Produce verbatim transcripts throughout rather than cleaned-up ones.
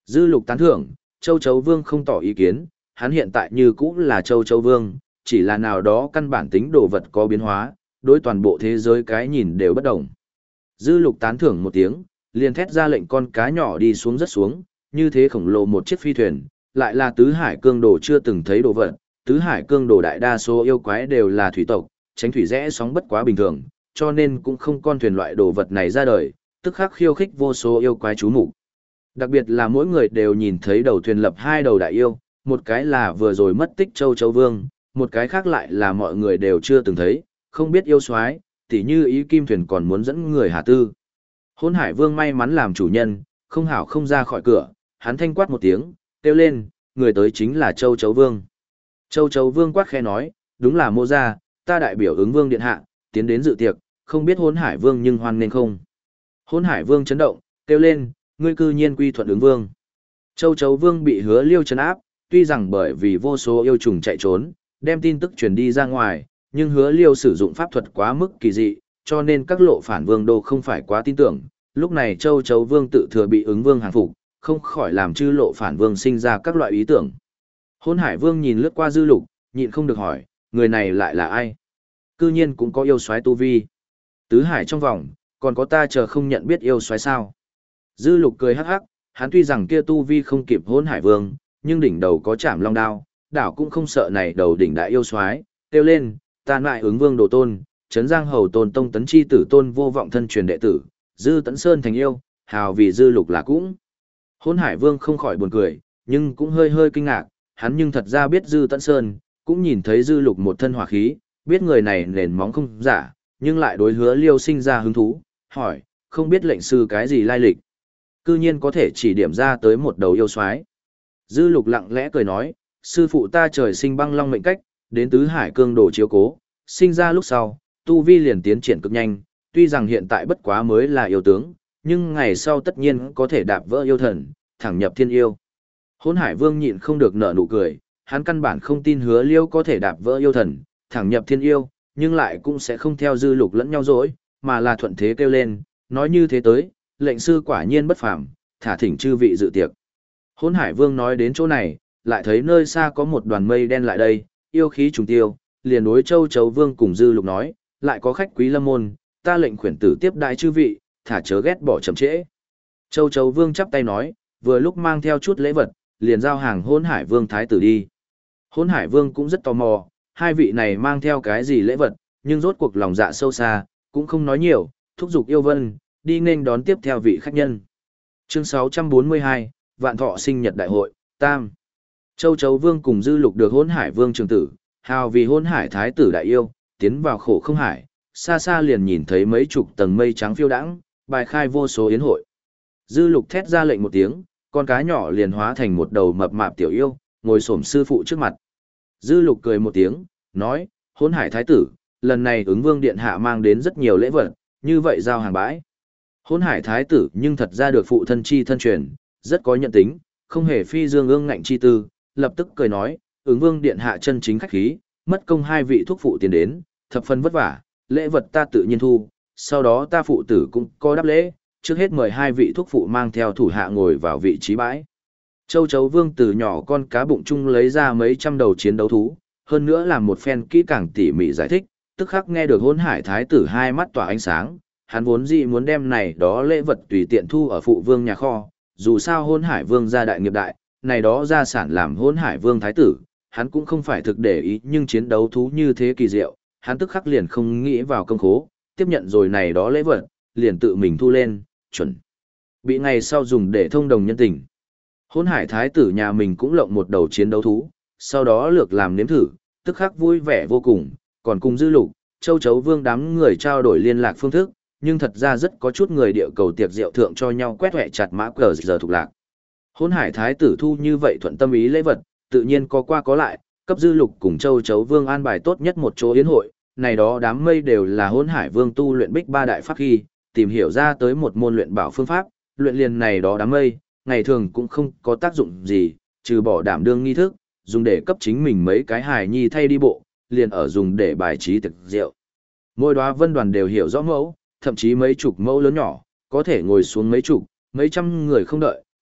Dư Lục tán thưởng, Châu Chấu Vương không tỏ ý kiến, hắn hiện tại như cũ là Châu Chấu Vương, chỉ là nào đó căn bản tính đồ vật có biến hóa, đối toàn bộ thế giới cái nhìn đều bất đồng. Dư Lục tán thưởng một tiếng, liền thét ra lệnh con cá nhỏ đi xuống rất xuống, như thế khổng lồ một chiếc phi thuyền, lại là tứ hải cương đồ chưa từng thấy đồ vật, tứ hải cương đồ đại đa số yêu quái đều là thủy tộc, tránh thủy rẽ sóng bất quá bình thường, cho nên cũng không con thuyền loại đồ vật này ra đời, tức khắc khiêu khích vô số yêu quái chú mục. Đặc biệt là mỗi người đều nhìn thấy đầu thuyền lập hai đầu đại yêu, một cái là vừa rồi mất tích Châu Chấu Vương, một cái khác lại là mọi người đều chưa từng thấy, không biết yêu soái, tỉ như ý kim thuyền còn muốn dẫn người hà tư. Hôn Hải Vương may mắn làm chủ nhân, không hảo không ra khỏi cửa, hắn thanh quát một tiếng, kêu lên, người tới chính là Châu Chấu Vương. Châu Chấu Vương quát khẽ nói, đúng là Mô gia, ta đại biểu ứng vương điện hạ, tiến đến dự tiệc, không biết Hôn Hải Vương nhưng hoan nên không. Hôn Hải Vương chấn động, kêu lên, ngươi cư nhiên quy thuận ứng vương. Châu Chấu Vương bị Hứa Liêu trấn áp, tuy rằng bởi vì vô số yêu trùng chạy trốn, đem tin tức truyền đi ra ngoài, nhưng Hứa Liêu sử dụng pháp thuật quá mức kỳ dị, cho nên các lộ phản vương đô không phải quá tin tưởng. Lúc này Châu Chấu Vương tự thừa bị ứng vương hàng phục, không khỏi làm chư lộ phản vương sinh ra các loại ý tưởng. Hôn Hải Vương nhìn lướt qua Dư Lục, nhịn không được hỏi, người này lại là ai? Cư nhiên cũng có yêu soái tu vi. Tứ hải trong vòng, còn có ta chờ không nhận biết yêu soái sao? Dư Lục cười hắc hắc, hắn tuy rằng kia tu vi không kịp Hôn Hải Vương, nhưng đỉnh đầu có chạm long đao, đảo cũng không sợ này đầu đỉnh đại yêu soái, kêu lên, ta lại ứng vương đồ tôn, trấn giang hầu tôn tông tấn chi tử tôn vô vọng thân truyền đệ tử, Dư Tấn Sơn thành yêu, hào vì Dư Lục là cũng. Hôn Hải Vương không khỏi buồn cười, nhưng cũng hơi hơi kinh ngạc, hắn nhưng thật ra biết Dư Tấn Sơn, cũng nhìn thấy Dư Lục một thân hỏa khí, biết người này nền móng không giả, nhưng lại đối Hứa Liêu sinh ra hứng thú, hỏi, không biết lệnh sư cái gì lai lịch. Cư nhiên có thể chỉ điểm ra tới một đầu yêu soái. Dư Lục lặng lẽ cười nói, sư phụ ta trời sinh băng long mệnh cách, đến tứ hải cương đồ chiếu cố, sinh ra lúc sau, tu vi liền tiến triển cực nhanh, tuy rằng hiện tại bất quá mới là yêu tướng, nhưng ngày sau tất nhiên có thể đạp vỡ yêu thần, thẳng nhập thiên yêu. Hôn Hải Vương nhịn không được nở nụ cười, hắn căn bản không tin Hứa Liêu có thể đạp vỡ yêu thần, thẳng nhập thiên yêu, nhưng lại cũng sẽ không theo Dư Lục lẫn nhau dối, mà là thuận thế kêu lên, nói như thế tới, lệnh sư quả nhiên bất phàm, thả thỉnh chư vị dự tiệc. Hôn Hải Vương nói đến chỗ này, lại thấy nơi xa có một đoàn mây đen lại đây, yêu khí trùng tiêu, liền đối Châu Chấu Vương cùng Dư Lục nói, lại có khách quý lâm môn, ta lệnh khuyển tử tiếp đại chư vị, thả chớ ghét bỏ chậm trễ. Châu Chấu Vương chắp tay nói, vừa lúc mang theo chút lễ vật, liền giao hàng Hôn Hải Vương thái tử đi. Hôn Hải Vương cũng rất tò mò, hai vị này mang theo cái gì lễ vật, nhưng rốt cuộc lòng dạ sâu xa, cũng không nói nhiều, thúc giục yêu vân, đi nên đón tiếp theo vị khách nhân. Chương sáu trăm bốn mươi hai, Vạn Thọ sinh nhật đại hội, Tam. Châu Chấu Vương cùng Dư Lục được Hôn Hải Vương trường tử, hào vì Hôn Hải thái tử đại yêu, tiến vào khổ không hải, xa xa liền nhìn thấy mấy chục tầng mây trắng phiêu đãng, bài khai vô số yến hội. Dư Lục thét ra lệnh một tiếng, con cá nhỏ liền hóa thành một đầu mập mạp tiểu yêu, ngồi xổm sư phụ trước mặt. Dư Lục cười một tiếng, nói, Hôn Hải thái tử, lần này ứng vương điện hạ mang đến rất nhiều lễ vật, như vậy giao hàng bãi. Hôn Hải thái tử nhưng thật ra được phụ thân chi thân truyền, rất có nhận tính, không hề phi dương ương ngạnh chi tư, lập tức cười nói, ứng vương điện hạ chân chính khách khí, mất công hai vị thuốc phụ tiền đến, thập phần vất vả, lễ vật ta tự nhiên thu, sau đó ta phụ tử cũng có đáp lễ, trước hết mời hai vị thuốc phụ mang theo thủ hạ ngồi vào vị trí bãi. Châu Chấu Vương từ nhỏ con cá bụng chung lấy ra mấy trăm đầu chiến đấu thú, hơn nữa làm một phen kỹ càng tỉ mỉ giải thích, tức khắc nghe được Hôn Hải thái tử hai mắt tỏa ánh sáng, hắn vốn dĩ muốn đem này đó lễ vật tùy tiện thu ở phụ vương nhà kho, dù sao Hôn Hải Vương gia đại nghiệp đại, này đó gia sản làm Hôn Hải Vương thái tử, hắn cũng không phải thực để ý, nhưng chiến đấu thú như thế kỳ diệu, hắn tức khắc liền không nghĩ vào công khố, tiếp nhận rồi này đó lễ vật, liền tự mình thu lên, chuẩn bị ngày sau dùng để thông đồng nhân tình. Hôn Hải thái tử nhà mình cũng lộng một đầu chiến đấu thú, sau đó lược làm nếm thử, tức khắc vui vẻ vô cùng, còn cùng Dư Lục, Châu Chấu Vương đám người trao đổi liên lạc phương thức, nhưng thật ra rất có chút người địa cầu tiệc rượu thượng cho nhau quét hoẹ chặt mã cờ giờ thuộc lạc. Hôn Hải thái tử thu như vậy thuận tâm ý lễ vật, tự nhiên có qua có lại, cấp Dư Lục cùng Châu Chấu Vương an bài tốt nhất một chỗ yến hội, này đó đám mây đều là Hôn Hải Vương tu luyện bích ba đại pháp khi, tìm hiểu ra tới một môn luyện bảo phương pháp, luyện liền này đó đám mây, ngày thường cũng không có tác dụng gì, trừ bỏ đảm đương nghi thức, dùng để cấp chính mình mấy cái hài nhi thay đi bộ, liền ở dùng để bài trí thực rượu. Mỗi đóa vân đoàn đều hiểu rõ mẫu, thậm chí mấy chục mẫu lớn nhỏ, có thể ngồi xuống mấy chục, mấy trăm người không đợi,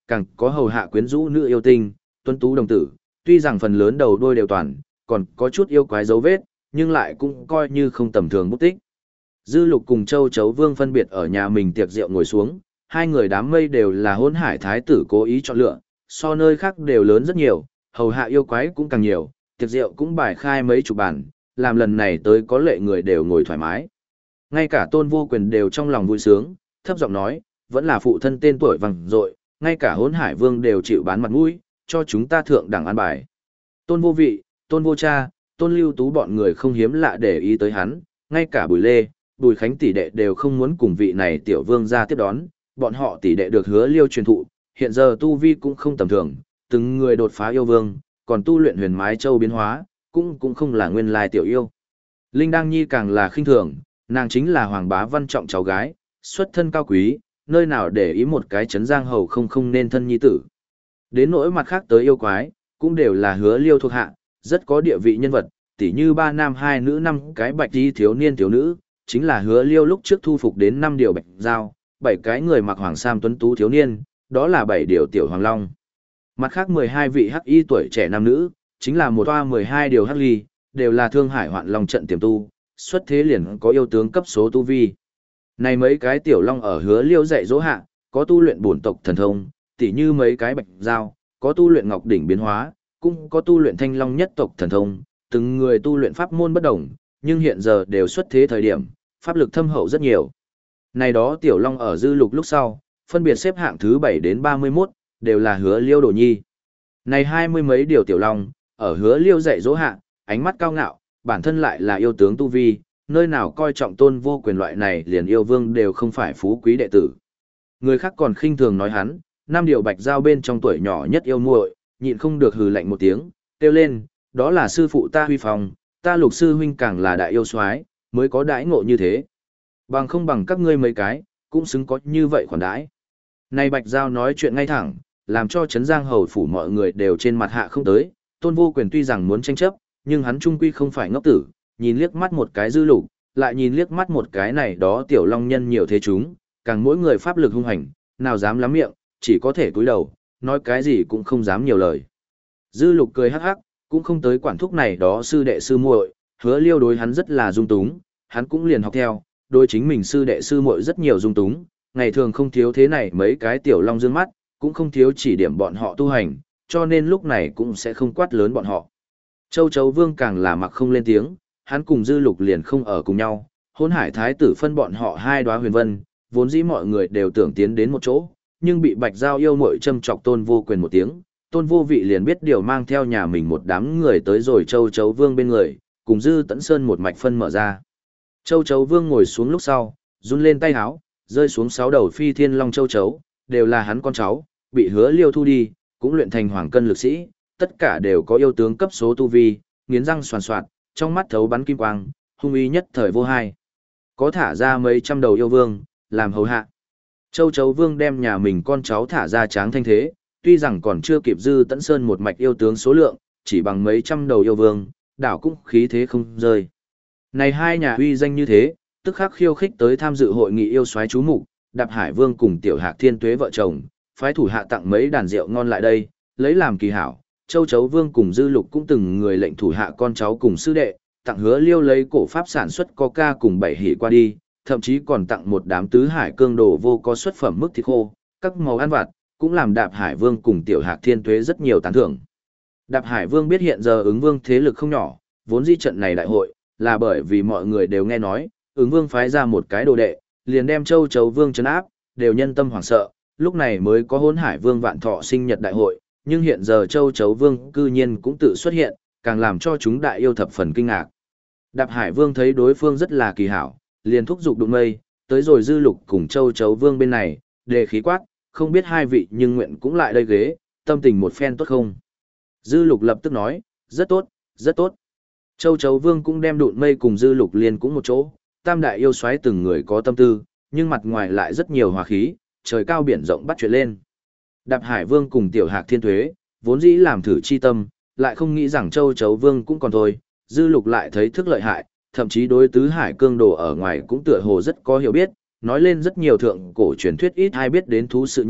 càng có hầu hạ quyến rũ nữ yêu tinh, tuấn tú đồng tử, tuy rằng phần lớn đầu đôi đều toàn, còn có chút yêu quái dấu vết, nhưng lại cũng coi như không tầm thường bút tích. Dư Lục cùng Châu Chấu Vương phân biệt ở nhà mình tiệc rượu ngồi xuống, hai người đám mây đều là Hỗn Hải thái tử cố ý chọn lựa, so nơi khác đều lớn rất nhiều, hầu hạ yêu quái cũng càng nhiều, tiệc rượu cũng bài khai mấy chục bàn, làm lần này tới có lệ người đều ngồi thoải mái. Ngay cả Tôn Vô Quyền đều trong lòng vui sướng, thấp giọng nói, vẫn là phụ thân tên tuổi vằng dội, ngay cả Hỗn Hải Vương đều chịu bán mặt mũi, cho chúng ta thượng đẳng an bài. Tôn Vô Vị, Tôn Vô Cha, Tôn Lưu Tú bọn người không hiếm lạ để ý tới hắn, ngay cả Bùi Lê, Bùi Khánh tỷ đệ đều không muốn cùng vị này tiểu vương ra tiếp đón, bọn họ tỷ đệ được hứa Liêu truyền thụ, hiện giờ tu vi cũng không tầm thường, từng người đột phá yêu vương, còn tu luyện huyền mái châu biến hóa, cũng cũng không là nguyên lai tiểu yêu. Linh Đăng Nhi càng là khinh thường, nàng chính là Hoàng Bá Văn trọng cháu gái, xuất thân cao quý, nơi nào để ý một cái chấn giang hầu không không nên thân nhi tử. Đến nỗi mặt khác tới yêu quái, cũng đều là hứa Liêu thuộc hạ, rất có địa vị nhân vật, tỉ như ba nam hai nữ năm cái bạch y thiếu niên thiếu nữ, chính là hứa Liêu lúc trước thu phục đến năm điều bạch giao, bảy cái người mặc hoàng sam tuấn tú thiếu niên, đó là bảy điều tiểu hoàng long. Mặt khác mười hai vị hắc y tuổi trẻ nam nữ, chính là một toa mười hai điều hắc ly, đều là thương hải hoạn long trận tiềm tu, xuất thế liền có yêu tướng cấp số tu vi. Này mấy cái tiểu long ở hứa Liêu dạy dỗ hạ, có tu luyện bổn tộc thần thông, tỉ như mấy cái bạch giao, có tu luyện ngọc đỉnh biến hóa, cũng có tu luyện thanh long nhất tộc thần thông, từng người tu luyện pháp môn bất đồng, nhưng hiện giờ đều xuất thế thời điểm, pháp lực thâm hậu rất nhiều. Này đó tiểu long ở Dư Lục lúc sau, phân biệt xếp hạng thứ bảy đến ba mươi mốt, đều là hứa Liêu đồ nhi. Này hai mươi mấy điều tiểu long, ở hứa Liêu dạy dỗ hạ, ánh mắt cao ngạo, bản thân lại là yêu tướng tu vi, nơi nào coi trọng Tôn Vô Quyền loại này liền yêu vương đều không phải phú quý đệ tử. Người khác còn khinh thường nói hắn, năm điều bạch giao bên trong tuổi nhỏ nhất yêu muội, nhịn không được hừ lạnh một tiếng, kêu lên, đó là sư phụ ta Huy Phong, ta Lục sư huynh càng là đại yêu soái, mới có đãi ngộ như thế. Bằng không bằng các ngươi mấy cái, cũng xứng có như vậy khoản đãi. Này bạch giao nói chuyện ngay thẳng, làm cho Trấn Giang hầu phủ mọi người đều trên mặt hạ không tới, Tôn Vô Quyền tuy rằng muốn tranh chấp, nhưng hắn trung quy không phải ngốc tử, nhìn liếc mắt một cái Dư Lục, lại nhìn liếc mắt một cái này đó tiểu long nhân nhiều thế chúng, càng mỗi người pháp lực hung hành, nào dám lắm miệng, chỉ có thể cúi đầu, nói cái gì cũng không dám nhiều lời. Dư Lục cười hắc hắc, cũng không tới quản thúc này đó sư đệ sư muội, hứa Liêu đối hắn rất là dung túng, hắn cũng liền học theo, đối chính mình sư đệ sư muội rất nhiều dung túng, ngày thường không thiếu thế này mấy cái tiểu long dương mắt, cũng không thiếu chỉ điểm bọn họ tu hành, cho nên lúc này cũng sẽ không quát lớn bọn họ. Châu Chấu Vương càng là mặc không lên tiếng, hắn cùng Dư Lục liền không ở cùng nhau, Hỗn Hải thái tử phân bọn họ hai đóa huyền vân, vốn dĩ mọi người đều tưởng tiến đến một chỗ, nhưng bị Bạch Giao yêu muội châm chọc Tôn Vô Quyền một tiếng, Tôn Vô Vị liền biết điều mang theo nhà mình một đám người tới rồi Châu Chấu Vương bên người, cùng Dư Tẫn Sơn một mạch phân mở ra. Châu Chấu Vương ngồi xuống lúc sau, run lên tay háo, rơi xuống sáu đầu phi thiên long châu chấu, đều là hắn con cháu, bị hứa Liêu thu đi, cũng luyện thành hoàng cân lực sĩ, tất cả đều có yêu tướng cấp số tu vi, nghiến răng soàn soạt, trong mắt thấu bắn kim quang, hung uy nhất thời vô hai. Có thả ra mấy trăm đầu yêu vương, làm hầu hạ. Châu Chấu Vương đem nhà mình con cháu thả ra tráng thanh thế, tuy rằng còn chưa kịp Dư Tẫn Sơn một mạch yêu tướng số lượng, chỉ bằng mấy trăm đầu yêu vương, đảo cũng khí thế không rơi. Này hai nhà uy danh như thế, tức khắc khiêu khích tới tham dự hội nghị yêu soái chú mục, Đạp Hải Vương cùng Tiểu Hạc Thiên Tuế vợ chồng, phái thủ hạ tặng mấy đàn rượu ngon lại đây, lấy làm kỳ hảo. Châu Chấu Vương cùng Dư Lục cũng từng người lệnh thủ hạ con cháu cùng sư đệ, tặng hứa Liêu lấy cổ pháp sản xuất coca cùng bảy hỉ qua đi, thậm chí còn tặng một đám tứ hải cương đồ vô có xuất phẩm mức thịt khô, các màu ăn vặt, cũng làm Đạp Hải Vương cùng Tiểu Hạc Thiên Tuế rất nhiều tán thưởng. Đạp Hải Vương biết hiện giờ ứng vương thế lực không nhỏ, vốn di trận này đại hội, là bởi vì mọi người đều nghe nói, ứng vương phái ra một cái đồ đệ, liền đem Châu Chấu Vương trấn áp, đều nhân tâm hoảng sợ, lúc này mới có Hỗn Hải Vương vạn thọ sinh nhật đại hội, nhưng hiện giờ Châu Chấu Vương cư nhiên cũng tự xuất hiện, càng làm cho chúng đại yêu thập phần kinh ngạc. Đạp Hải Vương thấy đối phương rất là kỳ hảo, liền thúc giục đụng mây, tới rồi Dư Lục cùng Châu Chấu Vương bên này, đề khí quát, không biết hai vị nhưng nguyện cũng lại đây ghế, tâm tình một phen tốt không? Dư Lục lập tức nói, rất tốt, rất tốt. Châu Chấu Vương cũng đem đụng mây cùng Dư Lục liền cũng một chỗ, tam đại yêu xoáy từng người có tâm tư, nhưng mặt ngoài lại rất nhiều hòa khí, trời cao biển rộng bắt chuyện lên. Đạp Hải Vương cùng Tiểu Hạc Thiên Tuế, vốn dĩ làm thử chi tâm, lại không nghĩ rằng Châu Chấu Vương cũng còn thôi, Dư Lục lại thấy thức lợi hại, thậm chí đối tứ hải cương đồ ở ngoài cũng tựa hồ rất có hiểu biết, nói lên rất nhiều thượng cổ truyền thuyết ít ai biết đến thú sự nhi,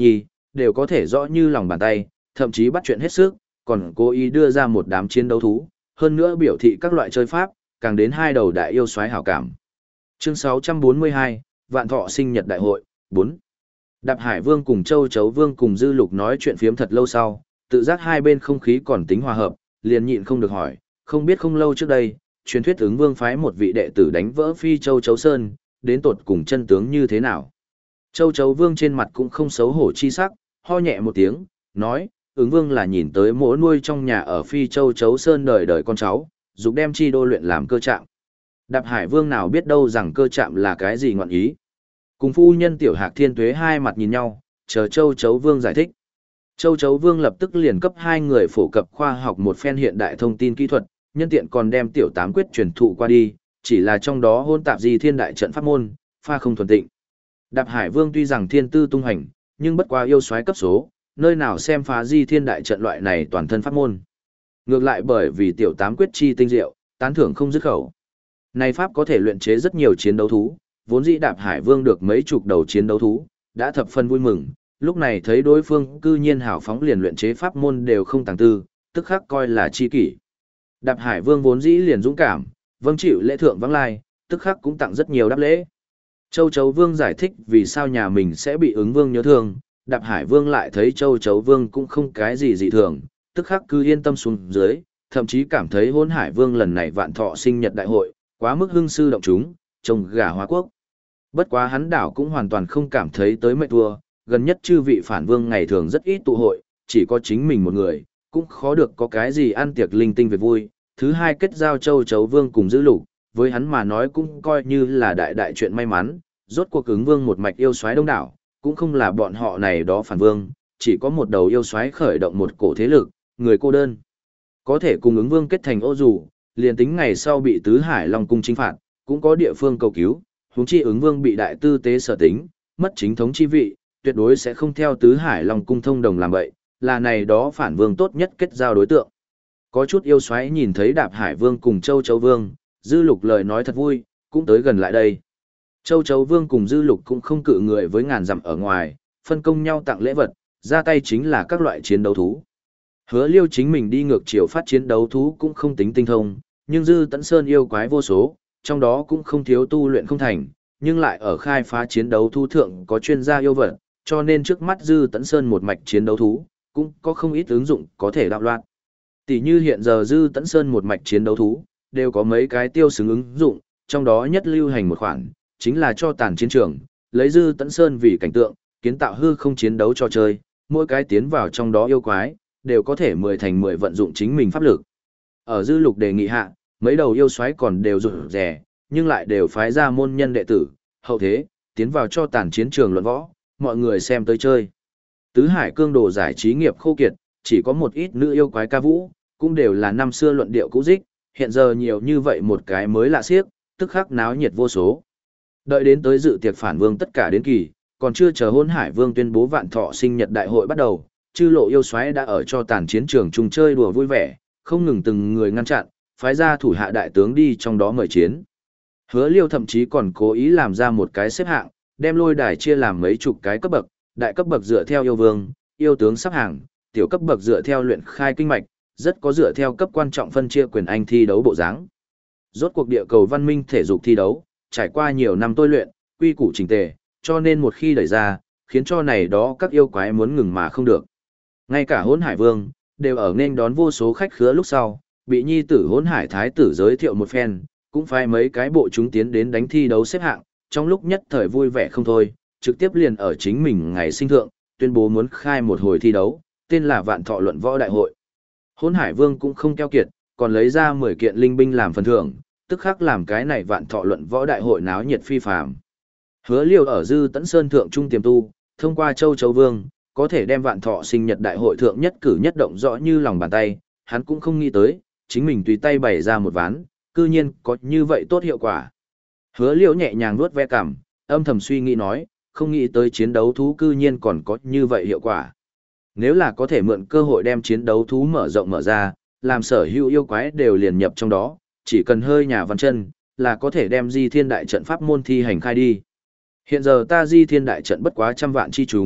đều có thể rõ như lòng bàn tay, thậm chí bắt chuyện hết sức, còn cố ý đưa ra một đám chiến đấu thú, hơn nữa biểu thị các loại chơi pháp, càng đến hai đầu đại yêu soái hảo cảm. Chương sáu trăm bốn mươi hai, Vạn Thọ sinh nhật đại hội, bốn. Đạp Hải Vương cùng Châu Chấu Vương cùng Dư Lục nói chuyện phiếm thật lâu sau, tự giác hai bên không khí còn tính hòa hợp, liền nhịn không được hỏi, không biết không lâu trước đây, truyền thuyết ứng vương phái một vị đệ tử đánh vỡ Phi Châu Chấu Sơn, đến tột cùng chân tướng như thế nào? Châu Chấu Vương trên mặt cũng không xấu hổ chi sắc, ho nhẹ một tiếng, nói, ứng vương là nhìn tới mỗ nuôi trong nhà ở Phi Châu Chấu Sơn đời đời con cháu, dục đem chi đô luyện làm cơ trạm. Đạp Hải Vương nào biết đâu rằng cơ trạm là cái gì ngọn ý. Cùng phu nhân Tiểu Hạc Thiên Tuế hai mặt nhìn nhau, chờ Châu Chấu Vương giải thích. Châu Chấu Vương lập tức liền cấp hai người phổ cập khoa học một phen hiện đại thông tin kỹ thuật, nhân tiện còn đem Tiểu Tám Quyết truyền thụ qua đi, chỉ là trong đó hôn tạp di thiên đại trận pháp môn, pha không thuần tịnh. Đạp Hải Vương tuy rằng thiên tư tung hành, nhưng bất quá yêu soái cấp số, nơi nào xem phá di thiên đại trận loại này toàn thân pháp môn. Ngược lại bởi vì Tiểu Tám Quyết chi tinh diệu, tán thưởng không dứt khẩu. Này pháp có thể luyện chế rất nhiều chiến đấu thú, vốn dĩ Đạp Hải Vương được mấy chục đầu chiến đấu thú, đã thập phân vui mừng, lúc này thấy đối phương cư nhiên hảo phóng liền luyện chế pháp môn đều không tàng tư, tức khắc coi là chi kỷ. Đạp Hải Vương vốn dĩ liền dũng cảm, vâng chịu lễ thượng vắng lai, tức khắc cũng tặng rất nhiều đáp lễ. Châu Chấu Vương giải thích vì sao nhà mình sẽ bị ứng vương nhớ thương, Đạp Hải Vương lại thấy Châu Chấu Vương cũng không cái gì dị thường, tức khắc cứ yên tâm xuống dưới, thậm chí cảm thấy Hỗn Hải Vương lần này Vạn Thọ sinh nhật đại hội, quá mức hưng sư động chúng, trông gà hóa quốc. Bất quá hắn đảo cũng hoàn toàn không cảm thấy tới mệt thua, gần nhất chư vị phản vương ngày thường rất ít tụ hội, chỉ có chính mình một người, cũng khó được có cái gì ăn tiệc linh tinh về vui. Thứ hai kết giao Châu Chấu Vương cùng Dư Lục, với hắn mà nói cũng coi như là đại đại chuyện may mắn, rốt cuộc ứng vương một mạch yêu soái đông đảo, cũng không là bọn họ này đó phản vương, chỉ có một đầu yêu soái khởi động một cổ thế lực, người cô đơn. Có thể cùng ứng vương kết thành ô dù, liền tính ngày sau bị Tứ Hải Long cung chính phạt, cũng có địa phương cầu cứu, huống chi ứng vương bị đại tư tế sở tính, mất chính thống chi vị, tuyệt đối sẽ không theo Tứ Hải Long cung thông đồng làm vậy, là này đó phản vương tốt nhất kết giao đối tượng. Có chút yêu xoáy nhìn thấy Đạp Hải Vương cùng Châu Chấu Vương, Dư Lục lời nói thật vui, cũng tới gần lại đây. Châu Chấu Vương cùng Dư Lục cũng không cự người với ngàn dặm ở ngoài, phân công nhau tặng lễ vật, ra tay chính là các loại chiến đấu thú. Hứa Liêu chính mình đi ngược chiều phát chiến đấu thú cũng không tính tinh thông, nhưng Dư Tẫn Sơn yêu quái vô số, trong đó cũng không thiếu tu luyện không thành, nhưng lại ở khai phá chiến đấu thú thượng có chuyên gia yêu vật, cho nên trước mắt Dư Tẫn Sơn một mạch chiến đấu thú, cũng có không ít ứng dụng có thể đạo loạn. Tỷ như hiện giờ Dư Tẫn Sơn một mạch chiến đấu thú, đều có mấy cái tiêu xứng ứng dụng, trong đó nhất lưu hành một khoản, chính là cho tàn chiến trường, lấy Dư Tẫn Sơn vì cảnh tượng, kiến tạo hư không chiến đấu cho chơi, mỗi cái tiến vào trong đó yêu quái, đều có thể mười thành mười vận dụng chính mình pháp lực. Ở Dư Lục đề nghị hạ, mấy đầu yêu xoáy còn đều rụt rè, nhưng lại đều phái ra môn nhân đệ tử, hậu thế, tiến vào cho tàn chiến trường luận võ, mọi người xem tới chơi. Tứ Hải cương đồ giải trí nghiệp khô kiệt, chỉ có một ít nữ yêu quái ca vũ, cũng đều là năm xưa luận điệu cũ dích, hiện giờ nhiều như vậy một cái mới lạ xiếc, tức khắc náo nhiệt vô số. Đợi đến tới dự tiệc phản vương tất cả đến kỳ, còn chưa chờ Hỗn Hải Vương tuyên bố Vạn Thọ sinh nhật đại hội bắt đầu, chư lộ yêu xoáy đã ở cho tàn chiến trường chung chơi đùa vui vẻ, không ngừng từng người ngăn chặn, phái ra thủ hạ đại tướng đi trong đó mời chiến. Hứa Liêu thậm chí còn cố ý làm ra một cái xếp hạng, đem lôi đài chia làm mấy chục cái cấp bậc, đại cấp bậc dựa theo yêu vương, yêu tướng sắp hàng, tiểu cấp bậc dựa theo luyện khai kinh mạch, rất có dựa theo cấp quan trọng phân chia quyền anh thi đấu bộ dáng. Rốt cuộc địa cầu văn minh thể dục thi đấu, trải qua nhiều năm tôi luyện, quy củ chỉnh tề, cho nên một khi đẩy ra, khiến cho này đó các yêu quái muốn ngừng mà không được. Ngay cả Hỗn Hải Vương, đều ở nên đón vô số khách khứa lúc sau, bị nhi tử Hỗn Hải Thái tử giới thiệu một phen, cũng phải mấy cái bộ chúng tiến đến đánh thi đấu xếp hạng, trong lúc nhất thời vui vẻ không thôi, trực tiếp liền ở chính mình ngày sinh thượng, tuyên bố muốn khai một hồi thi đấu, tên là Vạn Thọ luận võ đại hội. Hỗn Hải Vương cũng không keo kiệt, còn lấy ra mười kiện linh binh làm phần thưởng, tức khắc làm cái này Vạn Thọ luận võ đại hội náo nhiệt phi phàm. Hứa Liêu ở Dư Tẫn Sơn thượng trung tiềm tu, thông qua Châu Chấu Vương, có thể đem Vạn Thọ sinh nhật đại hội thượng nhất cử nhất động rõ như lòng bàn tay, hắn cũng không nghĩ tới, chính mình tùy tay bày ra một ván, cư nhiên có như vậy tốt hiệu quả. Hứa Liêu nhẹ nhàng nuốt ve cằm, âm thầm suy nghĩ nói, không nghĩ tới chiến đấu thú cư nhiên còn có như vậy hiệu quả. Nếu là có thể mượn cơ hội đem chiến đấu thú mở rộng mở ra, làm sở hữu yêu quái đều liền nhập trong đó, chỉ cần hơi nhà văn chân, là có thể đem Di Thiên đại trận pháp môn thi hành khai đi. Hiện giờ ta Di Thiên đại trận bất quá trăm vạn chi chúng,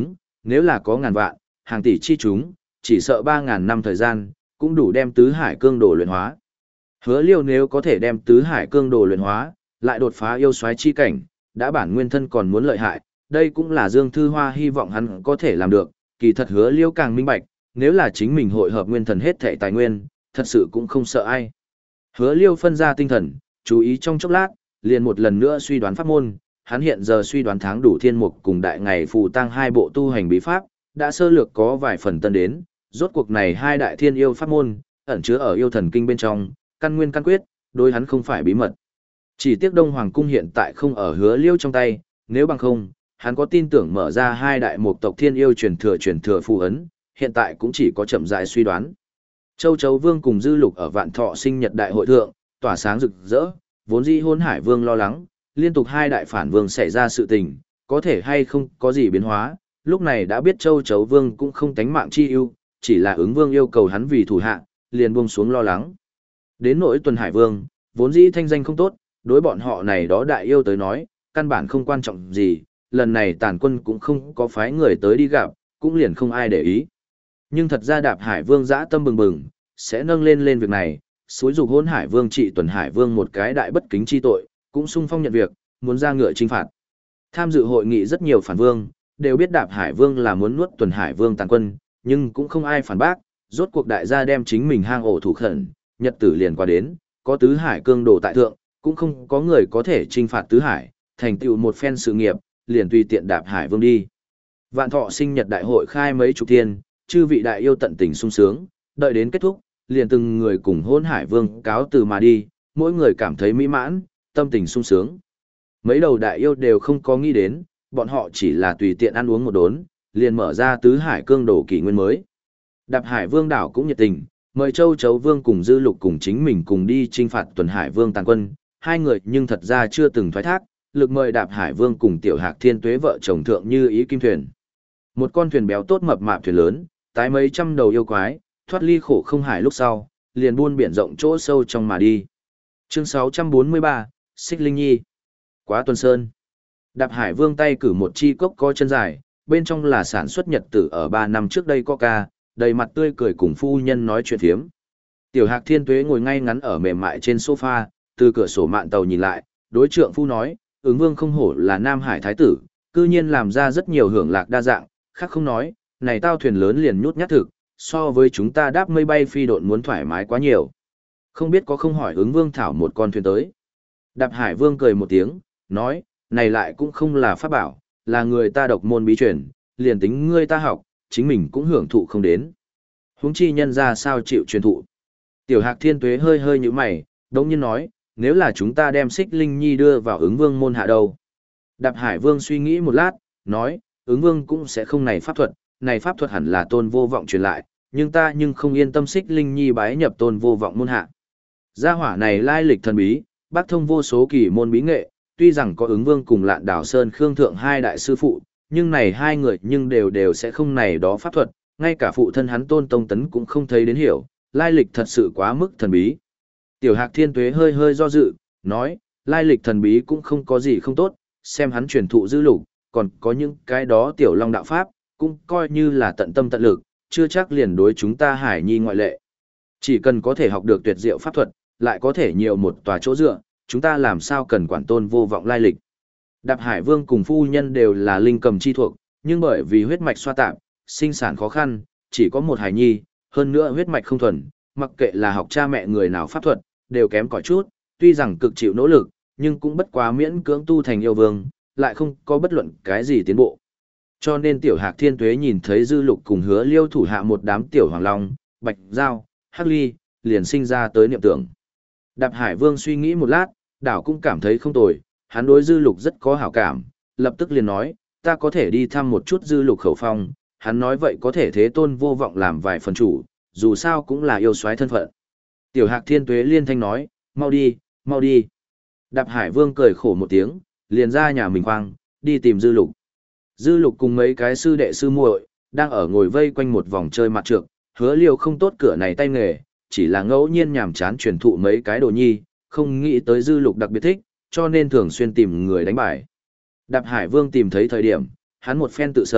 nếu là có ngàn vạn, hàng tỷ chi chúng, chỉ sợ ba ngàn năm thời gian, cũng đủ đem tứ hải cương đồ luyện hóa. Hứa Liêu nếu có thể đem tứ hải cương đồ luyện hóa, lại đột phá yêu soái chi cảnh, đã bản nguyên thân còn muốn lợi hại, đây cũng là Dương Thư Hoa hy vọng hắn có thể làm được, kỳ thật Hứa Liêu càng minh bạch, nếu là chính mình hội hợp nguyên thần hết thảy tài nguyên, thật sự cũng không sợ ai. Hứa Liêu phân ra tinh thần, chú ý trong chốc lát, liền một lần nữa suy đoán pháp môn, hắn hiện giờ suy đoán tháng đủ thiên mục cùng đại ngày phù tăng hai bộ tu hành bí pháp, đã sơ lược có vài phần tân đến, rốt cuộc này hai đại thiên yêu pháp môn, ẩn chứa ở yêu thần kinh bên trong, căn nguyên căn quyết, đối hắn không phải bí mật. Chỉ tiếc Đông Hoàng cung hiện tại không ở Hứa Liêu trong tay, nếu bằng không, hắn có tin tưởng mở ra hai đại mục tộc thiên yêu truyền thừa truyền thừa phù ấn, hiện tại cũng chỉ có chậm rãi suy đoán. Châu Chấu Vương cùng Dư Lục ở Vạn Thọ sinh nhật đại hội thượng, tỏa sáng rực rỡ, vốn dĩ Hôn Hải Vương lo lắng, liên tục hai đại phản vương xảy ra sự tình, có thể hay không có gì biến hóa, lúc này đã biết Châu Chấu Vương cũng không tánh mạng chi ưu, chỉ là ứng vương yêu cầu hắn vì thủ hạ, liền buông xuống lo lắng. Đến nỗi Tuần Hải Vương, vốn dĩ thanh danh không tốt, đối bọn họ này đó đại yêu tới nói, căn bản không quan trọng gì, lần này tàn quân cũng không có phái người tới đi gặp, cũng liền không ai để ý. Nhưng thật ra Đạp Hải Vương dã tâm bừng bừng, sẽ nâng lên lên việc này, xúi dục Hôn Hải Vương trị Tuần Hải Vương một cái đại bất kính chi tội, cũng sung phong nhận việc, muốn ra ngựa chinh phạt. Tham dự hội nghị rất nhiều phản vương, đều biết Đạp Hải Vương là muốn nuốt Tuần Hải Vương tàn quân, nhưng cũng không ai phản bác, rốt cuộc đại gia đem chính mình hang ổ thủ khẩn, nhật tử liền qua đến, có tứ hải cương đồ tại thượng, cũng không có người có thể chinh phạt tứ hải, thành tựu một phen sự nghiệp, liền tùy tiện Đạp Hải Vương đi. Vạn Thọ sinh nhật đại hội khai mấy chục thiên, chư vị đại yêu tận tình sung sướng, đợi đến kết thúc, liền từng người cùng Hôn Hải Vương cáo từ mà đi, mỗi người cảm thấy mỹ mãn, tâm tình sung sướng. Mấy đầu đại yêu đều không có nghĩ đến, bọn họ chỉ là tùy tiện ăn uống một đốn, liền mở ra tứ hải cương đồ kỷ nguyên mới. Đạp Hải Vương đảo cũng nhiệt tình, mời Châu Chấu Vương cùng Dư Lục cùng chính mình cùng đi chinh phạt Tuần Hải Vương tàn quân, hai người nhưng thật ra chưa từng thoái thác, lực mời Đạp Hải Vương cùng Tiểu Hạc Thiên Tuế vợ chồng thượng như ý kim thuyền. Một con thuyền béo tốt mập mạp thuyền lớn, tái mấy trăm đầu yêu quái, thoát ly khổ không hải lúc sau, liền buôn biển rộng chỗ sâu trong mà đi. Chương sáu trăm bốn mươi ba, Xích Linh Nhi. Quá Tuần Sơn. Đạp Hải Vương tay cử một chi cốc có chân dài, bên trong là sản xuất nhật tử ở ba năm trước đây Coca, đầy mặt tươi cười cùng phu nhân nói chuyện phiếm. Tiểu Hạc Thiên Tuế ngồi ngay ngắn ở mềm mại trên sofa, từ cửa sổ mạn tàu nhìn lại, đối trượng phu nói, ứng vương không hổ là Nam Hải Thái tử, cư nhiên làm ra rất nhiều hưởng lạc đa dạng, khác không nói, này tao thuyền lớn liền nhút nhát thực, so với chúng ta đáp mây bay phi độn muốn thoải mái quá nhiều. Không biết có không hỏi ứng vương thảo một con thuyền tới. Đạp Hải Vương cười một tiếng, nói, này lại cũng không là pháp bảo, là người ta độc môn bí truyền, liền tính ngươi ta học, chính mình cũng hưởng thụ không đến. Huống chi nhân ra sao chịu truyền thụ. Tiểu Hạc Thiên Tuế hơi hơi như mày, đống nhiên nói, nếu là chúng ta đem Xích Linh Nhi đưa vào ứng vương môn hạ đâu. Đạp Hải Vương suy nghĩ một lát, nói, ứng vương cũng sẽ không này pháp thuật, này pháp thuật hẳn là Tôn Vô Vọng truyền lại, nhưng ta nhưng không yên tâm Xích Linh Nhi bái nhập Tôn Vô Vọng môn hạ. Gia hỏa này lai lịch thần bí, bác thông vô số kỳ môn bí nghệ, tuy rằng có ứng vương cùng Lạn Đảo Sơn Khương Thượng hai đại sư phụ, nhưng này hai người nhưng đều đều sẽ không này đó pháp thuật, ngay cả phụ thân hắn Tôn Tông Tấn cũng không thấy đến hiểu, lai lịch thật sự quá mức thần bí. Tiểu Hạc Thiên Tuế hơi hơi do dự, nói, lai lịch thần bí cũng không có gì không tốt, xem hắn truyền thụ Dư Lục, còn có những cái đó tiểu long đạo pháp, cũng coi như là tận tâm tận lực, chưa chắc liền đối chúng ta Hải Nhi ngoại lệ. Chỉ cần có thể học được tuyệt diệu pháp thuật, lại có thể nhiều một tòa chỗ dựa, chúng ta làm sao cần quản Tôn Vô Vọng lai lịch. Đạp Hải Vương cùng phu nhân đều là linh cầm chi thuộc, nhưng bởi vì huyết mạch xoa tạp, sinh sản khó khăn, chỉ có một Hải Nhi, hơn nữa huyết mạch không thuần, mặc kệ là học cha mẹ người nào pháp thuật, đều kém cỏi chút, tuy rằng cực chịu nỗ lực, nhưng cũng bất quá miễn cưỡng tu thành yêu vương, lại không có bất luận cái gì tiến bộ. Cho nên Tiểu Hạc Thiên Tuế nhìn thấy Dư Lục cùng Hứa Liêu thủ hạ một đám tiểu hoàng long, bạch giao, hắc ly, liền sinh ra tới niệm tưởng. Đạp Hải Vương suy nghĩ một lát, đảo cũng cảm thấy không tồi, hắn đối Dư Lục rất có hảo cảm, lập tức liền nói, ta có thể đi thăm một chút Dư Lục khẩu phong, hắn nói vậy có thể thế Tôn Vô Vọng làm vài phần chủ, dù sao cũng là yêu soái thân phận. Tiểu Hạc Thiên Tuế liên thanh nói, mau đi, mau đi. Đạp Hải Vương cười khổ một tiếng, liền ra nhà mình khoang, đi tìm Dư Lục. Dư Lục cùng mấy cái sư đệ sư muội đang ở ngồi vây quanh một vòng chơi mặt trược, Hứa Liêu không tốt cửa này tay nghề, chỉ là ngẫu nhiên nhàm chán truyền thụ mấy cái đồ nhi, không nghĩ tới Dư Lục đặc biệt thích, cho nên thường xuyên tìm người đánh bài. Đạp Hải Vương tìm thấy thời điểm, hắn một phen tự sở,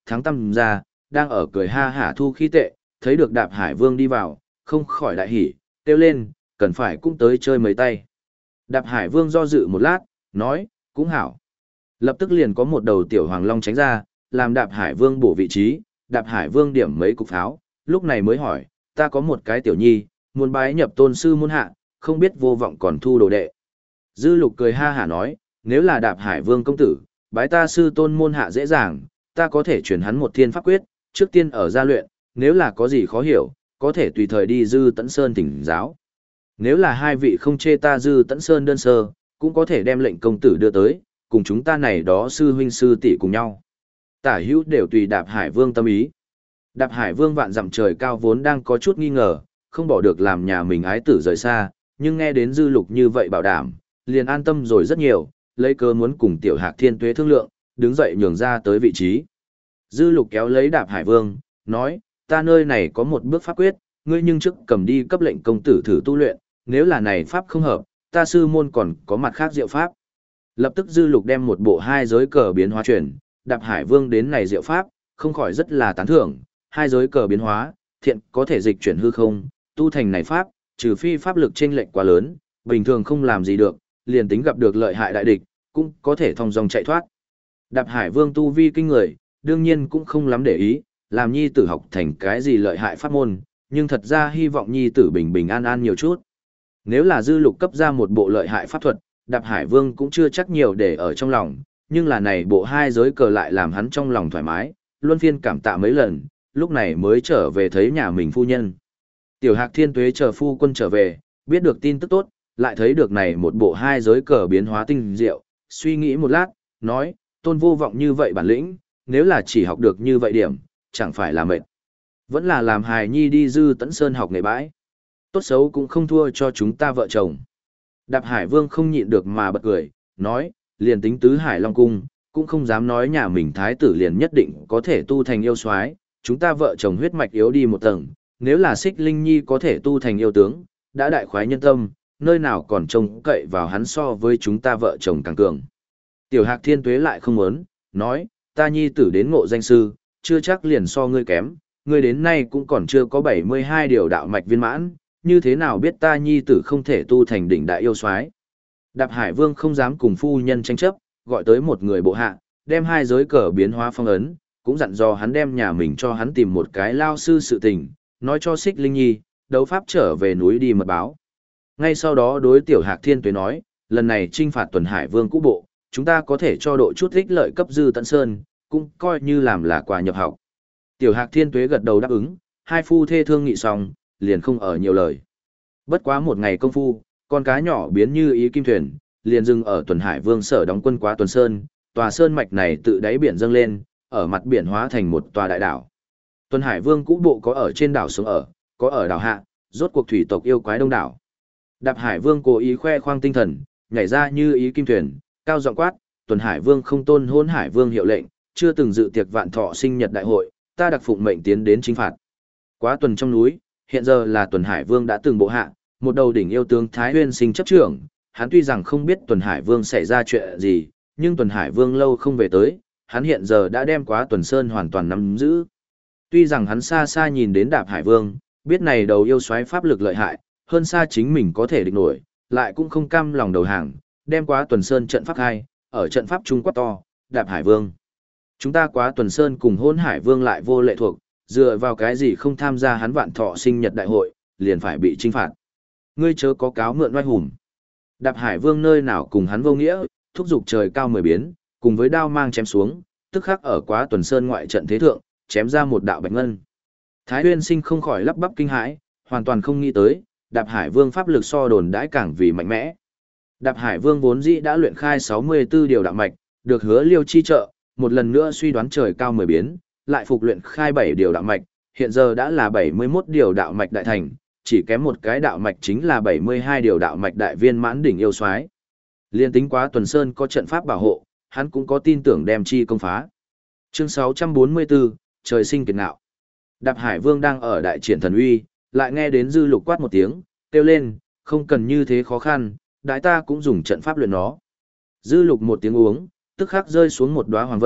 thắng tâm ra, đang ở cười ha hả thu khí tệ, thấy được Đạp Hải Vương đi vào, không khỏi đại hỉ, kêu lên, cần phải cũng tới chơi mấy tay. Đạp Hải Vương do dự một lát, nói, cũng hảo. Lập tức liền có một đầu tiểu hoàng long tránh ra, làm Đạp Hải Vương bổ vị trí, Đạp Hải Vương điểm mấy cục pháo, lúc này mới hỏi, ta có một cái tiểu nhi, muốn bái nhập tôn sư môn hạ, không biết vô vọng còn thu đồ đệ. Dư Lục cười ha hả nói, nếu là Đạp Hải Vương công tử, bái ta sư tôn môn hạ dễ dàng, ta có thể truyền hắn một thiên pháp quyết, trước tiên ở gia luyện, nếu là có gì khó hiểu, có thể tùy thời đi Dư Tẫn Sơn thỉnh giáo. Nếu là hai vị không chê ta Dư Tẫn Sơn đơn sơ, cũng có thể đem lệnh công tử đưa tới, cùng chúng ta này đó sư huynh sư tỷ cùng nhau. Tả hữu đều tùy Đạp Hải Vương tâm ý. Đạp Hải Vương vạn dặm trời cao vốn đang có chút nghi ngờ, không bỏ được làm nhà mình ái tử rời xa, nhưng nghe đến Dư Lục như vậy bảo đảm, liền an tâm rồi rất nhiều, lấy cớ muốn cùng Tiểu Hạc Thiên Tuế thương lượng, đứng dậy nhường ra tới vị trí. Dư Lục kéo lấy Đạp Hải Vương, nói, ta nơi này có một bước pháp quyết, ngươi nhưng trước cầm đi cấp lệnh công tử thử tu luyện, nếu là này pháp không hợp, ta sư môn còn có mặt khác diệu pháp. Lập tức Dư Lục đem một bộ hai giới cờ biến hóa chuyển, Đạp Hải Vương đến này diệu pháp, không khỏi rất là tán thưởng, hai giới cờ biến hóa, thiện có thể dịch chuyển hư không, tu thành này pháp, trừ phi pháp lực chênh lệch quá lớn, bình thường không làm gì được, liền tính gặp được lợi hại đại địch, cũng có thể thông dong chạy thoát. Đạp Hải Vương tu vi kinh người, đương nhiên cũng không lắm để ý, làm nhi tử học thành cái gì lợi hại pháp môn, nhưng thật ra hy vọng nhi tử bình bình an an nhiều chút. Nếu là Dư Lục cấp ra một bộ lợi hại pháp thuật, Đạp Hải Vương cũng chưa chắc nhiều để ở trong lòng, nhưng là này bộ hai giới cờ lại làm hắn trong lòng thoải mái, luân phiên cảm tạ mấy lần, lúc này mới trở về thấy nhà mình phu nhân. Tiểu Hạc Thiên Tuế chờ phu quân trở về, biết được tin tức tốt, lại thấy được này một bộ hai giới cờ biến hóa tinh diệu, suy nghĩ một lát, nói, tôn vô vọng như vậy bản lĩnh, nếu là chỉ học được như vậy điểm, chẳng phải là mệt. Vẫn là làm hài nhi đi Dư Tẫn Sơn học nghề bãi. Tốt xấu cũng không thua cho chúng ta vợ chồng. Đạp Hải Vương không nhịn được mà bật cười, nói, liền tính tứ Hải Long Cung, cũng không dám nói nhà mình thái tử liền nhất định có thể tu thành yêu soái, chúng ta vợ chồng huyết mạch yếu đi một tầng, nếu là Xích Linh Nhi có thể tu thành yêu tướng, đã đại khoái nhân tâm, nơi nào còn trông cậy vào hắn so với chúng ta vợ chồng càng cường. Tiểu Hạc Thiên Tuế lại không muốn, nói, ta nhi tử đến ngộ danh sư, chưa chắc liền so ngươi kém, ngươi đến nay cũng còn chưa có bảy mươi hai điều đạo mạch viên mãn, như thế nào biết ta nhi tử không thể tu thành đỉnh đại yêu soái. Đạp Hải Vương không dám cùng phu nhân tranh chấp, gọi tới một người bộ hạ, đem hai giới cờ biến hóa phong ấn, cũng dặn dò hắn đem nhà mình cho hắn tìm một cái lao sư sự tình, nói cho Xích Linh Nhi, đấu pháp trở về núi đi mật báo. Ngay sau đó đối Tiểu Hạc Thiên Tuế nói, lần này trinh phạt Tuần Hải Vương cũ bộ, chúng ta có thể cho độ chút ích lợi cấp Dư Tẫn Sơn, cũng coi như làm là quà nhập học. Tiểu Hạc Thiên Tuế gật đầu đáp ứng, hai phu thê thương nghị xong, liền không ở nhiều lời. Bất quá một ngày công phu, con cá nhỏ biến như ý kim thuyền, liền dừng ở Tuần Hải Vương sở đóng quân quá Tuần Sơn, tòa sơn mạch này tự đáy biển dâng lên, ở mặt biển hóa thành một tòa đại đảo. Tuần Hải Vương cũ bộ có ở trên đảo sống ở, có ở đảo hạ, rốt cuộc thủy tộc yêu quái đông đảo. Đạp Hải Vương cố ý khoe khoang tinh thần, nhảy ra như ý kim thuyền, cao giọng quát, Tuần Hải Vương không tôn Hỗn Hải Vương hiệu lệnh, chưa từng dự tiệc vạn thọ sinh nhật đại hội, ta đặc phụng mệnh tiến đến chính phạt. Quá tuần trong núi, hiện giờ là Tuần Hải Vương đã từng bộ hạ, một đầu đỉnh yêu tướng Thái Huyên Sinh chấp trưởng, hắn tuy rằng không biết Tuần Hải Vương xảy ra chuyện gì, nhưng Tuần Hải Vương lâu không về tới, hắn hiện giờ đã đem Quá Tuần Sơn hoàn toàn nắm giữ. Tuy rằng hắn xa xa nhìn đến Đạp Hải Vương, biết này đầu yêu soái pháp lực lợi hại, hơn xa chính mình có thể địch nổi, lại cũng không cam lòng đầu hàng, đem Quá Tuần Sơn trận pháp hai, ở trận pháp trung quát to, Đạp Hải Vương. Chúng ta Quá Tuần Sơn cùng Hỗn Hải Vương lại vô lệ thuộc, dựa vào cái gì không tham gia hắn vạn thọ sinh nhật đại hội, liền phải bị trinh phạt. Ngươi chớ có cáo mượn oai hùng. Đạp Hải Vương nơi nào cùng hắn vô nghĩa, thúc giục trời cao mười biến, cùng với đao mang chém xuống, tức khắc ở Quá Tuần Sơn ngoại trận thế thượng, chém ra một đạo bạch ngân. Thái Huyên Sinh không khỏi lắp bắp kinh hãi, hoàn toàn không nghĩ tới, Đạp Hải Vương pháp lực so đồn đãi càng vì mạnh mẽ. Đạp Hải Vương vốn dĩ đã luyện khai sáu mươi tư điều đạo mạch, được Hứa Liêu chi trợ, một lần nữa suy đoán trời cao mười biến, lại phục luyện khai bảy điều đạo mạch, hiện giờ đã là bảy mươi mốt điều đạo mạch đại thành, chỉ kém một cái đạo mạch chính là bảy mươi hai điều đạo mạch đại viên mãn đỉnh yêu soái. Liên tính Quá Tuần Sơn có trận pháp bảo hộ, hắn cũng có tin tưởng đem chi công phá. Chương sáu trăm bốn mươi tư, trời sinh kiệt ngạo. Đạp Hải Vương đang ở đại triển thần uy, lại nghe đến Dư Lục quát một tiếng, kêu lên, không cần như thế khó khăn, đại ta cũng dùng trận pháp luyện nó. Dư Lục một tiếng uống, tức khắc rơi xuống một đóa hoàng vân,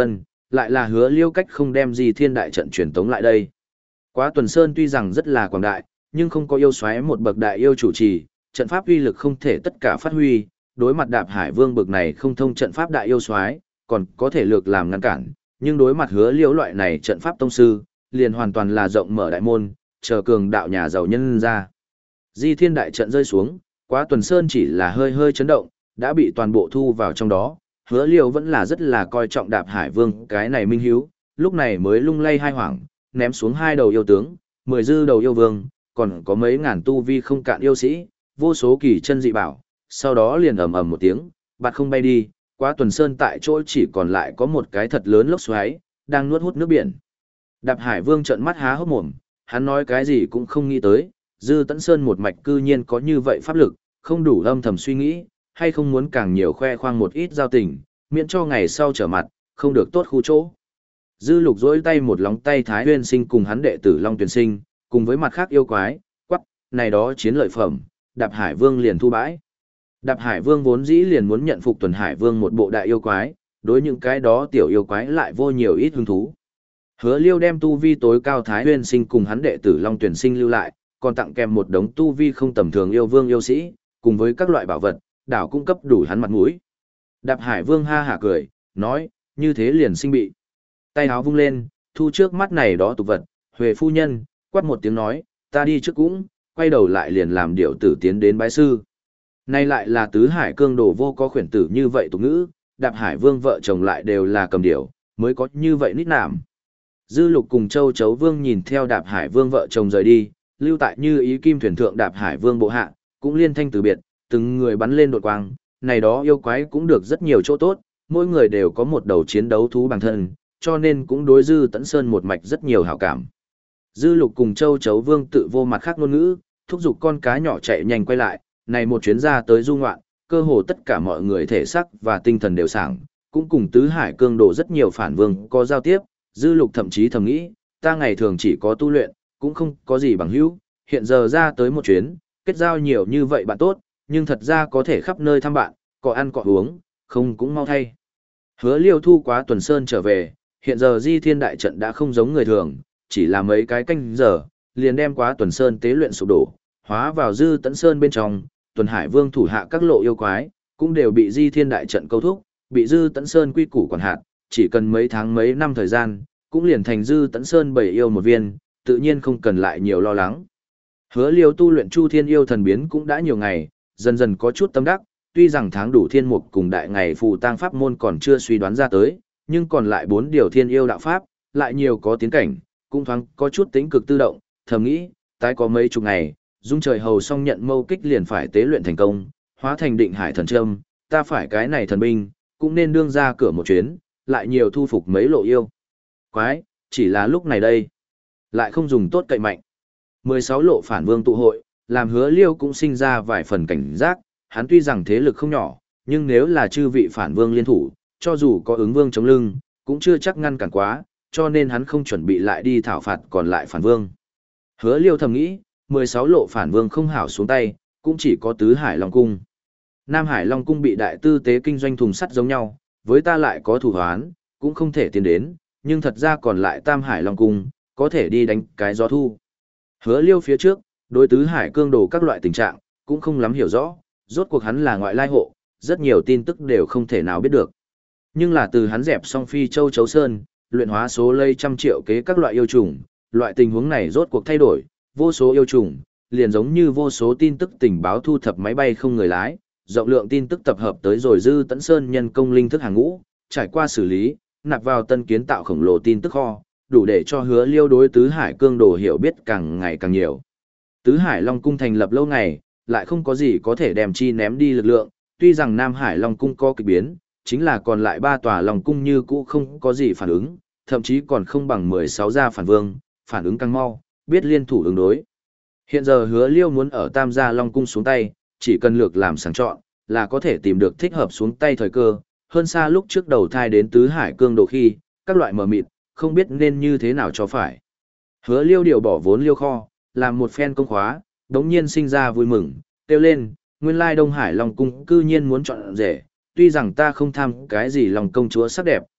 lại là Hứa Liêu cách không đem Di Thiên đại trận truyền tống lại đây. Quá Tuần Sơn tuy rằng rất là quảng đại, nhưng không có yêu xoáy một bậc đại yêu chủ trì, trận pháp uy lực không thể tất cả phát huy, đối mặt Đạp Hải Vương bậc này không thông trận pháp đại yêu xoáy, còn có thể lược làm ngăn cản, nhưng đối mặt Hứa Liêu loại này trận pháp tông sư, liền hoàn toàn là rộng mở đại môn, chờ cường đạo nhà giàu nhân ra. Di Thiên đại trận rơi xuống, Quá Tuần Sơn chỉ là hơi hơi chấn động, đã bị toàn bộ thu vào trong đó. Hứa Liêu vẫn là rất là coi trọng Đạp Hải Vương cái này minh hiếu, lúc này mới lung lay hai hoảng, ném xuống hai đầu yêu tướng, mười dư đầu yêu vương, còn có mấy ngàn tu vi không cạn yêu sĩ, vô số kỳ chân dị bảo, sau đó liền ầm ầm một tiếng, bạt không bay đi, Quá Tuần Sơn tại chỗ chỉ còn lại có một cái thật lớn lốc xoáy, đang nuốt hút nước biển. Đạp Hải Vương trợn mắt há hốc mồm, hắn nói cái gì cũng không nghĩ tới, Dư Tấn Sơn một mạch cư nhiên có như vậy pháp lực, không đủ âm thầm suy nghĩ, hay không muốn càng nhiều khoe khoang một ít giao tình, miễn cho ngày sau trở mặt, không được tốt khu chỗ. Dư Lục dỗi tay một lóng tay Thái Huyên Sinh cùng hắn đệ tử Long Tuyền Sinh, cùng với mặt khác yêu quái, quắc, này đó chiến lợi phẩm, Đạp Hải Vương liền thu bãi. Đạp Hải Vương vốn dĩ liền muốn nhận phục Tuần Hải Vương một bộ đại yêu quái, đối những cái đó tiểu yêu quái lại vô nhiều ít hứng thú. Hứa Liêu đem tu vi tối cao Thái Huyên Sinh cùng hắn đệ tử Long Tuyển Sinh lưu lại, còn tặng kèm một đống tu vi không tầm thường yêu vương yêu sĩ, cùng với các loại bảo vật, đảo cung cấp đủ hắn mặt mũi. Đạp Hải Vương ha hả cười, nói, như thế liền sinh bị. Tay áo vung lên, thu trước mắt này đó tục vật, Huệ phu nhân, quát một tiếng nói, ta đi trước cũng, quay đầu lại liền làm điệu tử tiến đến bái sư. Nay lại là tứ hải cương đồ vô có khuyển tử như vậy tục ngữ, Đạp Hải Vương vợ chồng lại đều là cầm điệu, mới có như vậy nít nảm. Dư Lục cùng Châu Chấu Vương nhìn theo Đạp Hải Vương vợ chồng rời đi, lưu tại Như Ý Kim thuyền thượng Đạp Hải Vương bộ hạ, cũng liên thanh từ biệt, từng người bắn lên đột quang, này đó yêu quái cũng được rất nhiều chỗ tốt, mỗi người đều có một đầu chiến đấu thú bằng thân, cho nên cũng đối Dư Tấn Sơn một mạch rất nhiều hảo cảm. Dư Lục cùng Châu Chấu Vương tự vô mặt khác ngôn ngữ, thúc giục con cá nhỏ chạy nhanh quay lại, này một chuyến ra tới du ngoạn, cơ hồ tất cả mọi người thể xác và tinh thần đều sảng, cũng cùng tứ hải cương đồ rất nhiều phản vương có giao tiếp. Dư Lục thậm chí thầm nghĩ, ta ngày thường chỉ có tu luyện, cũng không có gì bằng hữu, hiện giờ ra tới một chuyến, kết giao nhiều như vậy bạn tốt, nhưng thật ra có thể khắp nơi thăm bạn, có ăn có uống, không cũng mau thay. Hứa Liêu thu Quá Tuần Sơn trở về, hiện giờ Di Thiên đại trận đã không giống người thường, chỉ là mấy cái canh giờ, liền đem Quá Tuần Sơn tế luyện sụp đổ, hóa vào Dư Tấn Sơn bên trong, Tuần Hải Vương thủ hạ các lộ yêu quái, cũng đều bị Di Thiên đại trận câu thúc, bị Dư Tấn Sơn quy củ quản hạt, chỉ cần mấy tháng mấy năm thời gian, cũng liền thành Dư Tấn Sơn bảy yêu một viên, tự nhiên không cần lại nhiều lo lắng. Hứa Liêu tu luyện Chu Thiên yêu thần biến cũng đã nhiều ngày, dần dần có chút tâm đắc, tuy rằng tháng đủ thiên mục cùng đại ngày phù tang pháp môn còn chưa suy đoán ra tới, nhưng còn lại bốn điều thiên yêu đạo pháp, lại nhiều có tiến cảnh, cũng thoáng có chút tính cực tự động, thầm nghĩ, tái có mấy chục ngày, dung trời hầu xong nhận mâu kích liền phải tế luyện thành công, hóa thành định hải thần trâm, ta phải cái này thần binh, cũng nên đương ra cửa một chuyến, lại nhiều thu phục mấy lộ yêu. Quái, chỉ là lúc này đây, lại không dùng tốt cậy mạnh. mười sáu lộ phản vương tụ hội, làm Hứa Liêu cũng sinh ra vài phần cảnh giác, hắn tuy rằng thế lực không nhỏ, nhưng nếu là chư vị phản vương liên thủ, cho dù có ứng vương chống lưng, cũng chưa chắc ngăn cản quá, cho nên hắn không chuẩn bị lại đi thảo phạt còn lại phản vương. Hứa Liêu thầm nghĩ, mười sáu lộ phản vương không hảo xuống tay, cũng chỉ có tứ Hải Long Cung. Nam Hải Long Cung bị đại tư tế kinh doanh thùng sắt giống nhau, với ta lại có thủ hoán, cũng không thể tiến đến, nhưng thật ra còn lại Tam Hải Long Cung, có thể đi đánh cái gió thu. Hứa Liêu phía trước, đối tứ hải cương đồ các loại tình trạng, cũng không lắm hiểu rõ, rốt cuộc hắn là ngoại lai hộ, rất nhiều tin tức đều không thể nào biết được. Nhưng là từ hắn dẹp xong Phi Châu Chấu Sơn, luyện hóa số lây trăm triệu kế các loại yêu trùng, loại tình huống này rốt cuộc thay đổi, vô số yêu trùng, liền giống như vô số tin tức tình báo thu thập máy bay không người lái, rộng lượng tin tức tập hợp tới rồi Dư Tấn Sơn nhân công linh thức hàng ngũ, trải qua xử lý, nạp vào tân kiến tạo khổng lồ tin tức kho, đủ để cho Hứa Liêu đối tứ hải cương đồ hiểu biết càng ngày càng nhiều. Tứ Hải Long Cung thành lập lâu ngày, lại không có gì có thể đem chi ném đi lực lượng, tuy rằng Nam Hải Long Cung có kỳ biến, chính là còn lại ba tòa Long Cung như cũ không có gì phản ứng, thậm chí còn không bằng mười sáu gia phản vương, phản ứng càng mau, biết liên thủ ứng đối. Hiện giờ Hứa Liêu muốn ở Tam gia Long Cung xuống tay, chỉ cần lược làm sàng chọn, là có thể tìm được thích hợp xuống tay thời cơ, hơn xa lúc trước đầu thai đến Tứ Hải cương đồ khi, các loại mờ mịt, không biết nên như thế nào cho phải. Hứa Liêu điều bỏ vốn liêu kho, làm một phen công khóa, đống nhiên sinh ra vui mừng, kêu lên, nguyên lai Đông Hải Long Cung cư nhiên muốn chọn rể, tuy rằng ta không tham cái gì lòng công chúa sắc đẹp,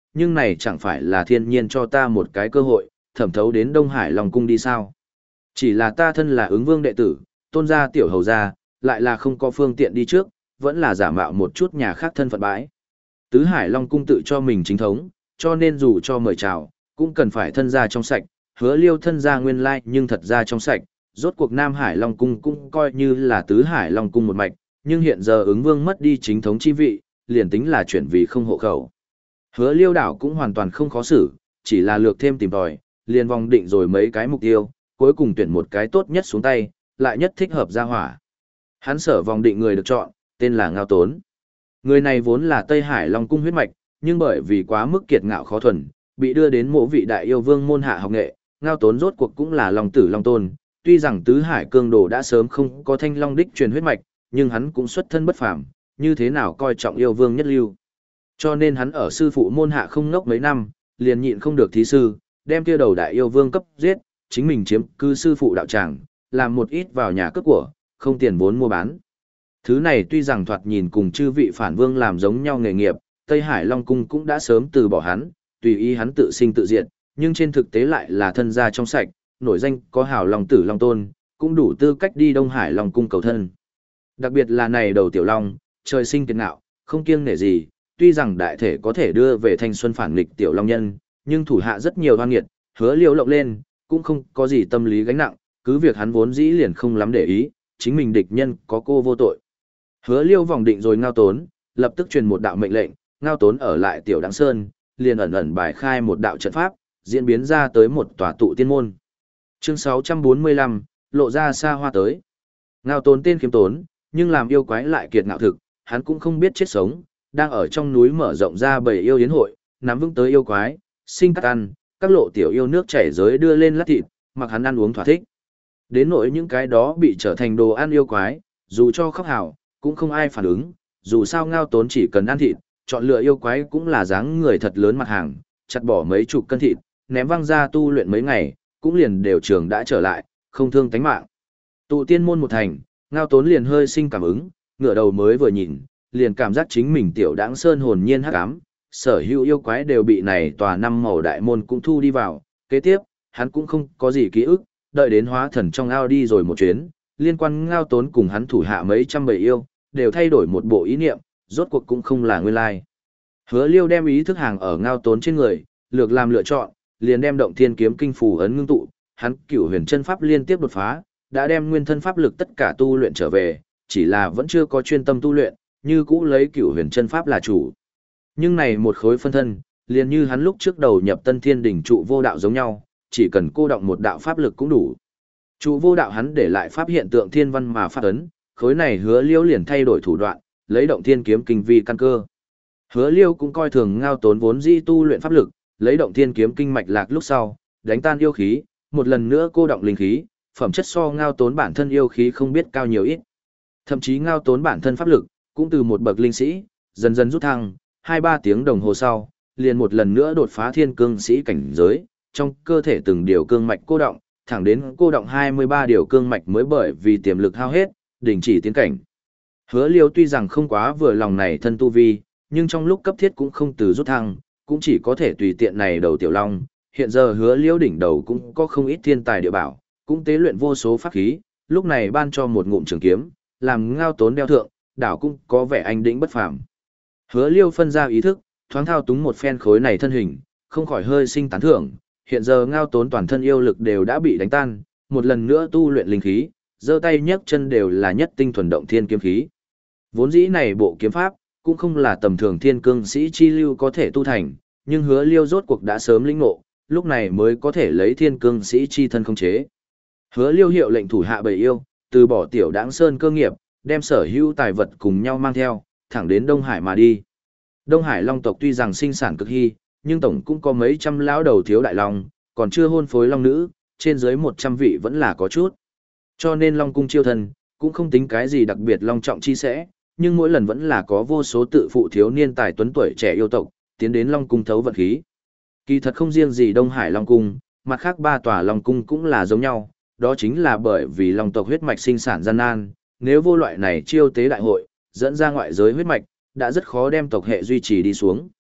nhưng này chẳng phải là thiên nhiên cho ta một cái cơ hội, thẩm thấu đến Đông Hải Long Cung đi sao. Chỉ là ta thân là ứng vương đệ tử, tôn gia tiểu hầu gia, lại là không có phương tiện đi trước, vẫn là giả mạo một chút nhà khác thân phận bãi. Tứ Hải Long Cung tự cho mình chính thống, cho nên dù cho mời chào, cũng cần phải thân gia trong sạch, Hứa Liêu thân gia nguyên lai nhưng thật ra trong sạch, rốt cuộc Nam Hải Long Cung cũng coi như là Tứ Hải Long Cung một mạch, nhưng hiện giờ ứng vương mất đi chính thống chi vị, liền tính là chuyển vì không hộ khẩu. Hứa Liêu đảo cũng hoàn toàn không khó xử, chỉ là lược thêm tìm tòi, liền vòng định rồi mấy cái mục tiêu, cuối cùng tuyển một cái tốt nhất xuống tay, lại nhất thích hợp ra hỏa. Hắn sở vòng định người được chọn, tên là Ngao Tốn. Người này vốn là Tây Hải Long Cung huyết mạch, nhưng bởi vì quá mức kiệt ngạo khó thuần, bị đưa đến mộ vị đại yêu vương môn hạ học nghệ, Ngao Tốn rốt cuộc cũng là Long tử Long tôn, tuy rằng Tứ Hải Cương Đồ đã sớm không có Thanh Long đích truyền huyết mạch, nhưng hắn cũng xuất thân bất phàm, như thế nào coi trọng yêu vương nhất lưu. Cho nên hắn ở sư phụ môn hạ không ngốc mấy năm, liền nhịn không được thí sư, đem kia đầu đại yêu vương cấp giết, chính mình chiếm cư sư phụ đạo tràng, làm một ít vào nhà cướp của, không tiền vốn mua bán. Thứ này tuy rằng thoạt nhìn cùng chư vị phản vương làm giống nhau nghề nghiệp, Tây Hải Long Cung cũng đã sớm từ bỏ hắn, tùy ý hắn tự sinh tự diệt, nhưng trên thực tế lại là thân gia trong sạch, nổi danh có hảo Long tử Long tôn, cũng đủ tư cách đi Đông Hải Long Cung cầu thân. Đặc biệt là này đầu tiểu long, trời sinh kiệt ngạo, không kiêng nể gì, tuy rằng đại thể có thể đưa về thanh xuân phản nghịch tiểu long nhân, nhưng thủ hạ rất nhiều hoan nghiệt, Hứa Liêu lộng lên, cũng không có gì tâm lý gánh nặng, cứ việc hắn vốn dĩ liền không lắm để ý, chính mình địch nhân có cô vô tội. Hứa Liêu vòng định rồi Ngao Tốn, lập tức truyền một đạo mệnh lệnh, Ngao Tốn ở lại Tiểu Đăng Sơn, liền ẩn ẩn bài khai một đạo trận pháp, diễn biến ra tới một tòa tụ tiên môn. Chương sáu trăm bốn mươi lăm, lộ ra xa hoa tới. Ngao Tốn tên khiêm tốn, nhưng làm yêu quái lại kiệt ngạo thực, hắn cũng không biết chết sống, đang ở trong núi mở rộng ra bầy yêu yến hội, nắm vững tới yêu quái, sinh cắt ăn, các lộ tiểu yêu nước chảy giới đưa lên lát thịt, mặc hắn ăn uống thỏa thích. Đến nỗi những cái đó bị trở thành đồ ăn yêu quái, dù cho khóc hào, cũng không ai phản ứng, dù sao Ngao Tốn chỉ cần ăn thịt, chọn lựa yêu quái cũng là dáng người thật lớn mặt hàng, chặt bỏ mấy chục cân thịt, ném văng ra tu luyện mấy ngày, cũng liền đều trường đã trở lại, không thương tánh mạng. Tụ tiên môn một thành, Ngao Tốn liền hơi sinh cảm ứng, ngửa đầu mới vừa nhìn, liền cảm giác chính mình tiểu đãng sơn hồn nhiên hắc ám, sở hữu yêu quái đều bị này tòa năm màu đại môn cũng thu đi vào, kế tiếp, hắn cũng không có gì ký ức, đợi đến hóa thần trong ao đi rồi một chuyến, liên quan Ngao Tốn cùng hắn thủ hạ mấy trăm bầy yêu, đều thay đổi một bộ ý niệm, rốt cuộc cũng không là nguyên lai. Hứa Liêu đem ý thức hàng ở Ngao Tốn trên người, lược làm lựa chọn, liền đem động thiên kiếm kinh phù ấn ngưng tụ, hắn cửu huyền chân pháp liên tiếp đột phá, đã đem nguyên thân pháp lực tất cả tu luyện trở về, chỉ là vẫn chưa có chuyên tâm tu luyện, như cũ lấy cửu huyền chân pháp là chủ. Nhưng này một khối phân thân, liền như hắn lúc trước đầu nhập Tân Thiên đỉnh trụ vô đạo giống nhau, chỉ cần cô động một đạo pháp lực cũng đủ. Trụ vô đạo hắn để lại pháp hiện tượng thiên văn mà phát ấn, khối này Hứa Liêu liền thay đổi thủ đoạn, lấy động thiên kiếm kinh vi căn cơ. Hứa Liêu cũng coi thường Ngao Tốn vốn dĩ tu luyện pháp lực, lấy động thiên kiếm kinh mạch lạc lúc sau, đánh tan yêu khí, một lần nữa cô động linh khí, phẩm chất so Ngao Tốn bản thân yêu khí không biết cao nhiều ít. Thậm chí Ngao Tốn bản thân pháp lực, cũng từ một bậc linh sĩ, dần dần rút thăng, hai ba tiếng đồng hồ sau, liền một lần nữa đột phá thiên cương sĩ cảnh giới, trong cơ thể từng điều cương mạch cô động, thẳng đến cô động hai mươi ba điều cương mạch mới bởi vì tiềm lực hao hết, đình chỉ tiến cảnh. Hứa Liêu tuy rằng không quá vừa lòng này thân tu vi, nhưng trong lúc cấp thiết cũng không từ rút thăng, cũng chỉ có thể tùy tiện này đầu tiểu long. Hiện giờ Hứa Liêu đỉnh đầu cũng có không ít thiên tài địa bảo, cũng tế luyện vô số pháp khí, lúc này ban cho một ngụm trường kiếm, làm Ngao Tốn đeo thượng, đảo cũng có vẻ anh đĩnh bất phàm. Hứa Liêu phân ra ý thức, thoáng thao túng một phen khối này thân hình, không khỏi hơi sinh tán thưởng, hiện giờ Ngao Tốn toàn thân yêu lực đều đã bị đánh tan, một lần nữa tu luyện linh khí, giơ tay nhấc chân đều là nhất tinh thuần động thiên kiếm khí. Vốn dĩ này bộ kiếm pháp cũng không là tầm thường thiên cương sĩ chi lưu có thể tu thành, nhưng Hứa Liêu rốt cuộc đã sớm lĩnh ngộ, lúc này mới có thể lấy thiên cương sĩ chi thân khống chế. Hứa Liêu hiệu lệnh thủ hạ bầy yêu, từ bỏ tiểu Đãng Sơn cơ nghiệp, đem sở hữu tài vật cùng nhau mang theo, thẳng đến Đông Hải mà đi. Đông Hải Long tộc tuy rằng sinh sản cực hy, nhưng tổng cũng có mấy trăm lão đầu thiếu đại long, còn chưa hôn phối long nữ, trên dưới một trăm vị vẫn là có chút. Cho nên Long cung chiêu thân, cũng không tính cái gì đặc biệt long trọng chi sẽ, nhưng mỗi lần vẫn là có vô số tự phụ thiếu niên tài tuấn tuổi trẻ yêu tộc, tiến đến Long cung thấu vận khí. Kỳ thật không riêng gì Đông Hải Long cung, mặt khác ba tòa Long cung cũng là giống nhau, đó chính là bởi vì Long tộc huyết mạch sinh sản gian nan, nếu vô loại này chiêu tế đại hội, dẫn ra ngoại giới huyết mạch, đã rất khó đem tộc hệ duy trì đi xuống.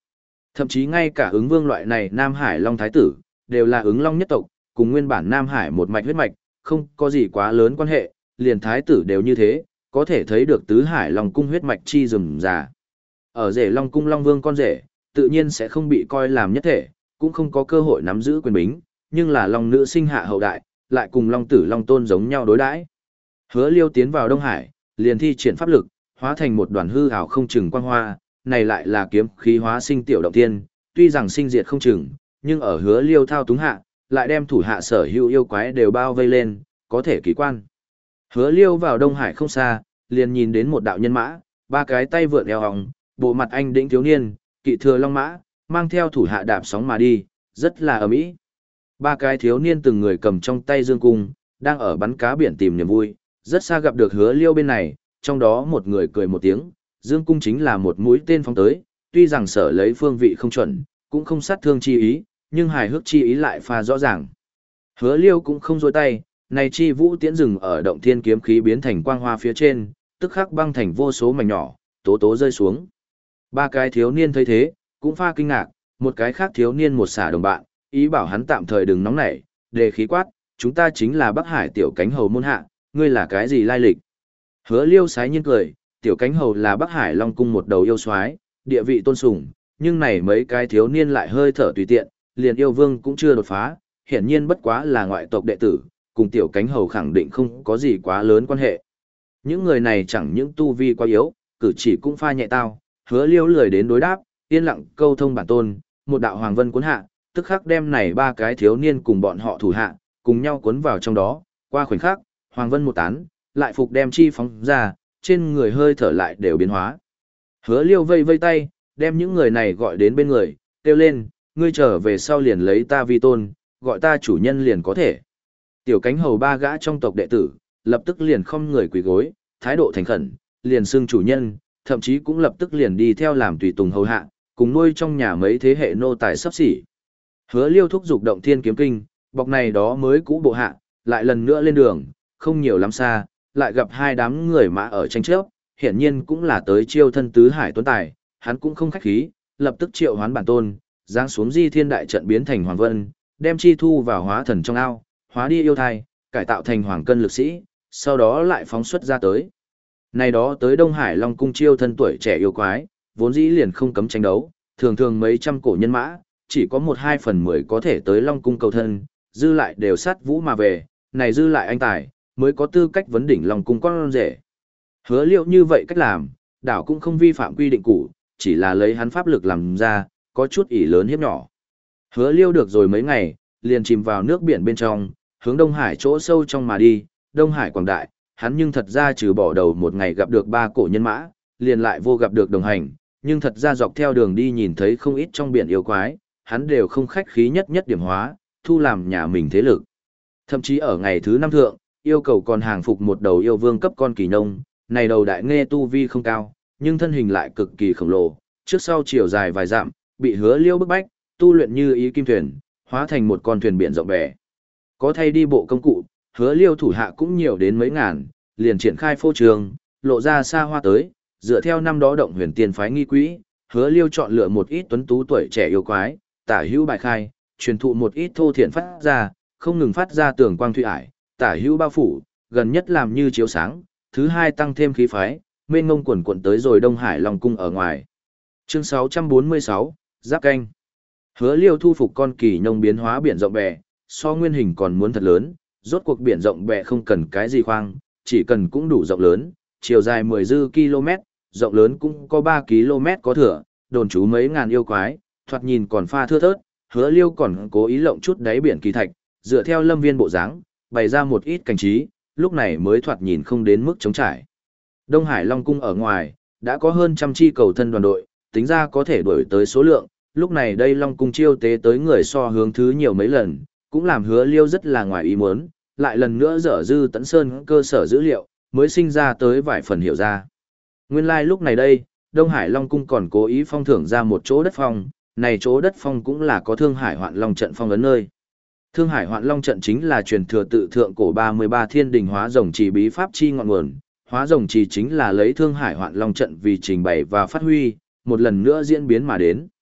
Thậm chí ngay cả ứng vương loại này Nam Hải Long Thái tử, đều là ứng Long nhất tộc, cùng nguyên bản Nam Hải một mạch huyết mạch, không có gì quá lớn quan hệ, liền Thái tử đều như thế, có thể thấy được tứ Hải Long cung huyết mạch chi rừng già. Ở rể Long cung Long Vương con rể, tự nhiên sẽ không bị coi làm nhất thể, cũng không có cơ hội nắm giữ quyền bính, nhưng là Long nữ sinh hạ hậu đại, lại cùng Long tử Long tôn giống nhau đối đãi. Hứa Liêu tiến vào Đông Hải, liền thi triển pháp lực, hóa thành một đoàn hư ảo không chừng quang hoa, này lại là kiếm khí hóa sinh tiểu động tiên, tuy rằng sinh diệt không chừng, nhưng ở Hứa Liêu thao túng hạ, lại đem thủ hạ sở hữu yêu quái đều bao vây lên, có thể kỳ quan. Hứa Liêu vào Đông Hải không xa, liền nhìn đến một đạo nhân mã, ba cái tay vượn eo hồng, bộ mặt anh đĩnh thiếu niên, kỵ thừa long mã, mang theo thủ hạ đạp sóng mà đi, rất là ầm ĩ. Ba cái thiếu niên từng người cầm trong tay dương cung, đang ở bắn cá biển tìm niềm vui, rất xa gặp được Hứa Liêu bên này, trong đó một người cười một tiếng, dương cung chính là một mũi tên phóng tới, tuy rằng sở lấy phương vị không chuẩn, cũng không sát thương chi ý, nhưng hài hước chi ý lại pha rõ ràng. Hứa Liêu cũng không dối tay, này chi vũ tiễn rừng ở động thiên kiếm khí biến thành quang hoa phía trên, tức khắc băng thành vô số mảnh nhỏ, tố tố rơi xuống. Ba cái thiếu niên thấy thế, cũng pha kinh ngạc, một cái khác thiếu niên một xả đồng bạn, ý bảo hắn tạm thời đừng nóng nảy, đề khí quát, chúng ta chính là Bắc Hải tiểu cánh hầu môn hạ, ngươi là cái gì lai lịch? Hứa Liêu sái nhiên cười, tiểu cánh hầu là Bắc Hải Long cung một đầu yêu soái, địa vị tôn sùng, nhưng này mấy cái thiếu niên lại hơi thở tùy tiện, liền yêu vương cũng chưa đột phá, hiển nhiên bất quá là ngoại tộc đệ tử, cùng tiểu cánh hầu khẳng định không có gì quá lớn quan hệ. Những người này chẳng những tu vi quá yếu, cử chỉ cũng pha nhẹ tao, Hứa Liêu lười đến đối đáp, yên lặng câu thông bản tôn, một đạo hoàng vân cuốn hạ, tức khắc đem này ba cái thiếu niên cùng bọn họ thủ hạ, cùng nhau cuốn vào trong đó, qua khoảnh khắc, hoàng vân một tán, lại phục đem chi phóng ra, trên người hơi thở lại đều biến hóa. Hứa Liêu vây vây tay, đem những người này gọi đến bên người, kêu lên, ngươi trở về sau liền lấy ta vi tôn, gọi ta chủ nhân liền có thể. Tiểu cánh hầu ba gã trong tộc đệ tử, lập tức liền không người quỳ gối, thái độ thành khẩn, liền xưng chủ nhân, thậm chí cũng lập tức liền đi theo làm tùy tùng hầu hạ, cùng nuôi trong nhà mấy thế hệ nô tài sắp xỉ. Hứa Liêu thúc giục động thiên kiếm kinh, bọc này đó mới cũ bộ hạ, lại lần nữa lên đường, không nhiều lắm xa, lại gặp hai đám người mã ở tranh chấp, hiển nhiên cũng là tới chiêu thân tứ hải tuấn tài, hắn cũng không khách khí, lập tức triệu hoán bản tôn, giáng xuống di thiên đại trận biến thành hoàng vân, đem chi thu vào hóa thần trong ao, hóa đi yêu thai, cải tạo thành hoàng cân lực sĩ, sau đó lại phóng xuất ra tới. Này đó tới Đông Hải Long cung chiêu thân tuổi trẻ yêu quái, vốn dĩ liền không cấm tranh đấu, thường thường mấy trăm cổ nhân mã, chỉ có một hai phần mười có thể tới Long cung cầu thân, dư lại đều sát vũ mà về, này dư lại anh tài, mới có tư cách vấn đỉnh Long cung con rể. Hứa Liêu như vậy cách làm, đảo cũng không vi phạm quy định cũ, chỉ là lấy hắn pháp lực làm ra, có chút ỷ lớn hiếp nhỏ. Hứa Liêu được rồi mấy ngày, liền chìm vào nước biển bên trong, hướng Đông Hải chỗ sâu trong mà đi, Đông Hải quảng đại, hắn nhưng thật ra trừ bỏ đầu một ngày gặp được ba cổ nhân mã, liền lại vô gặp được đồng hành, nhưng thật ra dọc theo đường đi nhìn thấy không ít trong biển yêu quái, hắn đều không khách khí nhất nhất điểm hóa, thu làm nhà mình thế lực. Thậm chí ở ngày thứ năm thượng, yêu cầu còn hàng phục một đầu yêu vương cấp con kỳ nông, này đầu đại nghe tu vi không cao, nhưng thân hình lại cực kỳ khổng lồ, trước sau chiều dài vài dặm, bị Hứa Liêu bức bách, tu luyện như ý kim thuyền, hóa thành một con thuyền biển rộng bè. Có thay đi bộ công cụ, Hứa Liêu thủ hạ cũng nhiều đến mấy ngàn, liền triển khai phô trường, lộ ra xa hoa tới, dựa theo năm đó động huyền tiên phái nghi quỹ, Hứa Liêu chọn lựa một ít tuấn tú tuổi trẻ yêu quái, tả hữu bài khai, truyền thụ một ít thô thiện phát ra, không ngừng phát ra tường quang thủy ải, tả hữu bao phủ, gần nhất làm như chiếu sáng, thứ hai tăng thêm khí phái, mênh ngông quần quần tới rồi Đông Hải Long cung ở ngoài. Chương sáu trăm bốn mươi sáu, Giáp canh. Hứa Liêu thu phục con kỳ nông biến hóa biển rộng bè, so nguyên hình còn muốn thật lớn, rốt cuộc biển rộng bè không cần cái gì khoang, chỉ cần cũng đủ rộng lớn, chiều dài mười dư km, rộng lớn cũng có ba ki lô mét có thừa, đồn trú mấy ngàn yêu quái, thoạt nhìn còn pha thưa thớt, Hứa Liêu còn cố ý lộng chút đáy biển kỳ thạch, dựa theo lâm viên bộ dáng, bày ra một ít cảnh trí, lúc này mới thoạt nhìn không đến mức trống trải. Đông Hải Long cung ở ngoài, đã có hơn trăm chi cầu thân đoàn đội, tính ra có thể đuổi tới số lượng, lúc này đây Long cung chiêu tế tới người so hướng thứ nhiều mấy lần, cũng làm Hứa Liêu rất là ngoài ý muốn, lại lần nữa dở dư tấn sơn cơ sở dữ liệu, mới sinh ra tới vài phần hiểu ra. Nguyên lai like lúc này đây, Đông Hải Long cung còn cố ý phong thưởng ra một chỗ đất phong, này chỗ đất phong cũng là có Thương Hải Hoạn Long trận phong ấn nơi. Thương Hải Hoạn Long trận chính là truyền thừa tự thượng cổ ba mươi ba thiên đình hóa rồng trì bí pháp chi ngọn nguồn, hóa rồng trì chính là lấy Thương Hải Hoạn Long trận vì trình bày và phát huy, một lần nữa diễn biến mà đến.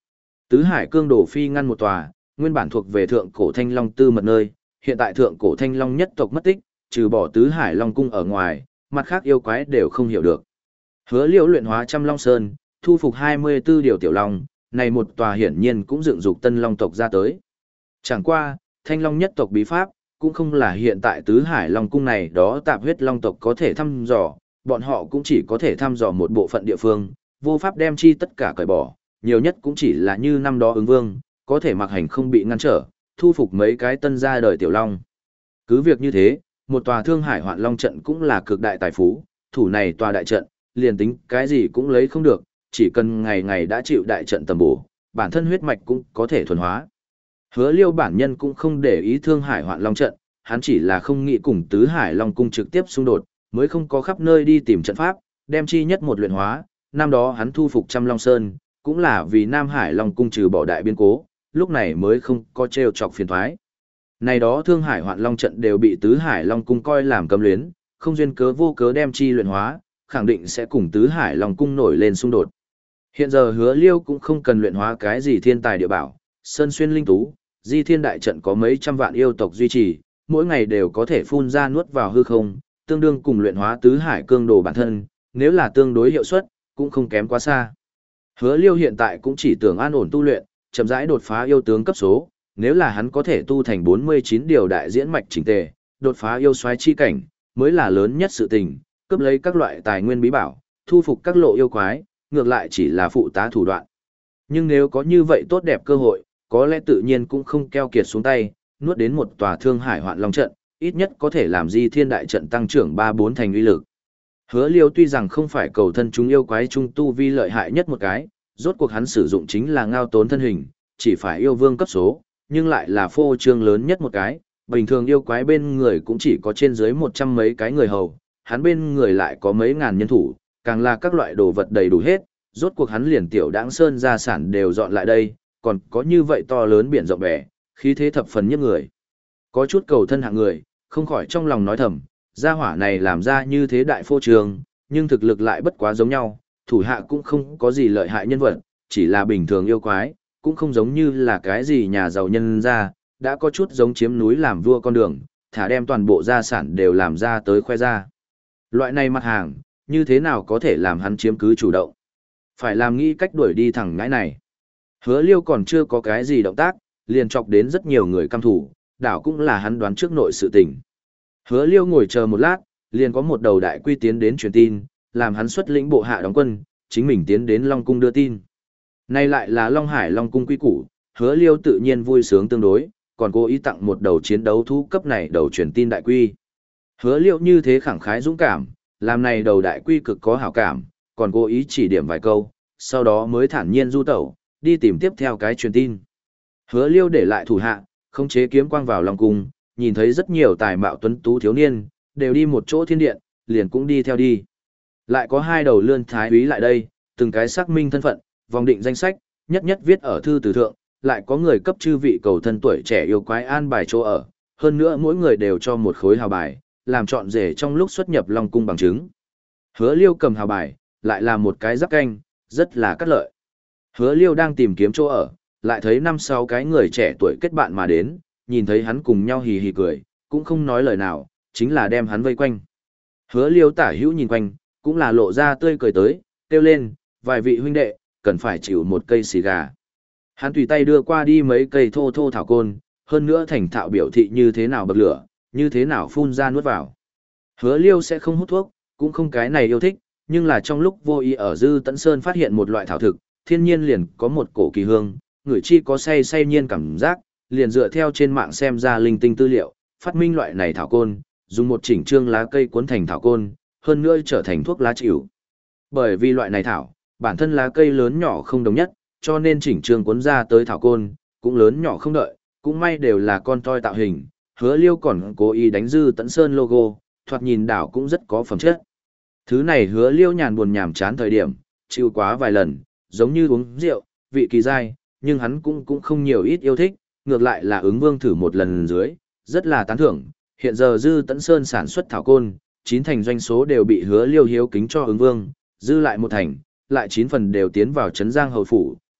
Tứ Hải Cương Đồ Phi ngăn một tòa, nguyên bản thuộc về thượng cổ Thanh Long tư mật nơi, hiện tại thượng cổ Thanh Long nhất tộc mất tích, trừ bỏ Tứ Hải Long cung ở ngoài, mặt khác yêu quái đều không hiểu được. Hứa Liễu luyện hóa trăm Long Sơn, thu phục hai mươi tư điều tiểu long, này một tòa hiển nhiên cũng dựng dục tân long tộc ra tới. Chẳng qua, Thanh Long nhất tộc bí pháp, cũng không là hiện tại Tứ Hải Long cung này đó tạp huyết long tộc có thể thăm dò, bọn họ cũng chỉ có thể thăm dò một bộ phận địa phương, vô pháp đem chi tất cả cởi bỏ, nhiều nhất cũng chỉ là như năm đó ứng vương, có thể mặc hành không bị ngăn trở, thu phục mấy cái tân ra đời tiểu long. Cứ việc như thế, một tòa Thương Hải Hoạn Long trận cũng là cực đại tài phú, thủ này tòa đại trận, liền tính cái gì cũng lấy không được, chỉ cần ngày ngày đã chịu đại trận tầm bổ, bản thân huyết mạch cũng có thể thuần hóa. Hứa Liêu bản nhân cũng không để ý Thương Hải Hoạn Long trận, hắn chỉ là không nghĩ cùng Tứ Hải Long cung trực tiếp xung đột, mới không có khắp nơi đi tìm trận pháp, đem chi nhất một luyện hóa. Năm đó hắn thu phục Trăm Long Sơn, cũng là vì Nam Hải Long cung trừ bỏ đại biên cố, lúc này mới không có trêu chọc phiền toái. Này đó Thương Hải Hoạn Long trận đều bị Tứ Hải Long cung coi làm cấm luyến, không duyên cớ vô cớ đem chi luyện hóa, khẳng định sẽ cùng Tứ Hải Long cung nổi lên xung đột. Hiện giờ Hứa Liêu cũng không cần luyện hóa cái gì thiên tài địa bảo, sơn xuyên linh tú, Di Thiên đại trận có mấy trăm vạn yêu tộc duy trì, mỗi ngày đều có thể phun ra nuốt vào hư không, tương đương cùng luyện hóa Tứ Hải Cương Đồ bản thân, nếu là tương đối hiệu suất, cũng không kém quá xa. Hứa Liêu hiện tại cũng chỉ tưởng an ổn tu luyện, chậm rãi đột phá yêu tướng cấp số, nếu là hắn có thể tu thành bốn mươi chín điều đại diễn mạch chỉnh tề, đột phá yêu soái chi cảnh, mới là lớn nhất sự tình, cướp lấy các loại tài nguyên bí bảo, thu phục các lộ yêu quái, ngược lại chỉ là phụ tá thủ đoạn. Nhưng nếu có như vậy tốt đẹp cơ hội, có lẽ tự nhiên cũng không keo kiệt xuống tay, nuốt đến một tòa Thương Hải Hoạn Long trận, ít nhất có thể làm Di Thiên đại trận tăng trưởng ba bốn thành uy lực. Hứa Liêu tuy rằng không phải cầu thân chúng yêu quái trung tu vi lợi hại nhất một cái, rốt cuộc hắn sử dụng chính là ngao tốn thân hình, chỉ phải yêu vương cấp số, nhưng lại là phô trương lớn nhất một cái, bình thường yêu quái bên người cũng chỉ có trên dưới một trăm mấy cái người hầu, hắn bên người lại có mấy ngàn nhân thủ, càng là các loại đồ vật đầy đủ hết, rốt cuộc hắn liền tiểu đãng sơn gia sản đều dọn lại đây, còn có như vậy to lớn biển rộng bẻ, khí thế thập phần nhất người. Có chút cầu thân hạng người, không khỏi trong lòng nói thầm, gia hỏa này làm ra như thế đại phô trường, nhưng thực lực lại bất quá giống nhau, thủ hạ cũng không có gì lợi hại nhân vật, chỉ là bình thường yêu quái, cũng không giống như là cái gì nhà giàu nhân ra, đã có chút giống chiếm núi làm vua con đường, thả đem toàn bộ gia sản đều làm ra tới khoe ra. Loại này mặt hàng, như thế nào có thể làm hắn chiếm cứ chủ động? Phải làm nghĩ cách đuổi đi thằng ngãi này. Hứa Liêu còn chưa có cái gì động tác, liền chọc đến rất nhiều người căm thủ, đảo cũng là hắn đoán trước nội sự tình. Hứa Liêu ngồi chờ một lát, liền có một đầu đại quy tiến đến truyền tin, làm hắn xuất lĩnh bộ hạ đóng quân, chính mình tiến đến Long Cung đưa tin. Nay lại là Long Hải Long Cung quy củ, Hứa Liêu tự nhiên vui sướng tương đối, còn cố ý tặng một đầu chiến đấu thú cấp này đầu truyền tin đại quy. Hứa Liêu như thế khẳng khái dũng cảm, làm này đầu đại quy cực có hảo cảm, còn cố ý chỉ điểm vài câu, sau đó mới thản nhiên du tẩu, đi tìm tiếp theo cái truyền tin. Hứa Liêu để lại thủ hạ, không chế kiếm quang vào Long Cung, nhìn thấy rất nhiều tài mạo tuấn tú thiếu niên, đều đi một chỗ thiên điện, liền cũng đi theo đi. Lại có hai đầu lươn thái úy lại đây, từng cái xác minh thân phận, vòng định danh sách, nhất nhất viết ở thư từ thượng, lại có người cấp chư vị cầu thân tuổi trẻ yêu quái an bài chỗ ở, hơn nữa mỗi người đều cho một khối hào bài, làm chọn rể trong lúc xuất nhập Long Cung bằng chứng. Hứa Liêu cầm hào bài, lại là một cái giáp canh, rất là cắt lợi. Hứa Liêu đang tìm kiếm chỗ ở, lại thấy năm sáu cái người trẻ tuổi kết bạn mà đến, nhìn thấy hắn cùng nhau hì hì cười, cũng không nói lời nào, chính là đem hắn vây quanh. Hứa Liêu tả hữu nhìn quanh, cũng là lộ ra tươi cười tới, kêu lên, vài vị huynh đệ, cần phải chịu một cây xì gà. Hắn tùy tay đưa qua đi mấy cây thô thô thảo côn, hơn nữa thành thạo biểu thị như thế nào bậc lửa, như thế nào phun ra nuốt vào. Hứa Liêu sẽ không hút thuốc, cũng không cái này yêu thích, nhưng là trong lúc vô ý ở Dư Tẫn Sơn phát hiện một loại thảo thực, thiên nhiên liền có một cổ kỳ hương, người chi có say say nhiên cảm giác, liền dựa theo trên mạng xem ra linh tinh tư liệu, phát minh loại này thảo côn, dùng một chỉnh trương lá cây cuốn thành thảo côn, hơn nữa trở thành thuốc lá chịu. Bởi vì loại này thảo, bản thân lá cây lớn nhỏ không đồng nhất, cho nên chỉnh trương cuốn ra tới thảo côn, cũng lớn nhỏ không đợi, cũng may đều là con toi tạo hình. Hứa Liêu còn cố ý đánh Dư Tẫn Sơn logo, thoạt nhìn đảo cũng rất có phẩm chất. Thứ này Hứa Liêu nhàn buồn nhàm chán thời điểm, chịu quá vài lần, giống như uống rượu, vị kỳ dai, nhưng hắn cũng cũng không nhiều ít yêu thích, ngược lại là ứng vương thử một lần dưới, rất là tán thưởng. Hiện giờ Dư Tẫn Sơn sản xuất thảo côn, chín thành doanh số đều bị Hứa Liêu hiếu kính cho ứng vương, dư lại một thành, lại chín phần đều tiến vào trấn Giang hầu phủ,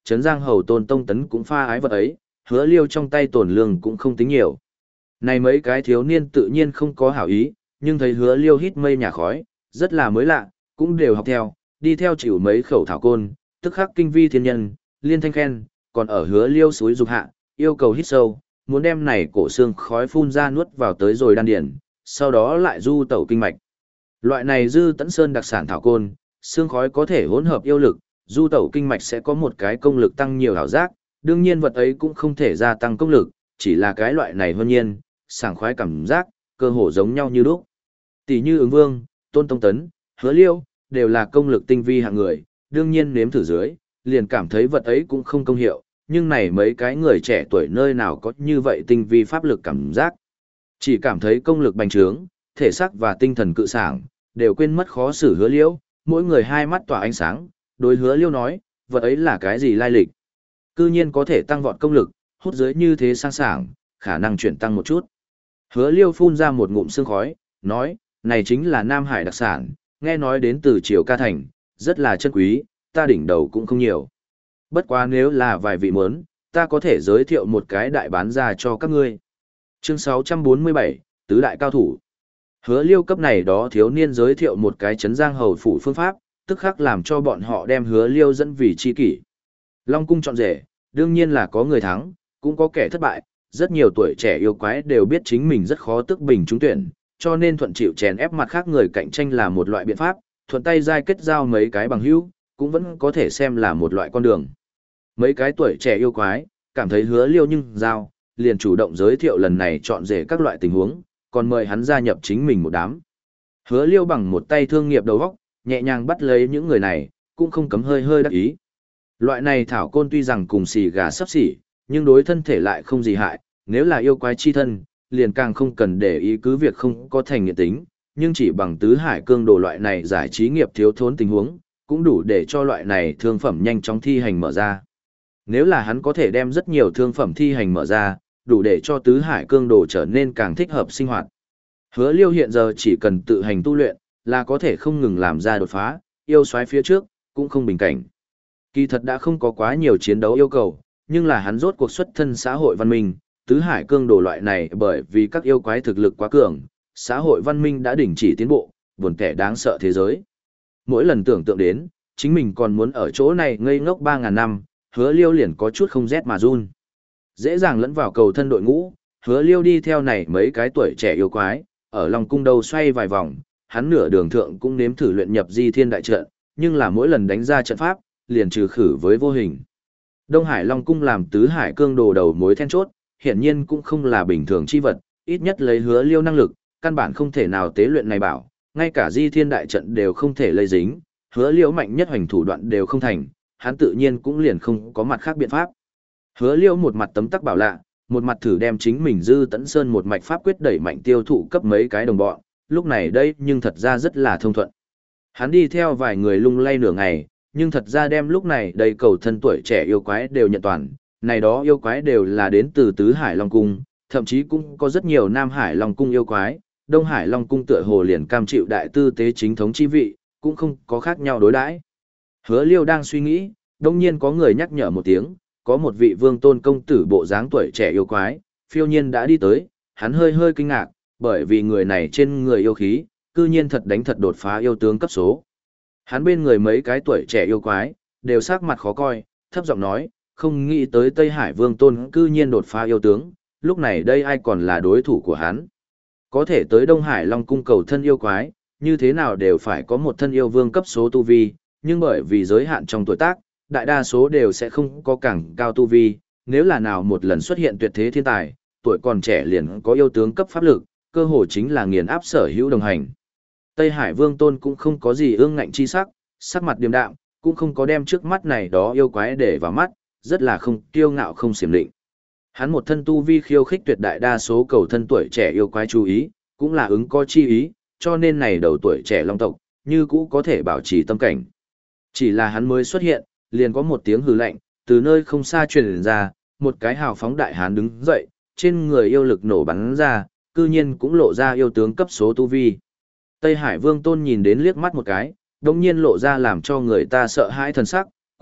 Trấn Giang Hầu Tôn Tông Tấn cũng pha ái vật ấy, Hứa Liêu trong tay tổn lương cũng không tính nhiều. Này mấy cái thiếu niên tự nhiên không có hảo ý, nhưng thấy Hứa Liêu hít mây nhà khói, rất là mới lạ, cũng đều học theo, đi theo chịu mấy khẩu thảo côn, tức khắc kinh vi thiên nhân, liên thanh khen, còn ở Hứa Liêu suối dục hạ, yêu cầu hít sâu, muốn đem này cổ xương khói phun ra nuốt vào tới rồi đan điển, sau đó lại du tẩu kinh mạch. Loại này dư tẫn sơn đặc sản thảo côn, xương khói có thể hỗn hợp yêu lực, du tẩu kinh mạch sẽ có một cái công lực tăng nhiều hảo giác, đương nhiên vật ấy cũng không thể gia tăng công lực, chỉ là cái loại này hơn nhiên, sảng khoái cảm giác, cơ hồ giống nhau như lúc. Tỷ như ứng vương, Tôn Tông Tấn, Hứa Liêu, đều là công lực tinh vi hạng người, đương nhiên nếm thử dưới, liền cảm thấy vật ấy cũng không công hiệu, nhưng này mấy cái người trẻ tuổi nơi nào có như vậy tinh vi pháp lực cảm giác. Chỉ cảm thấy công lực bành trướng, thể xác và tinh thần cự sảng, đều quên mất khó xử Hứa Liêu, mỗi người hai mắt tỏa ánh sáng, đối Hứa Liêu nói, vật ấy là cái gì lai lịch? Cư nhiên có thể tăng vọt công lực, hút dưới như thế sang sảng, khả năng chuyển tăng một chút. Hứa Liêu phun ra một ngụm sương khói, nói, này chính là Nam Hải đặc sản, nghe nói đến từ Triều Ca Thành, rất là chân quý, ta đỉnh đầu cũng không nhiều. Bất quá nếu là vài vị muốn, ta có thể giới thiệu một cái đại bán ra cho các ngươi. Chương sáu trăm bốn mươi bảy, Tứ Đại Cao Thủ. Hứa Liêu cấp này đó thiếu niên giới thiệu một cái Trấn Giang Hầu phủ phương pháp, tức khắc làm cho bọn họ đem Hứa Liêu dẫn vì chi kỷ. Long cung chọn rể, đương nhiên là có người thắng, cũng có kẻ thất bại, rất nhiều tuổi trẻ yêu quái đều biết chính mình rất khó tức bình trúng tuyển, cho nên thuận chịu chèn ép mặt khác người cạnh tranh là một loại biện pháp, thuận tay giai kết giao mấy cái bằng hữu, cũng vẫn có thể xem là một loại con đường. Mấy cái tuổi trẻ yêu quái, cảm thấy Hứa Liêu nhưng giao, liền chủ động giới thiệu lần này chọn rể các loại tình huống, còn mời hắn gia nhập chính mình một đám. Hứa Liêu bằng một tay thương nghiệp đầu óc, nhẹ nhàng bắt lấy những người này, cũng không cấm hơi hơi đắc ý. Loại này thảo côn tuy rằng cùng xì gà sắp xỉ, nhưng đối thân thể lại không gì hại, nếu là yêu quái chi thân, liền càng không cần để ý cứ việc không có thành nghiện tính, nhưng chỉ bằng tứ hải cương đồ loại này giải trí nghiệp thiếu thốn tình huống, cũng đủ để cho loại này thương phẩm nhanh chóng thi hành mở ra. Nếu là hắn có thể đem rất nhiều thương phẩm thi hành mở ra, đủ để cho tứ hải cương đồ trở nên càng thích hợp sinh hoạt. Hứa Liêu hiện giờ chỉ cần tự hành tu luyện, là có thể không ngừng làm ra đột phá, yêu xoáy phía trước, cũng không bình cảnh. Kỳ thật đã không có quá nhiều chiến đấu yêu cầu, nhưng là hắn rốt cuộc xuất thân xã hội văn minh, tứ hải cương đồ loại này bởi vì các yêu quái thực lực quá cường, xã hội văn minh đã đình chỉ tiến bộ, buồn kẻ đáng sợ thế giới. Mỗi lần tưởng tượng đến, chính mình còn muốn ở chỗ này ngây ngốc ba ngàn năm, Hứa Liêu liền có chút không rét mà run. Dễ dàng lẫn vào cầu thân đội ngũ, Hứa Liêu đi theo này mấy cái tuổi trẻ yêu quái, ở Long cung đầu xoay vài vòng, hắn nửa đường thượng cũng nếm thử luyện nhập Di Thiên đại trận, nhưng là mỗi lần đánh ra trận pháp, liền trừ khử với vô hình. Đông Hải Long cung làm tứ hải cương đồ đầu mối then chốt, hiển nhiên cũng không là bình thường chi vật, ít nhất lấy Hứa Liêu năng lực, căn bản không thể nào tế luyện này bảo, ngay cả Di Thiên đại trận đều không thể lây dính, Hứa Liêu mạnh nhất hoành thủ đoạn đều không thành, hắn tự nhiên cũng liền không có mặt khác biện pháp. Hứa Liêu một mặt tấm tắc bảo lạ, một mặt thử đem chính mình dư tẫn sơn một mạch pháp quyết đẩy mạnh tiêu thụ cấp mấy cái đồng bọn, lúc này đây nhưng thật ra rất là thông thuận. Hắn đi theo vài người lung lay nửa ngày, nhưng thật ra đem lúc này đầy cầu thân tuổi trẻ yêu quái đều nhận toàn, này đó yêu quái đều là đến từ Tứ Hải Long Cung, thậm chí cũng có rất nhiều Nam Hải Long Cung yêu quái, Đông Hải Long Cung tựa hồ liền cam chịu đại tư tế chính thống chi vị, cũng không có khác nhau đối đãi. Hứa Liêu đang suy nghĩ, đông nhiên có người nhắc nhở một tiếng, có một vị vương tôn công tử bộ dáng tuổi trẻ yêu quái, phiêu nhiên đã đi tới, hắn hơi hơi kinh ngạc, bởi vì người này trên người yêu khí, cư nhiên thật đánh thật đột phá yêu tướng cấp số. Hắn bên người mấy cái tuổi trẻ yêu quái, đều sắc mặt khó coi, thấp giọng nói, không nghĩ tới Tây Hải vương tôn cư nhiên đột phá yêu tướng, lúc này đây ai còn là đối thủ của hắn. Có thể tới Đông Hải Long cung cầu thân yêu quái, như thế nào đều phải có một thân yêu vương cấp số tu vi, nhưng bởi vì giới hạn trong tuổi tác, đại đa số đều sẽ không có càng cao tu vi, nếu là nào một lần xuất hiện tuyệt thế thiên tài, tuổi còn trẻ liền có yêu tướng cấp pháp lực, cơ hội chính là nghiền áp sở hữu đồng hành. Tây Hải Vương Tôn cũng không có gì ương ngạnh chi sắc, sắc mặt điềm đạm, cũng không có đem trước mắt này đó yêu quái để vào mắt, rất là không kiêu ngạo không xiểm định. Hắn một thân tu vi khiêu khích tuyệt đại đa số cầu thân tuổi trẻ yêu quái chú ý, cũng là ứng có chi ý, cho nên này đầu tuổi trẻ long tộc, như cũ có thể bảo trì tâm cảnh. Chỉ là hắn mới xuất hiện, liền có một tiếng hừ lạnh, từ nơi không xa truyền ra, một cái hào phóng đại hán đứng dậy, trên người yêu lực nổ bắn ra, cư nhiên cũng lộ ra yêu tướng cấp số tu vi. Tây Hải Vương Tôn nhìn đến liếc mắt một cái, đồng nhiên lộ ra làm cho người ta sợ hãi thần sắc, quắc,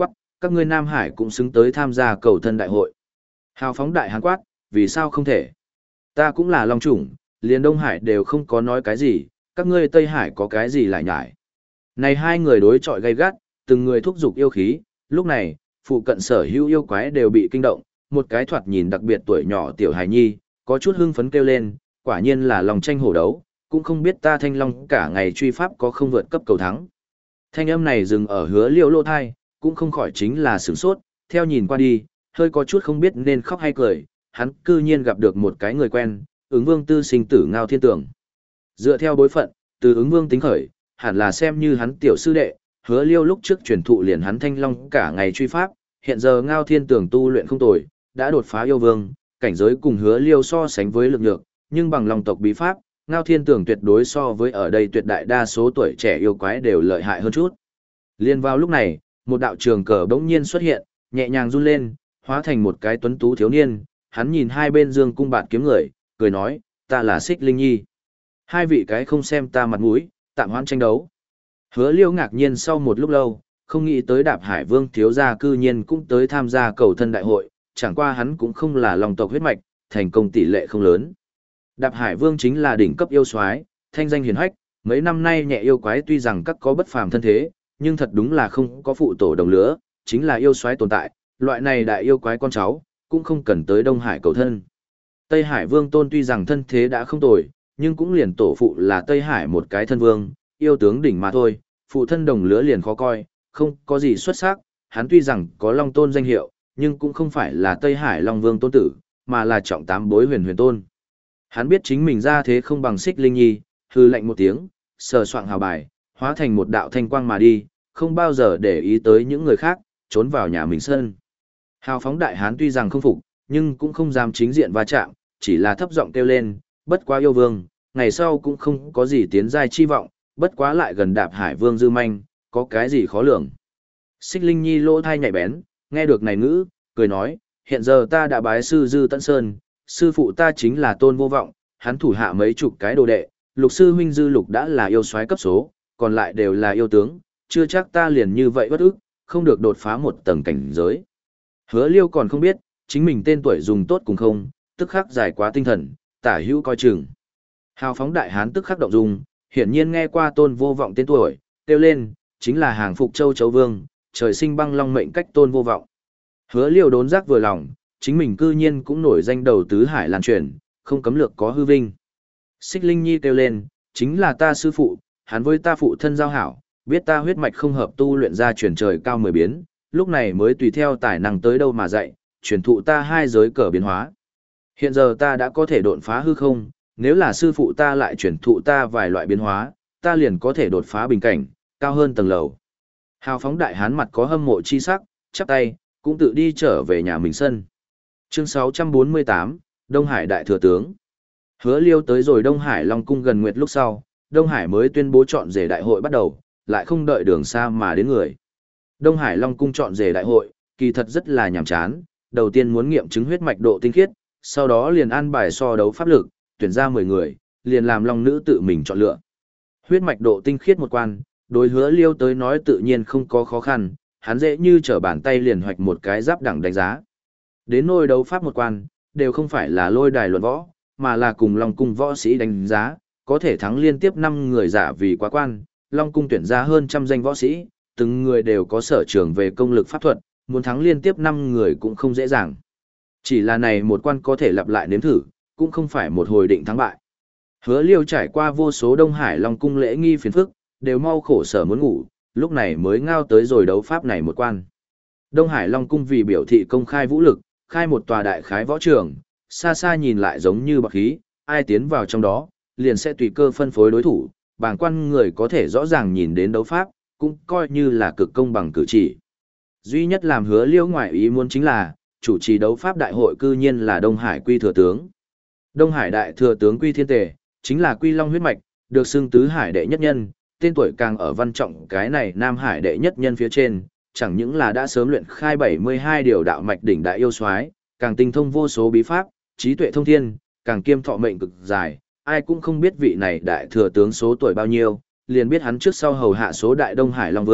các ngươi Nam Hải cũng xứng tới tham gia cầu thân đại hội. Hào phóng đại hán quát, vì sao không thể? Ta cũng là Long chủng, liền Đông Hải đều không có nói cái gì, các ngươi Tây Hải có cái gì lại nhải. Này hai người đối chọi gay gắt, từng người thúc giục yêu khí, lúc này, phụ cận sở hữu yêu quái đều bị kinh động, một cái thoạt nhìn đặc biệt tuổi nhỏ tiểu hài nhi, có chút hưng phấn kêu lên, quả nhiên là lòng tranh hổ đấu, cũng không biết ta Thanh Long cả ngày truy pháp có không vượt cấp cầu thắng. Thanh âm này dừng ở Hứa Liêu lô thai, cũng không khỏi chính là sửng sốt, theo nhìn qua đi, hơi có chút không biết nên khóc hay cười, hắn cư nhiên gặp được một cái người quen, ứng vương tư sinh tử Ngao Thiên Tường. Dựa theo bối phận, từ ứng vương tính khởi, hẳn là xem như hắn tiểu sư đệ, Hứa Liêu lúc trước truyền thụ liền hắn Thanh Long cả ngày truy pháp, hiện giờ Ngao Thiên Tường tu luyện không tồi, đã đột phá yêu vương, cảnh giới cùng Hứa Liêu so sánh với lực lượng, nhưng bằng Long tộc bí pháp, Ngao Thiên Tường tuyệt đối so với ở đây tuyệt đại đa số tuổi trẻ yêu quái đều lợi hại hơn chút. Liên vào lúc này, một đạo trường cờ bỗng nhiên xuất hiện, nhẹ nhàng run lên, hóa thành một cái tuấn tú thiếu niên, hắn nhìn hai bên dương cung bạt kiếm người, cười nói, ta là Xích Linh Nhi. Hai vị cái không xem ta mặt mũi, tạm hoãn tranh đấu. Hứa Liêu ngạc nhiên sau một lúc lâu, không nghĩ tới Đạp Hải Vương thiếu gia cư nhiên cũng tới tham gia cầu thân đại hội, chẳng qua hắn cũng không là Long tộc huyết mạch, thành công tỷ lệ không lớn. Đạp Hải Vương chính là đỉnh cấp yêu soái, thanh danh hiển hách, mấy năm nay nhẹ yêu quái tuy rằng các có bất phàm thân thế, nhưng thật đúng là không có phụ tổ đồng lứa, chính là yêu soái tồn tại, loại này đại yêu quái con cháu, cũng không cần tới Đông Hải cầu thân. Tây Hải Vương Tôn tuy rằng thân thế đã không tồi, nhưng cũng liền tổ phụ là Tây Hải một cái thân vương, yêu tướng đỉnh mà thôi, phụ thân đồng lứa liền khó coi, không có gì xuất sắc, hắn tuy rằng có Long Tôn danh hiệu, nhưng cũng không phải là Tây Hải Long Vương Tôn tử, mà là trọng tám bối huyền huyền tôn. Hắn biết chính mình ra thế không bằng Xích Linh Nhi, hư lạnh một tiếng, sờ soạng hào bài, hóa thành một đạo thanh quang mà đi, không bao giờ để ý tới những người khác, trốn vào nhà mình sân. Hào phóng đại hán tuy rằng không phục, nhưng cũng không dám chính diện va chạm, chỉ là thấp giọng kêu lên, bất quá yêu vương, ngày sau cũng không có gì tiến giai chi vọng, bất quá lại gần Đạp Hải Vương dư manh, có cái gì khó lường. Xích Linh Nhi lỗ thai nhạy bén, nghe được này ngữ, cười nói, hiện giờ ta đã bái sư Dư Tấn Sơn, sư phụ ta chính là Tôn Vô Vọng, hắn thủ hạ mấy chục cái đồ đệ, lục sư huynh Dư Lục đã là yêu soái cấp số, còn lại đều là yêu tướng, chưa chắc ta liền như vậy bất ức, không được đột phá một tầng cảnh giới. Hứa Liêu còn không biết, chính mình tên tuổi dùng tốt cùng không, tức khắc giải quá tinh thần, tả hữu coi chừng. Hào phóng đại hán tức khắc động dung, hiển nhiên nghe qua Tôn Vô Vọng tên tuổi, kêu lên, chính là hàng phục châu chấu vương, trời sinh băng long mệnh cách Tôn Vô Vọng. Hứa Liêu đốn giác vừa lòng, chính mình cư nhiên cũng nổi danh đầu tứ hải lan truyền, không cấm lược có hư vinh. Xích Linh Nhi kêu lên, chính là ta sư phụ, hắn với ta phụ thân giao hảo, biết ta huyết mạch không hợp tu luyện ra truyền trời cao mười biến, lúc này mới tùy theo tài năng tới đâu mà dạy, truyền thụ ta hai giới cờ biến hóa. Hiện giờ ta đã có thể đột phá hư không, nếu là sư phụ ta lại truyền thụ ta vài loại biến hóa, ta liền có thể đột phá bình cảnh, cao hơn tầng lầu. Hào phóng đại hán mặt có hâm mộ chi sắc, chắp tay, cũng tự đi trở về nhà mình sân. Chương sáu trăm bốn mươi tám, Đông Hải Đại Thừa Tướng. Hứa Liêu tới rồi Đông Hải Long Cung gần nguyệt lúc sau, Đông Hải mới tuyên bố chọn rể đại hội bắt đầu, lại không đợi đường xa mà đến người. Đông Hải Long Cung chọn rể đại hội, kỳ thật rất là nhàm chán, đầu tiên muốn nghiệm chứng huyết mạch độ tinh khiết, sau đó liền an bài so đấu pháp lực, tuyển ra mười người, liền làm Long nữ tự mình chọn lựa. Huyết mạch độ tinh khiết một quan, đối Hứa Liêu tới nói tự nhiên không có khó khăn, hắn dễ như trở bàn tay liền hoạch một cái giáp đẳng đánh giá. Đến nôi đấu pháp một quan, đều không phải là lôi đài luận võ, mà là cùng Long Cung võ sĩ đánh giá, có thể thắng liên tiếp năm người giả vì quá quan, Long Cung tuyển ra hơn trăm danh võ sĩ, từng người đều có sở trường về công lực pháp thuật, muốn thắng liên tiếp năm người cũng không dễ dàng. Chỉ là này một quan có thể lặp lại nếm thử, cũng không phải một hồi định thắng bại. Hứa Liêu trải qua vô số Đông Hải Long Cung lễ nghi phiền phức, đều mau khổ sở muốn ngủ, lúc này mới ngao tới rồi đấu pháp này một quan. Đông Hải Long Cung vì biểu thị công khai vũ lực, khai một tòa đại khái võ trường, xa xa nhìn lại giống như bạc khí, ai tiến vào trong đó, liền sẽ tùy cơ phân phối đối thủ, bàng quan người có thể rõ ràng nhìn đến đấu pháp, cũng coi như là cực công bằng cử chỉ. Duy nhất làm Hứa Liêu ngoại ý muốn chính là, chủ trì đấu pháp đại hội cư nhiên là Đông Hải Quy Thừa Tướng. Đông Hải Đại Thừa Tướng Quy Thiên Tề, chính là Quy Long huyết mạch, được xưng tứ hải đệ nhất nhân, tên tuổi càng ở văn trọng cái này Nam Hải đệ nhất nhân phía trên, chẳng những là đã sớm luyện khai bảy mươi hai điều đạo mạch đỉnh đại yêu soái, càng tinh thông vô số bí pháp, trí tuệ thông thiên, càng kiêm thọ mệnh cực dài, ai cũng không biết vị này đại thừa tướng số tuổi bao nhiêu, liền biết hắn trước sau hầu hạ số đại Đông Hải Long Vương,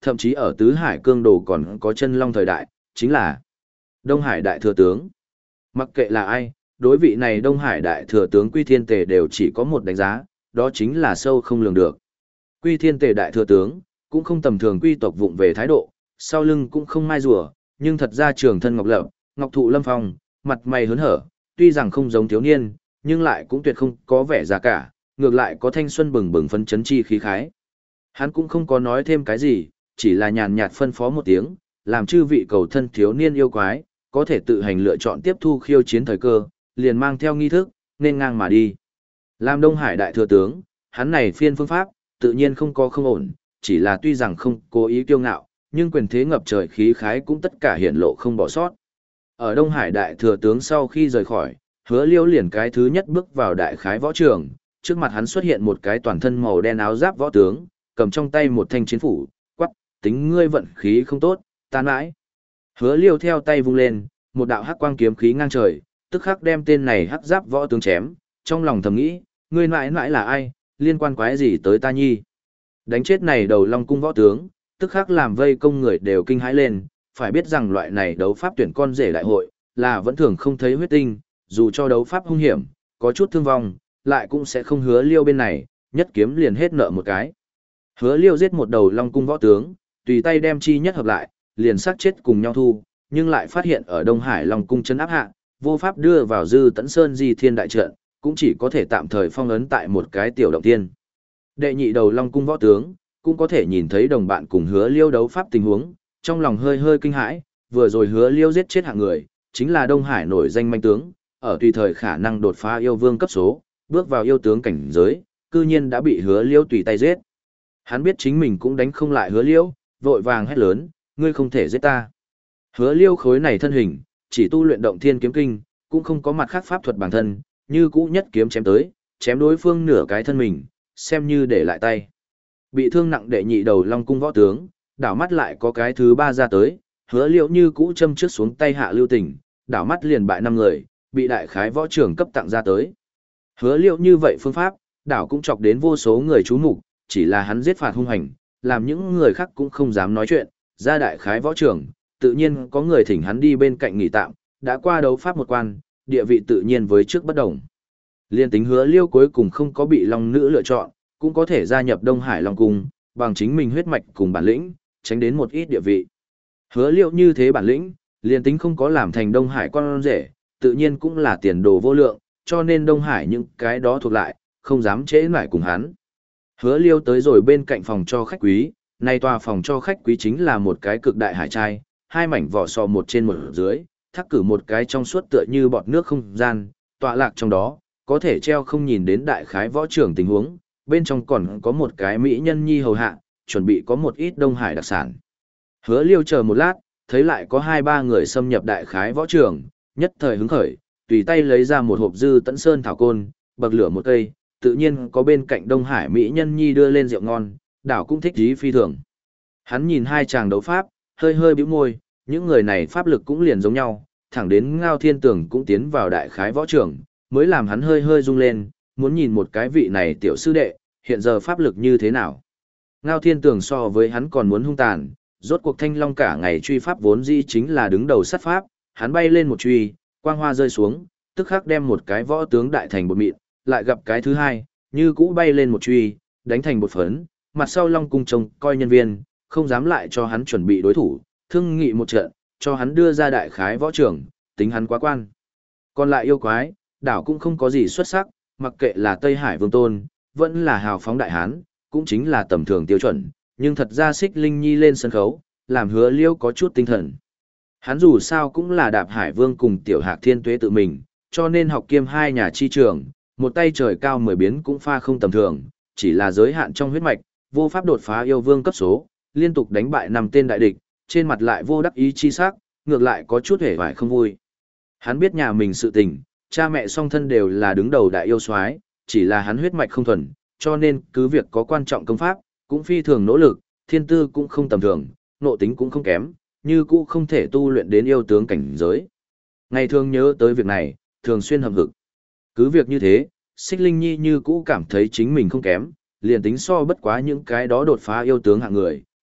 thậm chí ở Tứ Hải Cương Đồ còn có chân long thời đại, chính là Đông Hải Đại Thừa Tướng. Mặc kệ là ai, đối vị này Đông Hải Đại Thừa Tướng Quy Thiên Tề đều chỉ có một đánh giá, đó chính là sâu không lường được. Quy Thiên Tề Đại Thừa Tướng, cũng không tầm thường quy tộc vụng về thái độ, sau lưng cũng không mai rùa, nhưng thật ra trường thân ngọc lập, ngọc thụ lâm phong, mặt mày hớn hở, tuy rằng không giống thiếu niên, nhưng lại cũng tuyệt không có vẻ già cả, ngược lại có thanh xuân bừng bừng phấn chấn chi khí khái. Hắn cũng không có nói thêm cái gì, chỉ là nhàn nhạt phân phó một tiếng, làm chư vị cầu thân thiếu niên yêu quái, có thể tự hành lựa chọn tiếp thu khiêu chiến thời cơ, liền mang theo nghi thức, nên ngang mà đi. Làm Đông Hải Đại Thừa Tướng, hắn này phiên phương pháp, tự nhiên không có không ổn, chỉ là tuy rằng không cố ý kiêu ngạo, nhưng quyền thế ngập trời khí khái cũng tất cả hiển lộ không bỏ sót. Ở Đông Hải Đại Thừa Tướng sau khi rời khỏi, Hứa Liêu liền cái thứ nhất bước vào đại khái võ trường, trước mặt hắn xuất hiện một cái toàn thân màu đen áo giáp võ tướng, cầm trong tay một thanh chiến phủ, quắc, tính ngươi vận khí không tốt, tan mãi. Hứa Liêu theo tay vung lên, một đạo hắc quang kiếm khí ngang trời, tức khắc đem tên này hắc giáp võ tướng chém, trong lòng thầm nghĩ, ngươi mãi mãi là ai, liên quan quái gì tới ta nhi. Đánh chết này đầu Long cung võ tướng, tức khắc làm vây công người đều kinh hãi lên, phải biết rằng loại này đấu pháp tuyển con rể đại hội, là vẫn thường không thấy huyết tinh, dù cho đấu pháp hung hiểm, có chút thương vong, lại cũng sẽ không Hứa Liêu bên này, nhất kiếm liền hết nợ một cái. Hứa Liêu giết một đầu Long cung võ tướng, tùy tay đem chi nhất hợp lại, liền sát chết cùng nhau thu, nhưng lại phát hiện ở Đông Hải Long cung chân áp hạ, vô pháp đưa vào Dư Tẫn Sơn Di Thiên đại trận, cũng chỉ có thể tạm thời phong ấn tại một cái tiểu động tiên. Đệ nhị đầu Long cung võ tướng, cũng có thể nhìn thấy đồng bạn cùng Hứa Liêu đấu pháp tình huống, trong lòng hơi hơi kinh hãi, vừa rồi Hứa Liêu giết chết hạng người, chính là Đông Hải nổi danh manh tướng, ở tùy thời khả năng đột phá yêu vương cấp số, bước vào yêu tướng cảnh giới, cư nhiên đã bị Hứa Liêu tùy tay giết. Hắn biết chính mình cũng đánh không lại Hứa Liêu, vội vàng hét lớn, ngươi không thể giết ta. Hứa Liêu khối này thân hình, chỉ tu luyện động thiên kiếm kinh, cũng không có mặt khác pháp thuật bản thân, như cũ nhất kiếm chém tới, chém đối phương nửa cái thân mình, xem như để lại tay. Bị thương nặng đệ nhị đầu Long cung võ tướng, đảo mắt lại có cái thứ ba ra tới, Hứa Liêu như cũ châm trước xuống tay hạ lưu tình, đảo mắt liền bại năm người, bị đại khái võ trưởng cấp tặng ra tới. Hứa Liêu như vậy phương pháp, đảo cũng chọc đến vô số người chú mục, chỉ là hắn giết phạt hung hành, làm những người khác cũng không dám nói chuyện, ra đại khái võ trưởng, tự nhiên có người thỉnh hắn đi bên cạnh nghỉ tạm, đã qua đấu pháp một quan, địa vị tự nhiên với trước bất đồng. Liên tính Hứa Liêu cuối cùng không có bị Long nữ lựa chọn, cũng có thể gia nhập Đông Hải Long cung, bằng chính mình huyết mạch cùng bản lĩnh, tránh đến một ít địa vị. Hứa Liêu như thế bản lĩnh, liên tính không có làm thành Đông Hải con rể, tự nhiên cũng là tiền đồ vô lượng, cho nên Đông Hải những cái đó thuộc lại, không dám trễ nải cùng hắn. Hứa Liêu tới rồi bên cạnh phòng cho khách quý, nay tòa phòng cho khách quý chính là một cái cực đại hải trai, hai mảnh vỏ sò một trên một dưới, thắc cử một cái trong suốt tựa như bọt nước không gian, tọa lạc trong đó, có thể treo không nhìn đến đại khái võ trưởng tình huống, bên trong còn có một cái mỹ nhân nhi hầu hạ, chuẩn bị có một ít Đông Hải đặc sản. Hứa Liêu chờ một lát, thấy lại có hai ba người xâm nhập đại khái võ trưởng, nhất thời hứng khởi, tùy tay lấy ra một hộp Dư Tẫn Sơn thảo côn, bậc lửa một cây, tự nhiên có bên cạnh Đông Hải mỹ nhân nhi đưa lên rượu ngon, đảo cũng thích dí phi thường. Hắn nhìn hai chàng đấu pháp, hơi hơi bĩu môi, những người này pháp lực cũng liền giống nhau, thẳng đến Ngao Thiên Tường cũng tiến vào đại khái võ trưởng, mới làm hắn hơi hơi rung lên, muốn nhìn một cái vị này tiểu sư đệ, hiện giờ pháp lực như thế nào. Ngao Thiên Tường so với hắn còn muốn hung tàn, rốt cuộc Thanh Long cả ngày truy pháp vốn dĩ chính là đứng đầu sát pháp, hắn bay lên một truy, quang hoa rơi xuống, tức khắc đem một cái võ tướng đại thành bột mịn, lại gặp cái thứ hai, như cũ bay lên một truy, đánh thành bột phấn, mặt sau Long cung trông coi nhân viên, không dám lại cho hắn chuẩn bị đối thủ, thương nghị một trận, cho hắn đưa ra đại khái võ trưởng, tính hắn quá quan. Còn lại yêu quái, đảo cũng không có gì xuất sắc, mặc kệ là Tây Hải Vương Tôn, vẫn là hào phóng đại hán, cũng chính là tầm thường tiêu chuẩn, nhưng thật ra Xích Linh Nhi lên sân khấu, làm Hứa Liêu có chút tinh thần. Hắn dù sao cũng là Đạp Hải Vương cùng Tiểu Hạc Thiên Tuế tự mình, cho nên học kiêm hai nhà chi trường, một tay trời cao mười biến cũng pha không tầm thường, chỉ là giới hạn trong huyết mạch, vô pháp đột phá yêu vương cấp số, liên tục đánh bại năm tên đại địch, trên mặt lại vô đắc ý chi sắc, ngược lại có chút hề vải không vui. Hắn biết nhà mình sự tình, cha mẹ song thân đều là đứng đầu đại yêu soái, chỉ là hắn huyết mạch không thuần, cho nên cứ việc có quan trọng công pháp, cũng phi thường nỗ lực, thiên tư cũng không tầm thường, nộ tính cũng không kém, như cũ không thể tu luyện đến yêu tướng cảnh giới. Ngày thường nhớ tới việc này, thường xuyên hậm hực. Cứ việc như thế, Xích Linh Nhi như cũ cảm thấy chính mình không kém, liền tính so bất quá những cái đó đột phá yêu tướng hạng người,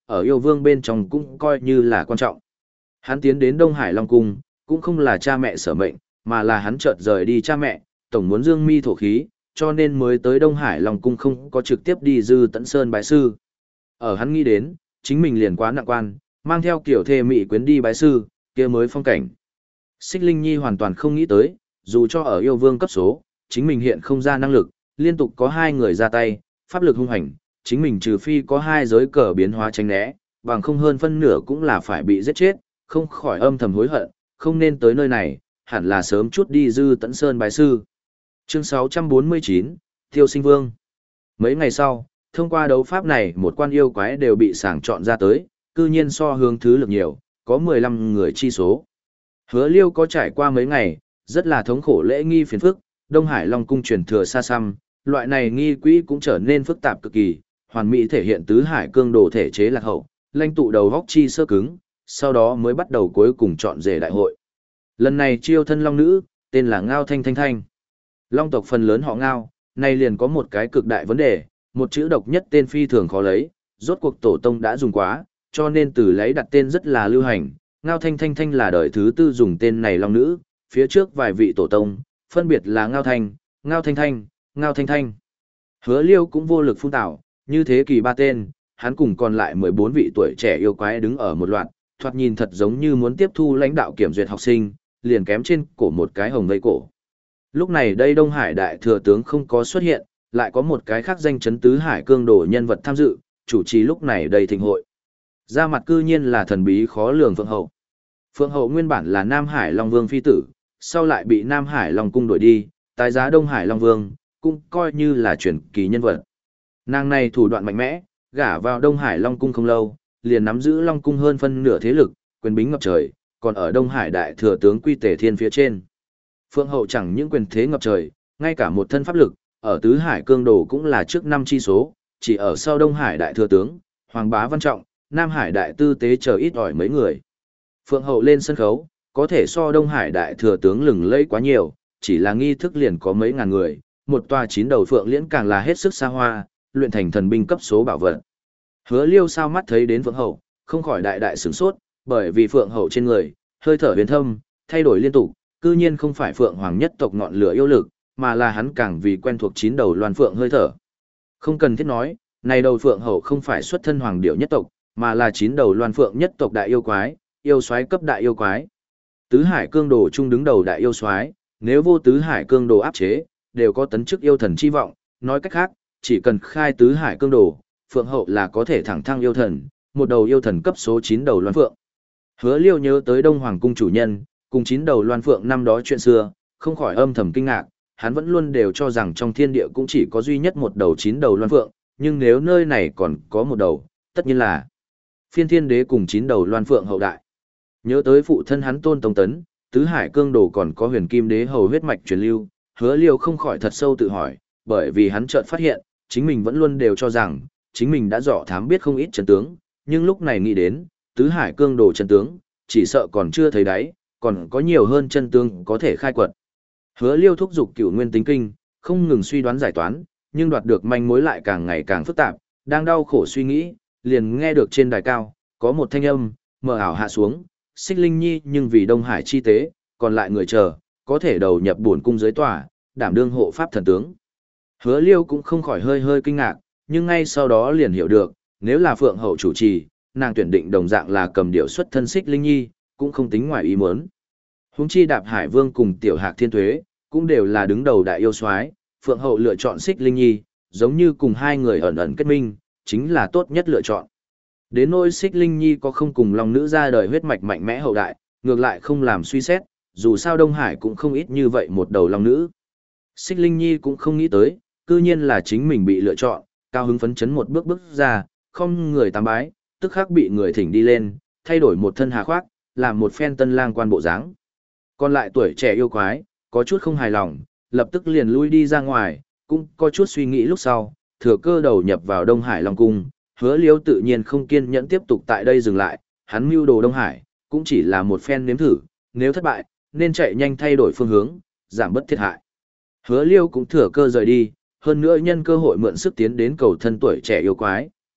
ở yêu vương bên trong cũng coi như là quan trọng. Hắn tiến đến Đông Hải Long Cung, cũng không là cha mẹ sở mệnh, mà là hắn chợt rời đi cha mẹ, tổng muốn dương mi thổ khí, cho nên mới tới Đông Hải Long Cung không có trực tiếp đi Dư Tẫn Sơn bái sư. Ở hắn nghĩ đến, chính mình liền quá nặng quan, mang theo kiểu thê mị quyến đi bái sư, kia mới phong cảnh. Xích Linh Nhi hoàn toàn không nghĩ tới, dù cho ở yêu vương cấp số, chính mình hiện không ra năng lực, liên tục có hai người ra tay, pháp lực hung hành, chính mình trừ phi có hai giới cờ biến hóa tránh né, bằng không hơn phân nửa cũng là phải bị giết chết, không khỏi âm thầm hối hận, không nên tới nơi này, hẳn là sớm chút đi Dư Tẫn Sơn bái sư. Chương sáu trăm bốn mươi chín, Tiêu Sinh Vương. Mấy ngày sau, thông qua đấu pháp này một quan yêu quái đều bị sàng chọn ra tới, cư nhiên so hướng thứ lực nhiều, có mười lăm người chi số. Hứa Liêu có trải qua mấy ngày, rất là thống khổ lễ nghi phiền phức, Đông Hải Long Cung truyền thừa xa xăm, loại này nghi quỹ cũng trở nên phức tạp cực kỳ, hoàn mỹ thể hiện tứ hải cương đồ thể chế lạc hậu, lãnh tụ đầu góc chi sơ cứng, sau đó mới bắt đầu cuối cùng chọn rể đại hội. Lần này chiêu thân long nữ, tên là Ngao Thanh Thanh Thanh. Long tộc phần lớn họ Ngao, nay liền có một cái cực đại vấn đề, một chữ độc nhất tên phi thường khó lấy, rốt cuộc tổ tông đã dùng quá, cho nên từ lấy đặt tên rất là lưu hành. Ngao Thanh Thanh Thanh là đời thứ tư dùng tên này long nữ, phía trước vài vị tổ tông, phân biệt là Ngao Thanh, Ngao Thanh Thanh, Ngao Thanh Thanh. Hứa Liêu cũng vô lực phun tạo, như thế kỳ ba tên, hắn cùng còn lại mười bốn vị tuổi trẻ yêu quái đứng ở một loạt, thoạt nhìn thật giống như muốn tiếp thu lãnh đạo kiểm duyệt học sinh, liền kém trên cổ một cái hồng vây cổ. Lúc này đây Đông Hải đại thừa tướng không có xuất hiện, lại có một cái khác danh chấn tứ hải cương đồ nhân vật tham dự, chủ trì lúc này đầy thịnh hội. Ra mặt cư nhiên là thần bí khó lường Phượng Hậu. Phượng Hậu nguyên bản là Nam Hải Long Vương phi tử, sau lại bị Nam Hải Long Cung đuổi đi, tái giá Đông Hải Long Vương, cũng coi như là truyền kỳ nhân vật. Nàng này thủ đoạn mạnh mẽ, gả vào Đông Hải Long Cung không lâu, liền nắm giữ Long Cung hơn phân nửa thế lực, quyền bính ngập trời, còn ở Đông Hải đại thừa tướng Quy Tề Thiên phía trên. Phượng Hậu chẳng những quyền thế ngập trời, ngay cả một thân pháp lực, ở tứ hải cương đồ cũng là trước năm chi số, chỉ ở sau Đông Hải đại thừa tướng, Hoàng Bá Văn Trọng, Nam Hải đại tư tế chờ ít ỏi mấy người. Phượng Hậu lên sân khấu, có thể so Đông Hải đại thừa tướng lừng lẫy quá nhiều, chỉ là nghi thức liền có mấy ngàn người, một tòa chín đầu phượng liễn càng là hết sức xa hoa, luyện thành thần binh cấp số bảo vật. Hứa Liêu sao mắt thấy đến Phượng Hậu, không khỏi đại đại sửng sốt, bởi vì Phượng Hậu trên người, hơi thở huyền thâm, thay đổi liên tục, cư nhiên không phải Phượng Hoàng nhất tộc ngọn lửa yêu lực, mà là hắn càng vì quen thuộc chín đầu loan phượng hơi thở. Không cần thiết nói, này đầu Phượng Hậu không phải xuất thân Hoàng điểu nhất tộc, mà là chín đầu loan phượng nhất tộc đại yêu quái, yêu soái cấp đại yêu quái. Tứ hải cương đồ chung đứng đầu đại yêu soái, nếu vô tứ hải cương đồ áp chế, đều có tấn chức yêu thần chi vọng, nói cách khác, chỉ cần khai tứ hải cương đồ, Phượng Hậu là có thể thẳng thăng yêu thần, một đầu yêu thần cấp số chín đầu loan phượng. Hứa Liêu nhớ tới Đông Hoàng cung chủ nhân, cùng chín đầu loan phượng năm đó chuyện xưa, không khỏi âm thầm kinh ngạc, hắn vẫn luôn đều cho rằng trong thiên địa cũng chỉ có duy nhất một đầu chín đầu loan phượng, nhưng nếu nơi này còn có một đầu, tất nhiên là Phiên Thiên Đế cùng chín đầu loan phượng hậu đại. Nhớ tới phụ thân hắn Tôn Tông Tấn, tứ hải cương đồ còn có Huyền Kim Đế hầu huyết mạch truyền lưu, Hứa Liêu không khỏi thật sâu tự hỏi, bởi vì hắn chợt phát hiện, chính mình vẫn luôn đều cho rằng, chính mình đã dò thám biết không ít chân tướng, nhưng lúc này nghĩ đến, tứ hải cương đồ chân tướng, chỉ sợ còn chưa thấy đáy, còn có nhiều hơn chân tướng có thể khai quật. Hứa Liêu thúc giục Cửu Nguyên Tính Kinh, không ngừng suy đoán giải toán, nhưng đoạt được manh mối lại càng ngày càng phức tạp, đang đau khổ suy nghĩ, liền nghe được trên đài cao, có một thanh âm, mờ ảo hạ xuống, Xích Linh Nhi nhưng vì Đông Hải chi tế, còn lại người chờ, có thể đầu nhập bổn cung dưới tòa, đảm đương hộ pháp thần tướng. Hứa Liêu cũng không khỏi hơi hơi kinh ngạc, nhưng ngay sau đó liền hiểu được, nếu là Phượng Hậu chủ trì, nàng tuyển định đồng dạng là cầm điệu xuất thân Xích Linh Nhi, cũng không tính ngoài ý muốn. Huống chi Đạp Hải Vương cùng Tiểu Hạc Thiên Tuế, cũng đều là đứng đầu đại yêu soái, Phượng Hậu lựa chọn Xích Linh Nhi, giống như cùng hai người ẩn ẩn kết minh, chính là tốt nhất lựa chọn. Đến nỗi Xích Linh Nhi có không cùng Long nữ ra đời huyết mạch mạnh mẽ hậu đại, ngược lại không làm suy xét, dù sao Đông Hải cũng không ít như vậy một đầu Long nữ. Xích Linh Nhi cũng không nghĩ tới, cư nhiên là chính mình bị lựa chọn, cao hứng phấn chấn một bước bước ra, không người tám bái, tức khắc bị người thỉnh đi lên, thay đổi một thân hà khoác, làm một phen tân lang quan bộ dáng. Còn lại tuổi trẻ yêu quái, có chút không hài lòng, lập tức liền lui đi ra ngoài, cũng có chút suy nghĩ lúc sau, thừa cơ đầu nhập vào Đông Hải Long Cung, Hứa Liêu tự nhiên không kiên nhẫn tiếp tục tại đây dừng lại, hắn mưu đồ Đông Hải, cũng chỉ là một phen nếm thử, nếu thất bại, nên chạy nhanh thay đổi phương hướng, giảm bớt thiệt hại. Hứa Liêu cũng thừa cơ rời đi, hơn nữa nhân cơ hội mượn sức tiến đến cầu thân tuổi trẻ yêu quái,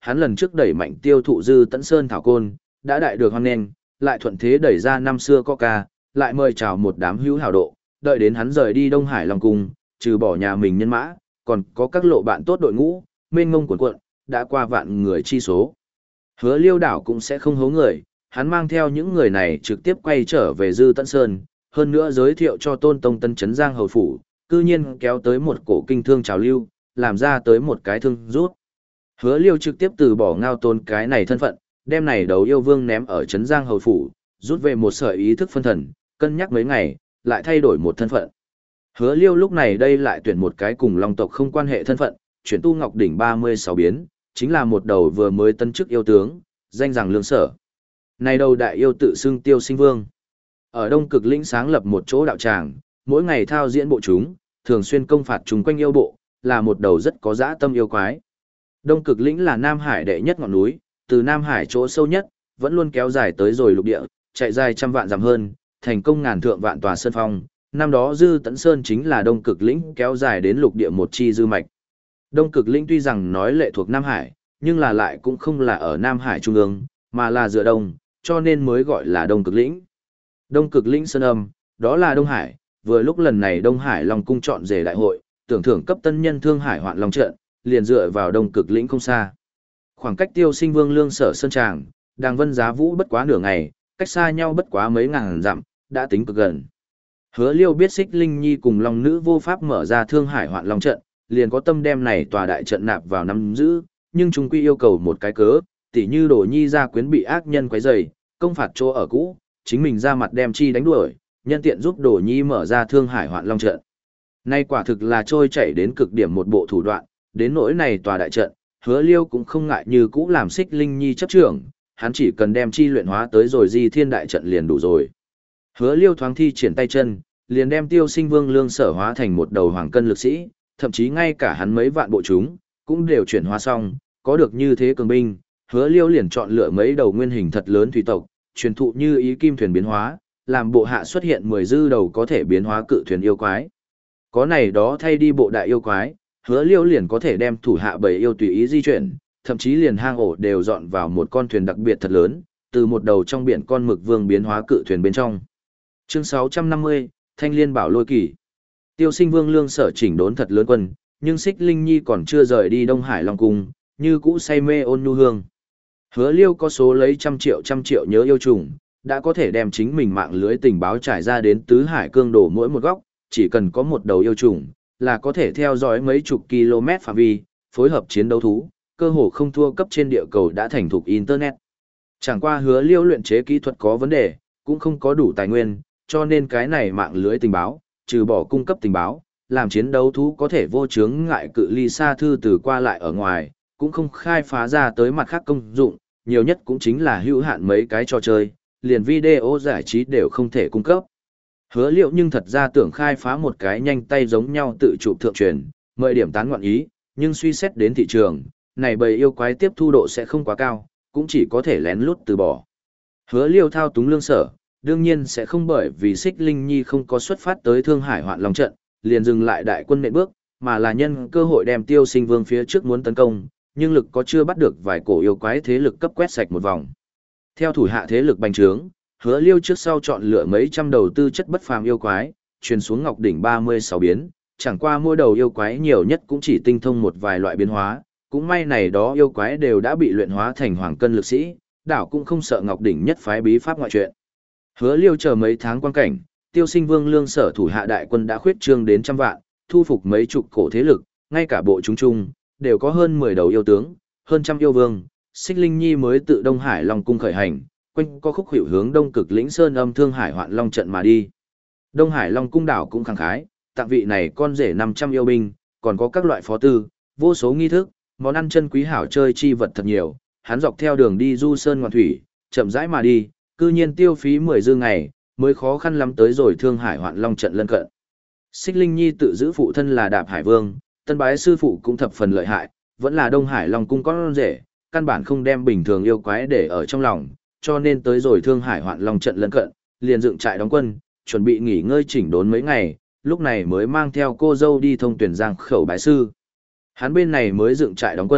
hắn lần trước đẩy mạnh tiêu thụ Dư Tẫn Sơn thảo côn, đã đại được hoan nghênh, lại thuận thế đẩy ra năm xưa Coca, lại mời chào một đám hữu hảo độ, đợi đến hắn rời đi Đông Hải Long Cung, trừ bỏ nhà mình nhân mã, còn có các lộ bạn tốt đội ngũ, mênh ngông cuồn cuộn, đã qua vạn người chi số. Hứa Liêu đảo cũng sẽ không hố người, hắn mang theo những người này trực tiếp quay trở về Dư Tẫn Sơn, hơn nữa giới thiệu cho Tôn Tông Tân Trấn Giang Hầu Phủ, cư nhiên kéo tới một cổ kinh thương trào lưu, làm ra tới một cái thương rút. Hứa Liêu trực tiếp từ bỏ Ngao Tôn cái này thân phận, đem này đấu yêu vương ném ở Trấn Giang Hầu Phủ, rút về một sợi ý thức phân thần, cân nhắc mấy ngày, lại thay đổi một thân phận. Hứa Liêu lúc này đây lại tuyển một cái cùng Long tộc không quan hệ thân phận, chuyển tu Ngọc Đỉnh ba mươi sáu biến, chính là một đầu vừa mới tân chức yêu tướng, danh rằng Lương Sở. Này đầu đại yêu tự xưng Tiêu Sinh Vương. Ở Đông Cực Lĩnh sáng lập một chỗ đạo tràng, mỗi ngày thao diễn bộ chúng, thường xuyên công phạt chúng quanh yêu bộ, là một đầu rất có dã tâm yêu quái. Đông Cực Lĩnh là Nam Hải đệ nhất ngọn núi, từ Nam Hải chỗ sâu nhất, vẫn luôn kéo dài tới rồi lục địa, chạy dài trăm vạn dặm hơn, thành công ngàn thượng vạn tòa sơn phong. Năm đó Dư Tẫn Sơn chính là Đông Cực Lĩnh kéo dài đến lục địa một chi dư mạch. Đông Cực Lĩnh tuy rằng nói lệ thuộc Nam Hải, nhưng là lại cũng không là ở Nam Hải trung ương, mà là dựa đông, cho nên mới gọi là Đông Cực Lĩnh. Đông Cực Lĩnh Sơn Âm, đó là Đông Hải, vừa lúc lần này Đông Hải Long Cung chọn rể đại hội, tưởng thưởng cấp tân nhân Thương Hải Hoạn Long trận, liền dựa vào Đông Cực Lĩnh không xa. Khoảng cách Tiêu Sinh Vương Lương Sở sơn tràng, Đàng Vân Giá Vũ bất quá nửa ngày, cách xa nhau bất quá mấy ngàn dặm, đã tính cực gần. Hứa Liêu biết Xích Linh Nhi cùng Long Nữ vô pháp mở ra Thương Hải Hoạn Long trận, liền có tâm đem này tòa đại trận nạp vào nắm giữ, nhưng chúng quy yêu cầu một cái cớ, tỉ như Đồ Nhi gia quyến bị ác nhân quấy rầy, công phạt chỗ ở cũ, chính mình ra mặt đem chi đánh đuổi, nhân tiện giúp Đồ Nhi mở ra Thương Hải Hoạn Long trận. Nay quả thực là trôi chảy đến cực điểm một bộ thủ đoạn, đến nỗi này tòa đại trận, Hứa Liêu cũng không ngại như cũ làm Xích Linh Nhi chấp trưởng, hắn chỉ cần đem chi luyện hóa tới rồi Di Thiên đại trận liền đủ rồi. Hứa Liêu thoáng thi triển tay chân, liền đem Tiêu Sinh Vương Lương Sở hóa thành một đầu hoàng cân lực sĩ, thậm chí ngay cả hắn mấy vạn bộ chúng cũng đều chuyển hóa xong, có được như thế cường binh, Hứa Liêu liền chọn lựa mấy đầu nguyên hình thật lớn thủy tộc, truyền thụ như ý kim thuyền biến hóa, làm bộ hạ xuất hiện mười dư đầu có thể biến hóa cự thuyền yêu quái. Có này đó thay đi bộ đại yêu quái, Hứa Liêu liền có thể đem thủ hạ bầy yêu tùy ý di chuyển, thậm chí liền hang ổ đều dọn vào một con thuyền đặc biệt thật lớn, từ một đầu trong biển con mực vương biến hóa cự thuyền bên trong. Chương sáu trăm năm mươi, Thanh Liên Bảo Lôi Kỳ. Tiêu Sinh Vương Lương Sở chỉnh đốn thật lớn quân, nhưng Xích Linh Nhi còn chưa rời đi Đông Hải Long Cung, như cũ say mê ôn nhu hương. Hứa Liêu có số lấy trăm triệu trăm triệu nhớ yêu trùng, đã có thể đem chính mình mạng lưới tình báo trải ra đến tứ hải cương đổ mỗi một góc, chỉ cần có một đầu yêu trùng, là có thể theo dõi mấy chục km phạm vi, phối hợp chiến đấu thú, cơ hồ không thua cấp trên địa cầu đã thành thục Internet. Chẳng qua Hứa Liêu luyện chế kỹ thuật có vấn đề, cũng không có đủ tài nguyên, cho nên cái này mạng lưới tình báo, trừ bỏ cung cấp tình báo, làm chiến đấu thú có thể vô chướng ngại cự ly xa thư từ qua lại ở ngoài, cũng không khai phá ra tới mặt khác công dụng, nhiều nhất cũng chính là hữu hạn mấy cái trò chơi, liền video giải trí đều không thể cung cấp. Hứa Liêu nhưng thật ra tưởng khai phá một cái nhanh tay giống nhau tự chụp thượng truyền, mời điểm tán ngọn ý, nhưng suy xét đến thị trường, này bầy yêu quái tiếp thu độ sẽ không quá cao, cũng chỉ có thể lén lút từ bỏ. Hứa Liêu thao túng Lương Sở, đương nhiên sẽ không bởi vì Xích Linh Nhi không có xuất phát tới Thương Hải Hoạn Long trận, liền dừng lại đại quân nện bước, mà là nhân cơ hội đem Tiêu Sinh Vương phía trước muốn tấn công, nhưng lực có chưa bắt được vài cổ yêu quái thế lực cấp quét sạch một vòng. Theo thủ hạ thế lực bành trướng, Hứa Liêu trước sau chọn lựa mấy trăm đầu tư chất bất phàm yêu quái, truyền xuống Ngọc Đỉnh ba mươi sáu biến, chẳng qua mỗi đầu yêu quái nhiều nhất cũng chỉ tinh thông một vài loại biến hóa, cũng may này đó yêu quái đều đã bị luyện hóa thành hoàng cân lực sĩ, đảo cũng không sợ Ngọc Đỉnh nhất phái bí pháp ngoại chuyện. Hứa Liêu chờ mấy tháng quan cảnh, Tiêu Sinh Vương Lương Sở thủ hạ đại quân đã khuyết trương đến trăm vạn, thu phục mấy chục cổ thế lực, ngay cả bộ chúng chung đều có hơn mười đầu yêu tướng, hơn trăm yêu vương. Xích Linh Nhi mới tự Đông Hải Long Cung khởi hành, quanh có khúc hiệu hướng Đông Cực Lĩnh Sơn Âm Thương Hải Hoạn Long trận mà đi. Đông Hải Long Cung đảo cũng khẳng khái, tặng vị này con rể năm trăm yêu binh, còn có các loại phó tư, vô số nghi thức, món ăn chân quý hảo chơi chi vật thật nhiều. Hắn dọc theo đường đi du sơn ngoạn thủy, chậm rãi mà đi, cư nhiên tiêu phí mười dư ngày, mới khó khăn lắm tới rồi Thương Hải Hoạn Long trận lân cận. Xích Linh Nhi tự giữ phụ thân là Đạp Hải Vương, tân bái sư phụ cũng thập phần lợi hại, vẫn là Đông Hải Long Cung con rể, căn bản không đem bình thường yêu quái để ở trong lòng, cho nên tới rồi Thương Hải Hoạn Long trận lân cận, liền dựng trại đóng quân, chuẩn bị nghỉ ngơi chỉnh đốn mấy ngày, lúc này mới mang theo cô dâu đi thông tuyển giang khẩu bái sư. Hắn bên này mới dựng trại đóng quân,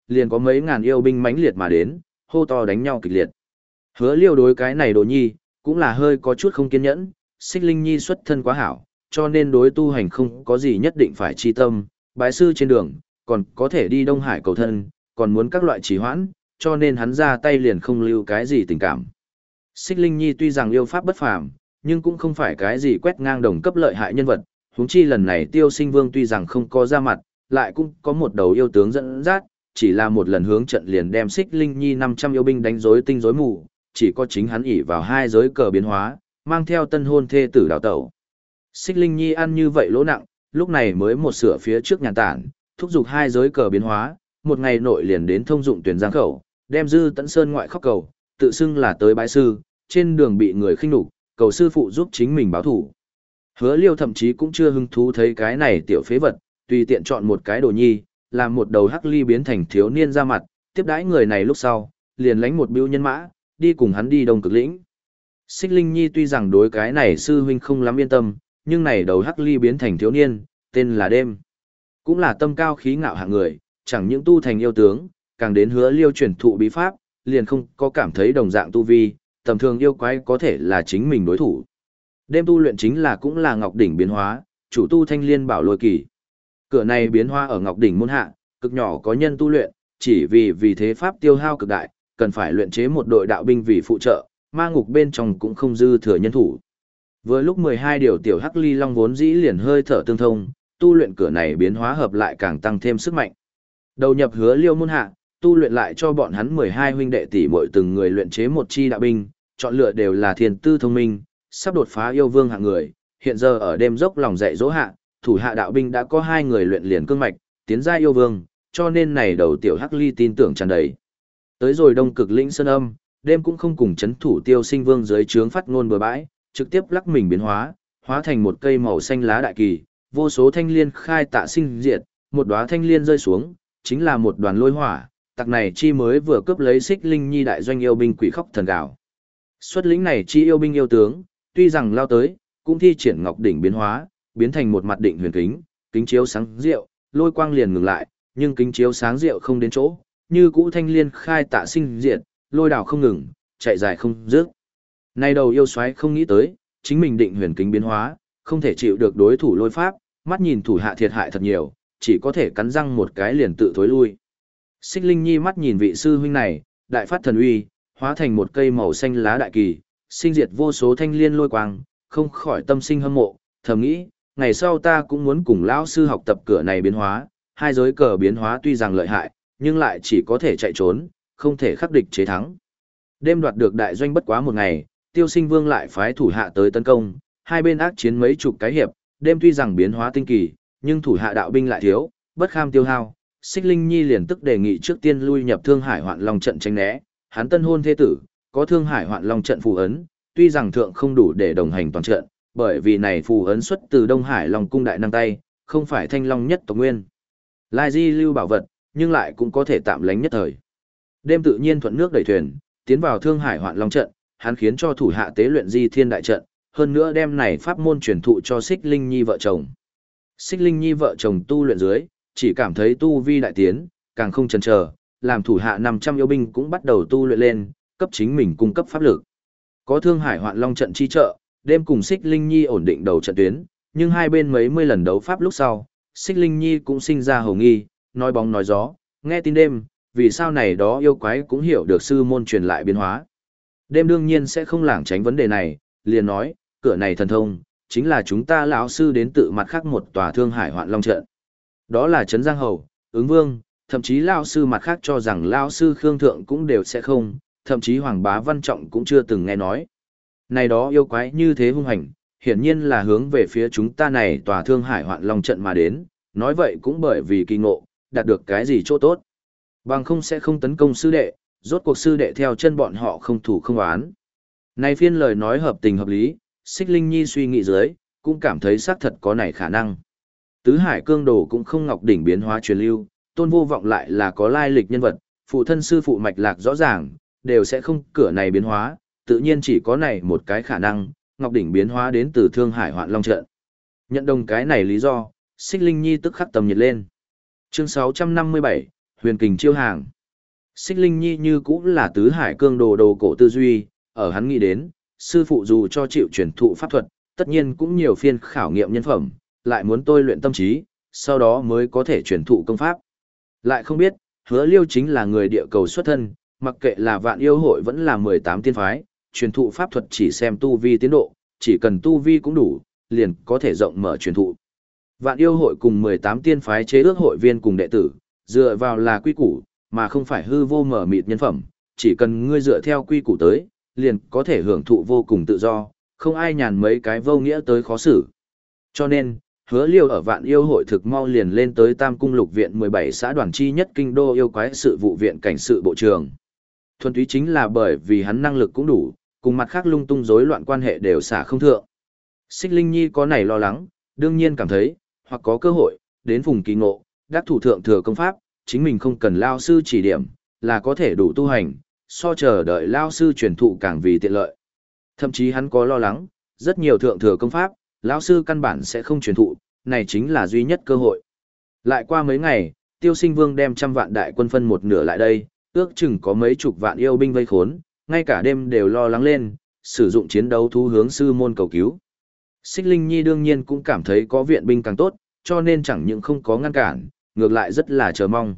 liền có mấy ngàn yêu binh mãnh liệt mà đến, hô to đánh nhau kịch liệt. Hứa Liêu đối cái này Đồ Nhi, cũng là hơi có chút không kiên nhẫn, Xích Linh Nhi xuất thân quá hảo, cho nên đối tu hành không có gì nhất định phải chi tâm, bái sư trên đường, còn có thể đi Đông Hải cầu thân, còn muốn các loại trì hoãn, cho nên hắn ra tay liền không lưu cái gì tình cảm. Xích Linh Nhi tuy rằng yêu pháp bất phàm, nhưng cũng không phải cái gì quét ngang đồng cấp lợi hại nhân vật, huống chi lần này Tiêu Sinh Vương tuy rằng không có ra mặt, lại cũng có một đầu yêu tướng dẫn dắt, chỉ là một lần hướng trận liền đem Xích Linh Nhi năm trăm yêu binh đánh rối tinh rối mù, chỉ có chính hắn ỷ vào hai giới cờ biến hóa, mang theo tân hôn thê tử đào tẩu. Xích Linh Nhi ăn như vậy lỗ nặng, lúc này mới một sửa phía trước nhàn tản, thúc giục hai giới cờ biến hóa, một ngày nội liền đến thông dụng tuyển giang khẩu, đem Dư Tẫn Sơn ngoại khóc cầu, tự xưng là tới bái sư, trên đường bị người khinh nhục, cầu sư phụ giúp chính mình báo thủ. Hứa Liêu thậm chí cũng chưa hứng thú thấy cái này tiểu phế vật, tùy tiện chọn một cái Đồ Nhi, làm một đầu hắc ly biến thành thiếu niên ra mặt, tiếp đãi người này lúc sau, liền lánh một bưu nhân mã, đi cùng hắn đi Đông Cực Lĩnh. Xích Linh Nhi tuy rằng đối cái này sư huynh không lắm yên tâm, nhưng này đầu hắc ly biến thành thiếu niên, tên là Đêm. Cũng là tâm cao khí ngạo hạng người, chẳng những tu thành yêu tướng, càng đến Hứa Liêu chuyển thụ bí pháp, liền không có cảm thấy đồng dạng tu vi, tầm thường yêu quái có thể là chính mình đối thủ. Đêm tu luyện chính là cũng là Ngọc Đỉnh biến hóa, chủ tu Thanh Liên Bảo Lôi Kỳ. Cửa này biến hóa ở Ngọc Đỉnh môn hạ, cực nhỏ có nhân tu luyện, chỉ vì vì thế pháp tiêu hao cực đại, cần phải luyện chế một đội đạo binh vì phụ trợ, ma ngục bên trong cũng không dư thừa nhân thủ. Vừa lúc mười hai điều tiểu hắc ly long vốn dĩ liền hơi thở tương thông, tu luyện cửa này biến hóa hợp lại càng tăng thêm sức mạnh. Đầu nhập Hứa Liêu môn hạ, tu luyện lại cho bọn hắn mười hai huynh đệ tỷ muội từng người luyện chế một chi đạo binh, chọn lựa đều là thiên tư thông minh, sắp đột phá yêu vương hạng người, hiện giờ ở đêm dốc lòng dạy dỗ hạ, thủ hạ đạo binh đã có hai người luyện liền cương mạch, tiến gia yêu vương, cho nên này đầu tiểu hắc ly tin tưởng tràn đầy. Tới rồi Đông Cực Lĩnh Sơn Âm, đêm cũng không cùng chấn thủ Tiêu Sinh Vương dưới trướng phát ngôn bừa bãi, trực tiếp lắc mình biến hóa, hóa thành một cây màu xanh lá đại kỳ, vô số thanh liên khai tạ sinh diệt, một đóa thanh liên rơi xuống, chính là một đoàn lôi hỏa, tặc này chi mới vừa cướp lấy Xích Linh Nhi đại doanh yêu binh quỷ khóc thần gào. Xuất lĩnh này chi yêu binh yêu tướng, tuy rằng lao tới, cũng thi triển Ngọc Đỉnh biến hóa, biến thành một mặt định huyền kính, kính chiếu sáng rượu, lôi quang liền ngừng lại, nhưng kính chiếu sáng rượu không đến chỗ, như cũ thanh liên khai tạ sinh diệt, lôi đảo không ngừng, chạy dài không dứt. Nay đầu yêu xoáy không nghĩ tới, chính mình định huyền kính biến hóa, không thể chịu được đối thủ lôi pháp, mắt nhìn thủ hạ thiệt hại thật nhiều, chỉ có thể cắn răng một cái liền tự thối lui. Xích Linh Nhi mắt nhìn vị sư huynh này, đại phát thần uy, hóa thành một cây màu xanh lá đại kỳ, sinh diệt vô số thanh liên lôi quang, không khỏi tâm sinh hâm mộ, thầm nghĩ, ngày sau ta cũng muốn cùng lão sư học tập cửa này biến hóa, hai giới cờ biến hóa tuy rằng lợi hại, nhưng lại chỉ có thể chạy trốn, không thể khắc địch chế thắng. Đêm đoạt được đại doanh bất quá một ngày, Tiêu Sinh Vương lại phái thủ hạ tới tấn công, hai bên ác chiến mấy chục cái hiệp, đêm tuy rằng biến hóa tinh kỳ, nhưng thủ hạ đạo binh lại thiếu, bất kham tiêu hao. Xích Linh Nhi liền tức đề nghị trước tiên lui nhập Thương Hải Hoạn Long trận tránh né, hắn tân hôn thế tử, có Thương Hải Hoạn Long trận phù ấn, tuy rằng thượng không đủ để đồng hành toàn trận, bởi vì này phù ấn xuất từ Đông Hải Long cung đại năng tay, không phải Thanh Long nhất tộc nguyên. Lai di lưu bảo vật, nhưng lại cũng có thể tạm lánh nhất thời. Đêm tự nhiên thuận nước đẩy thuyền, tiến vào Thương Hải Hoạn Long trận, hắn khiến cho thủ hạ tế luyện Di Thiên đại trận, hơn nữa đem này pháp môn truyền thụ cho Xích Linh Nhi vợ chồng. Xích Linh Nhi vợ chồng tu luyện dưới, chỉ cảm thấy tu vi đại tiến, càng không chần chờ, làm thủ hạ năm trăm yêu binh cũng bắt đầu tu luyện lên, cấp chính mình cung cấp pháp lực. Có Thương Hải Hoạn Long trận chi trợ, đêm cùng Xích Linh Nhi ổn định đầu trận tuyến, nhưng hai bên mấy mươi lần đấu pháp lúc sau, Xích Linh Nhi cũng sinh ra hầu nghi, nói bóng nói gió, nghe tin đêm, vì sao này đó yêu quái cũng hiểu được sư môn truyền lại biến hóa. Đêm đương nhiên sẽ không lảng tránh vấn đề này, liền nói, cửa này thần thông, chính là chúng ta lão sư đến tự mặt khác một tòa Thương Hải Hoạn Long trận. Đó là Trấn Giang Hầu, Ứng Vương, thậm chí lão sư mặt khác cho rằng lão sư Khương Thượng cũng đều sẽ không, thậm chí Hoàng Bá Văn Trọng cũng chưa từng nghe nói. Này đó yêu quái như thế hung hành, hiển nhiên là hướng về phía chúng ta này tòa Thương Hải Hoạn Long trận mà đến, nói vậy cũng bởi vì kỳ ngộ, đạt được cái gì chỗ tốt. Bằng không sẽ không tấn công sư đệ, rốt cuộc sư đệ theo chân bọn họ không thủ không oán. Này phiên lời nói hợp tình hợp lý, Xích Linh Nhi suy nghĩ dưới, cũng cảm thấy xác thật có này khả năng. Tứ Hải Cương Đồ cũng không Ngọc Đỉnh biến hóa truyền lưu, Tôn Vô Vọng lại là có lai lịch nhân vật, phụ thân sư phụ mạch lạc rõ ràng, đều sẽ không cửa này biến hóa, tự nhiên chỉ có này một cái khả năng, Ngọc Đỉnh biến hóa đến từ Thương Hải Hoạn Long trận. Nhận đồng cái này lý do, Xích Linh Nhi tức khắc tầm nhiệt lên. Chương sáu trăm năm mươi bảy, huyền kình chiêu hàng. Xích Linh Nhi như cũng là tứ hải cương đồ đồ cổ tư duy, ở hắn nghĩ đến, sư phụ dù cho chịu truyền thụ pháp thuật, tất nhiên cũng nhiều phiên khảo nghiệm nhân phẩm, lại muốn tôi luyện tâm trí, sau đó mới có thể truyền thụ công pháp. Lại không biết, Hứa Liêu chính là người địa cầu xuất thân, mặc kệ là Vạn Yêu hội vẫn là mười tám tiên phái, truyền thụ pháp thuật chỉ xem tu vi tiến độ, chỉ cần tu vi cũng đủ, liền có thể rộng mở truyền thụ. Vạn Yêu hội cùng mười tám tiên phái chế ước hội viên cùng đệ tử, dựa vào là quy củ, mà không phải hư vô mở mịt nhân phẩm, chỉ cần ngươi dựa theo quy củ tới, liền có thể hưởng thụ vô cùng tự do, không ai nhàn mấy cái vô nghĩa tới khó xử. Cho nên, Hứa Liêu ở Vạn Yêu hội thực mau liền lên tới Tam Cung Lục Viện mười bảy xã đoàn chi nhất kinh đô yêu quái sự vụ viện cảnh sự bộ trưởng. Thuần túy chính là bởi vì hắn năng lực cũng đủ, cùng mặt khác lung tung rối loạn quan hệ đều xả không thượng. Xích Linh Nhi có này lo lắng, đương nhiên cảm thấy, hoặc có cơ hội, đến vùng kỳ ngộ, đắc thủ thượng thừa công pháp, chính mình không cần lao sư chỉ điểm, là có thể đủ tu hành, so chờ đợi lao sư truyền thụ càng vì tiện lợi. Thậm chí hắn có lo lắng, rất nhiều thượng thừa công pháp, lão sư căn bản sẽ không truyền thụ, này chính là duy nhất cơ hội. Lại qua mấy ngày, Tiêu Sinh Vương đem trăm vạn đại quân phân một nửa lại đây, ước chừng có mấy chục vạn yêu binh vây khốn, ngay cả đêm đều lo lắng lên, sử dụng chiến đấu thú hướng sư môn cầu cứu. Xích Linh Nhi đương nhiên cũng cảm thấy có viện binh càng tốt, cho nên chẳng những không có ngăn cản, ngược lại rất là chờ mong.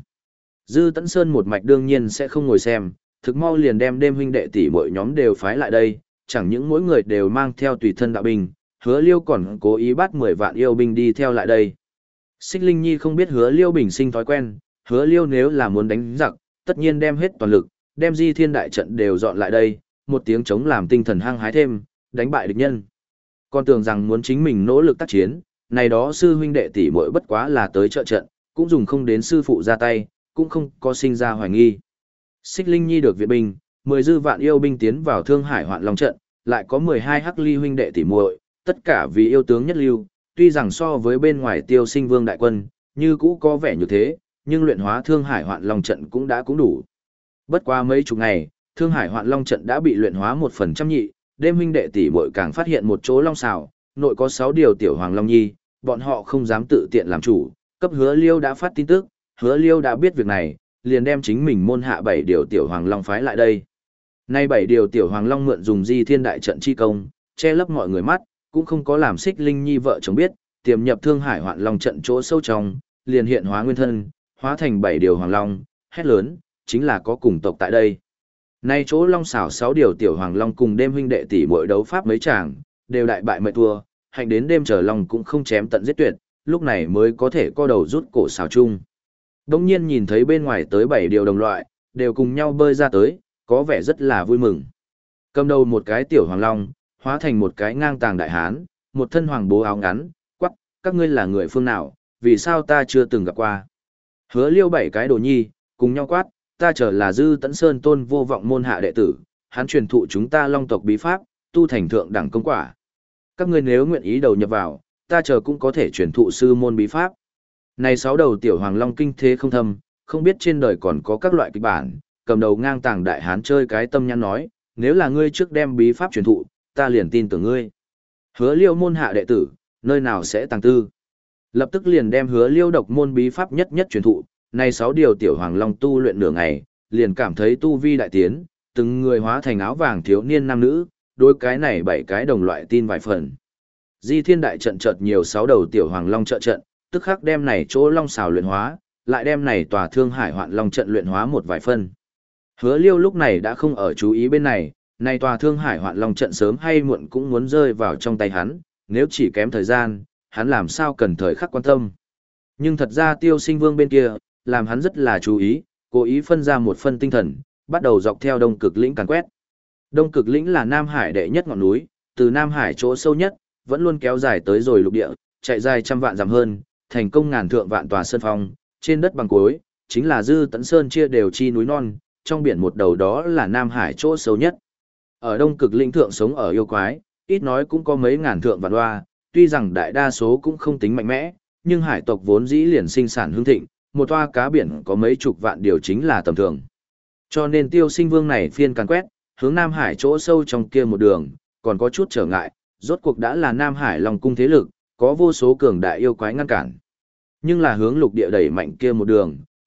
Dư Tấn Sơn một mạch đương nhiên sẽ không ngồi xem, thực mau liền đem đêm huynh đệ tỷ mỗi nhóm đều phái lại đây, chẳng những mỗi người đều mang theo tùy thân đạo binh, Hứa Liêu còn cố ý bắt mười vạn yêu binh đi theo lại đây. Xích Linh Nhi không biết Hứa Liêu bình sinh thói quen, Hứa Liêu nếu là muốn đánh giặc, tất nhiên đem hết toàn lực, đem Di Thiên đại trận đều dọn lại đây, một tiếng chống làm tinh thần hăng hái thêm, đánh bại địch nhân. Còn tưởng rằng muốn chính mình nỗ lực tác chiến, này đó sư huynh đệ tỷ muội bất quá là tới trợ trận, cũng dùng không đến sư phụ ra tay, cũng không có sinh ra hoài nghi. Xích Linh Nhi được viện binh, mười dư vạn yêu binh tiến vào Thương Hải Hoạn Long trận, lại có mười hai hắc ly huynh đệ tỷ muội, tất cả vì yêu tướng nhất lưu, tuy rằng so với bên ngoài Tiêu Sinh Vương đại quân, như cũ có vẻ như thế, nhưng luyện hóa Thương Hải Hoạn Long trận cũng đã cũng đủ. Bất qua mấy chục ngày, Thương Hải Hoạn Long trận đã bị luyện hóa một phần trăm nhị, đêm huynh đệ tỷ muội càng phát hiện một chỗ long xào, nội có sáu điều tiểu hoàng long nhi, bọn họ không dám tự tiện làm chủ, cấp Hứa Liêu đã phát tin tức, Hứa Liêu đã biết việc này, liền đem chính mình môn hạ bảy điều tiểu hoàng long phái lại đây. Nay bảy điều tiểu hoàng long mượn dùng Di Thiên đại trận chi công, che lấp mọi người mắt, cũng không có làm Xích Linh Nhi vợ chồng biết, tiềm nhập Thương Hải Hoạn Long trận chỗ sâu trong, liền hiện hóa nguyên thân, hóa thành bảy điều hoàng long, hét lớn, chính là có cùng tộc tại đây. Nay chỗ long xảo sáu điều tiểu hoàng long cùng đêm huynh đệ tỷ muội đấu pháp mấy chàng, đều đại bại mệt thua, hạnh đến đêm chờ long cũng không chém tận giết tuyệt, lúc này mới có thể co đầu rút cổ xảo chung. Đông nhiên nhìn thấy bên ngoài tới bảy điều đồng loại, đều cùng nhau bơi ra tới, có vẻ rất là vui mừng. Cầm đầu một cái tiểu hoàng long, hóa thành một cái ngang tàng đại hán, một thân hoàng bố áo ngắn, quắc, các ngươi là người phương nào, vì sao ta chưa từng gặp qua. Hứa Liêu bảy cái đồ nhi, cùng nhau quát, ta trở là Dư Tấn Sơn tôn vô vọng môn hạ đệ tử, hắn truyền thụ chúng ta long tộc bí pháp, tu thành thượng đẳng công quả. Các ngươi nếu nguyện ý đầu nhập vào, ta chờ cũng có thể truyền thụ sư môn bí pháp. Này sáu đầu tiểu hoàng long kinh thế không thâm, không biết trên đời còn có các loại kịch bản, cầm đầu ngang tàng đại hán chơi cái tâm nhắn nói, nếu là ngươi trước đem bí pháp truyền thụ, ta liền tin tưởng ngươi. Hứa Liêu môn hạ đệ tử, nơi nào sẽ tàng tư. Lập tức liền đem Hứa Liêu độc môn bí pháp nhất nhất truyền thụ, này sáu điều tiểu hoàng long tu luyện nửa ngày, liền cảm thấy tu vi đại tiến, từng người hóa thành áo vàng thiếu niên nam nữ, đối cái này bảy cái đồng loại tin vài phần. Di Thiên đại trận chợt nhiều sáu đầu tiểu hoàng long trợ trận, tức khắc đem này chỗ long xào luyện hóa, lại đem này tòa Thương Hải Hoạn Long trận luyện hóa một vài phân. Hứa Liêu lúc này đã không ở chú ý bên này, này tòa Thương Hải Hoạn Long trận sớm hay muộn cũng muốn rơi vào trong tay hắn, nếu chỉ kém thời gian, hắn làm sao cần thời khắc quan tâm. Nhưng thật ra Tiêu Sinh Vương bên kia, làm hắn rất là chú ý, cố ý phân ra một phân tinh thần, bắt đầu dọc theo Đông Cực lĩnh càn quét. Đông Cực lĩnh là Nam Hải đệ nhất ngọn núi, từ Nam Hải chỗ sâu nhất, vẫn luôn kéo dài tới rồi lục địa, chạy dài trăm vạn dặm hơn, thành công ngàn thượng vạn tòa sơn phong, trên đất bằng cối, chính là Dư Tấn Sơn chia đều chi núi non, trong biển một đầu đó là Nam Hải chỗ sâu nhất. Ở Đông Cực lĩnh thượng sống ở yêu quái, ít nói cũng có mấy ngàn thượng vạn hoa, tuy rằng đại đa số cũng không tính mạnh mẽ, nhưng hải tộc vốn dĩ liền sinh sản hưng thịnh, một toa cá biển có mấy chục vạn điều chính là tầm thường. Cho nên Tiêu Sinh Vương này phiên càn quét, hướng Nam Hải chỗ sâu trong kia một đường, còn có chút trở ngại, rốt cuộc đã là Nam Hải Long cung thế lực, có vô số cường đại yêu quái ngăn cản. Nhưng là hướng lục địa đẩy mạnh kia một đường,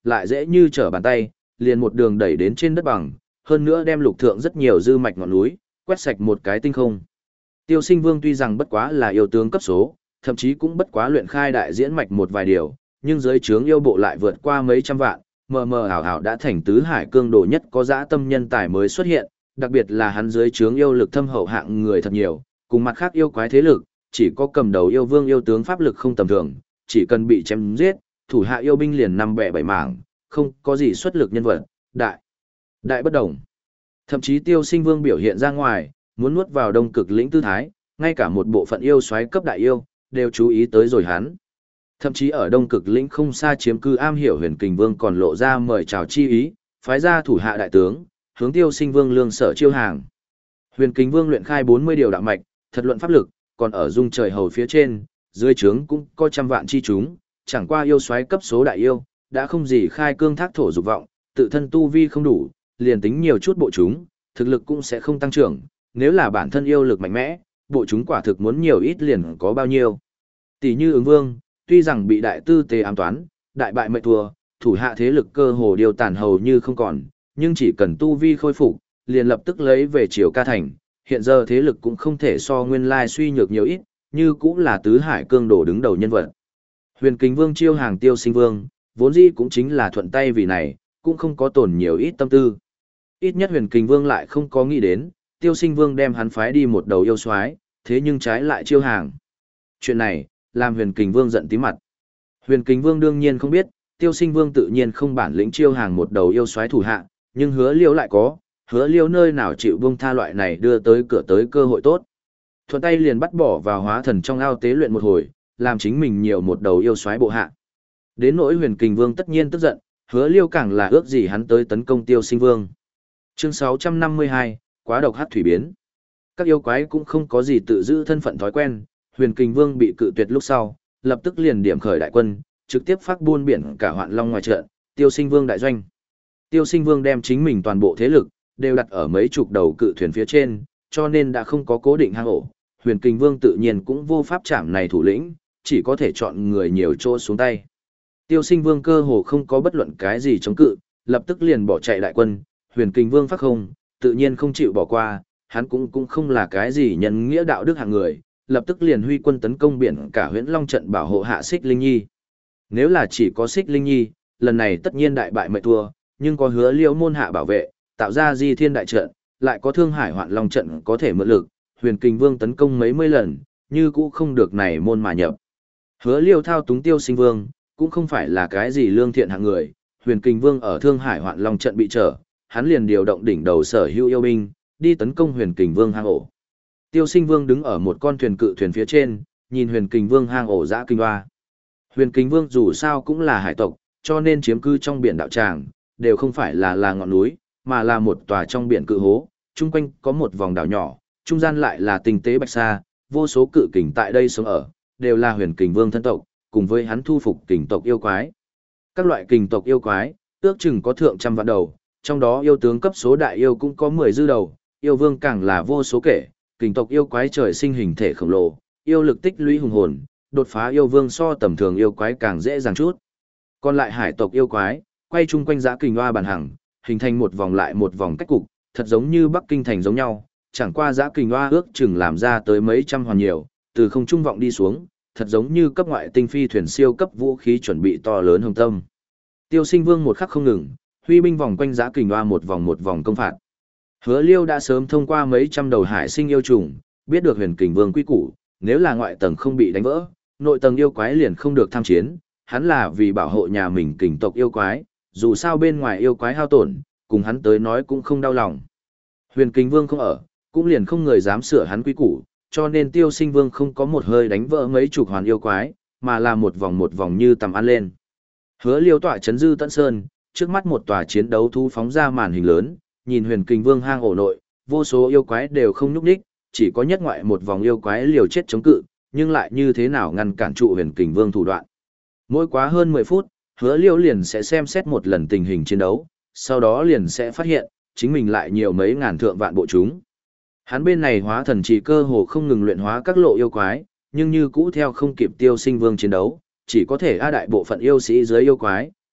lại dễ như trở bàn tay, liền một đường đẩy đến trên đất bằng, hơn nữa đem lục thượng rất nhiều dư mạch ngọn núi, quét sạch một cái tinh không. Tiêu Sinh Vương tuy rằng bất quá là yêu tướng cấp số, thậm chí cũng bất quá luyện khai đại diễn mạch một vài điều, nhưng dưới trướng yêu bộ lại vượt qua mấy trăm vạn, mờ mờ ảo ảo đã thành tứ hải cương đồ nhất có dã tâm nhân tài mới xuất hiện, đặc biệt là hắn dưới trướng yêu lực thâm hậu hạng người thật nhiều, cùng mặt khác yêu quái thế lực, chỉ có cầm đầu yêu vương yêu tướng pháp lực không tầm thường, chỉ cần bị chém giết, thủ hạ yêu binh liền năm bẻ bảy mảng, không có gì xuất lực nhân vật, đại, đại bất đồng. Thậm chí Tiêu Sinh Vương biểu hiện ra ngoài, muốn nuốt vào Đông Cực lĩnh tư thái, ngay cả một bộ phận yêu soái cấp đại yêu, đều chú ý tới rồi hắn. Thậm chí ở Đông Cực lĩnh không xa chiếm cư am hiểu Huyền Kình Vương còn lộ ra mời chào chi ý, phái ra thủ hạ đại tướng, hướng Tiêu Sinh Vương lương sở chiêu hàng. Huyền Kình Vương luyện khai bốn mươi điều đạo mạch, thật luận pháp lực, còn ở dung trời hầu phía trên, dưới trướng cũng có trăm vạn chi chúng, chẳng qua yêu soái cấp số đại yêu, đã không gì khai cương thác thổ dục vọng, tự thân tu vi không đủ, liền tính nhiều chút bộ chúng, thực lực cũng sẽ không tăng trưởng, nếu là bản thân yêu lực mạnh mẽ, bộ chúng quả thực muốn nhiều ít liền có bao nhiêu. Tỷ như Ứng Vương, tuy rằng bị đại tư tế ám toán, đại bại mệnh thua, thủ hạ thế lực cơ hồ điều tàn hầu như không còn, nhưng chỉ cần tu vi khôi phục, liền lập tức lấy về triều ca thành, hiện giờ thế lực cũng không thể so nguyên lai suy nhược nhiều ít, như cũng là tứ hải cương đồ đứng đầu nhân vật. Huyền Kình Vương chiêu hàng Tiêu Sinh Vương, vốn dĩ cũng chính là thuận tay vì này, cũng không có tổn nhiều ít tâm tư. Ít nhất Huyền Kình Vương lại không có nghĩ đến, Tiêu Sinh Vương đem hắn phái đi một đầu yêu soái, thế nhưng trái lại chiêu hàng. Chuyện này, làm Huyền Kình Vương giận tím mặt. Huyền Kình Vương đương nhiên không biết, Tiêu Sinh Vương tự nhiên không bản lĩnh chiêu hàng một đầu yêu soái thủ hạ, nhưng Hứa Liêu lại có, Hứa Liêu nơi nào chịu buông tha loại này đưa tới cửa tới cơ hội tốt. Thuận tay liền bắt bỏ vào hóa thần trong ao tế luyện một hồi, làm chính mình nhiều một đầu yêu soái bộ hạ. Đến nỗi Huyền Kình Vương tất nhiên tức giận, Hứa Liêu càng là ước gì hắn tới tấn công Tiêu Sinh Vương. Chương sáu trăm năm mươi hai, quá độc hắc thủy biến. Các yêu quái cũng không có gì tự giữ thân phận thói quen, Huyền Kình Vương bị cự tuyệt lúc sau, lập tức liền điểm khởi đại quân, trực tiếp phát buôn biển cả Hoạn Long ngoài trận, Tiêu Sinh Vương đại doanh. Tiêu Sinh Vương đem chính mình toàn bộ thế lực đều đặt ở mấy chục đầu cự thuyền phía trên, cho nên đã không có cố định hang ổ. Huyền Kình Vương tự nhiên cũng vô pháp chạm này thủ lĩnh, chỉ có thể chọn người nhiều chỗ xuống tay. Tiêu Sinh Vương cơ hồ không có bất luận cái gì chống cự, lập tức liền bỏ chạy đại quân, Huyền Kình Vương phát không, tự nhiên không chịu bỏ qua, hắn cũng cũng không là cái gì nhân nghĩa đạo đức hạng người, lập tức liền huy quân tấn công biển cả Huyễn Long trận bảo hộ hạ Xích Linh Nhi. Nếu là chỉ có Xích Linh Nhi, lần này tất nhiên đại bại mệnh thua, nhưng có Hứa Liêu môn hạ bảo vệ, tạo ra Di Thiên đại trận, lại có Thương Hải Hoạn Long trận có thể mượn lực, Huyền Kình Vương tấn công mấy mươi lần, như cũ không được này môn mà nhập. Hứa Liêu thao túng Tiêu Sinh Vương, cũng không phải là cái gì lương thiện hạng người, Huyền Kình Vương ở Thương Hải Hoạn Long trận bị trở, hắn liền điều động đỉnh đầu sở hữu yêu binh, đi tấn công Huyền Kình Vương hang ổ. Tiêu Sinh Vương đứng ở một con thuyền cự thuyền phía trên, nhìn Huyền Kình Vương hang ổ dã kinh hoa. Huyền Kình Vương dù sao cũng là hải tộc, cho nên chiếm cư trong biển đạo tràng, đều không phải là là ngọn núi, mà là một tòa trong biển cự hố, chung quanh có một vòng đảo nhỏ, trung gian lại là tinh tế bạch sa, vô số cự kình tại đây sống ở, đều là Huyền Kình Vương thân tộc, cùng với hắn thu phục kình tộc yêu quái. Các loại kình tộc yêu quái, ước chừng có thượng trăm vạn đầu, trong đó yêu tướng cấp số đại yêu cũng có mười dư đầu, yêu vương càng là vô số kể, kình tộc yêu quái trời sinh hình thể khổng lồ, yêu lực tích lũy hùng hồn, đột phá yêu vương so tầm thường yêu quái càng dễ dàng chút. Còn lại hải tộc yêu quái, quay chung quanh dã kình hoa bàn hằng, hình thành một vòng lại một vòng cách cục, thật giống như Bắc Kinh thành giống nhau, chẳng qua dã kình hoa ước chừng làm ra tới mấy trăm hoàn nhiều, từ không trung vọng đi xuống, thật giống như cấp ngoại tinh phi thuyền siêu cấp vũ khí chuẩn bị to lớn hồng tâm. Tiêu Sinh Vương một khắc không ngừng, huy binh vòng quanh dã kình hoa một vòng một vòng công phạt. Hứa Liêu đã sớm thông qua mấy trăm đầu hải sinh yêu trùng, biết được Huyền Kình Vương quy củ, nếu là ngoại tầng không bị đánh vỡ, nội tầng yêu quái liền không được tham chiến, hắn là vì bảo hộ nhà mình kình tộc yêu quái, dù sao bên ngoài yêu quái hao tổn, cùng hắn tới nói cũng không đau lòng. Huyền Kình Vương không ở, cũng liền không người dám sửa hắn quy củ, cho nên Tiêu Sinh Vương không có một hơi đánh vỡ mấy chục hoàn yêu quái, mà là một vòng một vòng như tầm ăn lên. Hứa Liêu tọa chấn dư tận sơn, trước mắt một tòa chiến đấu thu phóng ra màn hình lớn, nhìn Huyền Kình Vương hang ổ nội, vô số yêu quái đều không nhúc nhích, chỉ có nhất ngoại một vòng yêu quái liều chết chống cự, nhưng lại như thế nào ngăn cản trụ Huyền Kình Vương thủ đoạn. Mỗi quá hơn mười phút, Hứa Liêu liền sẽ xem xét một lần tình hình chiến đấu, sau đó liền sẽ phát hiện, chính mình lại nhiều mấy ngàn thượng vạn bộ chúng. Hắn bên này hóa thần chỉ cơ hồ không ngừng luyện hóa các lộ yêu quái, nhưng như cũ theo không kịp Tiêu Sinh Vương chiến đấu, chỉ có thể a đại bộ phận yêu sĩ dưới yêu quái,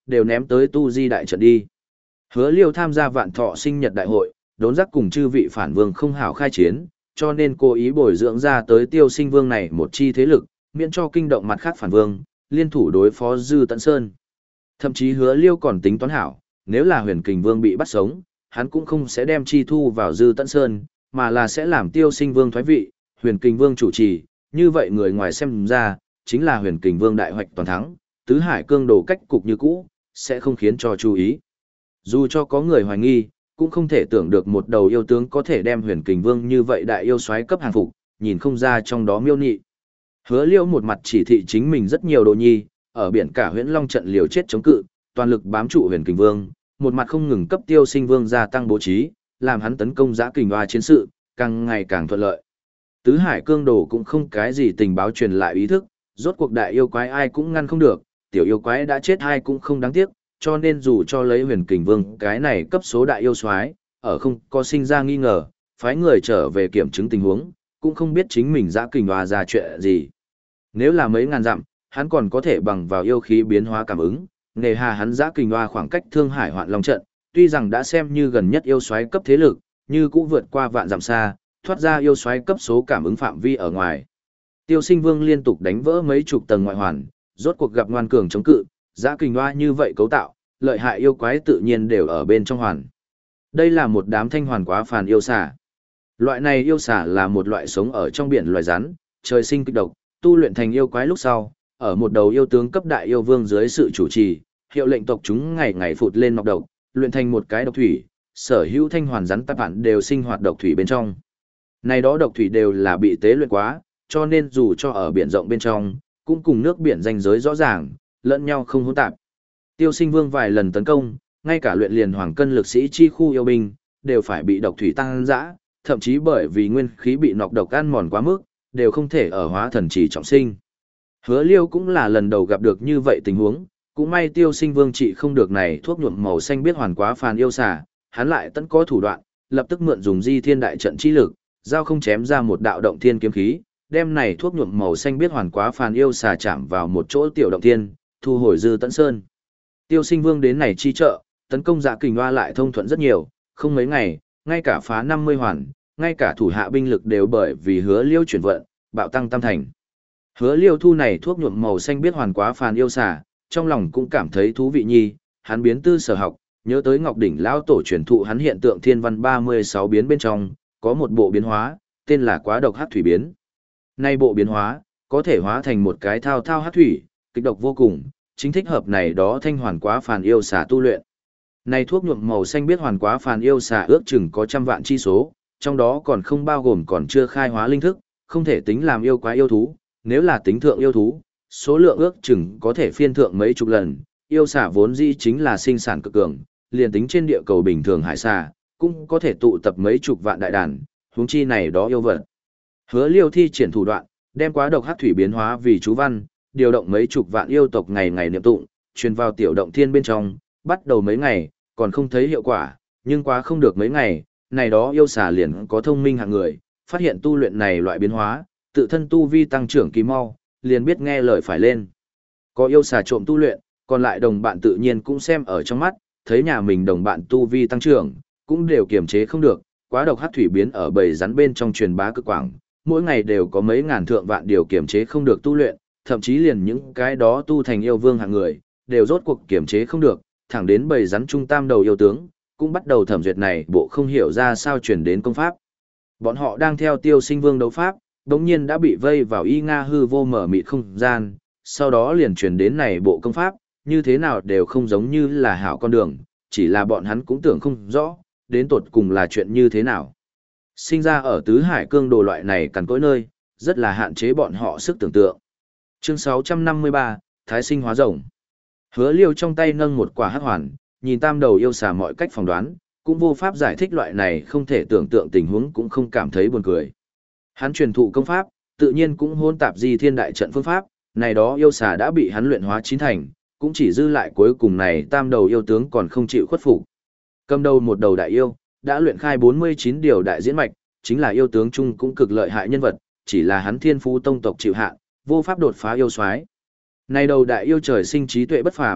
đều ném tới tu di đại trận đi. Hứa Liêu tham gia vạn thọ sinh nhật đại hội, đốn giác cùng chư vị phản vương không hảo khai chiến, cho nên cố ý bồi dưỡng ra tới Tiêu Sinh Vương này một chi thế lực, miễn cho kinh động mặt khác phản vương, liên thủ đối phó Dư Tận Sơn. Thậm chí Hứa Liêu còn tính toán hảo, nếu là Huyền Kình Vương bị bắt sống, hắn cũng không sẽ đem chi thu vào Dư Tận Sơn, mà là sẽ làm Tiêu Sinh Vương thoái vị, Huyền Kình Vương chủ trì, như vậy người ngoài xem ra, chính là Huyền Kình Vương đại hoạch toàn thắng, tứ hải cương đồ cách cục như cũ, sẽ không khiến cho chú ý. Dù cho có người hoài nghi, cũng không thể tưởng được một đầu yêu tướng có thể đem Huyền Kình Vương như vậy đại yêu soái cấp hàng phục, nhìn không ra trong đó miêu nị. Hứa Liêu một mặt chỉ thị chính mình rất nhiều đồ nhi, ở biển cả Huyễn Long trận liều chết chống cự, toàn lực bám trụ Huyền Kình Vương, một mặt không ngừng cấp Tiêu Sinh Vương gia tăng bố trí, làm hắn tấn công Dã Kình Hoa chiến sự, càng ngày càng thuận lợi. Tứ hải cương đồ cũng không cái gì tình báo truyền lại ý thức, rốt cuộc đại yêu quái ai cũng ngăn không được, tiểu yêu quái đã chết ai cũng không đáng tiếc, cho nên dù cho lấy Huyền Kình Vương cái này cấp số đại yêu soái, ở không có sinh ra nghi ngờ, phái người trở về kiểm chứng tình huống, cũng không biết chính mình Dã Kình Hoa ra chuyện gì. Nếu là mấy ngàn dặm, hắn còn có thể bằng vào yêu khí biến hóa cảm ứng, nề hà hắn Dã Kình Hoa khoảng cách Thương Hải Hoạn Long trận, tuy rằng đã xem như gần nhất yêu soái cấp thế lực, như cũng vượt qua vạn dặm xa, thoát ra yêu soái cấp số cảm ứng phạm vi ở ngoài. Tiêu Sinh Vương liên tục đánh vỡ mấy chục tầng ngoại hoàn, rốt cuộc gặp ngoan cường chống cự, Dã Kình Hoa như vậy cấu tạo, lợi hại yêu quái tự nhiên đều ở bên trong hoàn. Đây là một đám thanh hoàn quá phàn yêu xà. Loại này yêu xà là một loại sống ở trong biển loài rắn, trời sinh kịch độc, tu luyện thành yêu quái lúc sau, ở một đầu yêu tướng cấp đại yêu vương dưới sự chủ trì, hiệu lệnh tộc chúng ngày ngày phụt lên nọc độc, luyện thành một cái độc thủy, sở hữu thanh hoàn rắn tạp bản đều sinh hoạt độc thủy bên trong. Này đó độc thủy đều là bị tế luyện quá, cho nên dù cho ở biển rộng bên trong, cũng cùng nước biển ranh giới rõ ràng, lẫn nhau không hỗn tạp. Tiêu Sinh Vương vài lần tấn công, ngay cả luyện liền hoàng cân lực sĩ chi khu yêu binh, đều phải bị độc thủy tăng dã, thậm chí bởi vì nguyên khí bị nọc độc ăn mòn quá mức, đều không thể ở hóa thần chỉ trọng sinh. Hứa Liêu cũng là lần đầu gặp được như vậy tình huống, cũng may Tiêu Sinh Vương trị không được này thuốc nhuộm màu xanh biết hoàn quá phàn yêu xà, hắn lại tận có thủ đoạn, lập tức mượn dùng Di Thiên đại trận chi lực, giao không chém ra một đạo động thiên kiếm khí, đem này thuốc nhuộm màu xanh biết hoàn quá phàn yêu xà chạm vào một chỗ tiểu động thiên, thu hồi Dư Tận Sơn. Tiêu Sinh Vương đến này chi trợ, tấn công Dã Kình Hoa lại thông thuận rất nhiều, không mấy ngày, ngay cả phá năm mươi hoàn, ngay cả thủ hạ binh lực đều bởi vì Hứa Liêu chuyển vận, bạo tăng tam thành. Hứa Liêu thu này thuốc nhuộm màu xanh biết hoàn quá phàn yêu xà, trong lòng cũng cảm thấy thú vị nhi, hắn biến tư sở học, nhớ tới Ngọc Đỉnh lão tổ truyền thụ hắn hiện tượng thiên văn ba mươi sáu biến bên trong, có một bộ biến hóa, tên là Quá độc hắc thủy biến. Nay bộ biến hóa, có thể hóa thành một cái thao thao hắc thủy, kịch độc vô cùng, chính thích hợp này đó thanh hoàn quá phàn yêu xà tu luyện. Này thuốc nhuộm màu xanh biết hoàn quá phàn yêu xà ước chừng có trăm vạn chi số, trong đó còn không bao gồm còn chưa khai hóa linh thức, không thể tính làm yêu quái yêu thú, nếu là tính thượng yêu thú, số lượng ước chừng có thể phiên thượng mấy chục lần, yêu xà vốn dĩ chính là sinh sản cực cường, liền tính trên địa cầu bình thường hải xà, cũng có thể tụ tập mấy chục vạn đại đàn, huống chi này đó yêu vật. Hứa Liêu thi triển thủ đoạn, đem quá độc hắc thủy biến hóa vì chú văn, điều động mấy chục vạn yêu tộc ngày ngày niệm tụng, truyền vào tiểu động thiên bên trong, bắt đầu mấy ngày, còn không thấy hiệu quả, nhưng quá không được mấy ngày, này đó yêu xà liền có thông minh hạng người, phát hiện tu luyện này loại biến hóa, tự thân tu vi tăng trưởng kỳ mau, liền biết nghe lời phải lên. Có yêu xà trộm tu luyện, còn lại đồng bạn tự nhiên cũng xem ở trong mắt, thấy nhà mình đồng bạn tu vi tăng trưởng, cũng đều kiềm chế không được, quá độc hắc thủy biến ở bầy rắn bên trong truyền bá cực quảng, mỗi ngày đều có mấy ngàn thượng vạn điều kiềm chế không được tu luyện, thậm chí liền những cái đó tu thành yêu vương hạng người, đều rốt cuộc kiềm chế không được, thẳng đến bầy rắn trung tam đầu yêu tướng, cũng bắt đầu thẩm duyệt này bộ không hiểu ra sao truyền đến công pháp. Bọn họ đang theo Tiêu Sinh Vương đấu pháp, đống nhiên đã bị vây vào y nga hư vô mở mịt không gian, sau đó liền truyền đến này bộ công pháp, như thế nào đều không giống như là hảo con đường, chỉ là bọn hắn cũng tưởng không rõ, đến tột cùng là chuyện như thế nào. Sinh ra ở tứ hải cương đồ loại này cằn cỗi nơi, rất là hạn chế bọn họ sức tưởng tượng. Chương sáu trăm năm mươi ba, Thái sinh hóa rồng. Hứa Liêu trong tay nâng một quả hắc hoàn, nhìn tam đầu yêu xà mọi cách phỏng đoán, cũng vô pháp giải thích loại này không thể tưởng tượng tình huống, cũng không cảm thấy buồn cười. Hắn truyền thụ công pháp, tự nhiên cũng hôn tạp Di Thiên đại trận phương pháp, này đó yêu xà đã bị hắn luyện hóa chín thành, cũng chỉ dư lại cuối cùng này tam đầu yêu tướng còn không chịu khuất phục. Cầm đầu một đầu đại yêu, đã luyện khai bốn mươi chín điều đại diễn mạch, chính là yêu tướng chung cũng cực lợi hại nhân vật, chỉ là hắn thiên phú tông tộc chịu hạn, vô pháp đột phá yêu soái. Này đầu đại yêu trời sinh trí tuệ bất phàm,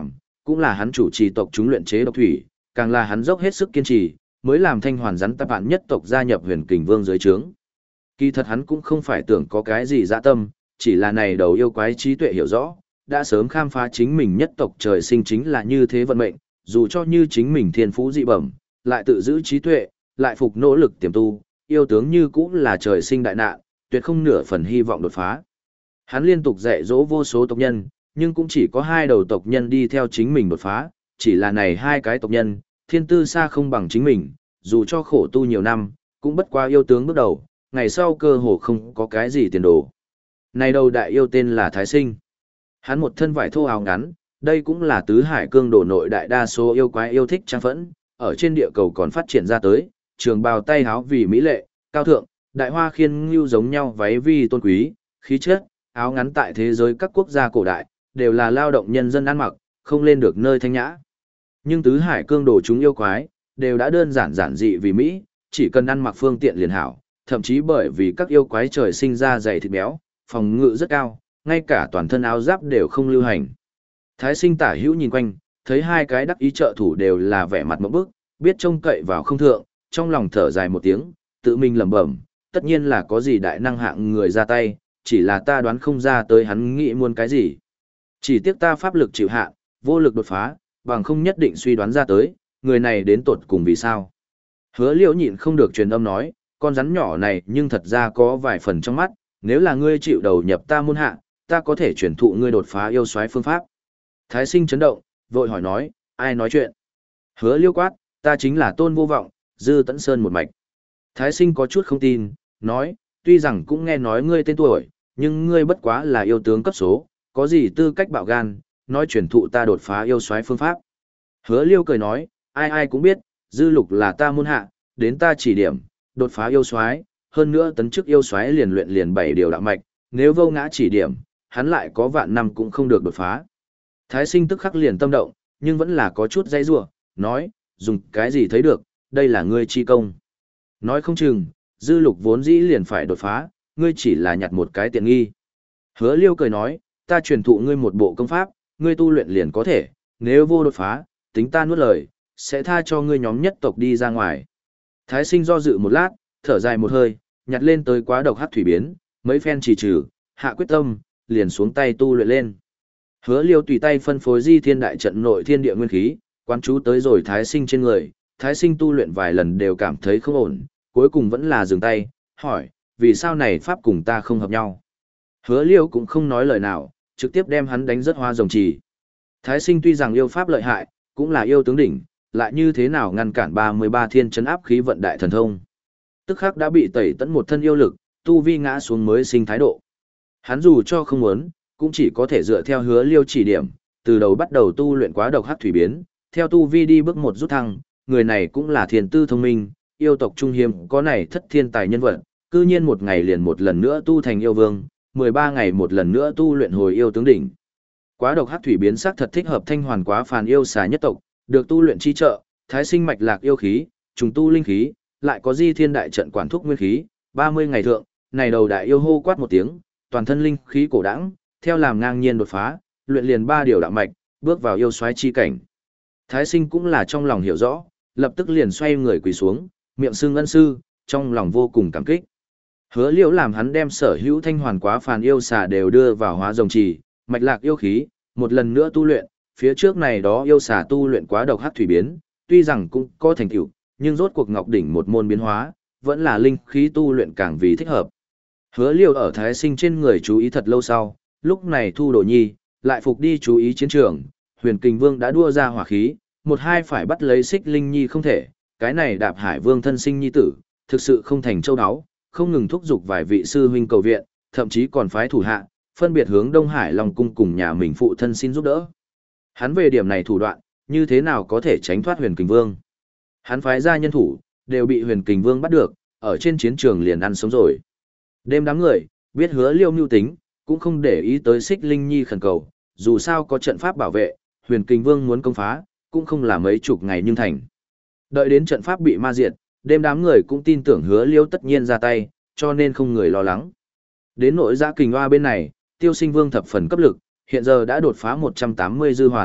cũng là hắn chủ trì tộc chúng luyện chế độc thủy, càng là hắn dốc hết sức kiên trì, mới làm Thanh Hoàn rắn tập bạn nhất tộc gia nhập Huyền Kình Vương dưới trướng. Kỳ thật hắn cũng không phải tưởng có cái gì dã tâm, chỉ là này đầu yêu quái trí tuệ hiểu rõ, đã sớm khám phá chính mình nhất tộc trời sinh chính là như thế vận mệnh, dù cho như chính mình thiên phú dị bẩm, lại tự giữ trí tuệ, lại phục nỗ lực tiềm tu, yêu tướng như cũng là trời sinh đại nạn, tuyệt không nửa phần hy vọng đột phá. Hắn liên tục dạy dỗ vô số tộc nhân, nhưng cũng chỉ có hai đầu tộc nhân đi theo chính mình đột phá, chỉ là này hai cái tộc nhân, thiên tư xa không bằng chính mình, dù cho khổ tu nhiều năm, cũng bất qua yêu tướng bước đầu, ngày sau cơ hồ không có cái gì tiền đồ. Này đầu đại yêu tên là Thái Sinh. Hắn một thân vải thô áo ngắn, đây cũng là tứ hải cương đổ nội đại đa số yêu quái yêu thích trang phẫn, ở trên địa cầu còn phát triển ra tới, trường bào tay áo vì mỹ lệ, cao thượng, đại hoa khiên ngưu giống nhau váy vi tôn quý, khí chất, áo ngắn tại thế giới các quốc gia cổ đại, đều là lao động nhân dân ăn mặc, không lên được nơi thanh nhã. Nhưng tứ hải cương đồ chúng yêu quái, đều đã đơn giản giản dị vì Mỹ, chỉ cần ăn mặc phương tiện liền hảo, thậm chí bởi vì các yêu quái trời sinh ra dày thịt béo, phòng ngự rất cao, ngay cả toàn thân áo giáp đều không lưu hành. Thái Sinh tả hữu nhìn quanh, thấy hai cái đắc ý trợ thủ đều là vẻ mặt mộng bức, biết trông cậy vào không thượng, trong lòng thở dài một tiếng, tự mình lẩm bẩm, tất nhiên là có gì đại năng hạng người ra tay, chỉ là ta đoán không ra tới hắn nghĩ muốn cái gì. Chỉ tiếc ta pháp lực chịu hạn, vô lực đột phá, bằng không nhất định suy đoán ra tới, người này đến tột cùng vì sao. Hứa Liễu nhịn không được truyền âm nói, con rắn nhỏ này nhưng thật ra có vài phần trong mắt, nếu là ngươi chịu đầu nhập ta môn hạ, ta có thể truyền thụ ngươi đột phá yêu soái phương pháp. Thái Sinh chấn động, vội hỏi nói, ai nói chuyện? Hứa Liễu quát, ta chính là Tôn Vô Vọng, Dư Tẫn Sơn một mạch. Thái Sinh có chút không tin, nói, tuy rằng cũng nghe nói ngươi tên tuổi, nhưng ngươi bất quá là yêu tướng cấp số, có gì tư cách bạo gan, nói truyền thụ ta đột phá yêu soái phương pháp. Hứa Liêu cười nói, ai ai cũng biết, Dư Lục là ta môn hạ, đến ta chỉ điểm, đột phá yêu soái, hơn nữa tấn chức yêu soái liền luyện liền bảy điều đạo mạch, nếu vô ngã chỉ điểm, hắn lại có vạn năm cũng không được đột phá. Thái Sinh tức khắc liền tâm động, nhưng vẫn là có chút dây rủa, nói, dùng cái gì thấy được, đây là ngươi chi công. Nói không chừng, Dư Lục vốn dĩ liền phải đột phá, ngươi chỉ là nhặt một cái tiện nghi. Hứa Liêu cười nói, ta truyền thụ ngươi một bộ công pháp, ngươi tu luyện liền có thể, nếu vô đột phá, tính ta nuốt lời, sẽ tha cho ngươi nhóm nhất tộc đi ra ngoài. Thái Sinh do dự một lát, thở dài một hơi, nhặt lên tới quá độc hắc thủy biến, mấy phen chỉ trừ, hạ quyết tâm, liền xuống tay tu luyện lên. Hứa Liêu tùy tay phân phối Di Thiên đại trận nội thiên địa nguyên khí, quán chú tới rồi Thái Sinh trên người, Thái Sinh tu luyện vài lần đều cảm thấy không ổn, cuối cùng vẫn là dừng tay, hỏi, vì sao này pháp cùng ta không hợp nhau? Hứa Liêu cũng không nói lời nào, trực tiếp đem hắn đánh rất hoa rồng trì. Thái Sinh tuy rằng yêu pháp lợi hại, cũng là yêu tướng đỉnh, lại như thế nào ngăn cản ba mươi ba thiên chấn áp khí vận đại thần thông. Tức khắc đã bị tẩy tẫn một thân yêu lực, tu vi ngã xuống mới sinh thái độ. Hắn dù cho không muốn, cũng chỉ có thể dựa theo Hứa Liêu chỉ điểm, từ đầu bắt đầu tu luyện quá độc hắc thủy biến, theo tu vi đi bước một rút thăng, người này cũng là thiền tư thông minh, yêu tộc trung hiếm có này thất thiên tài nhân vật, cư nhiên một ngày liền một lần nữa tu thành yêu vương, mười ba ngày một lần nữa tu luyện hồi yêu tướng đỉnh. Quá độc hắc thủy biến sắc thật thích hợp Thanh Hoàn quá phàn yêu xà nhất tộc, được tu luyện chi trợ, Thái Sinh mạch lạc yêu khí, trùng tu linh khí, lại có Di Thiên đại trận quản thúc nguyên khí, ba mươi ngày thượng, này đầu đại yêu hô quát một tiếng, toàn thân linh khí cổ đãng, theo làm ngang nhiên đột phá, luyện liền ba điều đạo mạch, bước vào yêu soái chi cảnh. Thái Sinh cũng là trong lòng hiểu rõ, lập tức liền xoay người quỳ xuống, miệng xưng ân sư, trong lòng vô cùng cảm kích. Hứa Liễu làm hắn đem sở hữu Thanh Hoàn quá phàn yêu xà đều đưa vào hóa rồng trì, mạch lạc yêu khí, một lần nữa tu luyện, phía trước này đó yêu xà tu luyện quá độc hắc thủy biến, tuy rằng cũng có thành tựu, nhưng rốt cuộc ngọc đỉnh một môn biến hóa, vẫn là linh khí tu luyện càng vì thích hợp. Hứa Liễu ở Thái Sinh trên người chú ý thật lâu sau, lúc này thu đồ nhi, lại phục đi chú ý chiến trường, Huyền Kình Vương đã đua ra hỏa khí, một hai phải bắt lấy Xích Linh Nhi không thể, cái này Đạp Hải Vương thân sinh nhi tử, thực sự không thành châu áo, không ngừng thúc giục vài vị sư huynh cầu viện, thậm chí còn phái thủ hạ, phân biệt hướng Đông Hải Long cung cùng nhà mình phụ thân xin giúp đỡ. Hắn về điểm này thủ đoạn, như thế nào có thể tránh thoát Huyền Kình Vương? Hắn phái ra nhân thủ, đều bị Huyền Kình Vương bắt được, ở trên chiến trường liền ăn sống rồi. Đêm đám người, biết Hứa Liêu mưu tính, cũng không để ý tới Xích Linh Nhi khẩn cầu, dù sao có trận pháp bảo vệ, Huyền Kình Vương muốn công phá, cũng không là mấy chục ngày nhưng thành. Đợi đến trận pháp bị ma diệt, đêm đám người cũng tin tưởng Hứa Liêu tất nhiên ra tay, cho nên không người lo lắng. Đến nội Giã Kình Hoa bên này, Tiêu Sinh Vương thập phần cấp lực, hiện giờ đã đột phá một trăm tám mươi dư hoàn,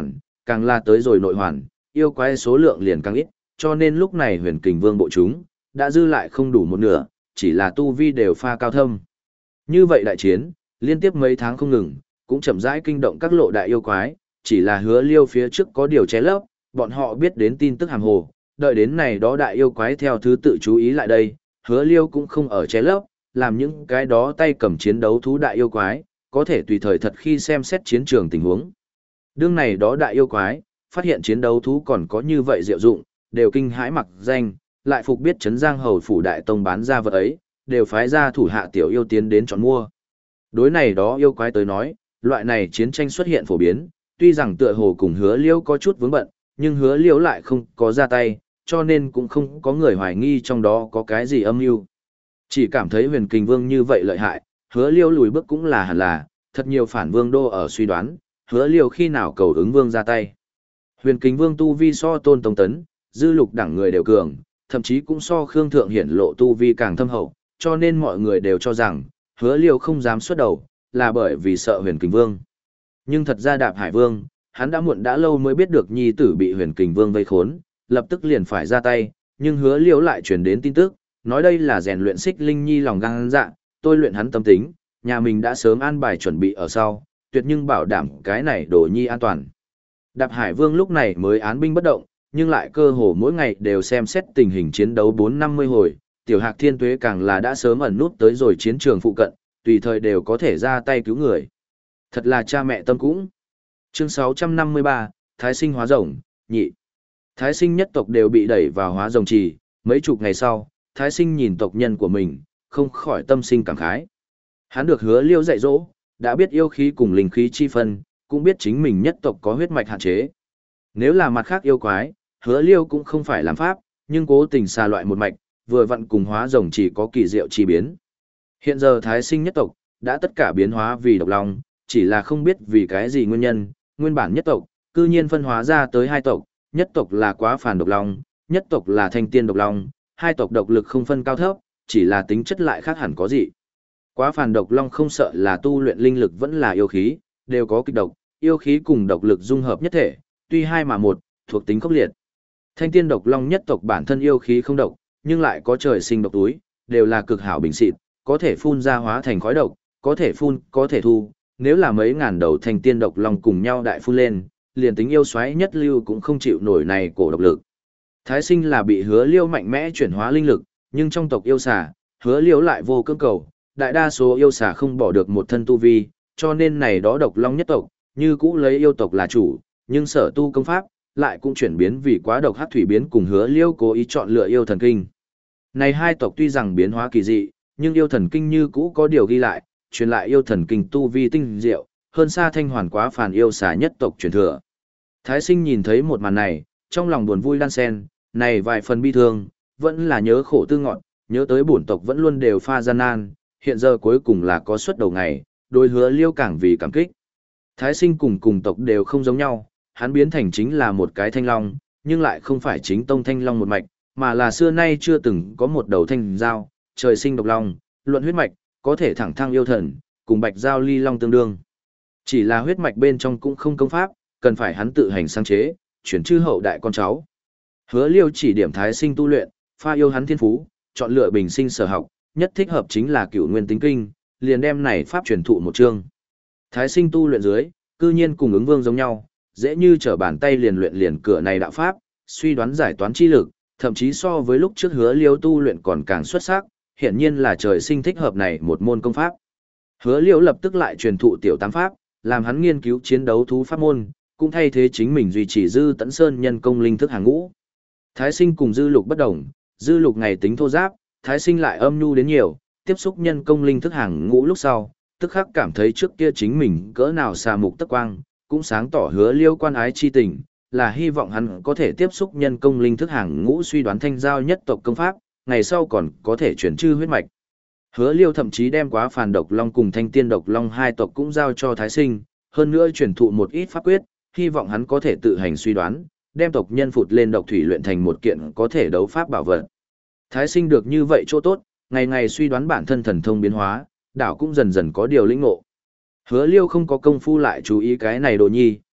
càng là tới rồi nội hoàn, yêu quái số lượng liền càng ít, cho nên lúc này huyền kình vương bộ chúng, đã dư lại không đủ một nửa, chỉ là tu vi đều pha cao thâm. Như vậy đại chiến, liên tiếp mấy tháng không ngừng, cũng chậm rãi kinh động các lộ đại yêu quái, chỉ là hứa liêu phía trước có điều che lấp, bọn họ biết đến tin tức hàm hồ, đợi đến này đó đại yêu quái theo thứ tự chú ý lại đây, hứa liêu cũng không ở che lấp, làm những cái đó tay cầm chiến đấu thú đại yêu quái, có thể tùy thời thật khi xem xét chiến trường tình huống. Đương này đó đại yêu quái, phát hiện chiến đấu thú còn có như vậy diệu dụng, đều kinh hãi mặc danh, lại phục biết Trấn Giang Hầu phủ đại tông bán ra vật ấy, đều phái ra thủ hạ tiểu yêu tiến đến chọn mua. Đối này đó yêu quái tới nói, loại này chiến tranh xuất hiện phổ biến, tuy rằng tựa hồ cùng hứa liễu có chút vướng bận, nhưng hứa liễu lại không có ra tay, cho nên cũng không có người hoài nghi trong đó có cái gì âm mưu. Chỉ cảm thấy huyền kình vương như vậy lợi hại, hứa liễu lùi bước cũng là hẳn là, thật nhiều phản vương đô ở suy đoán, hứa liễu khi nào cầu ứng vương ra tay. Huyền kình vương tu vi so tôn tông tấn, dư lục đẳng người đều cường, thậm chí cũng so khương thượng hiển lộ tu vi càng thâm hậu, cho nên mọi người đều cho rằng, hứa liễu không dám xuất đầu, là bởi vì sợ huyền kình vương. Nhưng thật ra đạp hải vương, hắn đã muộn đã lâu mới biết được nhi tử bị huyền kình vương vây khốn, lập tức liền phải ra tay, nhưng hứa liễu lại truyền đến tin tức, nói đây là rèn luyện xích linh nhi lòng gan dạ, tôi luyện hắn tâm tính, nhà mình đã sớm an bài chuẩn bị ở sau, tuyệt nhưng bảo đảm cái này đồ nhi an toàn. Đạp hải vương lúc này mới án binh bất động, nhưng lại cơ hồ mỗi ngày đều xem xét tình hình chiến đấu bốn năm mươi hồi, tiểu hạc thiên tuế càng là đã sớm ẩn nút tới rồi chiến trường phụ cận, tùy thời đều có thể ra tay cứu người. Thật là cha mẹ tâm cũng. Chương sáu trăm năm mươi ba, Thái sinh hóa rồng, nhị. Thái sinh nhất tộc đều bị đẩy vào hóa rồng trì, mấy chục ngày sau, Thái sinh nhìn tộc nhân của mình, không khỏi tâm sinh cảm khái. Hắn được hứa liêu dạy dỗ, đã biết yêu khí cùng linh khí chi phân, cũng biết chính mình nhất tộc có huyết mạch hạn chế. Nếu là mặt khác yêu quái, hứa liêu cũng không phải làm pháp, nhưng cố tình xa loại một mạch, vừa vặn cùng hóa rồng chỉ có kỳ diệu chi biến. Hiện giờ Thái sinh nhất tộc, đã tất cả biến hóa vì độc long, chỉ là không biết vì cái gì nguyên nhân, nguyên bản nhất tộc, cư nhiên phân hóa ra tới hai tộc, nhất tộc là quá phản độc long, nhất tộc là thanh tiên độc long, hai tộc độc lực không phân cao thấp, chỉ là tính chất lại khác hẳn có gì. Quá phản độc long không sợ là tu luyện linh lực vẫn là yêu khí, đều có kịch độc, yêu khí cùng độc lực dung hợp nhất thể, tuy hai mà một, thuộc tính khốc liệt. Thanh tiên độc long nhất tộc bản thân yêu khí không độc, nhưng lại có trời sinh độc túi, đều là cực hảo bình xịt, có thể phun ra hóa thành khói độc, có thể phun, có thể thu, nếu là mấy ngàn đầu thanh tiên độc long cùng nhau đại phun lên, liền tính yêu xoáy nhất lưu cũng không chịu nổi này cổ độc lực. Thái sinh là bị hứa liêu mạnh mẽ chuyển hóa linh lực, nhưng trong tộc yêu xà, hứa liêu lại vô cưỡng cầu, đại đa số yêu xà không bỏ được một thân tu vi, cho nên này đó độc long nhất tộc, như cũ lấy yêu tộc là chủ, nhưng sở tu công pháp, lại cũng chuyển biến vì quá độc hắc thủy biến cùng hứa liêu cố ý chọn lựa yêu thần kinh. Này hai tộc tuy rằng biến hóa kỳ dị, nhưng yêu thần kinh như cũ có điều ghi lại, truyền lại yêu thần kinh tu vi tinh diệu, hơn xa thanh hoàn quá phản yêu xà nhất tộc truyền thừa. Thái sinh nhìn thấy một màn này, trong lòng buồn vui đan sen, này vài phần bi thương, vẫn là nhớ khổ tư ngọn, nhớ tới bổn tộc vẫn luôn đều pha gian nan, hiện giờ cuối cùng là có suất đầu ngày, đôi hứa liêu càng vì cảm kích. Thái sinh cùng cùng tộc đều không giống nhau, hắn biến thành chính là một cái thanh long, nhưng lại không phải chính tông thanh long một mạch, mà là xưa nay chưa từng có một đầu thanh giao, trời sinh độc long, luận huyết mạch, có thể thẳng thăng yêu thần, cùng bạch giao ly long tương đương. Chỉ là huyết mạch bên trong cũng không công pháp, cần phải hắn tự hành sáng chế, chuyển chư hậu đại con cháu. Hứa liêu chỉ điểm thái sinh tu luyện, pha yêu hắn thiên phú, chọn lựa bình sinh sở học, nhất thích hợp chính là cửu nguyên tính kinh, liền đem này pháp truyền thụ một chương. Thái sinh tu luyện dưới, cư nhiên cùng ứng vương giống nhau, dễ như trở bàn tay liền luyện liền cửa này đạo pháp, suy đoán giải toán chi lực, thậm chí so với lúc trước hứa liêu tu luyện còn càng xuất sắc, hiển nhiên là trời sinh thích hợp này một môn công pháp. Hứa liêu lập tức lại truyền thụ tiểu tam pháp, làm hắn nghiên cứu chiến đấu thú pháp môn, cũng thay thế chính mình duy trì dư tẫn sơn nhân công linh thức hàng ngũ. Thái sinh cùng dư lục bất đồng, dư lục ngày tính thô giáp, thái sinh lại âm nhu đến nhiều, tiếp xúc nhân công linh thức hàng ngũ lúc sau, tức khắc cảm thấy trước kia chính mình cỡ nào xa mục tất quang, cũng sáng tỏ hứa liêu quan ái chi tình, là hy vọng hắn có thể tiếp xúc nhân công linh thức hàng ngũ suy đoán thanh giao nhất tộc công pháp, ngày sau còn có thể chuyển chư huyết mạch. Hứa liêu thậm chí đem quá phàn độc long cùng thanh tiên độc long hai tộc cũng giao cho thái sinh, hơn nữa truyền thụ một ít pháp quyết, hy vọng hắn có thể tự hành suy đoán, đem tộc nhân phụt lên độc thủy luyện thành một kiện có thể đấu pháp bảo vật. Thái sinh được như vậy chỗ tốt, ngày ngày suy đoán bản thân thần thông biến hóa, đảo cũng dần dần có điều lĩnh ngộ. Hứa liêu không có công phu lại chú ý cái này đồ nhi,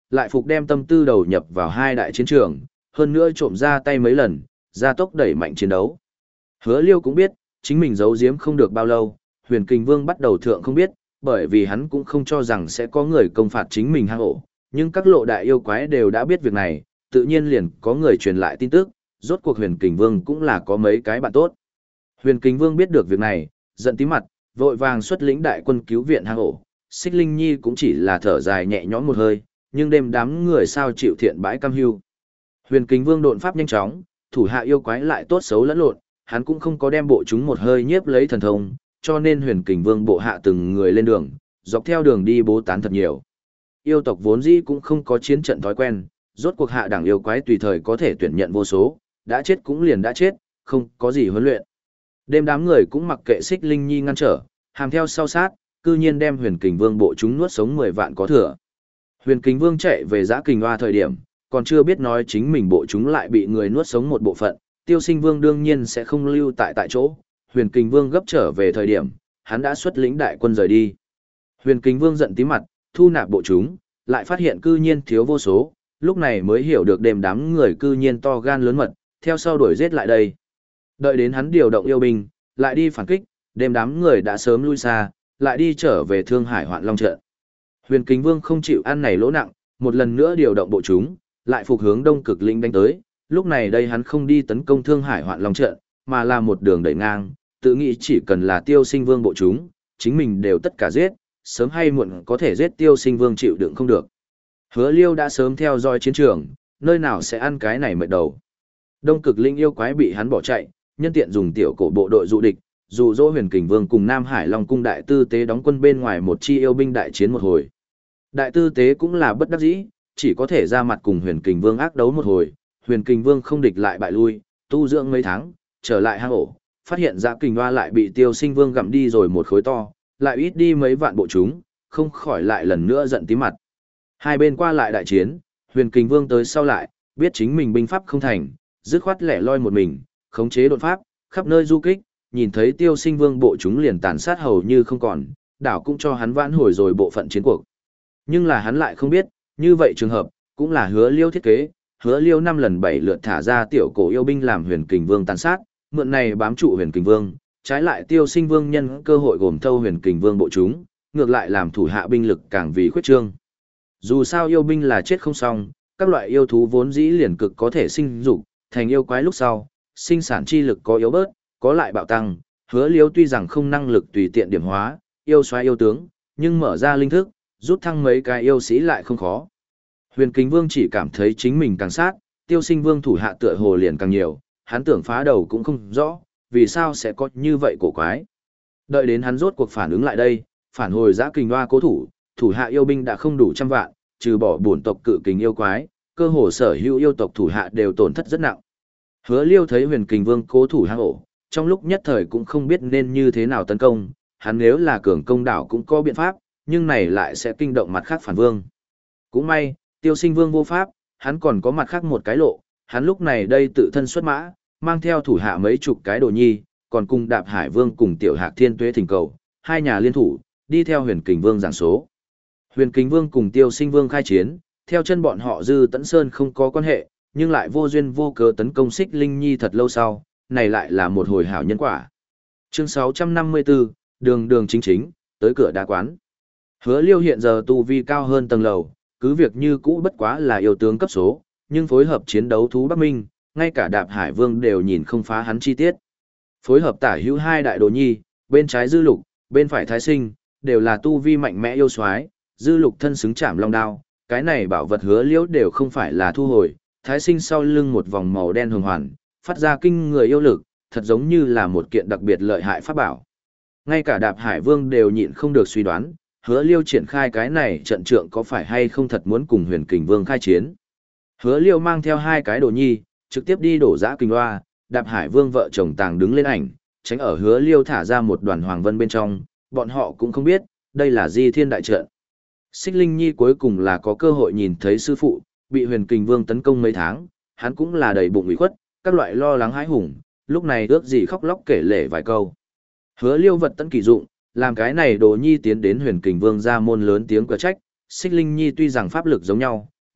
lại phục đem tâm tư đầu nhập vào hai đại chiến trường, hơn nữa trộm ra tay mấy lần, gia tốc đẩy mạnh chiến đấu. Hứa Liêu cũng biết, chính mình giấu giếm không được bao lâu, Huyền Kình Vương bắt đầu thượng không biết, bởi vì hắn cũng không cho rằng sẽ có người công phạt chính mình hang ổ, nhưng các lộ đại yêu quái đều đã biết việc này, tự nhiên liền có người truyền lại tin tức, rốt cuộc Huyền Kình Vương cũng là có mấy cái bạn tốt. Huyền Kình Vương biết được việc này, giận tím mặt, vội vàng xuất lĩnh đại quân cứu viện hang ổ, Xích Linh Nhi cũng chỉ là thở dài nhẹ nhõm một hơi, nhưng đêm đám người sao chịu thiện bãi cam hưu. Huyền Kình Vương độn pháp nhanh chóng, thủ hạ yêu quái lại tốt xấu lẫn lộn, hắn cũng không có đem bộ chúng một hơi nhiếp lấy thần thông, cho nên Huyền Kình Vương bộ hạ từng người lên đường, dọc theo đường đi bố tán thật nhiều. Yêu tộc vốn dĩ cũng không có chiến trận thói quen, rốt cuộc hạ đẳng yêu quái tùy thời có thể tuyển nhận vô số, đã chết cũng liền đã chết, không có gì huấn luyện. Đêm đám người cũng mặc kệ Xích Linh Nhi ngăn trở, hàm theo sau sát, cư nhiên đem Huyền Kình Vương bộ chúng nuốt sống mười vạn có thừa. Huyền Kình Vương chạy về Giã Kình Hoa thời điểm, còn chưa biết nói chính mình bộ chúng lại bị người nuốt sống một bộ phận, Tiêu Sinh Vương đương nhiên sẽ không lưu tại tại chỗ. Huyền Kình Vương gấp trở về thời điểm, hắn đã xuất lĩnh đại quân rời đi. Huyền Kình Vương giận tím mặt, thu nạp bộ chúng, lại phát hiện cư nhiên thiếu vô số, lúc này mới hiểu được đêm đám người cư nhiên to gan lớn mật, theo sau đuổi giết lại đây. Đợi đến hắn điều động yêu binh, lại đi phản kích, đêm đám người đã sớm lui xa, lại đi trở về Thương Hải Hoạn Long trận. Huyền Kình Vương không chịu ăn này lỗ nặng, một lần nữa điều động bộ chúng, lại phục hướng Đông Cực Lĩnh đánh tới, lúc này đây hắn không đi tấn công Thương Hải Hoạn Long trận, mà là một đường đẩy ngang, tự nghĩ chỉ cần là Tiêu Sinh Vương bộ chúng, chính mình đều tất cả giết, sớm hay muộn có thể giết Tiêu Sinh Vương chịu đựng không được. Hứa Liêu đã sớm theo dõi chiến trường, nơi nào sẽ ăn cái này mệt đầu. Đông Cực Lĩnh yêu quái bị hắn bỏ chạy, nhân tiện dùng tiểu cổ bộ đội dụ địch, dụ dỗ Huyền Kình Vương cùng Nam Hải Long cung đại tư tế đóng quân bên ngoài một chi yêu binh đại chiến một hồi. Đại tư tế cũng là bất đắc dĩ, chỉ có thể ra mặt cùng Huyền Kình Vương ác đấu một hồi, Huyền Kình Vương không địch lại bại lui, tu dưỡng mấy tháng, trở lại hang ổ, phát hiện Giã Kình Hoa lại bị Tiêu Sinh Vương gặm đi rồi một khối to, lại ít đi mấy vạn bộ chúng, không khỏi lại lần nữa giận tím mặt. Hai bên qua lại đại chiến, Huyền Kình Vương tới sau lại, biết chính mình binh pháp không thành, dứt khoát lẻ loi một mình, khống chế đột pháp, khắp nơi du kích, nhìn thấy Tiêu Sinh Vương bộ chúng liền tàn sát hầu như không còn, đảo cũng cho hắn vãn hồi rồi bộ phận chiến cuộc. Nhưng là hắn lại không biết, như vậy trường hợp, cũng là Hứa Liêu thiết kế, Hứa Liêu năm lần bảy lượt thả ra tiểu cổ yêu binh làm Huyền Kình Vương tàn sát, mượn này bám trụ Huyền Kình Vương, trái lại Tiêu Sinh Vương nhân cơ hội gồm thâu Huyền Kình Vương bộ chúng, ngược lại làm thủ hạ binh lực càng vì khuyết trương. Dù sao yêu binh là chết không xong, các loại yêu thú vốn dĩ liền cực có thể sinh dục, thành yêu quái lúc sau, sinh sản chi lực có yếu bớt, có lại bạo tăng, Hứa Liêu tuy rằng không năng lực tùy tiện điểm hóa, yêu xoáy yêu tướng, nhưng mở ra linh thức, rút thăng mấy cái yêu sĩ lại không khó. Huyền Kình Vương chỉ cảm thấy chính mình càng sát, Tiêu Sinh Vương thủ hạ tựa hồ liền càng nhiều, hắn tưởng phá đầu cũng không rõ, vì sao sẽ có như vậy cổ quái. Đợi đến hắn rốt cuộc phản ứng lại đây, phản hồi Giã Kình Hoa cố thủ, thủ hạ yêu binh đã không đủ trăm vạn, trừ bỏ bổn tộc cự kình yêu quái, cơ hồ sở hữu yêu tộc thủ hạ đều tổn thất rất nặng. Hứa Liêu thấy Huyền Kình Vương cố thủ hang ổ, trong lúc nhất thời cũng không biết nên như thế nào tấn công, hắn nếu là cường công đảo cũng có biện pháp, nhưng này lại sẽ kinh động mặt khác phản vương. Cũng may, Tiêu Sinh Vương vô pháp, hắn còn có mặt khác một cái lộ, hắn lúc này đây tự thân xuất mã, mang theo thủ hạ mấy chục cái đồ nhi, còn cùng Đạp Hải Vương cùng Tiểu Hạc Thiên Tuế thỉnh cầu, hai nhà liên thủ, đi theo Huyền Kình Vương giảng số. Huyền Kình Vương cùng Tiêu Sinh Vương khai chiến, theo chân bọn họ Dư Tẫn Sơn không có quan hệ, nhưng lại vô duyên vô cớ tấn công Xích Linh Nhi thật lâu sau, này lại là một hồi hảo nhân quả. Chương sáu trăm năm mươi tư, đường đường chính chính, tới cửa đá quán. Hứa Liêu hiện giờ tu vi cao hơn tầng lầu, cứ việc như cũ bất quá là yêu tướng cấp số, nhưng phối hợp chiến đấu thú Bắc Minh, ngay cả Đạp Hải Vương đều nhìn không phá hắn chi tiết. Phối hợp tả hữu hai đại đồ nhi, bên trái Dư Lục, bên phải Thái Sinh, đều là tu vi mạnh mẽ yêu soái, Dư Lục thân xứng chạm long đao, cái này bảo vật Hứa Liêu đều không phải là thu hồi, Thái Sinh sau lưng một vòng màu đen hường hoàn, phát ra kinh người yêu lực, thật giống như là một kiện đặc biệt lợi hại pháp bảo. Ngay cả Đạp Hải Vương đều nhịn không được suy đoán, Hứa Liêu triển khai cái này trận trượng có phải hay không thật muốn cùng Huyền Kình Vương khai chiến. Hứa Liêu mang theo hai cái đồ nhi, trực tiếp đi đổ Giã Kình Hoa, Đạp Hải Vương vợ chồng tàng đứng lên ảnh, tránh ở Hứa Liêu thả ra một đoàn hoàng vân bên trong, bọn họ cũng không biết, đây là Di Thiên đại trận. Xích Linh Nhi cuối cùng là có cơ hội nhìn thấy sư phụ, bị Huyền Kình Vương tấn công mấy tháng, hắn cũng là đầy bụng ủy khuất, các loại lo lắng hãi hùng, lúc này ước gì khóc lóc kể lể vài câu. Hứa Liêu vật tận kỳ dụng, làm cái này đồ nhi tiến đến Huyền Kình Vương ra môn lớn tiếng quả trách, Xích Linh Nhi tuy rằng pháp lực giống nhau,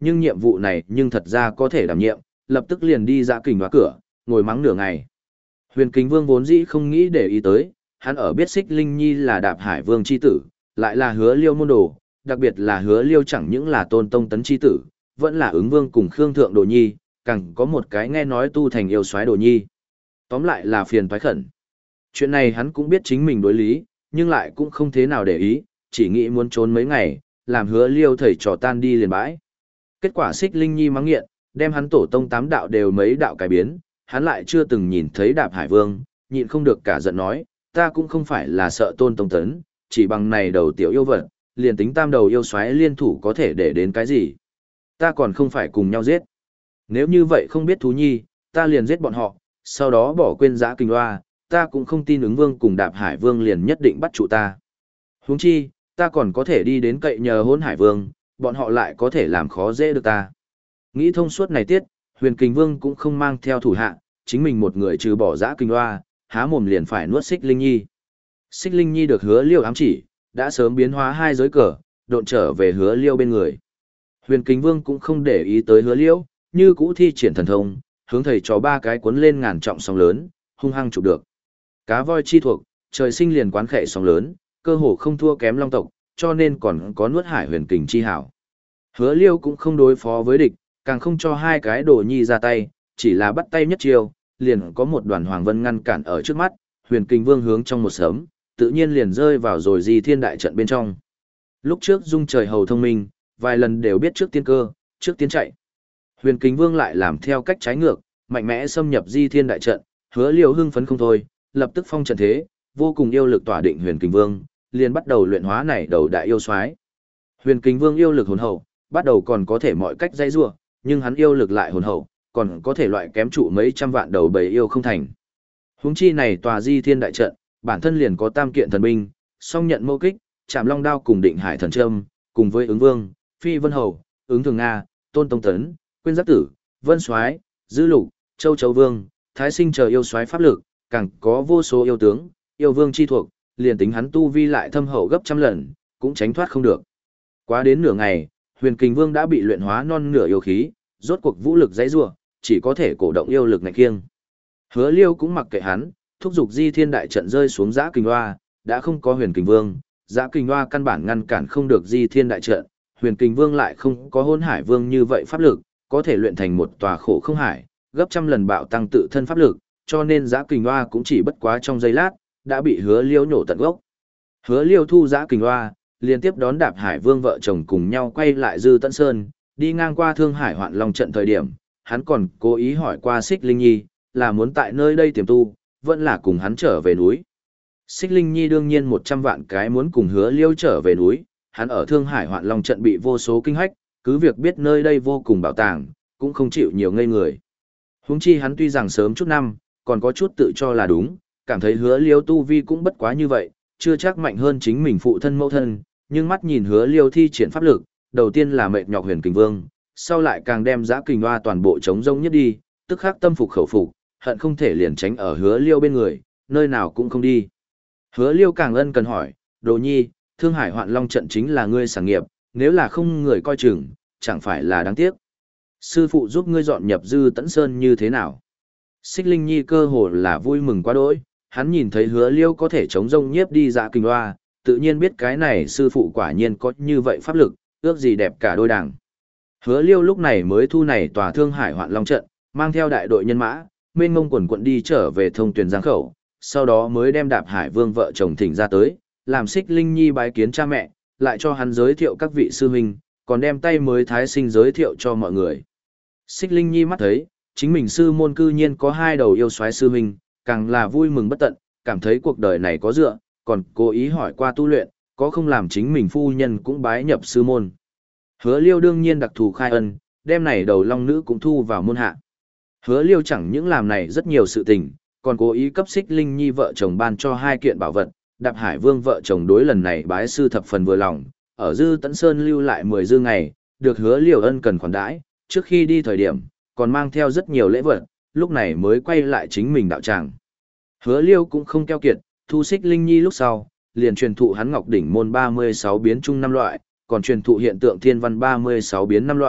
nhưng nhiệm vụ này nhưng thật ra có thể đảm nhiệm, lập tức liền đi ra kình hóa cửa, ngồi mắng nửa ngày. Huyền Kính Vương vốn dĩ không nghĩ để ý tới, hắn ở biết Xích Linh Nhi là Đạp Hải Vương chi tử, lại là Hứa Liêu môn đồ, đặc biệt là Hứa Liêu chẳng những là Tôn Tông Tấn chi tử, vẫn là Ứng Vương cùng Khương Thượng Đồ Nhi, càng có một cái nghe nói tu thành yêu soái Đồ Nhi. Tóm lại là phiền toái khẩn. Chuyện này hắn cũng biết chính mình đối lý, nhưng lại cũng không thế nào để ý, chỉ nghĩ muốn trốn mấy ngày, làm Hứa Liêu thầy trò tan đi liền bãi. Kết quả Xích Linh Nhi mắng nghiện, đem hắn tổ tông tám đạo đều mấy đạo cải biến, hắn lại chưa từng nhìn thấy Đạp Hải Vương, nhịn không được cả giận nói, ta cũng không phải là sợ Tôn Tông Tấn, chỉ bằng này đầu tiểu yêu vật, liền tính tam đầu yêu xoáy liên thủ có thể để đến cái gì. Ta còn không phải cùng nhau giết. Nếu như vậy không biết thú nhi, ta liền giết bọn họ, sau đó bỏ quên Dã Kình Hoa, ta cũng không tin Ứng Vương cùng Đạp Hải Vương liền nhất định bắt trụ ta. Huống chi, ta còn có thể đi đến cậy nhờ Hỗn Hải Vương, bọn họ lại có thể làm khó dễ được ta. Nghĩ thông suốt này tiết, Huyền Kình Vương cũng không mang theo thủ hạ, chính mình một người trừ bỏ Dã Kình Hoa, há mồm liền phải nuốt Xích Linh Nhi. Xích Linh Nhi được Hứa Liêu ám chỉ, đã sớm biến hóa hai giới cờ, độn trở về Hứa Liêu bên người. Huyền Kình Vương cũng không để ý tới Hứa Liêu, như cũ thi triển thần thông, hướng thầy trò ba cái cuốn lên ngàn trọng sóng lớn, hung hăng chụp được. Cá voi chi thuộc, trời sinh liền quán khệ sóng lớn, cơ hồ không thua kém long tộc, cho nên còn có nuốt hải huyền kình chi hảo. Hứa Liêu cũng không đối phó với địch, càng không cho hai cái đồ nhi ra tay, chỉ là bắt tay nhất chiêu, liền có một đoàn hoàng vân ngăn cản ở trước mắt, huyền kình vương hướng trong một sớm, tự nhiên liền rơi vào rồi di thiên đại trận bên trong. Lúc trước dung trời hầu thông minh, vài lần đều biết trước tiên cơ, trước tiên chạy. Huyền kình vương lại làm theo cách trái ngược, mạnh mẽ xâm nhập di thiên đại trận, Hứa Liêu hưng phấn không thôi, lập tức phong trận thế, vô cùng yêu lực tỏa định huyền kình vương, liền bắt đầu luyện hóa này đầu đại yêu soái. Huyền kình vương yêu lực hồn hậu, bắt đầu còn có thể mọi cách dây rua, nhưng hắn yêu lực lại hồn hậu, còn có thể loại kém trụ mấy trăm vạn đầu bầy yêu không thành. Huống chi này tòa di thiên đại trận, bản thân liền có tam kiện thần binh, song nhận mâu kích, chạm long đao cùng định hải thần trâm, cùng với ứng vương, phi vân hầu, ứng thường Nga, tôn tông tấn, quyên giác tử, vân soái, dư lục, châu châu vương, thái sinh chờ yêu soái pháp lực, càng có vô số yêu tướng, yêu vương chi thuộc, liền tính hắn tu vi lại thâm hậu gấp trăm lần, cũng tránh thoát không được. Quá đến nửa ngày, huyền kình vương đã bị luyện hóa non nửa yêu khí, rốt cuộc vũ lực dãy rủa, chỉ có thể cổ động yêu lực này kiêng. Hứa Liêu cũng mặc kệ hắn, thúc giục di thiên đại trận rơi xuống Dã Kình Hoa, đã không có huyền kình vương, Dã Kình Hoa căn bản ngăn cản không được di thiên đại trận, huyền kình vương lại không có Hỗn Hải Vương như vậy pháp lực, có thể luyện thành một tòa khổ không hải, gấp trăm lần bạo tăng tự thân pháp lực, cho nên Dã Kình Hoa cũng chỉ bất quá trong giây lát, đã bị Hứa Liêu nổ tận gốc. Hứa Liêu thu Dã Kình Hoa, liên tiếp đón Đạp Hải Vương vợ chồng cùng nhau quay lại Dư Tấn Sơn, đi ngang qua Thương Hải Hoạn Long trận thời điểm, hắn còn cố ý hỏi qua Xích Linh Nhi, là muốn tại nơi đây tiềm tu, vẫn là cùng hắn trở về núi. Xích Linh Nhi đương nhiên một trăm vạn cái muốn cùng Hứa Liêu trở về núi, hắn ở Thương Hải Hoạn Long trận bị vô số kinh hách, cứ việc biết nơi đây vô cùng bảo tàng, cũng không chịu nhiều ngây người. Huống chi hắn tuy rằng sớm chút năm, còn có chút tự cho là đúng, cảm thấy Hứa Liêu tu vi cũng bất quá như vậy, chưa chắc mạnh hơn chính mình phụ thân mẫu thân, nhưng mắt nhìn Hứa Liêu thi triển pháp lực, đầu tiên là mệt nhọc huyền kình vương, sau lại càng đem Dã Kình Hoa toàn bộ chống rông nhất đi, tức khắc tâm phục khẩu phục, hận không thể liền tránh ở Hứa Liêu bên người, nơi nào cũng không đi. Hứa Liêu càng ân cần hỏi, Đồ Nhi, Thương Hải Hoạn Long trận chính là ngươi sản nghiệp, nếu là không người coi chừng, chẳng phải là đáng tiếc. Sư phụ giúp ngươi dọn nhập Dư Tẫn Sơn như thế nào? Xích Linh Nhi cơ hồ là vui mừng quá đỗi, hắn nhìn thấy Hứa Liêu có thể chống rông nhiếp đi Dã Kình Hoa, tự nhiên biết cái này sư phụ quả nhiên có như vậy pháp lực, ước gì đẹp cả đôi đảng. Hứa Liêu lúc này mới thu này tòa Thương Hải Hoạn Long trận, mang theo đại đội nhân mã, mênh mông quần quận đi trở về thông tuyển giang khẩu, sau đó mới đem Đạp Hải Vương vợ chồng thỉnh ra tới, làm Xích Linh Nhi bái kiến cha mẹ, lại cho hắn giới thiệu các vị sư huynh, còn đem tay mới thái sinh giới thiệu cho mọi người. Xích Linh Nhi mắt thấy, chính mình sư môn cư nhiên có hai đầu yêu soái sư huynh, càng là vui mừng bất tận, cảm thấy cuộc đời này có dựa, còn cố ý hỏi qua tu luyện, có không làm chính mình phu nhân cũng bái nhập sư môn. Hứa Liêu đương nhiên đặc thù khai ân, đem này đầu long nữ cũng thu vào môn hạ. Hứa Liêu chẳng những làm này rất nhiều sự tình, còn cố ý cấp Xích Linh Nhi vợ chồng ban cho hai kiện bảo vật, Đạp Hải Vương vợ chồng đối lần này bái sư thập phần vừa lòng, ở Dư Tẫn Sơn lưu lại mười dư ngày, được Hứa Liêu ân cần khoản đãi, trước khi đi thời điểm, còn mang theo rất nhiều lễ vật, lúc này mới quay lại chính mình đạo tràng. Hứa Liêu cũng không keo kiệt, thu Xích Linh Nhi lúc sau, liền truyền thụ hắn Ngọc đỉnh môn ba mươi sáu biến trung năm loại, còn truyền thụ hiện tượng thiên văn ba mươi sáu biến năm loại,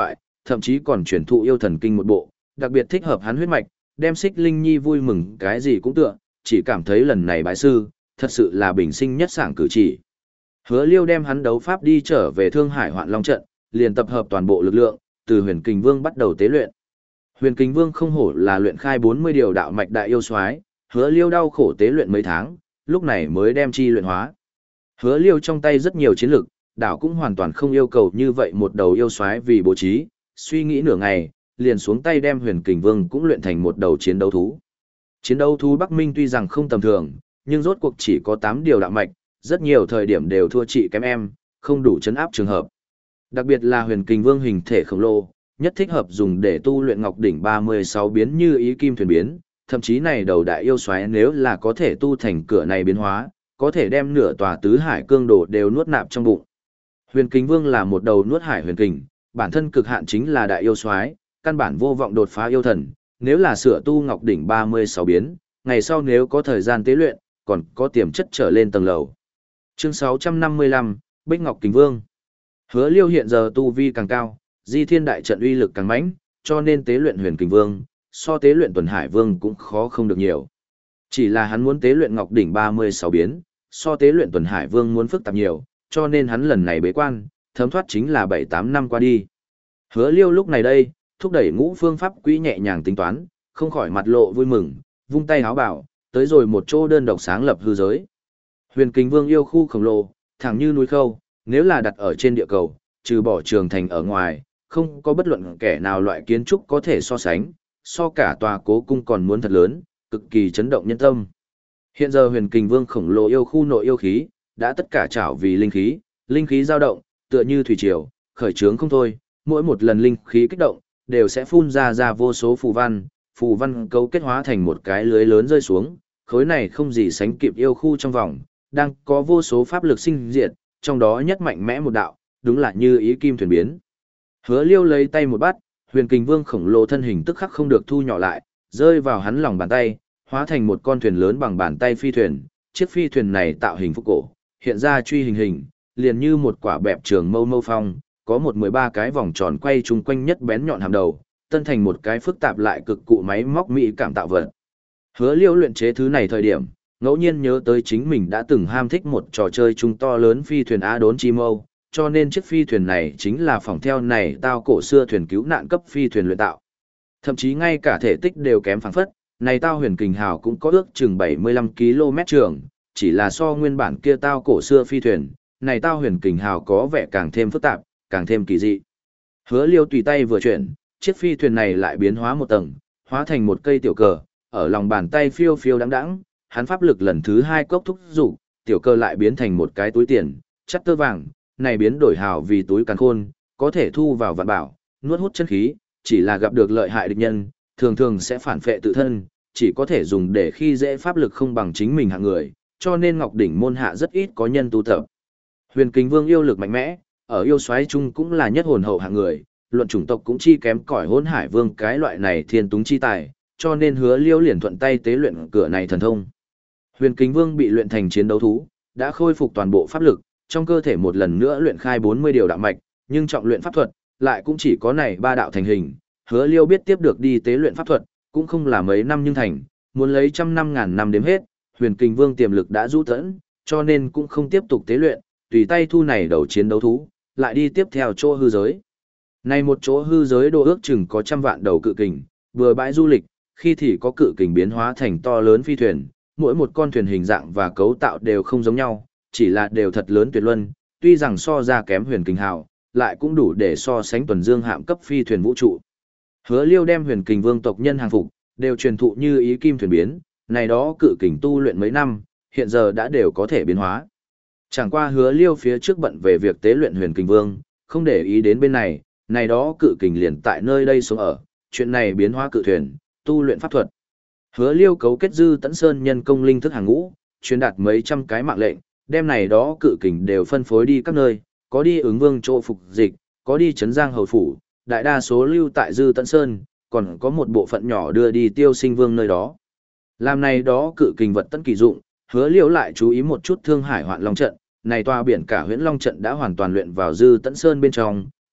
thậm chí còn truyền thụ yêu thần kinh một bộ, đặc biệt thích hợp hắn huyết mạch, đem Xích Linh Nhi vui mừng cái gì cũng tựa, chỉ cảm thấy lần này bái sư, thật sự là bình sinh nhất sảng cử chỉ. Hứa Liêu đem hắn đấu pháp đi trở về Thương Hải Hoạn Long trận, liền tập hợp toàn bộ lực lượng, từ Huyền Kình Vương bắt đầu tế luyện. Huyền Kình Vương không hổ là luyện khai bốn mươi điều đạo mạch đại yêu soái, Hứa Liêu đau khổ tế luyện mấy tháng, lúc này mới đem chi luyện hóa. Hứa Liêu trong tay rất nhiều chiến lực, đảo cũng hoàn toàn không yêu cầu như vậy một đầu yêu soái vì bố trí, suy nghĩ nửa ngày, liền xuống tay đem Huyền Kình Vương cũng luyện thành một đầu chiến đấu thú. Chiến đấu thú Bắc Minh tuy rằng không tầm thường, nhưng rốt cuộc chỉ có tám điều đạo mạch, rất nhiều thời điểm đều thua chị kém em, không đủ chấn áp trường hợp. Đặc biệt là Huyền Kình Vương hình thể khổng lồ, nhất thích hợp dùng để tu luyện Ngọc đỉnh ba mươi sáu biến như ý kim thuyền biến, thậm chí này đầu đại yêu xoáy nếu là có thể tu thành cửa này biến hóa, có thể đem nửa tòa tứ hải cương đồ đều nuốt nạp trong bụng. Huyền Kình Vương là một đầu nuốt hải huyền kình, bản thân cực hạn chính là đại yêu xoáy, căn bản vô vọng đột phá yêu thần, nếu là sửa tu Ngọc đỉnh ba mươi sáu biến, ngày sau nếu có thời gian tế luyện, còn có tiềm chất trở lên tầng lầu. Chương sáu trăm năm mươi lăm, Bích Ngọc Kình Vương. Hứa Liêu hiện giờ tu vi càng cao, Di Thiên đại trận uy lực càng mãnh, cho nên tế luyện Huyền Kình Vương, so tế luyện Tuần Hải Vương cũng khó không được nhiều. Chỉ là hắn muốn tế luyện Ngọc đỉnh ba mươi sáu biến, so tế luyện Tuần Hải Vương muốn phức tạp nhiều, cho nên hắn lần này bế quan, thấm thoát chính là bảy tám năm qua đi. Hứa Liêu lúc này đây, thúc đẩy ngũ phương pháp quý nhẹ nhàng tính toán, không khỏi mặt lộ vui mừng, vung tay háo bảo, tới rồi một chỗ đơn độc sáng lập hư giới. Huyền Kình Vương yêu khu khổng lồ, thẳng như núi khâu, nếu là đặt ở trên địa cầu, trừ bỏ trường thành ở ngoài, không có bất luận kẻ nào loại kiến trúc có thể so sánh, so cả tòa cố cung còn muốn thật lớn, cực kỳ chấn động nhân tâm. Hiện giờ Huyền Kình Vương khổng lồ yêu khu nội yêu khí, đã tất cả trảo vì linh khí, linh khí dao động, tựa như thủy triều, khởi trướng không thôi, mỗi một lần linh khí kích động, đều sẽ phun ra ra vô số phù văn, phù văn cấu kết hóa thành một cái lưới lớn rơi xuống, khối này không gì sánh kịp yêu khu trong vòng, đang có vô số pháp lực sinh diệt, trong đó nhất mạnh mẽ một đạo, đúng là như ý kim thuyền biến. Hứa Liêu lấy tay một bắt, Huyền Kình Vương khổng lồ thân hình tức khắc không được thu nhỏ lại, rơi vào hắn lòng bàn tay, hóa thành một con thuyền lớn bằng bàn tay phi thuyền, chiếc phi thuyền này tạo hình phúc cổ, hiện ra truy hình hình, liền như một quả bẹp trường mâu mâu phong, có một mười ba cái vòng tròn quay chung quanh nhất bén nhọn hàm đầu, tân thành một cái phức tạp lại cực cụ máy móc mỹ cảm tạo vật. Hứa Liêu luyện chế thứ này thời điểm, ngẫu nhiên nhớ tới chính mình đã từng ham thích một trò chơi chung to lớn phi thuyền Á Đốn Chi Mâu, cho nên chiếc phi thuyền này chính là phỏng theo này tao cổ xưa thuyền cứu nạn cấp phi thuyền luyện tạo. Thậm chí ngay cả thể tích đều kém phẳng phất, này tao huyền kình hào cũng có ước chừng bảy mươi lăm ki lô mét trường, chỉ là so nguyên bản kia tao cổ xưa phi thuyền, này tao huyền kình hào có vẻ càng thêm phức tạp, càng thêm kỳ dị. Hứa Liêu tùy tay vừa chuyển, chiếc phi thuyền này lại biến hóa một tầng, hóa thành một cây tiểu cờ, ở lòng bàn tay phiêu phiêu đắng đắng, hắn pháp lực lần thứ hai cốc thúc dục, tiểu cờ lại biến thành một cái túi tiền, chất tơ vàng, này biến đổi hào vì túi càn khôn, có thể thu vào vạn bảo, nuốt hút chân khí, chỉ là gặp được lợi hại địch nhân, thường thường sẽ phản phệ tự thân, chỉ có thể dùng để khi dễ pháp lực không bằng chính mình hạng người, cho nên Ngọc đỉnh môn hạ rất ít có nhân tu tập. Huyền Kình Vương yêu lực mạnh mẽ, ở yêu soái chung cũng là nhất hồn hậu hạng người, luận chủng tộc cũng chi kém cỏi Hỗn Hải Vương cái loại này thiên túng chi tài, cho nên Hứa Liêu liền thuận tay tế luyện cửa này thần thông. Huyền Kình Vương bị luyện thành chiến đấu thú, đã khôi phục toàn bộ pháp lực, trong cơ thể một lần nữa luyện khai bốn mươi điều đạo mạch, nhưng trọng luyện pháp thuật, lại cũng chỉ có này ba đạo thành hình. Hứa Liêu biết tiếp được đi tế luyện pháp thuật, cũng không là mấy năm nhưng thành, muốn lấy trăm năm ngàn năm đếm hết, Huyền Kình Vương tiềm lực đã rũ tẫn, cho nên cũng không tiếp tục tế luyện, tùy tay thu này đầu chiến đấu thú, lại đi tiếp theo chỗ hư giới. Này một chỗ hư giới độ ước chừng có trăm vạn đầu cự kình, vừa bãi du lịch, khi thì có cự kình biến hóa thành to lớn phi thuyền, mỗi một con thuyền hình dạng và cấu tạo đều không giống nhau, chỉ là đều thật lớn tuyệt luân, tuy rằng so ra kém Huyền Kình hào, lại cũng đủ để so sánh tuần dương hạm cấp phi thuyền vũ trụ. Hứa Liêu đem Huyền Kình Vương tộc nhân hàng phục, đều truyền thụ như ý kim thuyền biến, này đó cự kình tu luyện mấy năm, hiện giờ đã đều có thể biến hóa. Chẳng qua Hứa Liêu phía trước bận về việc tế luyện Huyền Kình Vương, không để ý đến bên này, này đó cự kình liền tại nơi đây sống ở, chuyện này biến hóa cự thuyền, tu luyện pháp thuật. Hứa Liêu cấu kết Dư Tẫn Sơn nhân công linh thức hàng ngũ, truyền đạt mấy trăm cái mạng lệnh, đem này đó cự kình đều phân phối đi các nơi, có đi ứng vương chỗ phục dịch, có đi trấn giang hầu phủ, đại đa số lưu tại Dư Tẫn Sơn, còn có một bộ phận nhỏ đưa đi Tiêu Sinh Vương nơi đó. Làm này đó cự kình vật tận kỳ dụng, Hứa Liêu lại chú ý một chút Thương Hải Hoạn Long trận, này tòa biển cả Huyễn Long trận đã hoàn toàn luyện vào Dư Tẫn Sơn bên trong,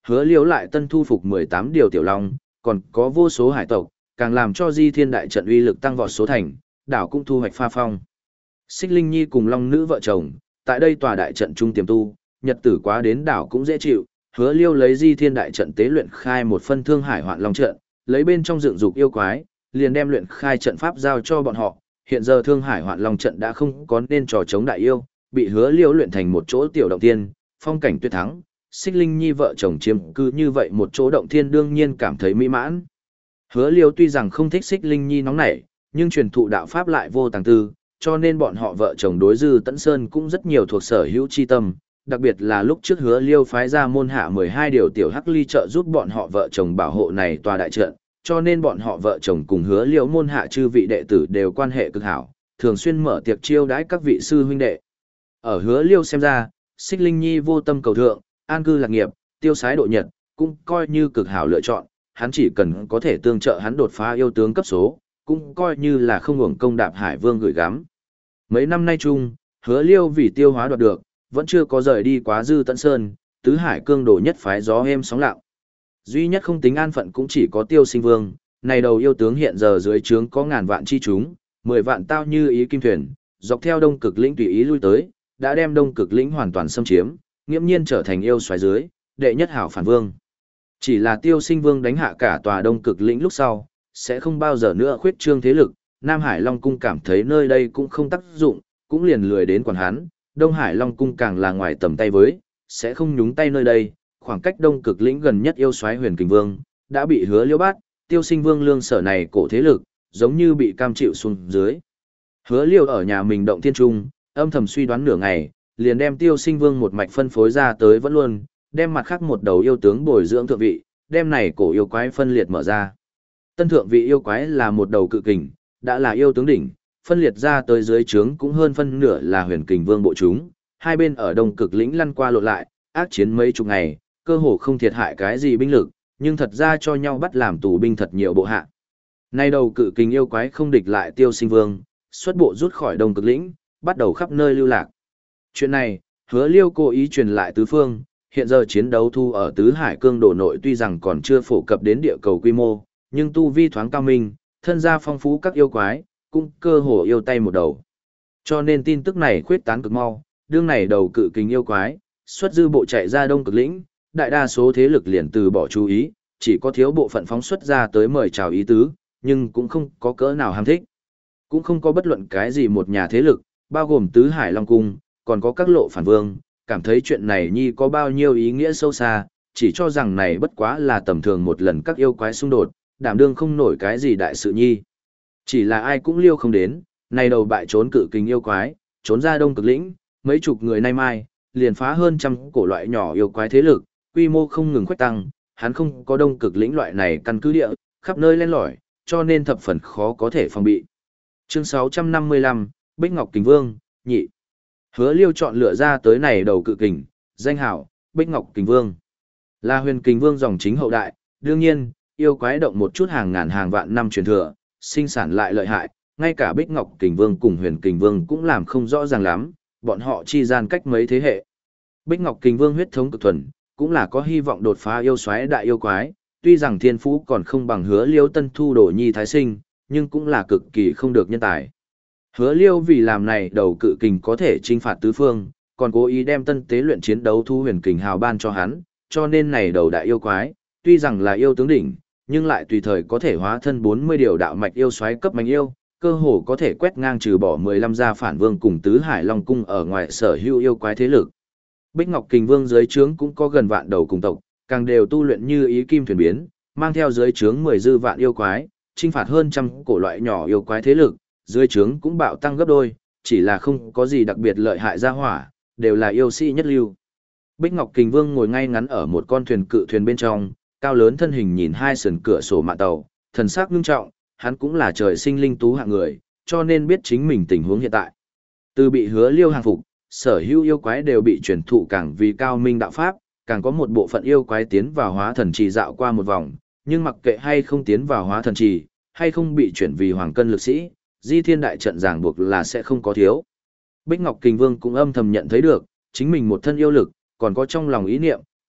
Hứa Liễu lại tân thu phục mười tám điều tiểu long, còn có vô số hải tộc, càng làm cho Di Thiên đại trận uy lực tăng vọt số thành, đảo cũng thu hoạch pha phong. Xích Linh Nhi cùng Long nữ vợ chồng, tại đây tòa đại trận trung tiềm tu, nhật tử quá đến đảo cũng dễ chịu. Hứa Liêu lấy Di Thiên đại trận tế luyện khai một phân Thương Hải Hoạn Long trận, lấy bên trong dựng dục yêu quái, liền đem luyện khai trận pháp giao cho bọn họ. Hiện giờ Thương Hải Hoạn Long trận đã không có nên trò chống đại yêu, bị Hứa Liêu luyện thành một chỗ tiểu động thiên, phong cảnh tuyệt thắng. Xích Linh Nhi vợ chồng chiếm cư như vậy một chỗ động thiên đương nhiên cảm thấy mỹ mãn. Hứa Liêu tuy rằng không thích Xích Linh Nhi nóng nảy, nhưng truyền thụ đạo pháp lại vô tàng tư, cho nên bọn họ vợ chồng đối Dư Tẫn Sơn cũng rất nhiều thuộc sở hữu chi tâm, đặc biệt là lúc trước Hứa Liêu phái ra môn hạ mười hai điều tiểu hắc ly trợ giúp bọn họ vợ chồng bảo hộ này tòa đại trận, cho nên bọn họ vợ chồng cùng Hứa Liêu môn hạ chư vị đệ tử đều quan hệ cực hảo, thường xuyên mở tiệc chiêu đãi các vị sư huynh đệ. Ở Hứa Liêu xem ra, Xích Linh Nhi vô tâm cầu thượng, an cư lạc nghiệp, tiêu sái độ nhật, cũng coi như cực hảo lựa chọn, hắn chỉ cần có thể tương trợ hắn đột phá yêu tướng cấp số, cũng coi như là không hưởng công đạp hải vương gửi gắm. Mấy năm nay chung, Hứa Liêu vì tiêu hóa đoạt được, vẫn chưa có rời đi quá Dư Tẫn Sơn, tứ hải cương đồ nhất phái gió êm sóng lặng. Duy nhất không tính an phận cũng chỉ có Tiêu Sinh Vương, này đầu yêu tướng hiện giờ dưới trướng có ngàn vạn chi chúng, mười vạn tao như ý kim thuyền, dọc theo Đông Cực lĩnh tùy ý lui tới, đã đem Đông Cực lĩnh hoàn toàn xâm chiếm, nghiễm nhiên trở thành yêu xoáy dưới, đệ nhất hảo phản vương. Chỉ là Tiêu Sinh Vương đánh hạ cả tòa Đông Cực lĩnh lúc sau, sẽ không bao giờ nữa khuyết trương thế lực, Nam Hải Long Cung cảm thấy nơi đây cũng không tác dụng, cũng liền lười đến quản hắn, Đông Hải Long Cung càng là ngoài tầm tay với, sẽ không nhúng tay nơi đây, khoảng cách Đông Cực lĩnh gần nhất yêu soái Huyền Kình Vương, đã bị Hứa Liêu bắt, Tiêu Sinh Vương lương sở này cổ thế lực, giống như bị cam chịu xuống dưới. Hứa Liêu ở nhà mình động thiên trung, âm thầm suy đoán nửa ngày, liền đem Tiêu Sinh Vương một mạch phân phối ra tới vẫn luôn, đem mặt khác một đầu yêu tướng bồi dưỡng thượng vị, đem này cổ yêu quái phân liệt mở ra. Tân thượng vị yêu quái là một đầu cự kình, đã là yêu tướng đỉnh, phân liệt ra tới dưới trướng cũng hơn phân nửa là Huyền Kình Vương bộ chúng, hai bên ở Đông Cực lĩnh lăn qua lộn lại, ác chiến mấy chục ngày, cơ hồ không thiệt hại cái gì binh lực, nhưng thật ra cho nhau bắt làm tù binh thật nhiều bộ hạ. Nay đầu cự kình yêu quái không địch lại Tiêu Sinh Vương, xuất bộ rút khỏi Đông Cực lĩnh, bắt đầu khắp nơi lưu lạc. Chuyện này, Hứa Liêu cố ý truyền lại tứ phương, hiện giờ chiến đấu thu ở tứ hải cương đồ nội tuy rằng còn chưa phổ cập đến địa cầu quy mô, nhưng tu vi thoáng cao minh, thân gia phong phú các yêu quái, cũng cơ hồ yêu tay một đầu. Cho nên tin tức này khuyết tán cực mau, đương này đầu cự kình yêu quái, xuất dư bộ chạy ra Đông Cực lĩnh, đại đa số thế lực liền từ bỏ chú ý, chỉ có thiếu bộ phận phóng xuất ra tới mời chào ý tứ, nhưng cũng không có cỡ nào ham thích. Cũng không có bất luận cái gì một nhà thế lực, bao gồm tứ hải long cung, còn có các lộ phản vương, cảm thấy chuyện này nhi có bao nhiêu ý nghĩa sâu xa, chỉ cho rằng này bất quá là tầm thường một lần các yêu quái xung đột, đảm đương không nổi cái gì đại sự nhi. Chỉ là ai cũng liêu không đến, này đầu bại trốn cự kình yêu quái, trốn ra Đông Cực lĩnh, mấy chục người nay mai, liền phá hơn trăm cổ loại nhỏ yêu quái thế lực, quy mô không ngừng khuếch tăng, hắn không có Đông Cực lĩnh loại này căn cứ địa, khắp nơi len lỏi, cho nên thập phần khó có thể phòng bị. Chương sáu trăm năm mươi lăm, Bích Ngọc Kình Vương, nhị. Hứa Liêu chọn lựa ra tới này đầu cự kình, danh hảo, Bích Ngọc Kình Vương. Là Huyền Kình Vương dòng chính hậu đại, đương nhiên, yêu quái động một chút hàng ngàn hàng vạn năm truyền thừa, sinh sản lại lợi hại, ngay cả Bích Ngọc Kình Vương cùng Huyền Kình Vương cũng làm không rõ ràng lắm, bọn họ chi gian cách mấy thế hệ. Bích Ngọc Kình Vương huyết thống cực thuần, cũng là có hy vọng đột phá yêu soái đại yêu quái, tuy rằng thiên phú còn không bằng Hứa Liêu tân thu đồ nhi thái sinh, nhưng cũng là cực kỳ không được nhân tài. Hứa Liêu vì làm này đầu cự kình có thể chinh phạt tứ phương, còn cố ý đem tân tế luyện chiến đấu thu huyền kình hào ban cho hắn, cho nên này đầu đại yêu quái, tuy rằng là yêu tướng đỉnh, nhưng lại tùy thời có thể hóa thân bốn mươi điều đạo mạch yêu soái cấp mạnh yêu, cơ hồ có thể quét ngang trừ bỏ mười lăm gia phản vương cùng tứ hải long cung ở ngoài sở hữu yêu quái thế lực. Bích Ngọc Kình Vương dưới trướng cũng có gần vạn đầu cùng tộc, càng đều tu luyện như ý kim thuyền biến, mang theo dưới trướng mười dư vạn yêu quái, chinh phạt hơn trăm cổ loại nhỏ yêu quái thế lực, dưới trướng cũng bạo tăng gấp đôi, chỉ là không có gì đặc biệt lợi hại ra hỏa, đều là yêu sĩ nhất lưu. Bích Ngọc Kình Vương ngồi ngay ngắn ở một con thuyền cự thuyền bên trong, cao lớn thân hình nhìn hai sườn cửa sổ mạn tàu, thần sắc nghiêm trọng, hắn cũng là trời sinh linh tú hạng người, cho nên biết chính mình tình huống hiện tại. Từ bị Hứa Liêu hàng phục, sở hữu yêu quái đều bị truyền thụ càng vì cao minh đạo pháp, càng có một bộ phận yêu quái tiến vào hóa thần trì dạo qua một vòng, nhưng mặc kệ hay không tiến vào hóa thần trì, hay không bị chuyển vì hoàng cân lực sĩ, Di Thiên đại trận ràng buộc là sẽ không có thiếu. Bích Ngọc Kình Vương cũng âm thầm nhận thấy được, chính mình một thân yêu lực, còn có trong lòng ý niệm,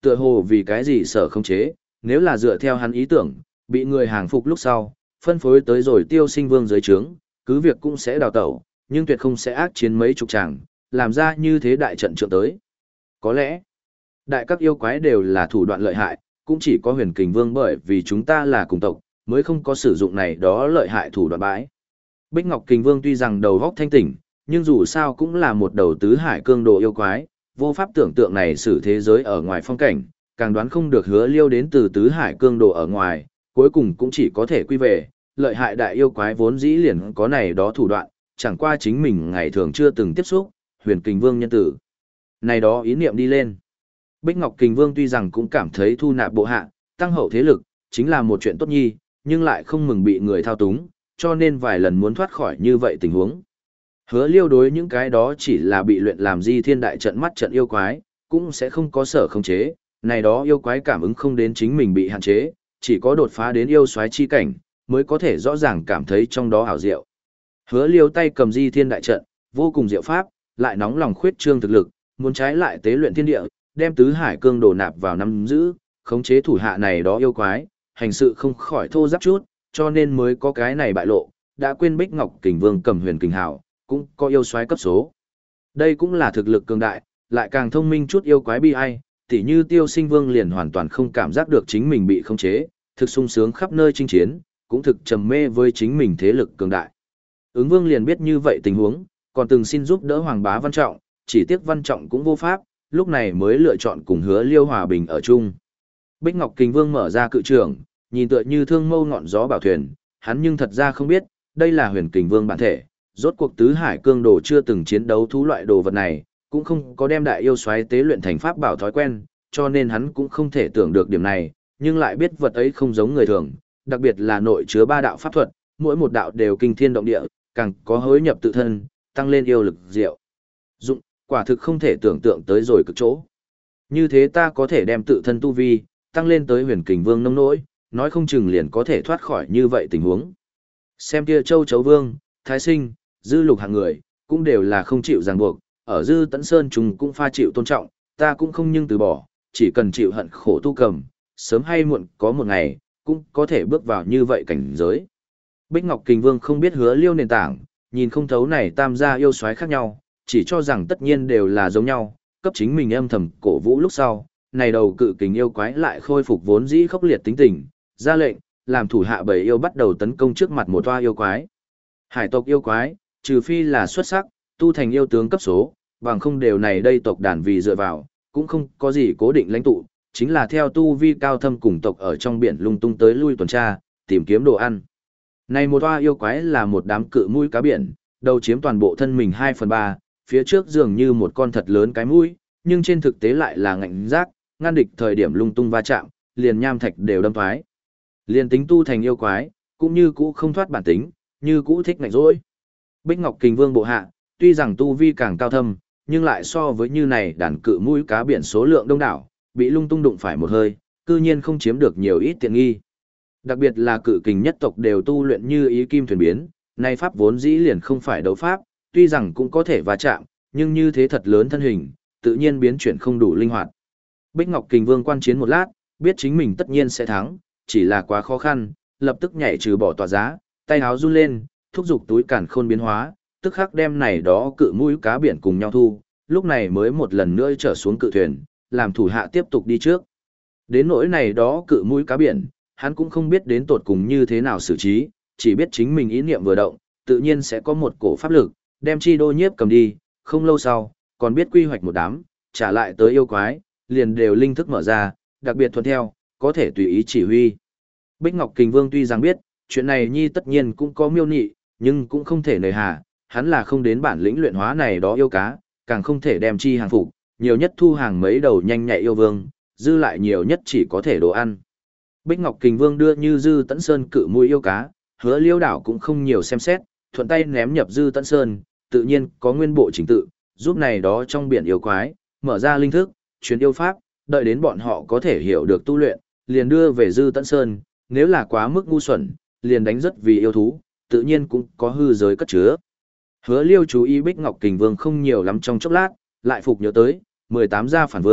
Tựa hồ vì cái gì sở không chế, nếu là dựa theo hắn ý tưởng, bị người hàng phục lúc sau, phân phối tới rồi Tiêu Sinh Vương dưới trướng, cứ việc cũng sẽ đào tẩu, nhưng tuyệt không sẽ ác chiến mấy chục tràng, làm ra như thế đại trận trượng tới. Có lẽ, đại các yêu quái đều là thủ đoạn lợi hại, cũng chỉ có Huyền Kình Vương bởi vì chúng ta là cùng tộc, mới không có sử dụng này đó lợi hại thủ đoạn bãi. Bích Ngọc Kình Vương tuy rằng đầu góc thanh tỉnh, nhưng dù sao cũng là một đầu tứ hải cương đồ yêu quái, vô pháp tưởng tượng này xử thế giới ở ngoài phong cảnh, càng đoán không được Hứa Liêu đến từ tứ hải cương đồ ở ngoài, cuối cùng cũng chỉ có thể quy về, lợi hại đại yêu quái vốn dĩ liền có này đó thủ đoạn, chẳng qua chính mình ngày thường chưa từng tiếp xúc, Huyền Kình Vương nhân tử. Này đó ý niệm đi lên. Bích Ngọc Kình Vương tuy rằng cũng cảm thấy thu nạp bộ hạ, tăng hậu thế lực, chính là một chuyện tốt nhi, nhưng lại không mừng bị người thao túng, cho nên vài lần muốn thoát khỏi như vậy tình huống. Hứa Liêu đối những cái đó chỉ là bị luyện làm di thiên đại trận mắt trận yêu quái, cũng sẽ không có sở khống chế, này đó yêu quái cảm ứng không đến chính mình bị hạn chế, chỉ có đột phá đến yêu soái chi cảnh, mới có thể rõ ràng cảm thấy trong đó hảo diệu. Hứa Liêu tay cầm di thiên đại trận, vô cùng diệu pháp, lại nóng lòng khuyết trương thực lực, muốn trái lại tế luyện thiên địa, đem tứ hải cương đồ nạp vào nắm giữ, khống chế thủ hạ này đó yêu quái, hành sự không khỏi thô giáp chút, cho nên mới có cái này bại lộ, đã quên Bích Ngọc Kình Vương cầm Huyền Kình Hảo, cũng có yêu soái cấp số. Đây cũng là thực lực cường đại, lại càng thông minh chút yêu quái bi ai, tỉ như Tiêu Sinh Vương liền hoàn toàn không cảm giác được chính mình bị khống chế, thực sung sướng khắp nơi chinh chiến, cũng thực trầm mê với chính mình thế lực cường đại. Ứng Vương liền biết như vậy tình huống, còn từng xin giúp đỡ Hoàng Bá Văn Trọng, chỉ tiếc Văn Trọng cũng vô pháp, lúc này mới lựa chọn cùng Hứa Liêu hòa bình ở chung. Bích Ngọc Kình Vương mở ra cự trường, nhìn tựa như thương mâu ngọn gió bảo thuyền, hắn nhưng thật ra không biết, đây là Huyền Kình Vương bản thể, rốt cuộc tứ hải cương đồ chưa từng chiến đấu thú loại đồ vật này, cũng không có đem đại yêu xoáy tế luyện thành pháp bảo thói quen, cho nên hắn cũng không thể tưởng được điểm này, nhưng lại biết vật ấy không giống người thường, đặc biệt là nội chứa ba đạo pháp thuật, mỗi một đạo đều kinh thiên động địa, càng có hối nhập tự thân, tăng lên yêu lực diệu. Dụng, quả thực không thể tưởng tượng tới rồi cực chỗ. Như thế ta có thể đem tự thân tu vi, tăng lên tới Huyền Kình Vương nông nỗi, nói không chừng liền có thể thoát khỏi như vậy tình huống. Xem kia Châu Chấu Vương, Thái Sinh, Dư Lục hạng người, cũng đều là không chịu ràng buộc, ở Dư Tấn Sơn chúng cũng pha chịu tôn trọng, ta cũng không nhưng từ bỏ, chỉ cần chịu hận khổ tu cầm, sớm hay muộn có một ngày, cũng có thể bước vào như vậy cảnh giới. Bích Ngọc Kình Vương không biết Hứa Liêu nền tảng, nhìn không thấu này tam gia yêu soái khác nhau, chỉ cho rằng tất nhiên đều là giống nhau, cấp chính mình âm thầm cổ vũ lúc sau, này đầu cự kình yêu quái lại khôi phục vốn dĩ khốc liệt tính tình, ra lệnh, làm thủ hạ bầy yêu bắt đầu tấn công trước mặt một toa yêu quái. Hải tộc yêu quái, trừ phi là xuất sắc, tu thành yêu tướng cấp số, bằng không đều này đây tộc đàn vì dựa vào, cũng không có gì cố định lãnh tụ, chính là theo tu vi cao thâm cùng tộc ở trong biển lung tung tới lui tuần tra, tìm kiếm đồ ăn. Này một toa yêu quái là một đám cự mũi cá biển, đầu chiếm toàn bộ thân mình hai phần ba, phía trước dường như một con thật lớn cái mũi, nhưng trên thực tế lại là ngạnh rác, ngăn địch thời điểm lung tung va chạm, liền nham thạch đều đâm thoái. Liền tính tu thành yêu quái, cũng như cũ không thoát bản tính, như cũ thích ngạnh rỗi. Bích Ngọc Kình Vương bộ hạ, tuy rằng tu vi càng cao thâm, nhưng lại so với như này đàn cự mũi cá biển số lượng đông đảo, bị lung tung đụng phải một hơi, cư nhiên không chiếm được nhiều ít tiện nghi. Đặc biệt là cự kình nhất tộc đều tu luyện như ý kim thuyền biến, nay pháp vốn dĩ liền không phải đấu pháp, tuy rằng cũng có thể va chạm, nhưng như thế thật lớn thân hình, tự nhiên biến chuyển không đủ linh hoạt. Bích Ngọc Kình Vương quan chiến một lát, biết chính mình tất nhiên sẽ thắng, chỉ là quá khó khăn, lập tức nhảy trừ bỏ tỏa giá, tay áo run lên, thúc giục túi càn khôn biến hóa, tức khắc đem này đó cự mũi cá biển cùng nhau thu, lúc này mới một lần nữa trở xuống cự thuyền, làm thủ hạ tiếp tục đi trước. Đến nỗi này đó cự mũi cá biển, hắn cũng không biết đến tột cùng như thế nào xử trí, chỉ biết chính mình ý niệm vừa động, tự nhiên sẽ có một cổ pháp lực, đem chi đô nhiếp cầm đi, không lâu sau, còn biết quy hoạch một đám, trả lại tới yêu quái, liền đều linh thức mở ra, đặc biệt thuận theo, có thể tùy ý chỉ huy. Bích Ngọc Kình Vương tuy rằng biết, chuyện này nhi tất nhiên cũng có miêu nị, nhưng cũng không thể nề hà, hắn là không đến bản lĩnh luyện hóa này đó yêu cá, càng không thể đem chi hàng phục, nhiều nhất thu hàng mấy đầu nhanh nhạy yêu vương, dư lại nhiều nhất chỉ có thể đồ ăn. Bích Ngọc Kình Vương đưa như Dư Tấn Sơn cự mũi yêu cá, Hứa Liêu đảo cũng không nhiều xem xét, thuận tay ném nhập Dư Tấn Sơn, tự nhiên có nguyên bộ chỉnh tự, giúp này đó trong biển yêu quái, mở ra linh thức, truyền yêu pháp, đợi đến bọn họ có thể hiểu được tu luyện, liền đưa về Dư Tấn Sơn, nếu là quá mức ngu xuẩn, liền đánh rất vì yêu thú, tự nhiên cũng có hư giới cất chứa. Hứa Liêu chú ý Bích Ngọc Kình Vương không nhiều lắm trong chốc lát, lại phục nhớ tới, mười tám gia phản vương,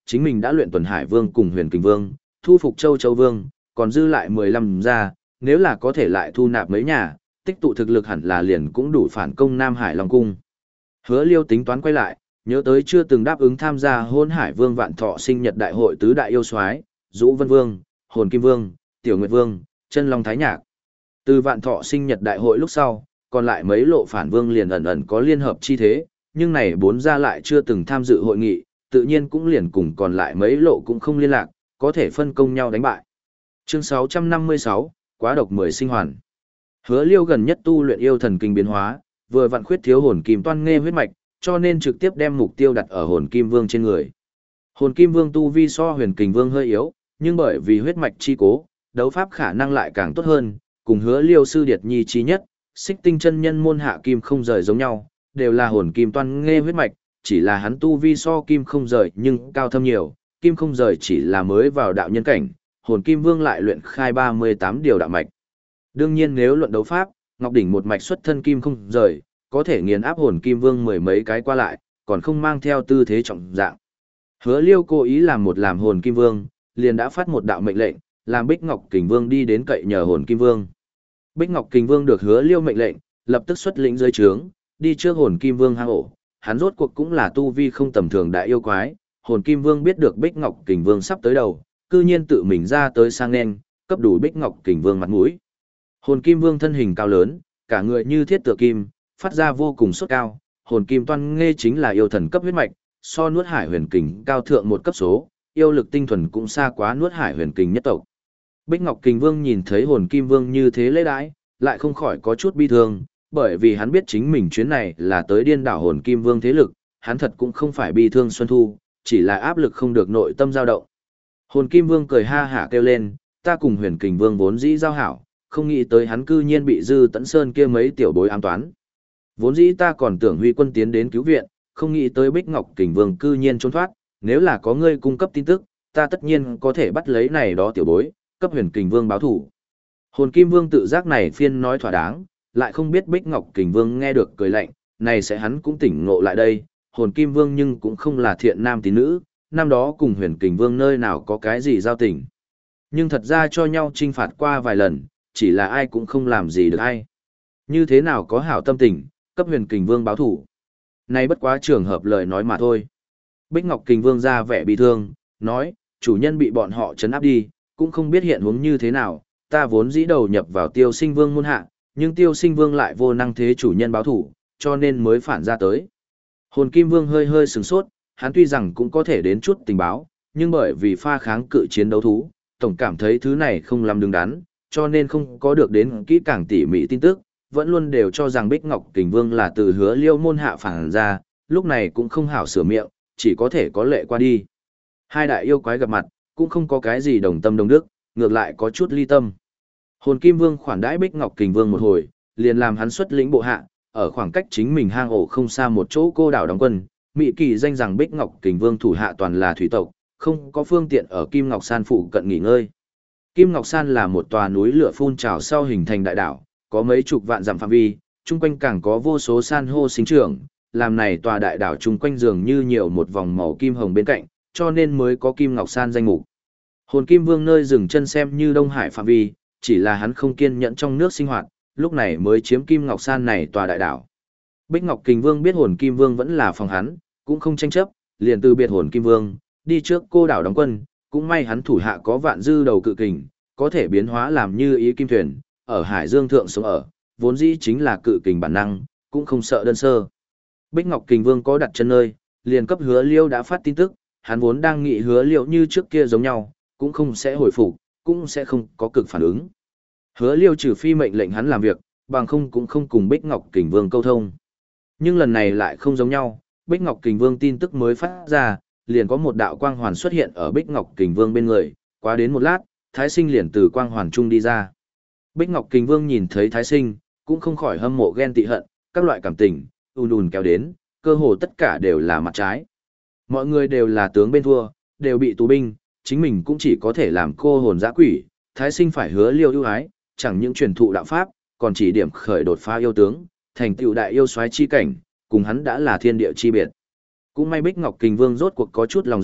chính mình đã luyện Tuần Hải Vương cùng Huyền Kình Vương, thu phục Châu Châu Vương, còn dư lại mười lăm gia, nếu là có thể lại thu nạp mấy nhà, tích tụ thực lực hẳn là liền cũng đủ phản công Nam Hải Long Cung. Hứa Liêu tính toán quay lại, nhớ tới chưa từng đáp ứng tham gia Hôn Hải Vương Vạn Thọ sinh nhật đại hội tứ đại yêu soái, Dũ Vân Vương, Hồn Kim Vương, Tiểu Nguyệt Vương, Chân Long Thái Nhạc. Từ Vạn Thọ sinh nhật đại hội lúc sau, còn lại mấy lộ phản vương liền ẩn ẩn có liên hợp chi thế, nhưng này bốn gia lại chưa từng tham dự hội nghị, tự nhiên cũng liền cùng còn lại mấy lộ cũng không liên lạc, có thể phân công nhau đánh bại. Chương sáu trăm năm mươi sáu, Quá độc mười sinh hoàn. Hứa Liêu gần nhất tu luyện yêu thần kinh biến hóa, vừa vặn khuyết thiếu hồn kim toan nghe huyết mạch, cho nên trực tiếp đem mục tiêu đặt ở hồn kim vương trên người. Hồn kim vương tu vi so huyền kình vương hơi yếu, nhưng bởi vì huyết mạch chi cố, đấu pháp khả năng lại càng tốt hơn, cùng Hứa Liêu sư điệt nhi chí nhất, Xích Tinh chân nhân môn hạ kim không rời giống nhau, đều là hồn kim toan nghe huyết mạch, chỉ là hắn tu vi so kim không rời nhưng cao thâm nhiều, kim không rời chỉ là mới vào đạo nhân cảnh, hồn kim vương lại luyện khai ba mươi tám điều đạo mạch. Đương nhiên nếu luận đấu pháp, Ngọc đỉnh một mạch xuất thân kim không rời, có thể nghiền áp hồn kim vương mười mấy cái qua lại, còn không mang theo tư thế trọng dạng. Hứa Liêu cố ý làm một làm hồn kim vương, liền đã phát một đạo mệnh lệnh, làm Bích Ngọc Kình Vương đi đến cậy nhờ hồn kim vương. Bích Ngọc Kình Vương được Hứa Liêu mệnh lệnh, lập tức xuất lĩnh dưới trướng, đi trước hồn kim vương hang ổ. Hắn rốt cuộc cũng là tu vi không tầm thường đại yêu quái, hồn kim vương biết được Bích Ngọc Kình Vương sắp tới đầu, cư nhiên tự mình ra tới sang nên, cấp đủ Bích Ngọc Kình Vương mặt mũi. Hồn kim vương thân hình cao lớn, cả người như thiết tựa kim, phát ra vô cùng sốt cao, hồn kim toan nghe chính là yêu thần cấp huyết mạch, so nuốt hải huyền kình cao thượng một cấp số, yêu lực tinh thuần cũng xa quá nuốt hải huyền kình nhất tộc. Bích Ngọc Kình Vương nhìn thấy hồn kim vương như thế lễ đãi, lại không khỏi có chút bi thương, bởi vì hắn biết chính mình chuyến này là tới điên đảo hồn kim vương thế lực, hắn thật cũng không phải bi thương Xuân Thu, chỉ là áp lực không được nội tâm dao động. Hồn kim vương cười ha hả kêu lên, ta cùng huyền kình vương vốn dĩ giao hảo, không nghĩ tới hắn cư nhiên bị Dư Tẫn Sơn kia mấy tiểu bối ám toán. Vốn dĩ ta còn tưởng Huy quân tiến đến cứu viện, không nghĩ tới Bích Ngọc Kình Vương cư nhiên trốn thoát, nếu là có ngươi cung cấp tin tức, ta tất nhiên có thể bắt lấy này đó tiểu bối, cấp huyền kình vương báo thủ. Hồn Kim Vương tự giác này phiên nói thỏa đáng, lại không biết Bích Ngọc Kình Vương nghe được cười lạnh, này sẽ hắn cũng tỉnh ngộ lại đây, Hồn Kim Vương nhưng cũng không là thiện nam tín nữ, năm đó cùng huyền kình vương nơi nào có cái gì giao tình. Nhưng thật ra cho nhau trinh phạt qua vài lần, chỉ là ai cũng không làm gì được ai. Như thế nào có hảo tâm tình, cấp huyền kình vương báo thủ. Này bất quá trường hợp lời nói mà thôi. Bích Ngọc Kình Vương ra vẻ bị thương, nói, chủ nhân bị bọn họ trấn áp đi, cũng không biết hiện huống như thế nào, ta vốn dĩ đầu nhập vào tiêu sinh vương môn hạ, nhưng tiêu sinh vương lại vô năng thế chủ nhân báo thủ, cho nên mới phản ra tới. Hồn Kim Vương hơi hơi sửng sốt, hắn tuy rằng cũng có thể đến chút tình báo, nhưng bởi vì pha kháng cự chiến đấu thú, tổng cảm thấy thứ này không làm đứng đắn, cho nên không có được đến kỹ càng tỉ mỉ tin tức, vẫn luôn đều cho rằng Bích Ngọc Kình Vương là từ Hứa Liêu môn hạ phản ra, lúc này cũng không hảo sửa miệng, chỉ có thể có lệ qua đi. Hai đại yêu quái gặp mặt, cũng không có cái gì đồng tâm đồng đức, ngược lại có chút ly tâm. Hồn Kim Vương khoản đãi Bích Ngọc Kình Vương một hồi, liền làm hắn xuất lĩnh bộ hạ, ở khoảng cách chính mình hang ổ không xa một chỗ cô đảo đóng quân, Mị Kỳ danh rằng Bích Ngọc Kình Vương thủ hạ toàn là thủy tộc, không có phương tiện ở Kim Ngọc San phụ cận nghỉ ngơi. Kim Ngọc San là một tòa núi lửa phun trào sau hình thành đại đảo, có mấy chục vạn dặm phạm vi, chung quanh càng có vô số san hô sinh trưởng, làm này tòa đại đảo chung quanh dường như nhiều một vòng màu kim hồng bên cạnh, cho nên mới có Kim Ngọc San danh mục. Hồn Kim Vương nơi dừng chân xem như Đông Hải phạm vi, chỉ là hắn không kiên nhẫn trong nước sinh hoạt, lúc này mới chiếm Kim Ngọc San này tòa đại đảo. Bích Ngọc Kình Vương biết Hồn Kim Vương vẫn là phòng hắn, cũng không tranh chấp, liền từ biệt Hồn Kim Vương, đi trước cô đảo đóng quân, cũng may hắn thủ hạ có vạn dư đầu cự kình, có thể biến hóa làm như ý kim thuyền, ở Hải Dương thượng sống ở, vốn dĩ chính là cự kình bản năng, cũng không sợ đơn sơ. Bích Ngọc Kình Vương có đặt chân nơi, liền cấp Hứa Liêu đã phát tin tức, hắn vốn đang nghĩ Hứa Liêu như trước kia giống nhau, cũng không sẽ hồi phục, cũng sẽ không có cực phản ứng. Hứa Liêu trừ phi mệnh lệnh hắn làm việc, bằng không cũng không cùng Bích Ngọc Kình Vương câu thông. Nhưng lần này lại không giống nhau, Bích Ngọc Kình Vương tin tức mới phát ra, liền có một đạo quang hoàn xuất hiện ở Bích Ngọc Kình Vương bên người, qua đến một lát, Thái Sinh liền từ quang hoàn trung đi ra. Bích Ngọc Kình Vương nhìn thấy Thái Sinh, cũng không khỏi hâm mộ ghen tị hận, các loại cảm tình, ùn ùn kéo đến, cơ hồ tất cả đều là mặt trái. Mọi người đều là tướng bên thua, đều bị tù binh, chính mình cũng chỉ có thể làm cô hồn dã quỷ, Thái Sinh phải Hứa Liêu ưu ái, chẳng những truyền thụ đạo pháp, còn chỉ điểm khởi đột phá yêu tướng, thành tựu đại yêu soái chi cảnh, cùng hắn đã là thiên địa chi biệt. Cũng may Bích Ngọc Kình Vương rốt cuộc có chút lòng dạ,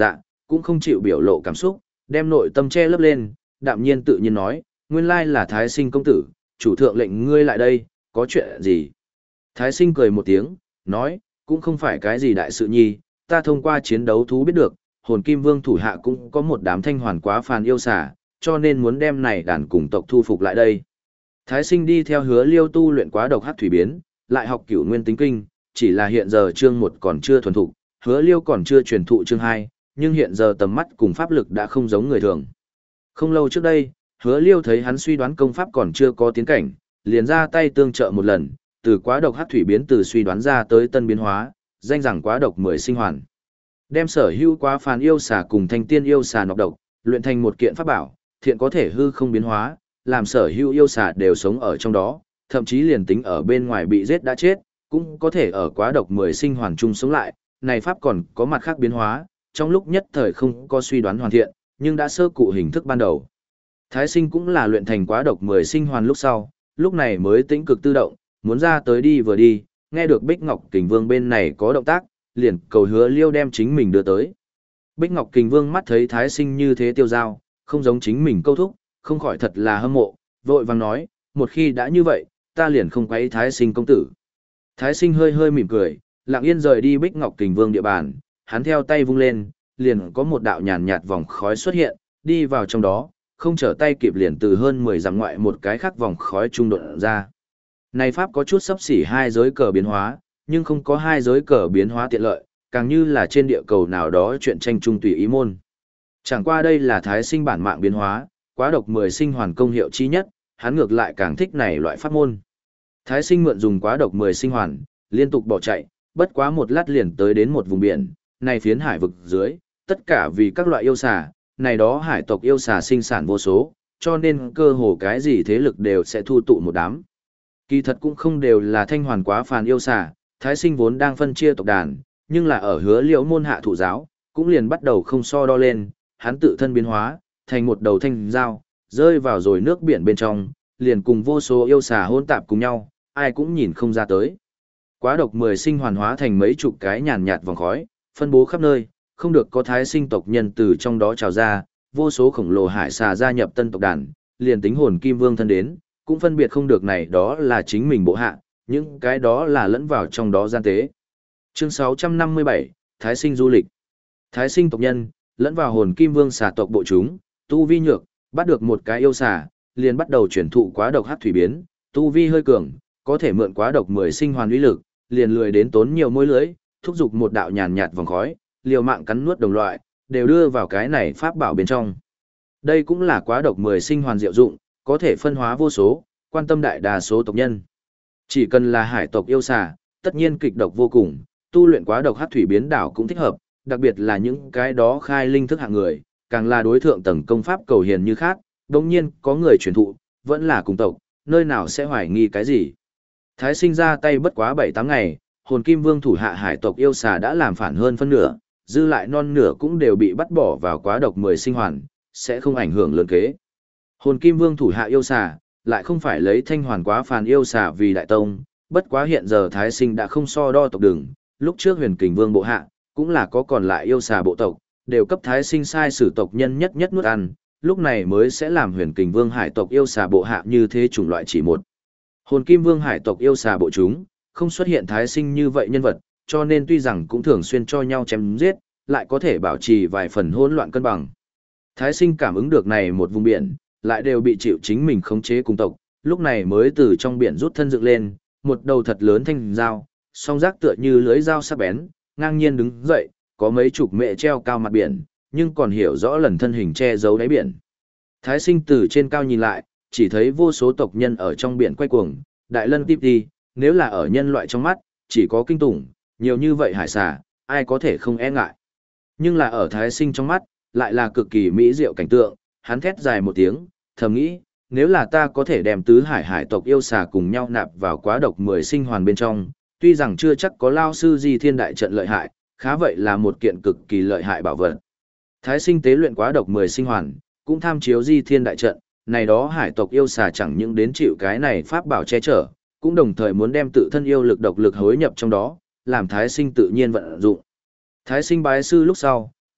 cũng không chịu biểu lộ cảm xúc, đem nội tâm che lấp lên, đạm nhiên tự nhiên nói, nguyên lai là Thái Sinh công tử, chủ thượng lệnh ngươi lại đây, có chuyện gì? Thái Sinh cười một tiếng, nói, cũng không phải cái gì đại sự nhi, ta thông qua chiến đấu thú biết được, hồn kim vương thủ hạ cũng có một đám thanh hoàn quá phàn yêu xà, cho nên muốn đem này đàn cùng tộc thu phục lại đây. Thái Sinh đi theo Hứa Liêu tu luyện quá độc hắc thủy biến, lại học cửu nguyên tính kinh, chỉ là hiện giờ chương một còn chưa thuần thục, Hứa Liêu còn chưa truyền thụ chương hai, nhưng hiện giờ tầm mắt cùng pháp lực đã không giống người thường. Không lâu trước đây, Hứa Liêu thấy hắn suy đoán công pháp còn chưa có tiến cảnh, liền ra tay tương trợ một lần, từ quá độc hắc thủy biến từ suy đoán ra tới tân biến hóa, danh rằng quá độc mười sinh hoàn. Đem sở hữu quá phàn yêu xà cùng thanh tiên yêu xà nọc độc, luyện thành một kiện pháp bảo, thiện có thể hư không biến hóa, làm sở hữu yêu xà đều sống ở trong đó, thậm chí liền tính ở bên ngoài bị giết đã chết, cũng có thể ở quá độc mười sinh hoàn chung sống lại. Này pháp còn có mặt khác biến hóa, trong lúc nhất thời không có suy đoán hoàn thiện, nhưng đã sơ cụ hình thức ban đầu. Thái Sinh cũng là luyện thành quá độc mười sinh hoàn lúc sau, lúc này mới tĩnh cực tự động, muốn ra tới đi vừa đi, nghe được Bích Ngọc Kình Vương bên này có động tác, liền cầu Hứa Liêu đem chính mình đưa tới. Bích Ngọc Kình Vương mắt thấy Thái Sinh như thế tiêu dao, không giống chính mình câu thúc, không khỏi thật là hâm mộ, vội vàng nói, một khi đã như vậy, ta liền không quấy Thái Sinh công tử. Thái Sinh hơi hơi mỉm cười, lặng yên rời đi Bích Ngọc Kình Vương địa bàn, hắn theo tay vung lên, liền có một đạo nhàn nhạt vòng khói xuất hiện, đi vào trong đó, không trở tay kịp liền từ hơn mười dặm ngoại một cái khác vòng khói trung độn ra. Này pháp có chút sấp xỉ hai giới cờ biến hóa, nhưng không có hai giới cờ biến hóa tiện lợi, càng như là trên địa cầu nào đó chuyện tranh trung tùy ý môn. Chẳng qua đây là Thái Sinh bản mạng biến hóa, quá độc mười sinh hoàn công hiệu chi nhất, hắn ngược lại càng thích này loại pháp môn. Thái Sinh mượn dùng quá độc mười sinh hoàn, liên tục bỏ chạy, bất quá một lát liền tới đến một vùng biển, này phiến hải vực dưới, tất cả vì các loại yêu xà, này đó hải tộc yêu xà sinh sản vô số, cho nên cơ hồ cái gì thế lực đều sẽ thu tụ một đám. Kỳ thật cũng không đều là thanh hoàn quá phàn yêu xà, Thái Sinh vốn đang phân chia tộc đàn, nhưng là ở Hứa Liễu môn hạ thụ giáo, cũng liền bắt đầu không so đo lên, hắn tự thân biến hóa, thành một đầu thanh dao, rơi vào rồi nước biển bên trong, liền cùng vô số yêu xà hỗn tạp cùng nhau, ai cũng nhìn không ra tới. Quá độc mười sinh hoàn hóa thành mấy chục cái nhàn nhạt vòng khói, phân bố khắp nơi, không được có Thái Sinh tộc nhân từ trong đó trào ra, vô số khổng lồ hải xà gia nhập tân tộc đàn, liền tính hồn kim vương thân đến, cũng phân biệt không được này đó là chính mình bộ hạ, những cái đó là lẫn vào trong đó gian tế. Chương sáu trăm năm mươi bảy, Thái Sinh du lịch. Thái Sinh tộc nhân, lẫn vào hồn kim vương xà tộc bộ chúng, tu vi nhược, bắt được một cái yêu xà, liền bắt đầu chuyển thụ quá độc hắc thủy biến, tu vi hơi cường, có thể mượn quá độc mười sinh hoàn uy lực, liền lười đến tốn nhiều môi lưới, thúc giục một đạo nhàn nhạt vòng khói, liều mạng cắn nuốt đồng loại, đều đưa vào cái này pháp bảo bên trong. Đây cũng là quá độc mười sinh hoàn diệu dụng, có thể phân hóa vô số, quan tâm đại đa số tộc nhân. Chỉ cần là hải tộc yêu xà, tất nhiên kịch độc vô cùng, tu luyện quá độc hắc thủy biến đảo cũng thích hợp, đặc biệt là những cái đó khai linh thức hạng người, càng là đối thượng tầng công pháp cầu hiền như khác, đồng nhiên có người truyền thụ, vẫn là cùng tộc, nơi nào sẽ hoài nghi cái gì. Thái Sinh ra tay bất quá bảy tám ngày, hồn kim vương thủ hạ hải tộc yêu xà đã làm phản hơn phân nửa, dư lại non nửa cũng đều bị bắt bỏ vào quá độc mười sinh hoàn, sẽ không ảnh hưởng lớn kế. Hồn kim vương thủ hạ yêu xà, lại không phải lấy thanh hoàn quá phàn yêu xà vì đại tông, bất quá hiện giờ Thái Sinh đã không so đo tộc đường, lúc trước huyền kình vương bộ hạ, cũng là có còn lại yêu xà bộ tộc, đều cấp Thái Sinh sai sử tộc nhân nhất nhất nuốt ăn, lúc này mới sẽ làm huyền kình vương hải tộc yêu xà bộ hạ như thế chủng loại chỉ một. Hồn kim vương hải tộc yêu xà bộ chúng, không xuất hiện Thái Sinh như vậy nhân vật, cho nên tuy rằng cũng thường xuyên cho nhau chém giết, lại có thể bảo trì vài phần hỗn loạn cân bằng. Thái Sinh cảm ứng được này một vùng biển, lại đều bị chịu chính mình khống chế cùng tộc, lúc này mới từ trong biển rút thân dựng lên, một đầu thật lớn thanh dao, song giác tựa như lưới dao sắc bén, ngang nhiên đứng dậy, có mấy chục mệ treo cao mặt biển, nhưng còn hiểu rõ lần thân hình che giấu đáy biển. Thái Sinh từ trên cao nhìn lại, chỉ thấy vô số tộc nhân ở trong biển quay cuồng, đại lân tiếp đi, nếu là ở nhân loại trong mắt, chỉ có kinh tủng, nhiều như vậy hải xà, ai có thể không e ngại. Nhưng là ở Thái Sinh trong mắt, lại là cực kỳ mỹ diệu cảnh tượng, hắn thét dài một tiếng, thầm nghĩ, nếu là ta có thể đem tứ hải hải tộc yêu xà cùng nhau nạp vào quá độc mười sinh hoàn bên trong, tuy rằng chưa chắc có lao sư di thiên đại trận lợi hại, khá vậy là một kiện cực kỳ lợi hại bảo vật. Thái Sinh tế luyện quá độc mười sinh hoàn, cũng tham chiếu di thiên đại trận, này đó hải tộc yêu xà chẳng những đến chịu cái này pháp bảo che chở, cũng đồng thời muốn đem tự thân yêu lực độc lực hối nhập trong đó, làm Thái Sinh tự nhiên vận dụng. Thái Sinh bái sư lúc sau,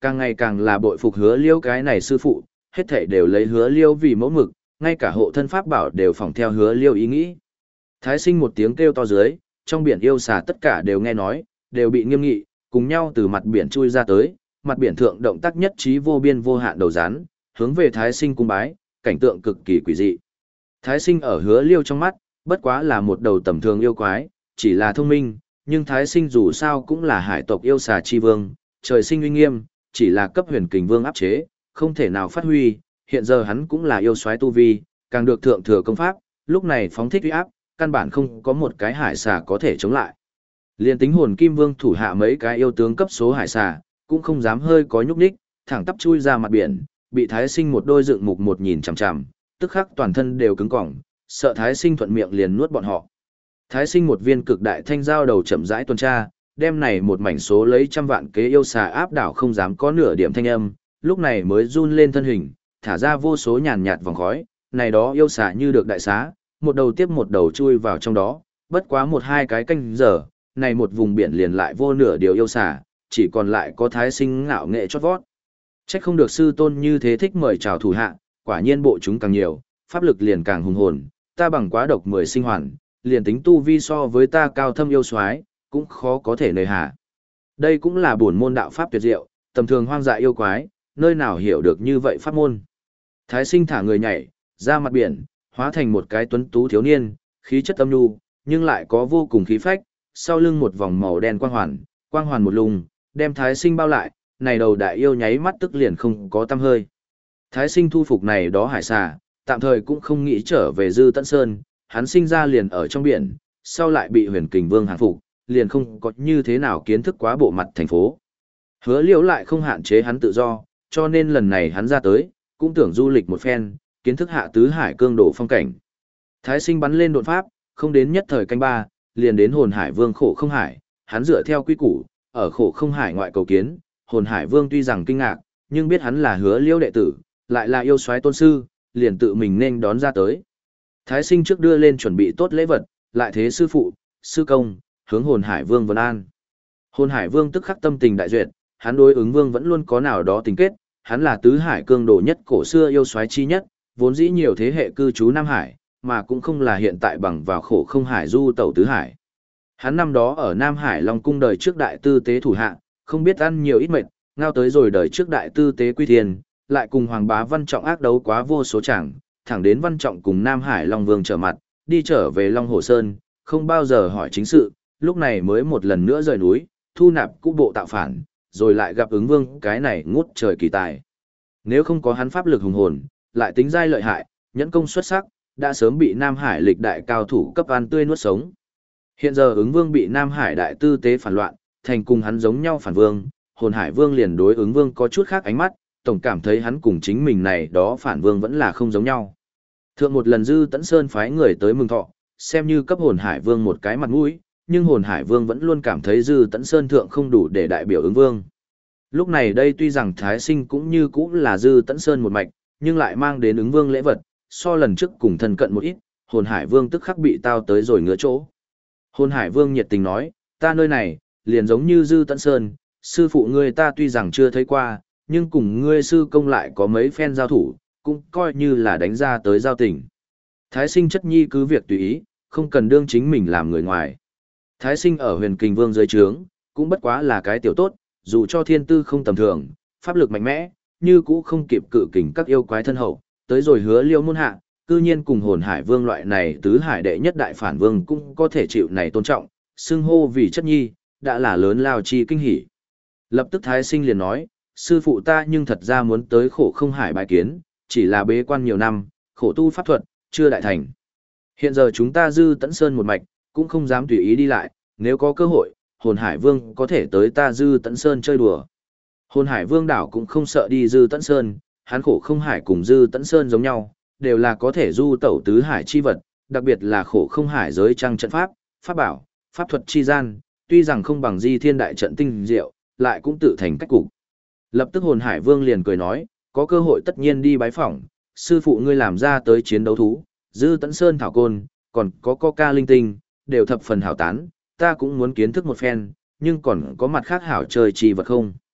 Càng ngày càng là bội phục hứa liêu cái này sư phụ, hết thảy đều lấy hứa liêu vì mẫu mực, ngay cả hộ thân pháp bảo đều phỏng theo hứa liêu ý nghĩ. Thái sinh một tiếng kêu to dưới, trong biển yêu xà tất cả đều nghe nói, đều bị nghiêm nghị, cùng nhau từ mặt biển chui ra tới, mặt biển thượng động tác nhất trí vô biên vô hạn đầu rắn, hướng về thái sinh cung bái, cảnh tượng cực kỳ quỷ dị. Thái sinh ở hứa liêu trong mắt, bất quá là một đầu tầm thường yêu quái, chỉ là thông minh, nhưng thái sinh dù sao cũng là hải tộc yêu xà chi vương, trời sinh uy nghiêm, chỉ là cấp huyền kình vương áp chế, không thể nào phát huy, hiện giờ hắn cũng là yêu soái tu vi, càng được thượng thừa công pháp, lúc này phóng thích uy áp, căn bản không có một cái hải xà có thể chống lại. Liên tính hồn kim vương thủ hạ mấy cái yêu tướng cấp số hải xà, cũng không dám hơi có nhúc nhích, thẳng tắp chui ra mặt biển, bị thái sinh một đôi dựng mục một nhìn chằm chằm, tức khắc toàn thân đều cứng cỏng, sợ thái sinh thuận miệng liền nuốt bọn họ. Thái sinh một viên cực đại thanh giao đầu chậm rãi tuần tra, đem này một mảnh số lấy trăm vạn kế yêu xà áp đảo không dám có nửa điểm thanh âm, lúc này mới run lên thân hình, thả ra vô số nhàn nhạt vòng khói, này đó yêu xà như được đại xá, một đầu tiếp một đầu chui vào trong đó, bất quá một hai cái canh giờ, này một vùng biển liền lại vô nửa điều yêu xà, chỉ còn lại có thái sinh ngạo nghệ chót vót. Trách không được sư tôn như thế thích mời chào thủ hạ, quả nhiên bộ chúng càng nhiều, pháp lực liền càng hùng hồn, ta bằng quá độc mười sinh hoàn, liền tính tu vi so với ta cao thâm yêu soái, cũng khó có thể nơi hạ. Đây cũng là bổn môn đạo pháp tuyệt diệu, tầm thường hoang dại yêu quái, nơi nào hiểu được như vậy pháp môn. Thái sinh thả người nhảy, ra mặt biển, hóa thành một cái tuấn tú thiếu niên, khí chất âm nhu, nhưng lại có vô cùng khí phách, sau lưng một vòng màu đen quang hoàn, quang hoàn một lùng, đem thái sinh bao lại, này đầu đại yêu nháy mắt tức liền không có tăm hơi. Thái sinh thu phục này đó hải xà, tạm thời cũng không nghĩ trở về Dư Tẫn Sơn, hắn sinh ra liền ở trong biển, sau lại bị huyền kình vương hàng phục, liền không có như thế nào kiến thức quá bộ mặt thành phố. Hứa liễu lại không hạn chế hắn tự do, cho nên lần này hắn ra tới, cũng tưởng du lịch một phen, kiến thức hạ tứ hải cương đổ phong cảnh. Thái sinh bắn lên đột pháp, không đến nhất thời canh ba, liền đến hồn hải vương khổ không hải, hắn dựa theo quy củ, ở khổ không hải ngoại cầu kiến, hồn hải vương tuy rằng kinh ngạc, nhưng biết hắn là hứa liễu đệ tử, lại là yêu soái tôn sư, liền tự mình nên đón ra tới. Thái sinh trước đưa lên chuẩn bị tốt lễ vật, lại thế sư phụ, sư công, hướng hồn hải vương vân an. Hồn hải vương tức khắc tâm tình đại duyệt, hắn đối ứng vương vẫn luôn có nào đó tình kết, hắn là tứ hải cương đồ nhất cổ xưa yêu soái chi nhất, vốn dĩ nhiều thế hệ cư trú Nam Hải, mà cũng không là hiện tại bằng vào khổ không hải du tẩu tứ hải. Hắn năm đó ở Nam Hải Long cung đời trước đại tư tế thủ hạ, không biết ăn nhiều ít mệt, ngao tới rồi đời trước đại tư tế quy thiên, lại cùng Hoàng bá Văn Trọng ác đấu quá vô số chẳng, thẳng đến Văn Trọng cùng Nam Hải Long Vương trở mặt, đi trở về Long Hồ Sơn, không bao giờ hỏi chính sự, lúc này mới một lần nữa rời núi, thu nạp cũ bộ tạo phản, rồi lại gặp ứng vương cái này ngút trời kỳ tài. Nếu không có hắn pháp lực hùng hồn, lại tính giai lợi hại, nhẫn công xuất sắc, đã sớm bị Nam Hải lịch đại cao thủ cấp ăn tươi nuốt sống. Hiện giờ ứng vương bị Nam Hải đại tư tế phản loạn, thành cùng hắn giống nhau phản vương, hồn hải vương liền đối ứng vương có chút khác ánh mắt, tổng cảm thấy hắn cùng chính mình này đó phản vương vẫn là không giống nhau. Thượng một lần Dư Tẫn Sơn phái người tới mừng thọ, xem như cấp hồn hải vương một cái mặt mũi, nhưng hồn hải vương vẫn luôn cảm thấy Dư Tẫn Sơn thượng không đủ để đại biểu ứng vương. Lúc này đây tuy rằng Thái Sinh cũng như cũng là Dư Tẫn Sơn một mạch, nhưng lại mang đến ứng vương lễ vật, so lần trước cùng thân cận một ít, hồn hải vương tức khắc bị tao tới rồi ngứa chỗ. Hồn hải vương nhiệt tình nói, ta nơi này, liền giống như Dư Tẫn Sơn, sư phụ ngươi ta tuy rằng chưa thấy qua, nhưng cùng ngươi sư công lại có mấy phen giao thủ, cũng coi như là đánh ra tới giao tình. Thái Sinh chất nhi cứ việc tùy ý, không cần đương chính mình làm người ngoài. Thái Sinh ở huyền kình vương dưới trướng, cũng bất quá là cái tiểu tốt, dù cho thiên tư không tầm thường, pháp lực mạnh mẽ, như cũ không kịp cự kình các yêu quái thân hậu, tới rồi hứa liêu môn hạ, cư nhiên cùng hồn hải vương loại này tứ hải đệ nhất đại phản vương cũng có thể chịu này tôn trọng, xưng hô vì chất nhi, đã là lớn lao chi kinh hỉ. Lập tức Thái Sinh liền nói, sư phụ ta nhưng thật ra muốn tới khổ không hải bài kiến, chỉ là bế quan nhiều năm, khổ tu pháp thuật, chưa đại thành. Hiện giờ chúng ta Dư Tẫn Sơn một mạch, cũng không dám tùy ý đi lại, nếu có cơ hội, hồn hải vương có thể tới ta Dư Tẫn Sơn chơi đùa. Hồn hải vương đảo cũng không sợ đi Dư Tẫn Sơn, hắn khổ không hải cùng Dư Tẫn Sơn giống nhau, đều là có thể du tẩu tứ hải chi vật, đặc biệt là khổ không hải giới trăng trận pháp, pháp bảo, pháp thuật chi gian, tuy rằng không bằng Di Thiên đại trận tinh diệu, lại cũng tự thành cách cục. Lập tức hồn hải vương liền cười nói, có cơ hội tất nhiên đi bái phỏng, sư phụ ngươi làm ra tới chiến đấu thú, Dư Tẫn Sơn thảo côn, còn có coca linh tinh, đều thập phần hảo tán, ta cũng muốn kiến thức một phen, nhưng còn có mặt khác hảo chơi chi vật không.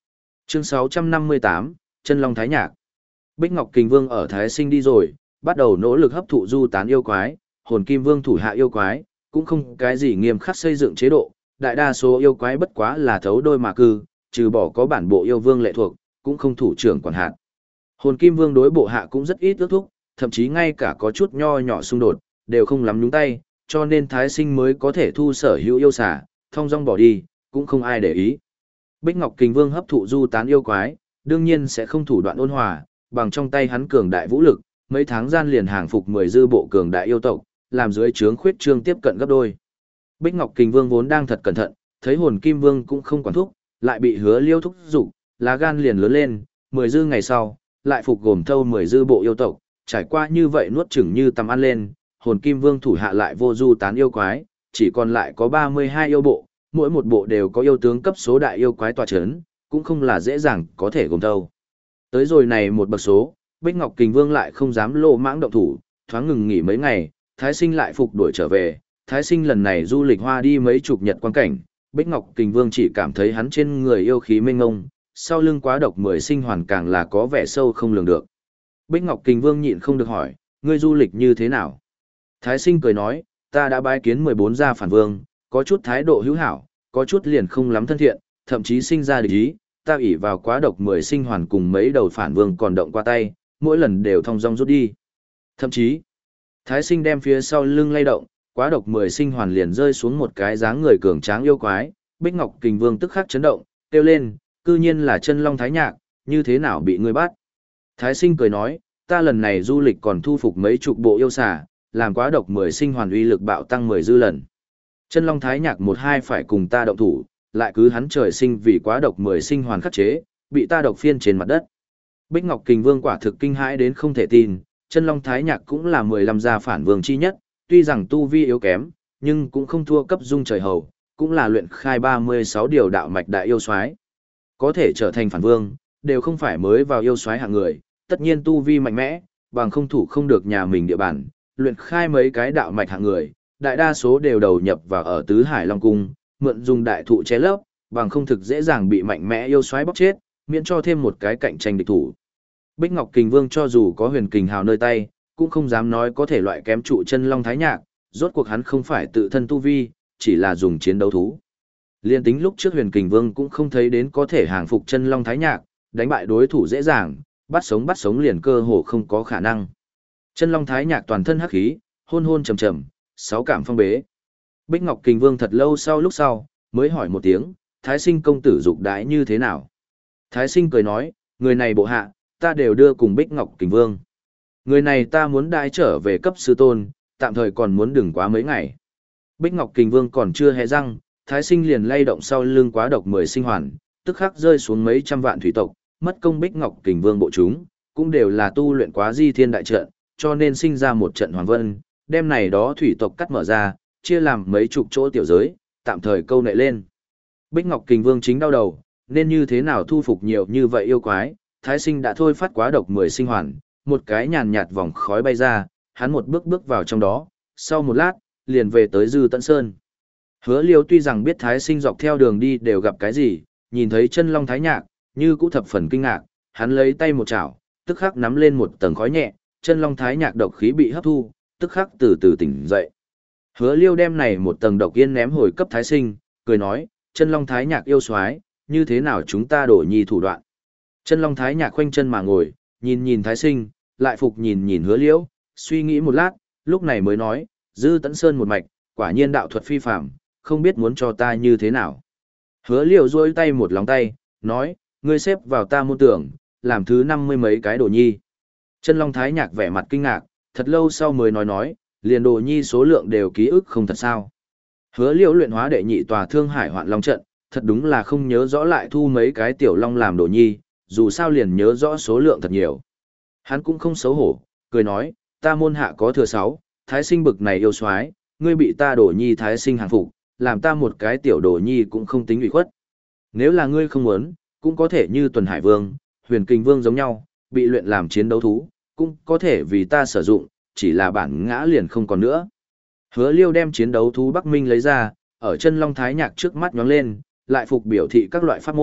Chương sáu trăm năm mươi tám, Chân Long Thái Nhạc. Bích Ngọc Kình Vương ở Thái Sinh đi rồi, bắt đầu nỗ lực hấp thụ du tán yêu quái, Hồn Kim Vương thủ hạ yêu quái, cũng không cái gì nghiêm khắc xây dựng chế độ, đại đa số yêu quái bất quá là thấu đôi mà cư, trừ bỏ có bản bộ yêu vương lệ thuộc, cũng không thủ trưởng quản hạt. Hồn Kim Vương đối bộ hạ cũng rất ít ước thúc, thậm chí ngay cả có chút nho nhỏ xung đột, đều không lắm nhúng tay, cho nên Thái Sinh mới có thể thu sở hữu yêu xà, thông dong bỏ đi, cũng không ai để ý. Bích Ngọc Kình Vương hấp thụ du tán yêu quái, đương nhiên sẽ không thủ đoạn ôn hòa, bằng trong tay hắn cường đại vũ lực, mấy tháng gian liền hàng phục mười dư bộ cường đại yêu tộc, làm dưới trướng khuyết trương tiếp cận gấp đôi. Bích Ngọc Kình Vương vốn đang thật cẩn thận, thấy Hồn Kim Vương cũng không quản thúc, lại bị Hứa Liêu thúc giục, lá gan liền lớn lên, mười dư ngày sau, lại phục gồm thâu mười dư bộ yêu tộc, trải qua như vậy nuốt chửng như tầm ăn lên, Hồn Kim Vương thủ hạ lại vô du tán yêu quái, chỉ còn lại có ba mươi hai yêu bộ, mỗi một bộ đều có yêu tướng cấp số đại yêu quái tọa chấn, cũng không là dễ dàng có thể gồm thâu. Tới rồi này một bậc số, Bích Ngọc Kình Vương lại không dám lô mãng động thủ, thoáng ngừng nghỉ mấy ngày, Thái Sinh lại phục đuổi trở về, Thái Sinh lần này du lịch hoa đi mấy chục nhật quan cảnh, Bích Ngọc Kình Vương chỉ cảm thấy hắn trên người yêu khí mênh ngông, sau lưng quá độc mười sinh hoàn càng là có vẻ sâu không lường được. Bích Ngọc Kình Vương nhịn không được hỏi, ngươi du lịch như thế nào? Thái Sinh cười nói, ta đã bái kiến mười bốn gia phản vương, có chút thái độ hữu hảo, có chút liền không lắm thân thiện, thậm chí sinh ra địch ý, ta ỷ vào quá độc mười sinh hoàn cùng mấy đầu phản vương còn động qua tay, mỗi lần đều thong dong rút đi. Thậm chí, Thái Sinh đem phía sau lưng lay động, quá độc mười sinh hoàn liền rơi xuống một cái dáng người cường tráng yêu quái, Bích Ngọc Kình Vương tức khắc chấn động, kêu lên, cư nhiên là Chân Long Thái Nhạc, như thế nào bị ngươi bắt? Thái Sinh cười nói, ta lần này du lịch còn thu phục mấy chục bộ yêu xà, làm quá độc mười sinh hoàn uy lực bạo tăng mười dư lần. Chân Long Thái Nhạc một hai phải cùng ta động thủ, lại cứ hắn trời sinh vì quá độc mười sinh hoàn khắc chế, bị ta độc phiên trên mặt đất. Bích Ngọc Kình Vương quả thực kinh hãi đến không thể tin, Chân Long Thái Nhạc cũng là mười lăm gia phản vương chi nhất, tuy rằng tu vi yếu kém, nhưng cũng không thua cấp dung trời hầu, cũng là luyện khai ba mươi sáu điều đạo mạch đại yêu soái. Có thể trở thành phản vương, đều không phải mới vào yêu soái hạng người, tất nhiên tu vi mạnh mẽ, bằng không thủ không được nhà mình địa bàn, luyện khai mấy cái đạo mạch hạng người, đại đa số đều đầu nhập vào ở Tứ Hải Long Cung, mượn dùng đại thụ che lấp, bằng không thực dễ dàng bị mạnh mẽ yêu soái bóc chết, miễn cho thêm một cái cạnh tranh địch thủ. Bích Ngọc Kình Vương cho dù có huyền kình hào nơi tay, cũng không dám nói có thể loại kém trụ Chân Long Thái Nhạc, rốt cuộc hắn không phải tự thân tu vi, chỉ là dùng chiến đấu thú. Liên tính lúc trước huyền kình vương cũng không thấy đến có thể hàng phục Chân Long Thái Nhạc, đánh bại đối thủ dễ dàng, bắt sống bắt sống liền cơ hồ không có khả năng. Chân Long Thái Nhạc toàn thân hắc khí, hôn hôn trầm trầm, sáu cảm phong bế. Bích Ngọc Kình Vương thật lâu sau lúc sau, mới hỏi một tiếng, Thái Sinh công tử dục đái như thế nào? Thái Sinh cười nói, người này bộ hạ, ta đều đưa cùng Bích Ngọc Kình Vương. Người này ta muốn đái trở về cấp sư tôn, tạm thời còn muốn đừng quá mấy ngày. Bích Ngọc Kình Vương còn chưa hé răng, Thái Sinh liền lay động sau lưng quá độc mười sinh hoàn, tức khắc rơi xuống mấy trăm vạn thủy tộc, mất công Bích Ngọc Kình Vương bộ chúng, cũng đều là tu luyện quá di thiên đại trận, cho nên sinh ra một trận hoàng vân, đem này đó thủy tộc cắt mở ra, chia làm mấy chục chỗ tiểu giới, tạm thời câu nệ lên. Bích Ngọc Kình Vương chính đau đầu, nên như thế nào thu phục nhiều như vậy yêu quái, Thái Sinh đã thôi phát quá độc mười sinh hoàn, một cái nhàn nhạt vòng khói bay ra, hắn một bước bước vào trong đó, sau một lát, liền về tới Dư Tận Sơn. Hứa Liêu tuy rằng biết Thái Sinh dọc theo đường đi đều gặp cái gì, nhìn thấy Chân Long Thái Nhạc, như cũ thập phần kinh ngạc, hắn lấy tay một chảo, tức khắc nắm lên một tầng khói nhẹ, Chân Long Thái Nhạc độc khí bị hấp thu, tức khắc từ từ tỉnh dậy. Hứa Liêu đem này một tầng độc yên ném hồi cấp Thái Sinh, cười nói, Chân Long Thái Nhạc yêu soái, như thế nào chúng ta đổi nhi thủ đoạn. Chân Long Thái Nhạc khoanh chân mà ngồi, nhìn nhìn Thái Sinh, lại phục nhìn nhìn Hứa Liêu, suy nghĩ một lát, lúc này mới nói, Dư Tẫn Sơn một mạch, quả nhiên đạo thuật phi phàm, không biết muốn cho ta như thế nào. Hứa Liêu duỗi tay một lòng tay, nói, ngươi xếp vào ta môn tưởng, làm thứ năm mươi mấy cái đồ nhi. Chân Long Thái Nhạc vẻ mặt kinh ngạc, thật lâu sau mới nói nói, liền đồ nhi số lượng đều ký ức không thật sao. Hứa Liêu luyện hóa đệ nhị tòa Thương Hải Hoạn Long trận, thật đúng là không nhớ rõ lại thu mấy cái tiểu long làm đồ nhi, dù sao liền nhớ rõ số lượng thật nhiều. Hắn cũng không xấu hổ, cười nói, ta môn hạ có thừa sáu, Thái Sinh bực này yêu soái, ngươi bị ta đổ nhi Thái Sinh hàng phục, làm ta một cái tiểu đồ nhi cũng không tính ủy khuất. Nếu là ngươi không muốn, cũng có thể như Tuần Hải Vương, Huyền Kình Vương giống nhau, bị luyện làm chiến đấu thú, cũng có thể vì ta sử dụng, chỉ là bản ngã liền không còn nữa. Hứa Liêu đem chiến đấu thú Bắc Minh lấy ra, ở Chân Long Thái Nhạc trước mắt nhóng lên, lại phục biểu thị các loại pháp môn,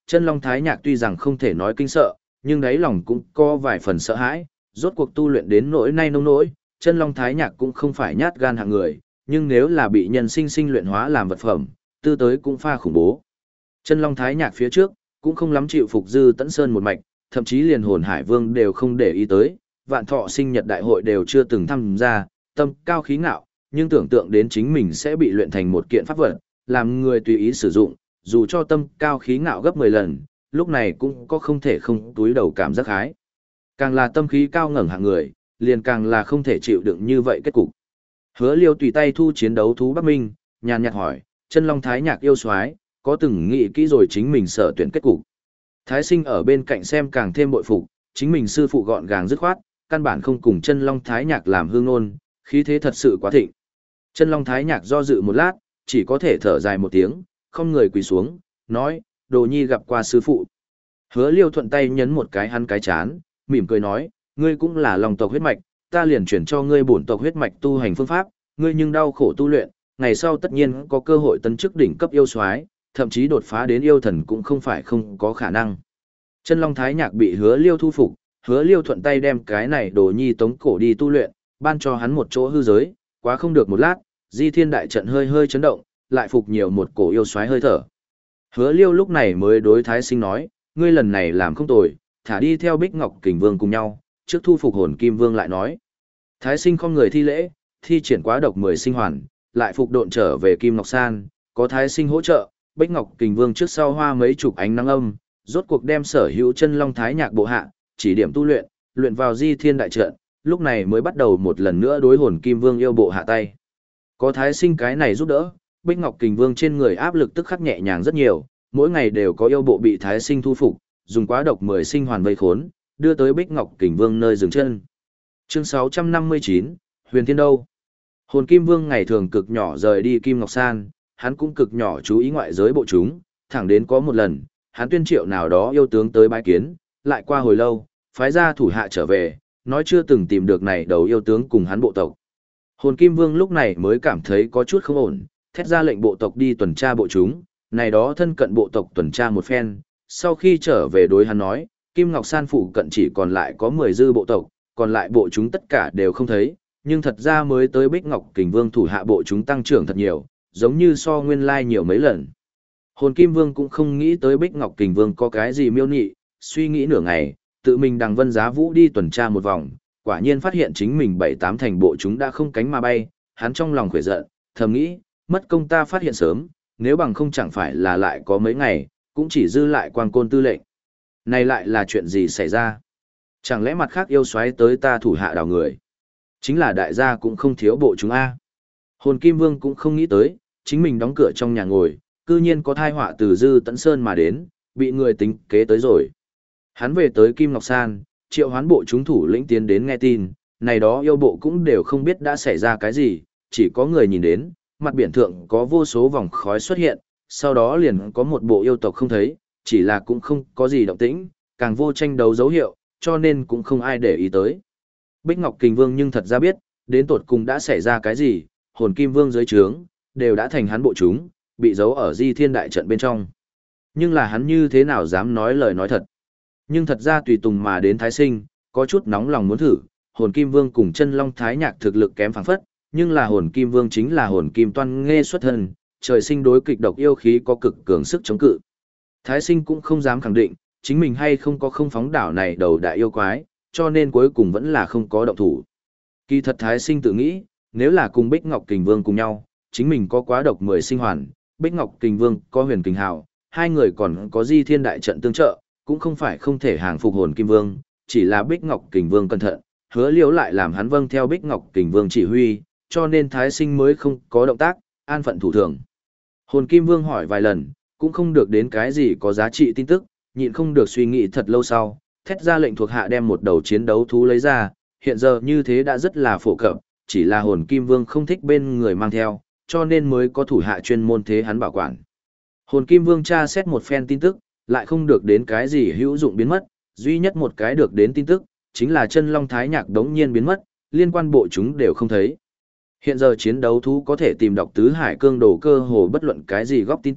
chân long thái nhạc tuy rằng không thể nói kinh sợ, nhưng đáy lòng cũng có vài phần sợ hãi, rốt cuộc tu luyện đến nỗi nay nông nỗi, chân long thái nhạc cũng không phải nhát gan hạng người, nhưng nếu là bị nhân sinh sinh luyện hóa làm vật phẩm, tư tới cũng pha khủng bố. Chân long thái nhạc phía trước, cũng không lắm chịu phục Dư Tẫn Sơn một mạch, thậm chí liền hồn hải vương đều không để ý tới, vạn thọ sinh nhật đại hội đều chưa từng tham gia, tâm cao khí ngạo, nhưng tưởng tượng đến chính mình sẽ bị luyện thành một kiện pháp vật, làm người tùy ý sử dụng, dù cho tâm cao khí ngạo gấp mười lần, lúc này cũng có không thể không túi đầu cảm giác hái. Càng là tâm khí cao ngẩng hạng người, liền càng là không thể chịu đựng như vậy kết cục. Hứa Liêu tùy tay thu chiến đấu thú Bắc Minh, nhàn nhạt hỏi, chân long thái nhạc yêu soái có từng nghĩ kỹ rồi chính mình sở tuyển kết cục. Thái sinh ở bên cạnh xem càng thêm bội phục, chính mình sư phụ gọn gàng dứt khoát, căn bản không cùng chân long thái nhạc làm hương ngôn, khí thế thật sự quá thịnh. Chân long thái nhạc do dự một lát, chỉ có thể thở dài một tiếng, không người quỳ xuống, nói, đồ nhi gặp qua sư phụ. Hứa Liêu thuận tay nhấn một cái hắn cái chán, mỉm cười nói, ngươi cũng là lòng tộc huyết mạch, ta liền chuyển cho ngươi bổn tộc huyết mạch tu hành phương pháp, ngươi nhưng đau khổ tu luyện, ngày sau tất nhiên có cơ hội tấn chức đỉnh cấp yêu soái, thậm chí đột phá đến yêu thần cũng không phải không có khả năng. Chân long thái nhạc bị Hứa Liêu thu phục, Hứa Liêu thuận tay đem cái này đồ nhi tống cổ đi tu luyện, ban cho hắn một chỗ hư giới, quá không được một lát, Di Thiên đại trận hơi hơi chấn động, lại phục nhiều một cổ yêu soái hơi thở. Hứa Liêu lúc này mới đối Thái Sinh nói, ngươi lần này làm không tồi, thả đi theo Bích Ngọc Kình Vương cùng nhau, trước thu phục hồn Kim Vương lại nói. Thái Sinh không người thi lễ, thi triển quá độc mười sinh hoàn, lại phục độn trở về Kim Ngọc San, có Thái Sinh hỗ trợ, Bích Ngọc Kình Vương trước sau hoa mấy chục ánh nắng âm, rốt cuộc đem sở hữu chân long thái nhạc bộ hạ, chỉ điểm tu luyện, luyện vào Di Thiên đại trận, lúc này mới bắt đầu một lần nữa đối hồn Kim Vương yêu bộ hạ tay. Có Thái Sinh cái này giúp đỡ, Bích Ngọc Kình Vương trên người áp lực tức khắc nhẹ nhàng rất nhiều, mỗi ngày đều có yêu bộ bị Thái Sinh thu phục, dùng quá độc mười sinh hoàn vây khốn, đưa tới Bích Ngọc Kình Vương nơi dừng chân. Chương sáu trăm năm mươi chín, Huyền Thiên đâu? Hồn Kim Vương ngày thường cực nhỏ rời đi Kim Ngọc San, hắn cũng cực nhỏ chú ý ngoại giới bộ chúng, thẳng đến có một lần, hắn tuyên triệu nào đó yêu tướng tới bái kiến, lại qua hồi lâu, phái ra thủ hạ trở về, nói chưa từng tìm được này đầu yêu tướng cùng hắn bộ tộc. Hồn Kim Vương lúc này mới cảm thấy có chút không ổn, thét ra lệnh bộ tộc đi tuần tra bộ chúng, này đó thân cận bộ tộc tuần tra một phen, sau khi trở về đối hắn nói, Kim Ngọc San phụ cận chỉ còn lại có mười dư bộ tộc, còn lại bộ chúng tất cả đều không thấy, nhưng thật ra mới tới Bích Ngọc Kình Vương thủ hạ bộ chúng tăng trưởng thật nhiều, giống như so nguyên lai nhiều mấy lần. Hồn Kim Vương cũng không nghĩ tới Bích Ngọc Kình Vương có cái gì miêu nhị, suy nghĩ nửa ngày, tự mình đằng Vân Giá Vũ đi tuần tra một vòng, quả nhiên phát hiện chính mình bảy tám thành bộ chúng đã không cánh mà bay, hắn trong lòng khỏe giận, thầm nghĩ, mất công ta phát hiện sớm, nếu bằng không chẳng phải là lại có mấy ngày, cũng chỉ dư lại Quang Côn tư lệnh. Này lại là chuyện gì xảy ra? Chẳng lẽ mặt khác yêu xoáy tới ta thủ hạ đào người? Chính là đại gia cũng không thiếu bộ chúng A. Hồn Kim Vương cũng không nghĩ tới, chính mình đóng cửa trong nhà ngồi, cư nhiên có thai họa từ Dư Tẫn Sơn mà đến, bị người tính kế tới rồi. Hắn về tới Kim Ngọc San, triệu hoán bộ chúng thủ lĩnh tiến đến nghe tin, này đó yêu bộ cũng đều không biết đã xảy ra cái gì, chỉ có người nhìn đến, mặt biển thượng có vô số vòng khói xuất hiện, sau đó liền có một bộ yêu tộc không thấy, chỉ là cũng không có gì động tĩnh, càng vô tranh đấu dấu hiệu, cho nên cũng không ai để ý tới. Bích Ngọc Kình Vương nhưng thật ra biết, đến tột cùng đã xảy ra cái gì, hồn Kim Vương dưới trướng, đều đã thành hắn bộ chúng, bị giấu ở Di Thiên đại trận bên trong. Nhưng là hắn như thế nào dám nói lời nói thật. Nhưng thật ra tùy tùng mà đến Thái Sinh, có chút nóng lòng muốn thử, hồn Kim Vương cùng chân long thái nhạc thực lực kém phảng phất, nhưng là hồn Kim Vương chính là hồn Kim Toan Nghê xuất thân, trời sinh đối kịch độc yêu khí có cực cường sức chống cự. Thái Sinh cũng không dám khẳng định, chính mình hay không có không phóng đảo này đầu đại yêu quái, cho nên cuối cùng vẫn là không có động thủ. Kỳ thật Thái Sinh tự nghĩ, nếu là cùng Bích Ngọc Kình Vương cùng nhau, chính mình có quá độc mười sinh hoàn, Bích Ngọc Kình Vương có huyền kình hào, hai người còn có Di Thiên đại trận tương trợ, cũng không phải không thể hàng phục hồn Kim Vương, chỉ là Bích Ngọc Kình Vương cẩn thận, Hứa Liễu lại làm hắn vâng theo Bích Ngọc Kình Vương chỉ huy, cho nên Thái Sinh mới không có động tác, an phận thủ thường. Hồn Kim Vương hỏi vài lần, cũng không được đến cái gì có giá trị tin tức, nhịn không được suy nghĩ thật lâu sau, thét ra lệnh thuộc hạ đem một đầu chiến đấu thú lấy ra, hiện giờ như thế đã rất là phổ cập, chỉ là hồn Kim Vương không thích bên người mang theo, cho nên mới có thủ hạ chuyên môn thế hắn bảo quản. Hồn Kim Vương tra xét một phen tin tức, lại không được đến cái gì hữu dụng biến mất, duy nhất một cái được đến tin tức, chính là chân long thái nhạc đống nhiên biến mất, liên quan bộ chúng đều không thấy. Hiện giờ chiến đấu thú có thể tìm đọc tứ hải cương đồ cơ hồ bất luận cái gì góc tin tức,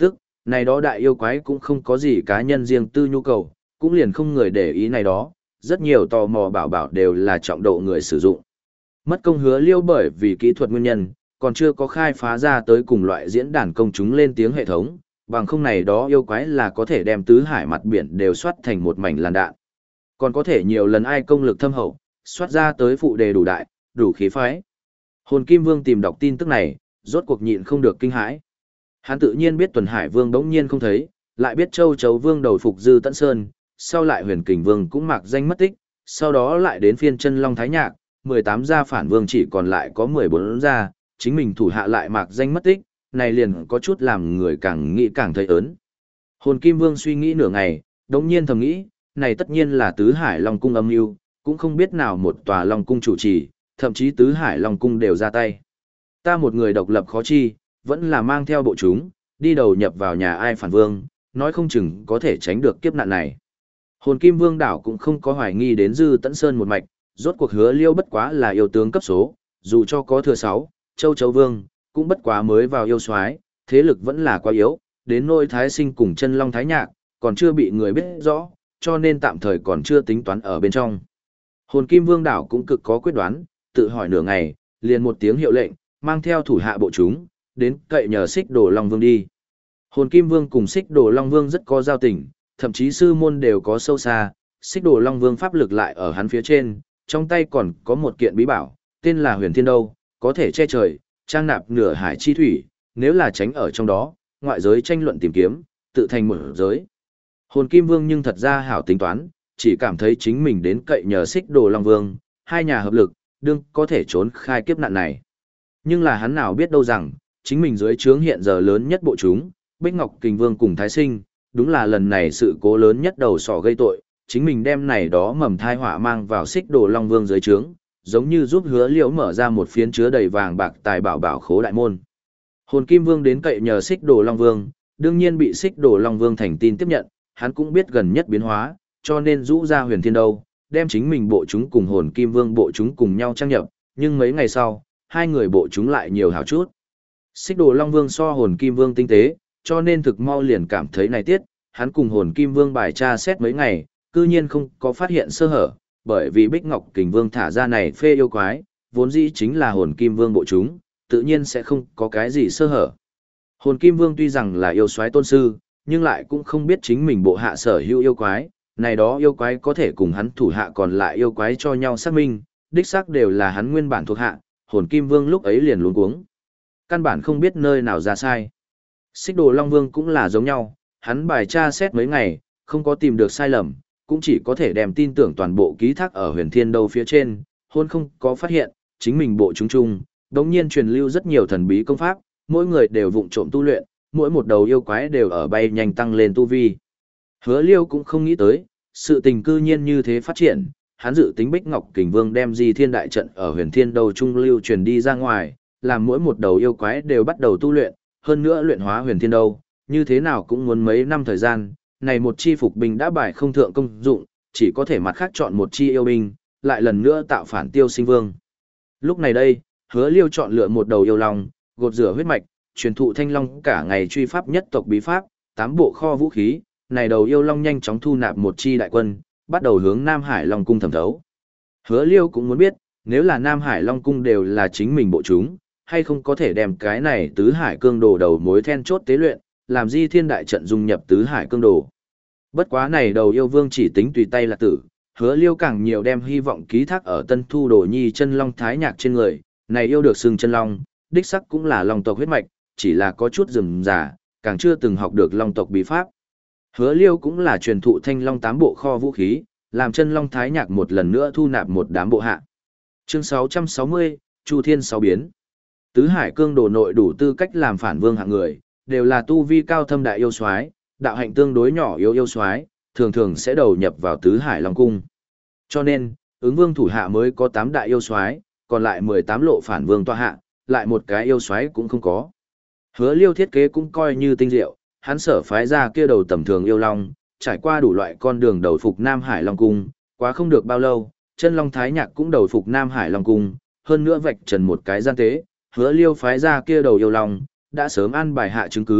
Này đó đại yêu quái cũng không có gì cá nhân riêng tư nhu cầu, cũng liền không người để ý này đó, rất nhiều tò mò bảo bảo đều là trọng độ người sử dụng. Mất công Hứa Liêu bởi vì kỹ thuật nguyên nhân, còn chưa có khai phá ra tới cùng loại diễn đàn công chúng lên tiếng hệ thống, bằng không này đó yêu quái là có thể đem tứ hải mặt biển đều soát thành một mảnh làn đạn. Còn có thể nhiều lần ai công lực thâm hậu, soát ra tới phụ đề đủ đại, đủ khí phái. Hồn Kim Vương tìm đọc tin tức này, rốt cuộc nhịn không được kinh hãi. Hắn tự nhiên biết Tuần Hải Vương đống nhiên không thấy, lại biết Châu Chấu Vương đầu phục Dư Tẫn Sơn, sau lại Huyền Kình Vương cũng mặc danh mất tích, sau đó lại đến phiên Chân Long Thái Nhạc, mười tám gia phản vương chỉ còn lại có mười bốn gia, chính mình thủ hạ lại mặc danh mất tích, này liền có chút làm người càng nghĩ càng thấy ớn. Hồn Kim Vương suy nghĩ nửa ngày, đống nhiên thầm nghĩ, này tất nhiên là Tứ Hải Long Cung âm mưu, cũng không biết nào một tòa Long Cung chủ trì, thậm chí Tứ Hải Long Cung đều ra tay. Ta một người độc lập khó chi, vẫn là mang theo bộ chúng, đi đầu nhập vào nhà ai phản vương, nói không chừng có thể tránh được kiếp nạn này. Hồn Kim Vương đảo cũng không có hoài nghi đến Dư Tẫn Sơn một mạch, rốt cuộc Hứa Liêu bất quá là yêu tướng cấp số, dù cho có thừa sáu, Châu Chấu Vương, cũng bất quá mới vào yêu soái, thế lực vẫn là quá yếu, đến nỗi Thái Sinh cùng Chân Long Thái Nhạc, còn chưa bị người biết rõ, cho nên tạm thời còn chưa tính toán ở bên trong. Hồn Kim Vương đảo cũng cực có quyết đoán, tự hỏi nửa ngày, liền một tiếng hiệu lệnh, mang theo thủ hạ bộ chúng, đến cậy nhờ Xích Đồ Long Vương đi. Hồn Kim Vương cùng Xích Đồ Long Vương rất có giao tình, thậm chí sư môn đều có sâu xa, Xích Đồ Long Vương pháp lực lại ở hắn phía trên, trong tay còn có một kiện bí bảo, tên là Huyền Thiên Đâu, có thể che trời, trang nạp nửa hải chi thủy, nếu là tránh ở trong đó, ngoại giới tranh luận tìm kiếm, tự thành một giới. Hồn Kim Vương nhưng thật ra hảo tính toán, chỉ cảm thấy chính mình đến cậy nhờ Xích Đồ Long Vương, hai nhà hợp lực, đương có thể trốn khai kiếp nạn này. Nhưng là hắn nào biết đâu rằng, chính mình dưới trướng hiện giờ lớn nhất bộ chúng, Bích Ngọc Kình Vương cùng Thái Sinh, đúng là lần này sự cố lớn nhất đầu sỏ gây tội, chính mình đem này đó mầm thai họa mang vào Xích Đồ Long Vương dưới trướng, giống như giúp Hứa Liễu mở ra một phiến chứa đầy vàng bạc tài bảo bảo khố đại môn. Hồn Kim Vương đến cậy nhờ Xích Đồ Long Vương, đương nhiên bị Xích Đồ Long Vương thành tin tiếp nhận, hắn cũng biết gần nhất biến hóa, cho nên rũ ra Huyền Thiên Đâu, đem chính mình bộ chúng cùng Hồn Kim Vương bộ chúng cùng nhau trang nhập, nhưng mấy ngày sau, hai người bộ chúng lại nhiều hảo chút. Xích Đồ Long Vương so Hồn Kim Vương tinh tế, cho nên thực mau liền cảm thấy này tiết, hắn cùng Hồn Kim Vương bài tra xét mấy ngày, cư nhiên không có phát hiện sơ hở, bởi vì Bích Ngọc Kình Vương thả ra này phê yêu quái, vốn dĩ chính là Hồn Kim Vương bộ chúng, tự nhiên sẽ không có cái gì sơ hở. Hồn Kim Vương tuy rằng là yêu soái tôn sư, nhưng lại cũng không biết chính mình bộ hạ sở hữu yêu quái, này đó yêu quái có thể cùng hắn thủ hạ còn lại yêu quái cho nhau xác minh, đích xác đều là hắn nguyên bản thuộc hạ, Hồn Kim Vương lúc ấy liền luống cuống. Căn bản không biết nơi nào ra sai. Xích Đồ Long Vương cũng là giống nhau, hắn bài tra xét mấy ngày, không có tìm được sai lầm, cũng chỉ có thể đem tin tưởng toàn bộ ký thác ở Huyền Thiên Đâu phía trên, hôn không có phát hiện, chính mình bộ chúng chung, đống nhiên truyền lưu rất nhiều thần bí công pháp, mỗi người đều vụng trộm tu luyện, mỗi một đầu yêu quái đều ở bay nhanh tăng lên tu vi. Hứa Liêu cũng không nghĩ tới, sự tình cư nhiên như thế phát triển, hắn dự tính Bích Ngọc Kình Vương đem Di Thiên đại trận ở Huyền Thiên Đâu trung lưu truyền đi ra ngoài, làm mỗi một đầu yêu quái đều bắt đầu tu luyện, hơn nữa luyện hóa Huyền Thiên Đâu, như thế nào cũng muốn mấy năm thời gian, này một chi phục binh đã bài không thượng công dụng, chỉ có thể mặt khác chọn một chi yêu binh, lại lần nữa tạo phản Tiêu Sinh Vương. Lúc này đây, Hứa Liêu chọn lựa một đầu yêu long, gột rửa huyết mạch, truyền thụ thanh long cả ngày truy pháp nhất tộc bí pháp, tám bộ kho vũ khí, này đầu yêu long nhanh chóng thu nạp một chi đại quân, bắt đầu hướng Nam Hải Long cung thẩm thấu. Hứa Liêu cũng muốn biết, nếu là Nam Hải Long cung đều là chính mình bộ chúng, hay không có thể đem cái này tứ hải cương đồ đầu mối then chốt tế luyện, làm Di Thiên đại trận dung nhập tứ hải cương đồ. Bất quá này đầu yêu vương chỉ tính tùy tay là tử, Hứa Liêu càng nhiều đem hy vọng ký thác ở Tân Thu Đồ Nhi chân long thái nhạc trên người, này yêu được xưng chân long, đích sắc cũng là long tộc huyết mạch, chỉ là có chút rườm rà, càng chưa từng học được long tộc bí pháp. Hứa Liêu cũng là truyền thụ thanh long tám bộ kho vũ khí, làm chân long thái nhạc một lần nữa thu nạp một đám bộ hạ. Chương sáu trăm sáu mươi, Chu Thiên sáu biến. Tứ hải cương đồ nội đủ tư cách làm phản vương hạng người, đều là tu vi cao thâm đại yêu soái, đạo hạnh tương đối nhỏ yếu yêu soái, thường thường sẽ đầu nhập vào tứ hải long cung. Cho nên, ứng vương thủ hạ mới có tám đại yêu soái, còn lại mười tám lộ phản vương tọa hạ, lại một cái yêu soái cũng không có. Hứa Liêu thiết kế cũng coi như tinh diệu, hắn sở phái ra kia đầu tầm thường yêu long, trải qua đủ loại con đường đầu phục Nam Hải Long cung, quá không được bao lâu, chân long thái nhạc cũng đầu phục Nam Hải Long cung, hơn nữa vạch trần một cái gian tế, Hứa Liêu phái ra kia đầu yêu long, đã sớm an bài hạ chứng cứ,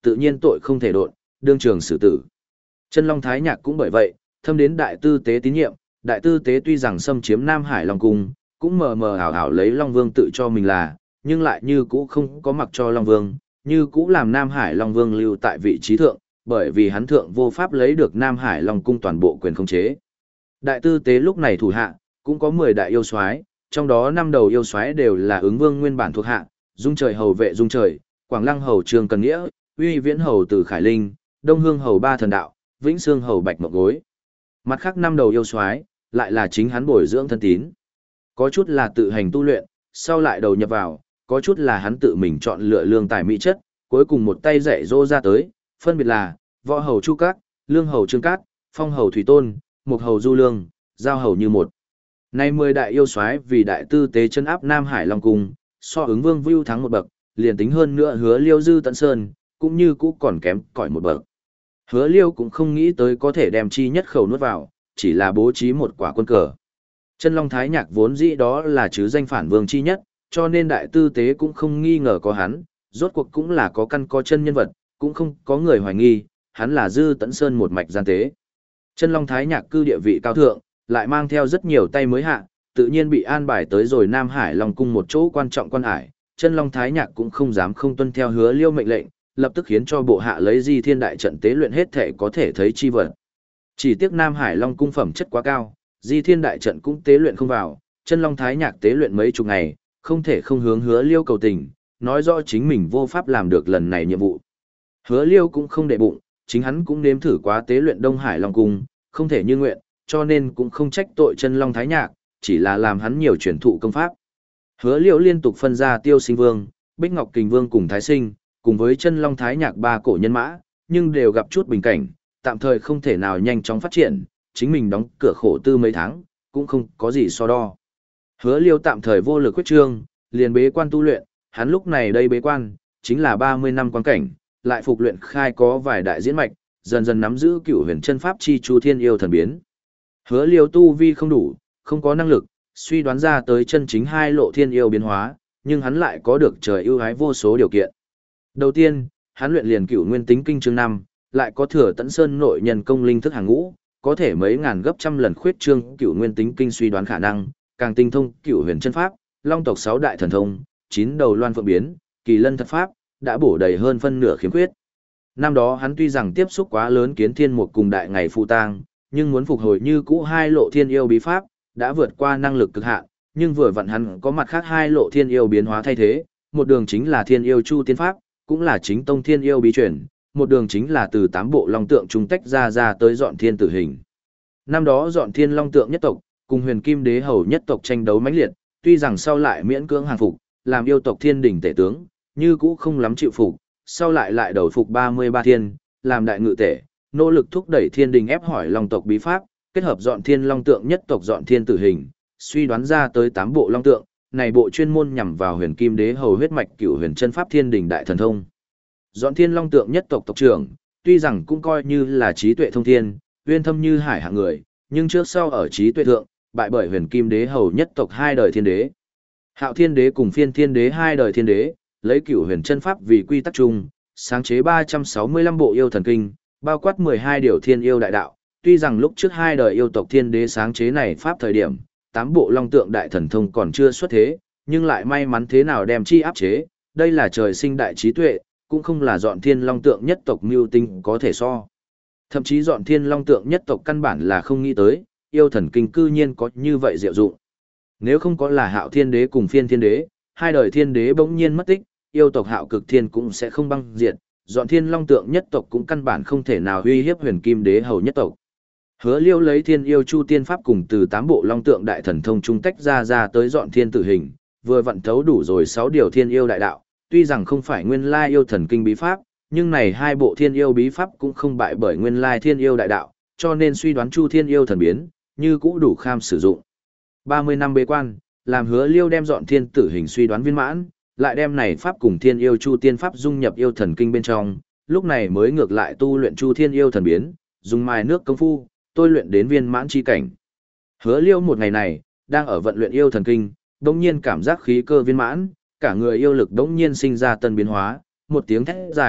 tự nhiên tội không thể độn, đương trường xử tử. Chân Long Thái Nhạc cũng bởi vậy, thâm đến đại tư tế tín nhiệm, đại tư tế tuy rằng xâm chiếm Nam Hải Long Cung, cũng mờ mờ ảo ảo lấy Long Vương tự cho mình là, nhưng lại như cũ không có mặc cho Long Vương, như cũ làm Nam Hải Long Vương lưu tại vị trí thượng, bởi vì hắn thượng vô pháp lấy được Nam Hải Long Cung toàn bộ quyền khống chế. Đại tư tế lúc này thủ hạ, cũng có mười đại yêu soái, trong đó năm đầu yêu soái đều là ứng vương nguyên bản thuộc hạ, Dung Trời hầu vệ Dung Trời, Quảng Lăng hầu Trương Cần Nghĩa, Uy Viễn hầu Từ Khải Linh, Đông Hương hầu Ba Thần Đạo, Vĩnh Sương hầu Bạch Mộng Gối. Mặt khác năm đầu yêu soái, lại là chính hắn bồi dưỡng thân tín. Có chút là tự hành tu luyện, sau lại đầu nhập vào, có chút là hắn tự mình chọn lựa lương tài mỹ chất, cuối cùng một tay dạy dỗ ra tới, phân biệt là Võ hầu Chu Cát, Lương hầu Trương Cát, Phong hầu Thủy Tôn, Mục hầu Du Lương, Giao hầu Như Một. Nay mười đại yêu soái vì đại tư tế chân áp Nam Hải Long Cung, so ứng vương view thắng một bậc, liền tính hơn nữa Hứa Liêu Dư Tận Sơn, cũng như cũ còn kém cỏi một bậc. Hứa Liêu cũng không nghĩ tới có thể đem chi nhất khẩu nuốt vào, chỉ là bố trí một quả quân cờ. Chân Long Thái Nhạc vốn dĩ đó là chứ danh phản vương chi nhất, cho nên đại tư tế cũng không nghi ngờ có hắn, rốt cuộc cũng là có căn có chân nhân vật, cũng không có người hoài nghi, hắn là Dư Tẫn Sơn một mạch gian tế. Chân Long Thái Nhạc cư địa vị cao thượng, lại mang theo rất nhiều tay mới hạ, tự nhiên bị an bài tới rồi Nam Hải Long Cung một chỗ quan trọng quan hải. Chân Long Thái Nhạc cũng không dám không tuân theo Hứa Liêu mệnh lệnh, lập tức khiến cho bộ hạ lấy Di Thiên đại trận tế luyện hết thể có thể thấy chi vật. Chỉ tiếc Nam Hải Long Cung phẩm chất quá cao, Di Thiên đại trận cũng tế luyện không vào, Chân Long Thái Nhạc tế luyện mấy chục ngày, không thể không hướng Hứa Liêu cầu tình, nói rõ chính mình vô pháp làm được lần này nhiệm vụ. Hứa Liêu cũng không để bụng, chính hắn cũng nếm thử quá tế luyện Đông Hải Long Cung, không thể như nguyện, cho nên cũng không trách tội Chân Long Thái Nhạc, chỉ là làm hắn nhiều truyền thụ công pháp. Hứa Liêu liên tục phân ra Tiêu Sinh Vương, Bích Ngọc Kình Vương cùng Thái Sinh, cùng với Chân Long Thái Nhạc ba cổ nhân mã, nhưng đều gặp chút bình cảnh, tạm thời không thể nào nhanh chóng phát triển, chính mình đóng cửa khổ tư mấy tháng, cũng không có gì so đo. Hứa Liêu tạm thời vô lực quyết trương, liền bế quan tu luyện, hắn lúc này đây bế quan, chính là ba mươi năm quan cảnh, lại phục luyện khai có vài đại diễn mạch, dần dần nắm giữ cửu huyền chân pháp chi chu thiên yêu thần biến. Hứa Liêu tu vi không đủ, không có năng lực, suy đoán ra tới chân chính hai lộ thiên yêu biến hóa, nhưng hắn lại có được trời ưu ái vô số điều kiện. Đầu tiên, hắn luyện liền cửu nguyên tính kinh chương năm, lại có thừa Tẫn Sơn nội nhân công linh thức hàng ngũ, có thể mấy ngàn gấp trăm lần khuyết trương cửu nguyên tính kinh suy đoán khả năng, càng tinh thông cửu huyền chân pháp, long tộc sáu đại thần thông, chín đầu loan phượng biến, kỳ lân thật pháp, đã bổ đầy hơn phân nửa khiếm khuyết. Năm đó hắn tuy rằng tiếp xúc quá lớn kiến thiên một cùng đại ngày phụ tang, nhưng muốn phục hồi như cũ hai lộ thiên yêu bí pháp, đã vượt qua năng lực cực hạn, nhưng vừa vặn hắn có mặt khác hai lộ thiên yêu biến hóa thay thế, một đường chính là thiên yêu chu tiên pháp, cũng là chính tông thiên yêu bí truyền, một đường chính là từ tám bộ long tượng trung tách ra ra tới dọn thiên tử hình. Năm đó dọn thiên long tượng nhất tộc, cùng huyền kim đế hầu nhất tộc tranh đấu mãnh liệt, tuy rằng sau lại miễn cưỡng hàng phục, làm yêu tộc thiên đỉnh tể tướng, như cũ không lắm chịu phục, sau lại lại đầu phục ba mươi ba thiên, làm đại ngự tể, nỗ lực thúc đẩy thiên đình ép hỏi long tộc bí pháp, kết hợp dọn thiên long tượng nhất tộc dọn thiên tử hình, suy đoán ra tới tám bộ long tượng, này bộ chuyên môn nhằm vào huyền kim đế hầu huyết mạch cửu huyền chân pháp thiên đình đại thần thông. Dọn thiên long tượng nhất tộc tộc trưởng, tuy rằng cũng coi như là trí tuệ thông thiên, uyên thâm như hải hạng người, nhưng trước sau ở trí tuệ thượng, bại bởi huyền kim đế hầu nhất tộc hai đời thiên đế. Hạo thiên đế cùng phiên thiên đế hai đời thiên đế, lấy cửu huyền chân pháp vì quy tắc chung, sáng chế ba trăm sáu mươi lăm bộ yêu thần kinh, bao quát mười hai điều thiên yêu đại đạo. Tuy rằng lúc trước hai đời yêu tộc thiên đế sáng chế này pháp thời điểm, tám bộ long tượng đại thần thông còn chưa xuất thế, nhưng lại may mắn thế nào đem chi áp chế, đây là trời sinh đại trí tuệ, cũng không là dọn thiên long tượng nhất tộc mưu tinh có thể so. Thậm chí dọn thiên long tượng nhất tộc căn bản là không nghĩ tới, yêu thần kinh cư nhiên có như vậy diệu dụng. Nếu không có là hạo thiên đế cùng phiên thiên đế, hai đời thiên đế bỗng nhiên mất tích, yêu tộc hạo cực thiên cũng sẽ không băng diệt, dọn thiên long tượng nhất tộc cũng căn bản không thể nào uy hiếp huyền kim đế hầu nhất tộc. Hứa Liêu lấy thiên yêu chu tiên pháp cùng từ tám bộ long tượng đại thần thông trung tách ra ra tới dọn thiên tử hình, vừa vận thấu đủ rồi sáu điều thiên yêu đại đạo, tuy rằng không phải nguyên lai yêu thần kinh bí pháp, nhưng này hai bộ thiên yêu bí pháp cũng không bại bởi nguyên lai thiên yêu đại đạo, cho nên suy đoán chu thiên yêu thần biến, như cũ đủ kham sử dụng. ba mươi năm bế quan, làm Hứa Liêu đem dọn thiên tử hình suy đoán viên mãn, lại đem này pháp cùng thiên yêu chu tiên pháp dung nhập yêu thần kinh bên trong, lúc này mới ngược lại tu luyện chu thiên yêu thần biến, dùng mài nước công phu, tôi luyện đến viên mãn chi cảnh. Hứa Liêu một ngày này, đang ở vận luyện yêu thần kinh, đống nhiên cảm giác khí cơ viên mãn, cả người yêu lực đống nhiên sinh ra tân biến hóa, một tiếng thét dài,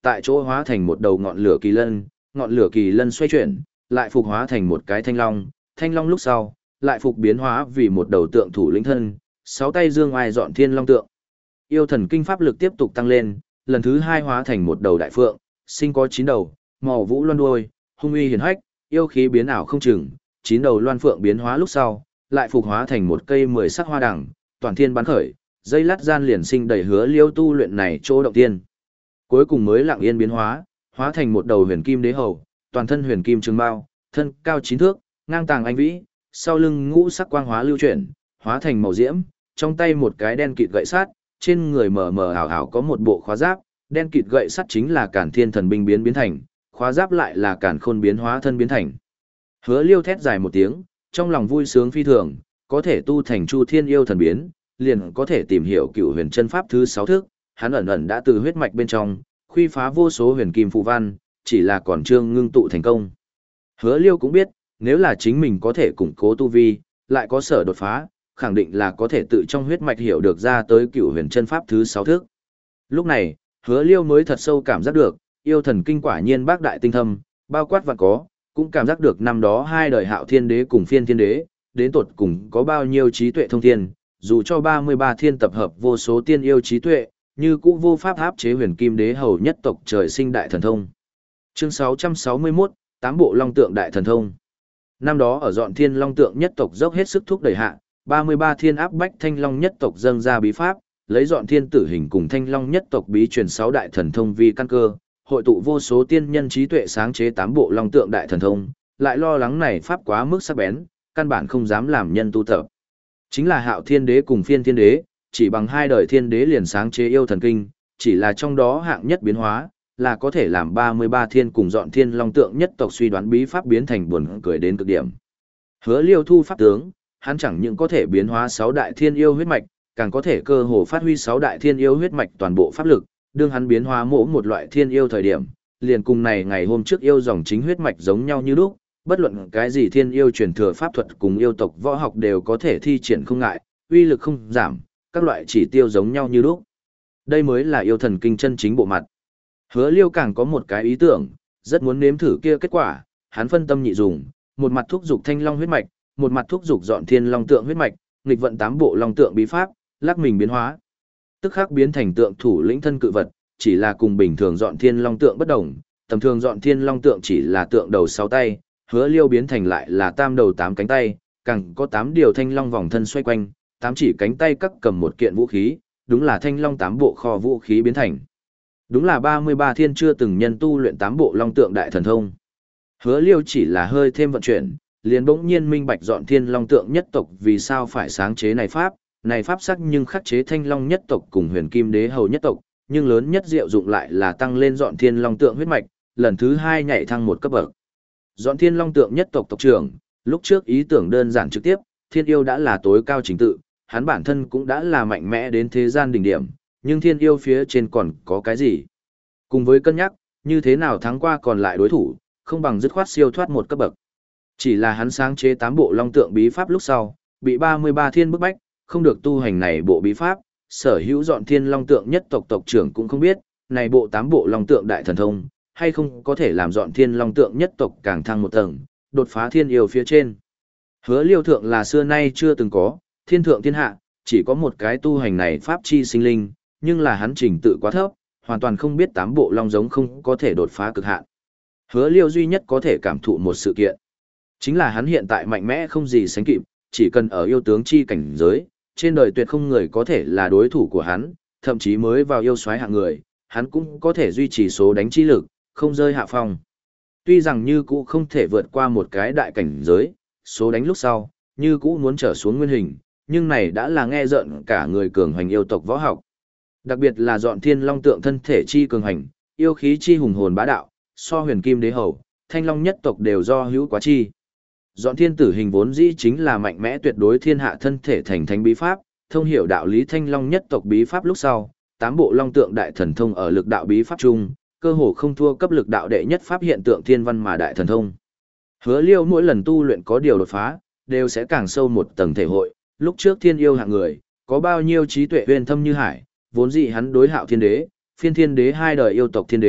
tại chỗ hóa thành một đầu ngọn lửa kỳ lân, ngọn lửa kỳ lân xoay chuyển, lại phục hóa thành một cái thanh long, thanh long lúc sau, lại phục biến hóa vì một đầu tượng thủ lĩnh thân, sáu tay dương oai dọn thiên long tượng. Yêu thần kinh pháp lực tiếp tục tăng lên, lần thứ hai hóa thành một đầu đại phượng, sinh có chín đầu, màu vũ loan đuôi, hung uy hiển hách, yêu khí biến ảo không chừng, chín đầu loan phượng biến hóa lúc sau, lại phục hóa thành một cây mười sắc hoa đằng, toàn thiên bắn khởi, dây lát gian liền sinh đầy Hứa Liêu tu luyện này chỗ động tiên. Cuối cùng mới lặng yên biến hóa, hóa thành một đầu huyền kim đế hầu, toàn thân huyền kim trường mao, thân cao chín thước, ngang tàng anh vĩ, sau lưng ngũ sắc quang hóa lưu chuyển, hóa thành màu diễm, trong tay một cái đen kịt gậy sắt, trên người mờ mờ ảo ảo có một bộ khóa giáp, đen kịt gậy sắt chính là Càn Thiên thần binh biến biến thành, khóa giáp lại là Càn Khôn biến hóa thân biến thành. Hứa Liêu thét dài một tiếng, trong lòng vui sướng phi thường, có thể tu thành Chu Thiên yêu thần biến, liền có thể tìm hiểu Cửu Huyền chân pháp thứ sáu thức, hắn ẩn ẩn đã từ huyết mạch bên trong khuy phá vô số huyền kim phù văn, chỉ là còn chưa ngưng tụ thành công. Hứa Liêu cũng biết, nếu là chính mình có thể củng cố tu vi, lại có sở đột phá, khẳng định là có thể tự trong huyết mạch hiểu được ra tới Cửu Huyền chân pháp thứ sáu thức. Lúc này, Hứa Liêu mới thật sâu cảm giác được, yêu thần kinh quả nhiên bác đại tinh thâm, bao quát vạn có, cũng cảm giác được năm đó hai đời Hạo Thiên Đế cùng Phiên Thiên Đế, đến tột cùng có bao nhiêu trí tuệ thông thiên, dù cho ba mươi ba thiên tập hợp vô số tiên yêu trí tuệ, như cũ vô pháp áp chế Huyền Kim Đế hầu nhất tộc trời sinh đại thần thông. Chương sáu trăm sáu mươi mốt, tám bộ long tượng đại thần thông. Năm đó ở Dọn Thiên Long tượng nhất tộc dốc hết sức thúc đẩy hạ, ba mươi ba thiên áp bách Thanh Long nhất tộc dâng ra bí pháp, lấy Dọn Thiên tử hình cùng Thanh Long nhất tộc bí truyền sáu đại thần thông vi căn cơ, hội tụ vô số tiên nhân trí tuệ sáng chế tám bộ long tượng đại thần thông, lại lo lắng này pháp quá mức sắc bén, căn bản không dám làm nhân tu tập. Chính là Hạo Thiên Đế cùng Phiên Thiên Đế, chỉ bằng hai đời Thiên Đế liền sáng chế yêu thần kinh, chỉ là trong đó hạng nhất biến hóa, là có thể làm ba mươi ba thiên cùng Dọn Thiên Long tượng nhất tộc suy đoán bí pháp biến thành buồn cười đến cực điểm. Hứa Liêu thu pháp tướng, hắn chẳng những có thể biến hóa sáu đại thiên yêu huyết mạch, càng có thể cơ hồ phát huy sáu đại thiên yêu huyết mạch toàn bộ pháp lực, đương hắn biến hóa mỗi một loại thiên yêu thời điểm, liền cùng này ngày hôm trước yêu dòng chính huyết mạch giống nhau như lúc, bất luận cái gì thiên yêu truyền thừa pháp thuật cùng yêu tộc võ học đều có thể thi triển không ngại, uy lực không giảm, các loại chỉ tiêu giống nhau như lúc. Đây mới là yêu thần kinh chân chính bộ mặt. Hứa Liêu càng có một cái ý tưởng, rất muốn nếm thử kia kết quả, hắn phân tâm nhị dùng, một mặt thúc dục Thanh Long huyết mạch, một mặt thúc dục Dọn Thiên Long tượng huyết mạch, nghịch vận tám bộ long tượng bí pháp, lắc mình biến hóa. Tức khắc biến thành tượng thủ lĩnh thân cự vật, chỉ là cùng bình thường Dọn Thiên Long tượng bất đồng, tầm thường Dọn Thiên Long tượng chỉ là tượng đầu sáu tay, Hứa Liêu biến thành lại là tam đầu tám cánh tay, càng có tám điều thanh long vòng thân xoay quanh, tám chỉ cánh tay các cầm một kiện vũ khí, đúng là thanh long tám bộ kho vũ khí biến thành. Đúng là ba mươi ba thiên chưa từng nhân tu luyện tám bộ long tượng đại thần thông. Hứa Liêu chỉ là hơi thêm vận chuyển, liền bỗng nhiên minh bạch Dọn Thiên Long tượng nhất tộc vì sao phải sáng chế này pháp, này pháp sắc nhưng khắc chế Thanh Long nhất tộc cùng Huyền Kim Đế hầu nhất tộc, nhưng lớn nhất diệu dụng lại là tăng lên Dọn Thiên Long tượng huyết mạch, lần thứ hai nhảy thăng một cấp bậc. Dọn Thiên Long tượng nhất tộc tộc trưởng, lúc trước ý tưởng đơn giản trực tiếp, thiên yêu đã là tối cao chính tự, hắn bản thân cũng đã là mạnh mẽ đến thế gian đỉnh điểm, nhưng thiên yêu phía trên còn có cái gì? Cùng với cân nhắc, như thế nào thắng qua còn lại đối thủ, không bằng dứt khoát siêu thoát một cấp bậc. Chỉ là hắn sáng chế tám bộ long tượng bí pháp lúc sau, bị ba mươi ba thiên bức bách, không được tu hành này bộ bí pháp, sở hữu Dọn Thiên Long tượng nhất tộc tộc trưởng cũng không biết, này bộ tám bộ long tượng đại thần thông, hay không có thể làm Dọn Thiên Long tượng nhất tộc càng thăng một tầng, đột phá thiên yêu phía trên. Hứa Liêu thượng là xưa nay chưa từng có, thiên thượng thiên hạ, chỉ có một cái tu hành này pháp chi sinh linh, nhưng là hắn trình tự quá thấp, hoàn toàn không biết tám bộ long giống không có thể đột phá cực hạn. Hứa Liêu duy nhất có thể cảm thụ một sự kiện, chính là hắn hiện tại mạnh mẽ không gì sánh kịp, chỉ cần ở yêu tướng chi cảnh giới, trên đời tuyệt không người có thể là đối thủ của hắn, thậm chí mới vào yêu soái hạng người, hắn cũng có thể duy trì số đánh chi lực, không rơi hạ phong. Tuy rằng như cũ không thể vượt qua một cái đại cảnh giới, số đánh lúc sau, như cũ muốn trở xuống nguyên hình, nhưng này đã là nghe rợn cả người cường hành yêu tộc võ học. Đặc biệt là Dọn Thiên Long tượng thân thể chi cường hành, yêu khí chi hùng hồn bá đạo, so Huyền Kim Đế hầu, Thanh Long nhất tộc đều do hữu quá chi. Dọn Thiên tử hình vốn dĩ chính là mạnh mẽ tuyệt đối thiên hạ thân thể thành thánh bí pháp, thông hiểu đạo lý Thanh Long nhất tộc bí pháp lúc sau, tám bộ long tượng đại thần thông ở lực đạo bí pháp chung, cơ hồ không thua cấp lực đạo đệ nhất pháp hiện tượng thiên văn mà đại thần thông. Hứa Liêu mỗi lần tu luyện có điều đột phá, đều sẽ càng sâu một tầng thể hội, lúc trước thiên yêu hạng người, có bao nhiêu trí tuệ huyền thâm như hải, vốn dĩ hắn đối Hạo Thiên Đế, Phiên Thiên Đế hai đời yêu tộc thiên đế,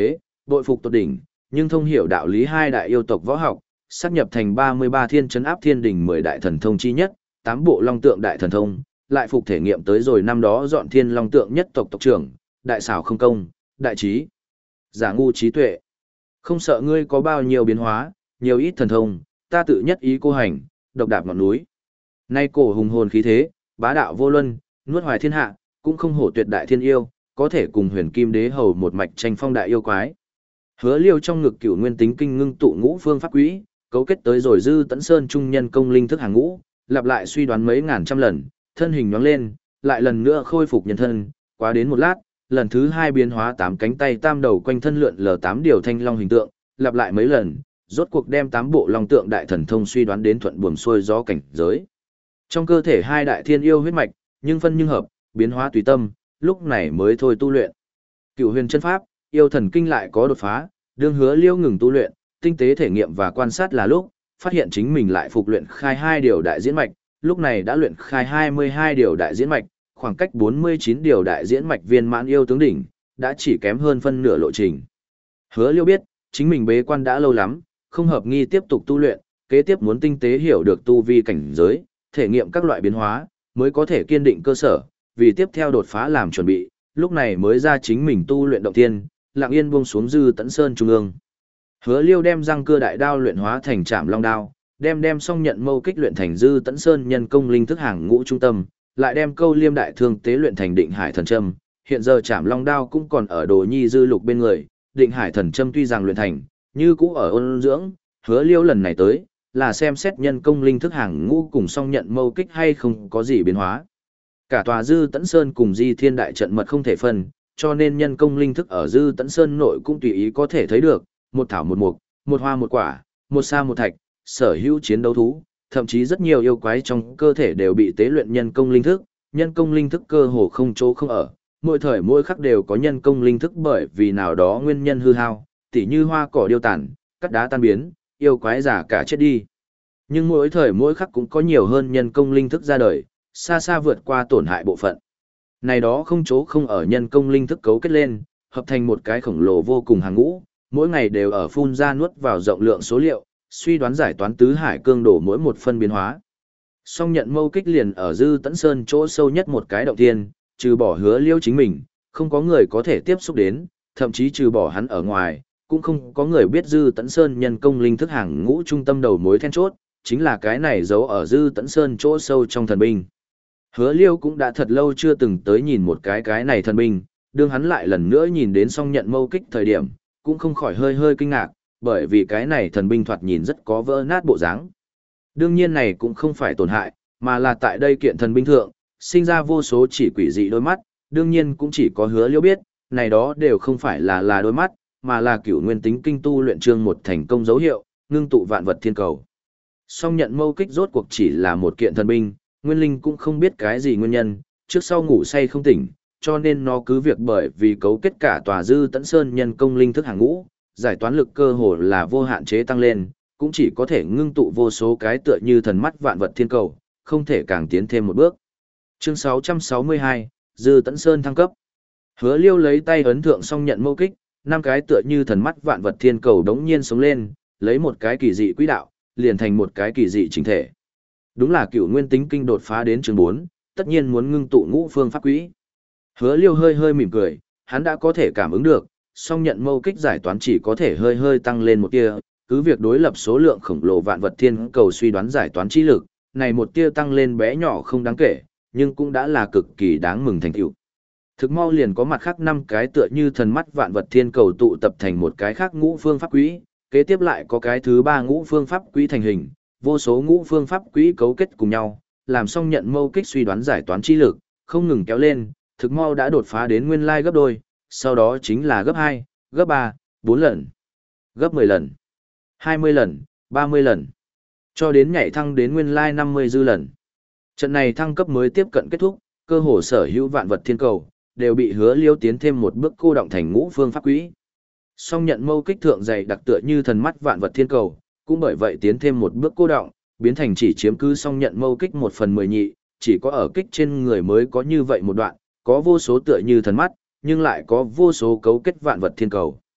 bội phục tột đỉnh, nhưng thông hiểu đạo lý hai đại yêu tộc võ học, sáp nhập thành ba mươi ba thiên trấn áp thiên đỉnh mười đại thần thông chi nhất, tám bộ long tượng đại thần thông, lại phục thể nghiệm tới rồi năm đó dọn thiên long tượng nhất tộc tộc trưởng, đại xảo không công, đại trí, giả ngu trí tuệ. Không sợ ngươi có bao nhiêu biến hóa, nhiều ít thần thông, ta tự nhất ý cô hành, độc đạp ngọn núi. Nay cổ hùng hồn khí thế, bá đạo vô luân, nuốt hoài thiên hạ, cũng không hổ tuyệt đại thiên yêu, có thể cùng huyền kim đế hầu một mạch tranh phong đại yêu quái. Hứa Liêu trong ngực cửu nguyên tính kinh ngưng tụ ngũ phương pháp quỹ, cấu kết tới rồi dư tẫn sơn trung nhân công linh thức hàng ngũ, lặp lại suy đoán mấy ngàn trăm lần, thân hình nhoáng lên, lại lần nữa khôi phục nhân thân, quá đến một lát, lần thứ hai biến hóa tám cánh tay tam đầu quanh thân lượn lờ tám điều thanh long hình tượng, lặp lại mấy lần, rốt cuộc đem tám bộ long tượng đại thần thông suy đoán đến thuận buồm xuôi gió cảnh giới. Trong cơ thể hai đại thiên yêu huyết mạch, nhưng phân nhưng hợp, biến hóa tùy tâm, lúc này mới thôi tu luyện. Cửu huyền chân pháp, yêu thần kinh lại có đột phá, đương Hứa Liêu ngừng tu luyện, tinh tế thể nghiệm và quan sát là lúc, phát hiện chính mình lại phục luyện khai hai điều đại diễn mạch, lúc này đã luyện khai hai mươi hai điều đại diễn mạch, khoảng cách bốn mươi chín điều đại diễn mạch viên mãn yêu tướng đỉnh, đã chỉ kém hơn phân nửa lộ trình. Hứa Liêu biết, chính mình bế quan đã lâu lắm, không hợp nghi tiếp tục tu luyện, kế tiếp muốn tinh tế hiểu được tu vi cảnh giới, thể nghiệm các loại biến hóa, mới có thể kiên định cơ sở, vì tiếp theo đột phá làm chuẩn bị, lúc này mới ra chính mình tu luyện động thiên, lặng yên buông xuống dư tẫn sơn trung ương. Hứa Liêu đem răng cưa đại đao luyện hóa thành trảm long đao, đem đem xong nhận mâu kích luyện thành dư tẫn sơn nhân công linh thức hàng ngũ trung tâm, lại đem câu liêm đại thương tế luyện thành định hải thần châm. Hiện giờ trảm long đao cũng còn ở đồ nhi dư lục bên người, định hải thần châm tuy rằng luyện thành, như cũ ở ôn dưỡng. Hứa Liêu lần này tới, là xem xét nhân công linh thức hàng ngũ cùng song nhận mâu kích hay không có gì biến hóa. Cả tòa dư tẫn sơn cùng di thiên đại trận mật không thể phân, cho nên nhân công linh thức ở dư tẫn sơn nội cũng tùy ý có thể thấy được, một thảo một mục, một hoa một quả, một sa một thạch, sở hữu chiến đấu thú, thậm chí rất nhiều yêu quái trong cơ thể đều bị tế luyện nhân công linh thức, nhân công linh thức cơ hồ không chỗ không ở, mỗi thời mỗi khắc đều có nhân công linh thức bởi vì nào đó nguyên nhân hư hao, tỉ như hoa cỏ điêu tàn, cắt đá tan biến, yêu quái giả cả chết đi. Nhưng mỗi thời mỗi khắc cũng có nhiều hơn nhân công linh thức ra đời, xa xa vượt qua tổn hại bộ phận. Này đó không chỗ không ở nhân công linh thức cấu kết lên, hợp thành một cái khổng lồ vô cùng hàng ngũ, mỗi ngày đều ở phun ra nuốt vào rộng lượng số liệu, suy đoán giải toán tứ hải cương đổ mỗi một phân biến hóa. Song nhận mâu kích liền ở dư tẫn sơn chỗ sâu nhất một cái động thiên, trừ bỏ Hứa Liêu chính mình, không có người có thể tiếp xúc đến, thậm chí trừ bỏ hắn ở ngoài, cũng không có người biết dư tẫn sơn nhân công linh thức hàng ngũ trung tâm đầu mối then chốt, chính là cái này giấu ở dư tẫn sơn chỗ sâu trong thần binh. Hứa Liêu cũng đã thật lâu chưa từng tới nhìn một cái cái này thần binh, đương hắn lại lần nữa nhìn đến song nhận mâu kích thời điểm, cũng không khỏi hơi hơi kinh ngạc, bởi vì cái này thần binh thoạt nhìn rất có vỡ nát bộ dáng. Đương nhiên này cũng không phải tổn hại, mà là tại đây kiện thần binh thượng, sinh ra vô số chỉ quỷ dị đôi mắt, đương nhiên cũng chỉ có Hứa Liêu biết, này đó đều không phải là là đôi mắt, mà là cửu nguyên tính kinh tu luyện chương một thành công dấu hiệu, ngưng tụ vạn vật thiên cầu. Song nhận mâu kích rốt cuộc chỉ là một kiện thần binh, Nguyên Linh cũng không biết cái gì nguyên nhân, trước sau ngủ say không tỉnh, cho nên nó cứ việc bởi vì cấu kết cả tòa dư tẫn sơn nhân công linh thức hàng ngũ, giải toán lực cơ hồ là vô hạn chế tăng lên, cũng chỉ có thể ngưng tụ vô số cái tựa như thần mắt vạn vật thiên cầu, không thể càng tiến thêm một bước. Chương sáu trăm sáu mươi hai, Dư Tẫn Sơn thăng cấp. Hứa Liêu lấy tay ấn thượng song nhận mâu kích, năm cái tựa như thần mắt vạn vật thiên cầu đống nhiên sống lên, lấy một cái kỳ dị quỹ đạo, liền thành một cái kỳ dị chính thể. Đúng là cựu nguyên tính kinh đột phá đến chương bốn, tất nhiên muốn ngưng tụ ngũ phương pháp quỹ. Hứa Liêu hơi hơi mỉm cười, hắn đã có thể cảm ứng được, song nhận mâu kích giải toán chỉ có thể hơi hơi tăng lên một tia, cứ việc đối lập số lượng khổng lồ vạn vật thiên cầu suy đoán giải toán trí lực, này một tia tăng lên bé nhỏ không đáng kể, nhưng cũng đã là cực kỳ đáng mừng thành tựu. Thực mau liền có mặt khác năm cái tựa như thần mắt vạn vật thiên cầu tụ tập thành một cái khác ngũ phương pháp quỹ, kế tiếp lại có cái thứ ba ngũ phương pháp quỹ thành hình, vô số ngũ phương pháp quỹ cấu kết cùng nhau, làm xong nhận mâu kích suy đoán giải toán chi lực, không ngừng kéo lên, thực mau đã đột phá đến nguyên lai gấp đôi, sau đó chính là gấp hai, gấp ba, bốn lần, gấp mười lần, hai mươi lần, ba mươi lần, cho đến nhảy thăng đến nguyên lai năm mươi dư lần. Trận này thăng cấp mới tiếp cận kết thúc, cơ hồ sở hữu vạn vật thiên cầu đều bị Hứa Liêu tiến thêm một bước cô động thành ngũ phương pháp quỹ. Song nhận mâu kích thượng dày đặc tựa như thần mắt vạn vật thiên cầu, cũng bởi vậy tiến thêm một bước cô động, biến thành chỉ chiếm cứ song nhận mâu kích một phần mười nhị, chỉ có ở kích trên người mới có như vậy một đoạn, có vô số tựa như thần mắt, nhưng lại có vô số cấu kết vạn vật thiên cầu.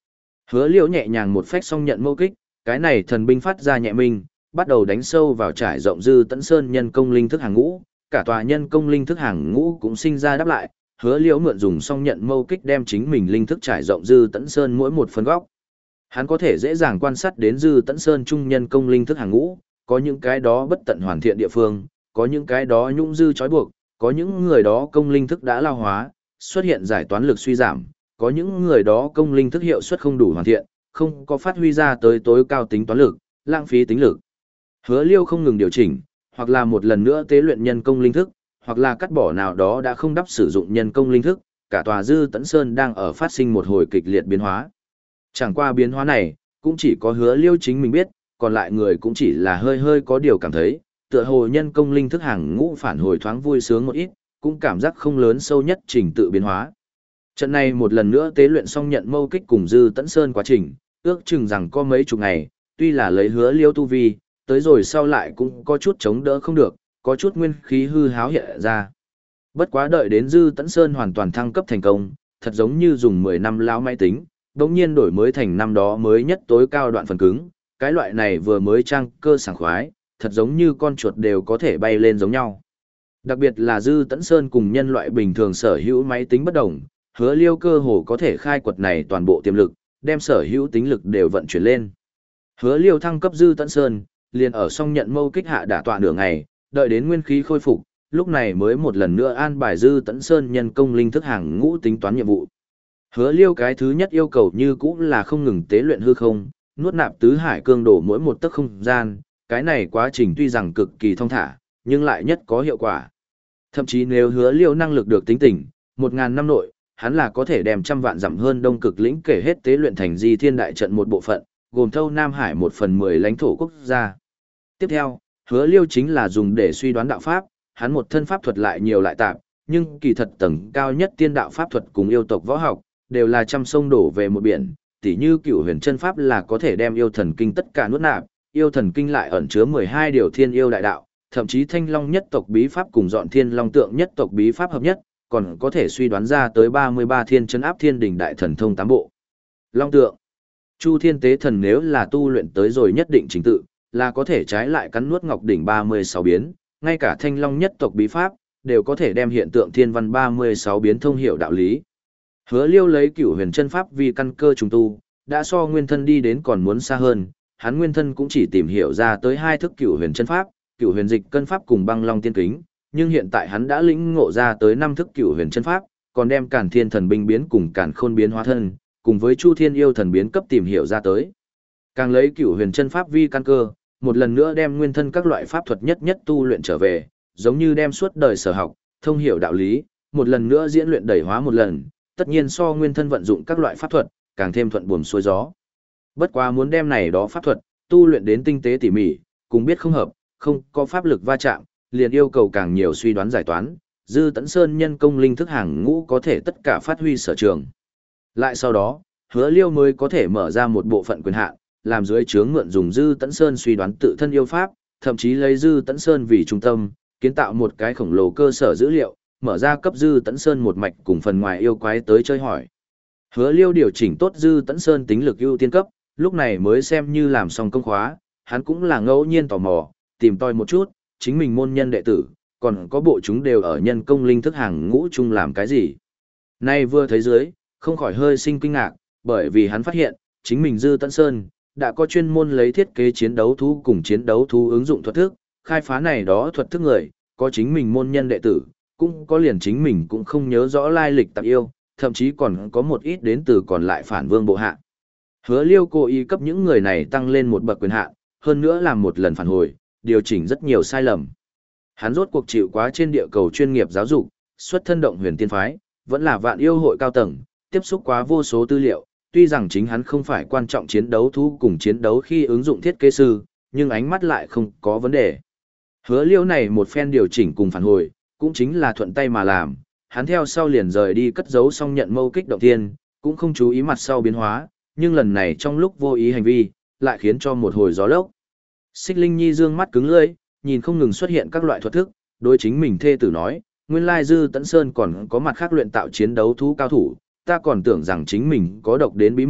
Hứa Liễu nhẹ nhàng một phách xong nhận mâu kích, cái này thần binh phát ra nhẹ minh, bắt đầu đánh sâu vào trải rộng Dư Tẫn Sơn nhân công linh thức hàng ngũ, cả tòa nhân công linh thức hàng ngũ cũng sinh ra đáp lại, Hứa Liễu mượn dùng xong nhận mâu kích đem chính mình linh thức trải rộng Dư Tẫn Sơn mỗi một phần góc. Hắn có thể dễ dàng quan sát đến Dư Tẫn Sơn trung nhân công linh thức hàng ngũ, có những cái đó bất tận hoàn thiện địa phương, có những cái đó nhũng dư trói buộc, có những người đó công linh thức đã lao hóa, xuất hiện giải toán lực suy giảm, có những người đó công linh thức hiệu suất không đủ hoàn thiện, không có phát huy ra tới tối cao tính toán lực, lãng phí tính lực. Hứa Liêu không ngừng điều chỉnh, hoặc là một lần nữa tế luyện nhân công linh thức, hoặc là cắt bỏ nào đó đã không đắp sử dụng nhân công linh thức, cả tòa Dư Tẫn Sơn đang ở phát sinh một hồi kịch liệt biến hóa. Chẳng qua biến hóa này, cũng chỉ có Hứa Liêu chính mình biết, còn lại người cũng chỉ là hơi hơi có điều cảm thấy, tựa hồ nhân công linh thức hàng ngũ phản hồi thoáng vui sướng một ít, cũng cảm giác không lớn sâu nhất trình tự biến hóa. Trận này một lần nữa tế luyện xong nhận mâu kích cùng Dư Tẫn Sơn quá trình, ước chừng rằng có mấy chục ngày, tuy là lấy Hứa Liêu tu vi, tới rồi sau lại cũng có chút chống đỡ không được, có chút nguyên khí hư háo hiện ra. Bất quá đợi đến Dư Tẫn Sơn hoàn toàn thăng cấp thành công, thật giống như dùng mười năm lão máy tính, đống nhiên đổi mới thành năm đó mới nhất tối cao đoạn phần cứng, cái loại này vừa mới trang cơ sảng khoái, thật giống như con chuột đều có thể bay lên giống nhau. Đặc biệt là Dư Tẫn Sơn cùng nhân loại bình thường sở hữu máy tính bất đồng, Hứa Liêu cơ hồ có thể khai quật này toàn bộ tiềm lực, đem sở hữu tính lực đều vận chuyển lên. Hứa Liêu thăng cấp Dư Tẫn Sơn, liền ở song nhận mâu kích hạ đả tọa nửa ngày, đợi đến nguyên khí khôi phục, lúc này mới một lần nữa an bài Dư Tẫn Sơn nhân công linh thức hàng ngũ tính toán nhiệm vụ. Hứa Liêu cái thứ nhất yêu cầu như cũ là không ngừng tế luyện hư không, nuốt nạp tứ hải cương đổ mỗi một tấc không gian, cái này quá trình tuy rằng cực kỳ thông thả, nhưng lại nhất có hiệu quả. Thậm chí nếu Hứa Liêu năng lực được tính tỉnh, một ngàn năm nội, hắn là có thể đem trăm vạn dặm hơn đông cực lĩnh kể hết tế luyện thành Di Thiên đại trận một bộ phận, gồm thâu Nam Hải một phần mười lãnh thổ quốc gia. Tiếp theo, Hứa Liêu chính là dùng để suy đoán đạo pháp, hắn một thân pháp thuật lại nhiều lại tạp, nhưng kỳ thật tầng cao nhất tiên đạo pháp thuật cùng yêu tộc võ học, đều là trăm sông đổ về một biển, tỉ như Cửu Huyền chân pháp là có thể đem yêu thần kinh tất cả nuốt nạp, yêu thần kinh lại ẩn chứa mười hai điều thiên yêu đại đạo, thậm chí Thanh Long nhất tộc bí pháp cùng Dọn Thiên Long tượng nhất tộc bí pháp hợp nhất, còn có thể suy đoán ra tới ba mươi ba thiên trấn áp thiên đỉnh đại thần thông tám bộ. Long tượng, Chu Thiên Tế Thần nếu là tu luyện tới rồi nhất định trình tự, là có thể trái lại cắn nuốt Ngọc đỉnh ba mươi sáu biến, ngay cả Thanh Long nhất tộc bí pháp đều có thể đem hiện tượng thiên văn ba mươi sáu biến thông hiểu đạo lý. Hứa Liêu lấy Cửu Huyền chân pháp vì căn cơ trùng tu, đã so nguyên thân đi đến còn muốn xa hơn, hắn nguyên thân cũng chỉ tìm hiểu ra tới hai thức Cửu Huyền chân pháp, Cửu Huyền dịch cân pháp cùng Băng Long tiên kính, nhưng hiện tại hắn đã lĩnh ngộ ra tới năm thức Cửu Huyền chân pháp, còn đem Càn Thiên thần binh biến cùng Càn Khôn biến hóa thân, cùng với Chu Thiên yêu thần biến cấp tìm hiểu ra tới. Càng lấy Cửu Huyền chân pháp vi căn cơ, một lần nữa đem nguyên thân các loại pháp thuật nhất nhất tu luyện trở về, giống như đem suốt đời sở học, thông hiểu đạo lý, một lần nữa diễn luyện đẩy hóa một lần, tất nhiên so nguyên thân vận dụng các loại pháp thuật, càng thêm thuận buồm xuôi gió. Bất quá muốn đem này đó pháp thuật, tu luyện đến tinh tế tỉ mỉ, cùng biết không hợp, không có pháp lực va chạm, liền yêu cầu càng nhiều suy đoán giải toán, Dư Tẫn Sơn nhân công linh thức hàng ngũ có thể tất cả phát huy sở trường. Lại sau đó, Hứa Liêu mới có thể mở ra một bộ phận quyền hạn, làm dưới trướng mượn dùng Dư Tẫn Sơn suy đoán tự thân yêu pháp, thậm chí lấy Dư Tẫn Sơn vì trung tâm, kiến tạo một cái khổng lồ cơ sở dữ liệu, mở ra cấp Dư Tẫn Sơn một mạch cùng phần ngoài yêu quái tới chơi hỏi. Hứa Liêu điều chỉnh tốt Dư Tẫn Sơn tính lực ưu tiên cấp, lúc này mới xem như làm xong công khóa, hắn cũng là ngẫu nhiên tò mò, tìm tòi một chút, chính mình môn nhân đệ tử, còn có bộ chúng đều ở nhân công linh thức hàng ngũ chung làm cái gì. Nay vừa thấy dưới, không khỏi hơi sinh kinh ngạc, bởi vì hắn phát hiện, chính mình Dư Tẫn Sơn, đã có chuyên môn lấy thiết kế chiến đấu thú cùng chiến đấu thú ứng dụng thuật thức, khai phá này đó thuật thức người, có chính mình môn nhân đệ tử, cũng có liền chính mình cũng không nhớ rõ lai lịch tạp yêu, thậm chí còn có một ít đến từ còn lại phản vương bộ hạ. Hứa Liêu cố ý cấp những người này tăng lên một bậc quyền hạn, hơn nữa làm một lần phản hồi, điều chỉnh rất nhiều sai lầm. Hắn rốt cuộc chịu quá trên địa cầu chuyên nghiệp giáo dục, xuất thân động huyền tiên phái, vẫn là vạn yêu hội cao tầng, tiếp xúc quá vô số tư liệu, tuy rằng chính hắn không phải quan trọng chiến đấu thú cùng chiến đấu khi ứng dụng thiết kế sư, nhưng ánh mắt lại không có vấn đề. Hứa Liêu này một phen điều chỉnh cùng phản hồi, cũng chính là thuận tay mà làm, hắn theo sau liền rời đi cất giấu xong nhận mâu kích động tiên, cũng không chú ý mặt sau biến hóa, nhưng lần này trong lúc vô ý hành vi, lại khiến cho một hồi gió lốc. Xích Linh Nhi dương mắt cứng lưỡi, nhìn không ngừng xuất hiện các loại thuật thức, đối chính mình thê tử nói, nguyên lai Dư Tẫn Sơn còn có mặt khác luyện tạo chiến đấu thú cao thủ, ta còn tưởng rằng chính mình có độc đến bí mật,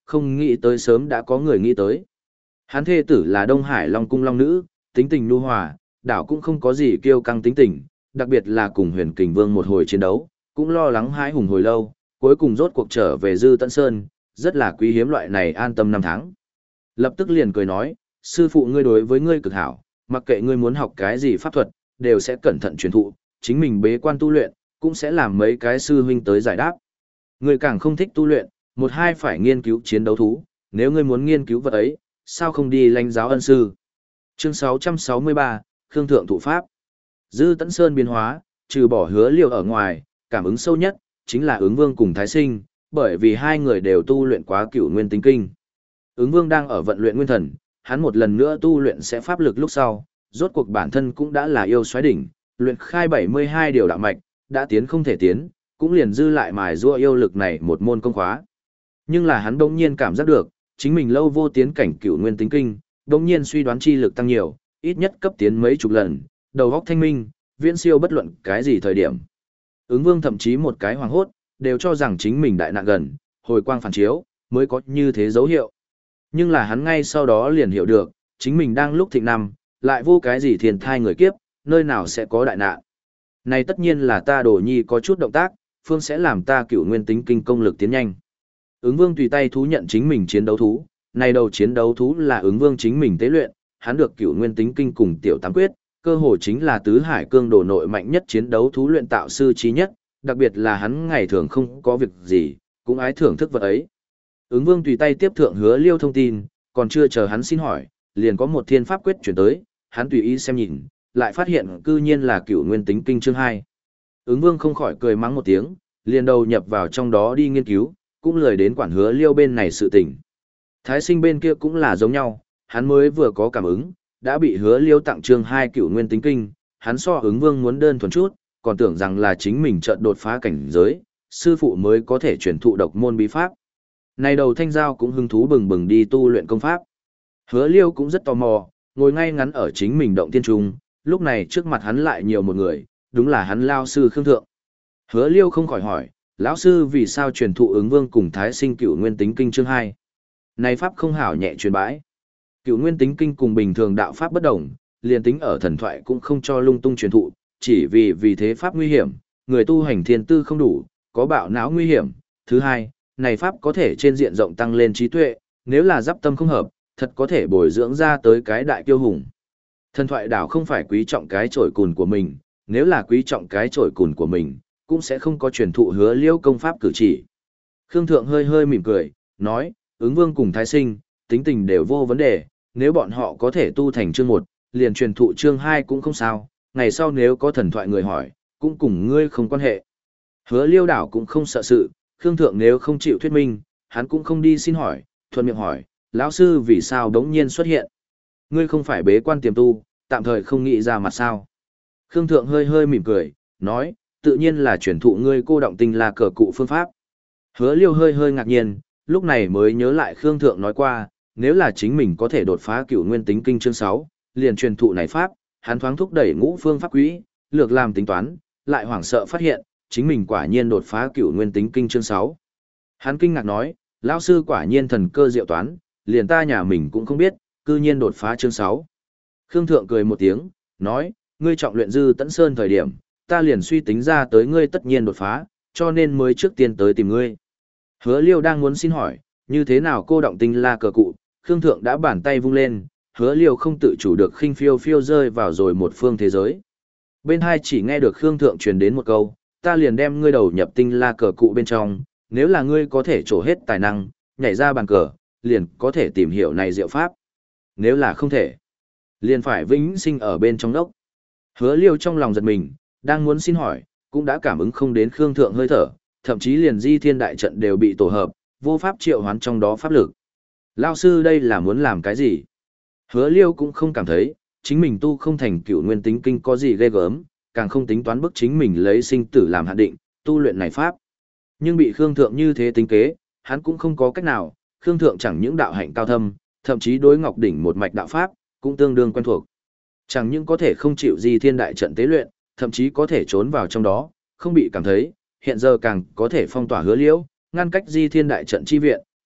không nghĩ tới sớm đã có người nghĩ tới. Hắn thê tử là Đông Hải Long Cung Long Nữ, tính tình nhu hòa, đảo cũng không có gì kiêu căng tính tình, đặc biệt là cùng huyền kình vương một hồi chiến đấu, cũng lo lắng hãi hùng hồi lâu, cuối cùng rốt cuộc trở về Dư Tấn Sơn, rất là quý hiếm loại này an tâm năm tháng. Lập tức liền cười nói, sư phụ ngươi đối với ngươi cực hảo, mặc kệ ngươi muốn học cái gì pháp thuật, đều sẽ cẩn thận truyền thụ, chính mình bế quan tu luyện, cũng sẽ làm mấy cái sư huynh tới giải đáp. Ngươi càng không thích tu luyện, một hai phải nghiên cứu chiến đấu thú, nếu ngươi muốn nghiên cứu vật ấy, sao không đi lãnh giáo ân sư. Chương sáu trăm sáu mươi ba, Khương Thượng thụ pháp. Dư Tấn Sơn biến hóa, trừ bỏ Hứa Liêu ở ngoài, cảm ứng sâu nhất chính là Ứng Vương cùng Thái Sinh, bởi vì hai người đều tu luyện quá Cửu Nguyên Tính Kinh. Ứng Vương đang ở vận luyện nguyên thần, hắn một lần nữa tu luyện sẽ pháp lực lúc sau, rốt cuộc bản thân cũng đã là yêu xoáy đỉnh, luyện khai bảy mươi hai điều đạo mạch, đã tiến không thể tiến, cũng liền dư lại mài giũa yêu lực này một môn công khóa. Nhưng là hắn đột nhiên cảm giác được, chính mình lâu vô tiến cảnh Cửu Nguyên Tính Kinh, đột nhiên suy đoán chi lực tăng nhiều, ít nhất cấp tiến mấy chục lần, đầu óc thanh minh, viễn siêu bất luận cái gì thời điểm. Ứng Vương thậm chí một cái hoàng hốt, đều cho rằng chính mình đại nạn gần, hồi quang phản chiếu, mới có như thế dấu hiệu. Nhưng là hắn ngay sau đó liền hiểu được, chính mình đang lúc thịnh năm, lại vô cái gì thiên thai người kiếp, nơi nào sẽ có đại nạn. Này tất nhiên là ta Đồ Nhi có chút động tác, phương sẽ làm ta Cửu Nguyên Tính Kinh công lực tiến nhanh. Ứng Vương tùy tay thú nhận chính mình chiến đấu thú, này đầu chiến đấu thú là Ứng Vương chính mình tế luyện, hắn được Cửu Nguyên Tính Kinh cùng Tiểu Tám Quyết, cơ hồ chính là tứ hải cương đồ nội mạnh nhất chiến đấu thú luyện tạo sư trí nhất, đặc biệt là hắn ngày thường không có việc gì, cũng ái thưởng thức vật ấy. Ứng Vương tùy tay tiếp thượng Hứa Liêu thông tin, còn chưa chờ hắn xin hỏi, liền có một thiên pháp quyết chuyển tới, hắn tùy ý xem nhìn, lại phát hiện cư nhiên là Cửu Nguyên Tính Kinh chương hai. Ứng Vương không khỏi cười mắng một tiếng, liền đầu nhập vào trong đó đi nghiên cứu, cũng lười đến quản Hứa Liêu bên này sự tình. Thái Sinh bên kia cũng là giống nhau, hắn mới vừa có cảm ứng, đã bị Hứa Liêu tặng chương hai Cửu Nguyên Tính Kinh, hắn so Ứng Vương muốn đơn thuần chút, còn tưởng rằng là chính mình chợt đột phá cảnh giới, sư phụ mới có thể truyền thụ độc môn bí pháp. Này đầu Thanh Giao cũng hứng thú bừng bừng đi tu luyện công pháp. Hứa Liêu cũng rất tò mò, ngồi ngay ngắn ở chính mình động tiên trung, lúc này trước mặt hắn lại nhiều một người, đúng là hắn lao sư Khương Thượng. Hứa Liêu không khỏi hỏi, lão sư vì sao truyền thụ Ứng Vương cùng Thái Sinh Cửu Nguyên Tính Kinh chương hai? Này pháp không hảo nhẹ truyền bãi. Cửu Nguyên Tính Kinh cùng bình thường đạo pháp bất đồng, liền tính ở thần thoại cũng không cho lung tung truyền thụ, chỉ vì vì thế pháp nguy hiểm, người tu hành thiên tư không đủ, có bạo não nguy hiểm. Thứ hai, này pháp có thể trên diện rộng tăng lên trí tuệ, nếu là giáp tâm không hợp, thật có thể bồi dưỡng ra tới cái đại kiêu hùng. Thần thoại đảo không phải quý trọng cái chổi cùn của mình, nếu là quý trọng cái chổi cùn của mình, cũng sẽ không có truyền thụ Hứa Liêu công pháp cử chỉ. Khương Thượng hơi hơi mỉm cười, nói, Ứng Vương cùng Thái Sinh, tính tình đều vô vấn đề, nếu bọn họ có thể tu thành chương một, liền truyền thụ chương hai cũng không sao, ngày sau nếu có thần thoại người hỏi, cũng cùng ngươi không quan hệ. Hứa Liêu đảo cũng không sợ sự, Khương Thượng nếu không chịu thuyết minh, hắn cũng không đi xin hỏi, thuận miệng hỏi, lão sư vì sao đống nhiên xuất hiện? Ngươi không phải bế quan tiềm tu, tạm thời không nghĩ ra mặt sao? Khương Thượng hơi hơi mỉm cười, nói, tự nhiên là truyền thụ ngươi cô động tinh là cờ cụ phương pháp. Hứa Liêu hơi hơi ngạc nhiên, lúc này mới nhớ lại Khương Thượng nói qua, nếu là chính mình có thể đột phá Cửu Nguyên Tính Kinh chương sáu, liền truyền thụ này pháp, hắn thoáng thúc đẩy ngũ phương pháp quỹ, lược làm tính toán, lại hoảng sợ phát hiện, chính mình quả nhiên đột phá Cửu Nguyên Tính Kinh chương sáu. Hắn kinh ngạc nói, lão sư quả nhiên thần cơ diệu toán, liền ta nhà mình cũng không biết, cư nhiên đột phá chương sáu. Khương Thượng cười một tiếng, nói, ngươi trọng luyện Dư Tấn Sơn thời điểm, ta liền suy tính ra tới ngươi tất nhiên đột phá, cho nên mới trước tiên tới tìm ngươi. Hứa Liêu đang muốn xin hỏi, như thế nào cô động tinh la cờ cụ, Khương Thượng đã bàn tay vung lên, Hứa Liêu không tự chủ được khinh phiêu phiêu rơi vào rồi một phương thế giới. Bên hai chỉ nghe được Khương Thượng truyền đến một câu, ta liền đem ngươi đầu nhập tinh la cờ cụ bên trong, nếu là ngươi có thể trổ hết tài năng, nhảy ra bàn cờ, liền có thể tìm hiểu này diệu pháp. Nếu là không thể, liền phải vĩnh sinh ở bên trong đốc. Hứa Liêu trong lòng giật mình, đang muốn xin hỏi, cũng đã cảm ứng không đến Khương Thượng hơi thở, thậm chí liền di thiên đại trận đều bị tổ hợp, vô pháp triệu hoán trong đó pháp lực. Lao sư đây là muốn làm cái gì? Hứa Liêu cũng không cảm thấy, chính mình tu không thành Cửu Nguyên Tính Kinh có gì ghê gớm, càng không tính toán bức chính mình lấy sinh tử làm hạn định, tu luyện này pháp. Nhưng bị Khương Thượng như thế tính kế, hắn cũng không có cách nào, Khương Thượng chẳng những đạo hạnh cao thâm, thậm chí đối Ngọc Đỉnh một mạch đạo pháp, cũng tương đương quen thuộc. Chẳng những có thể không chịu di thiên đại trận tế luyện, thậm chí có thể trốn vào trong đó, không bị cảm thấy, hiện giờ càng có thể phong tỏa Hứa Liêu, ngăn cách di thiên đại trận chi viện,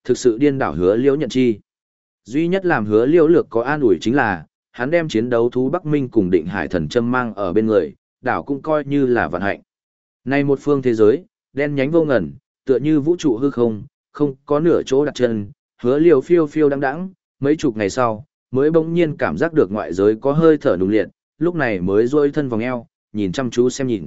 Thực sự điên đảo Hứa Liễu nhận chi. Duy nhất làm Hứa Liễu lược có an ủi chính là, hắn đem chiến đấu thú Bắc Minh cùng Định Hải Thần Châm mang ở bên người, đảo cũng coi như là vận hạnh. Nay một phương thế giới, đen nhánh vô ngần, tựa như vũ trụ hư không, không có nửa chỗ đặt chân, Hứa Liễu phiêu phiêu đắng đắng, mấy chục ngày sau, mới bỗng nhiên cảm giác được ngoại giới có hơi thở nùng liệt, lúc này mới duỗi thân vòng eo, nhìn chăm chú xem nhìn.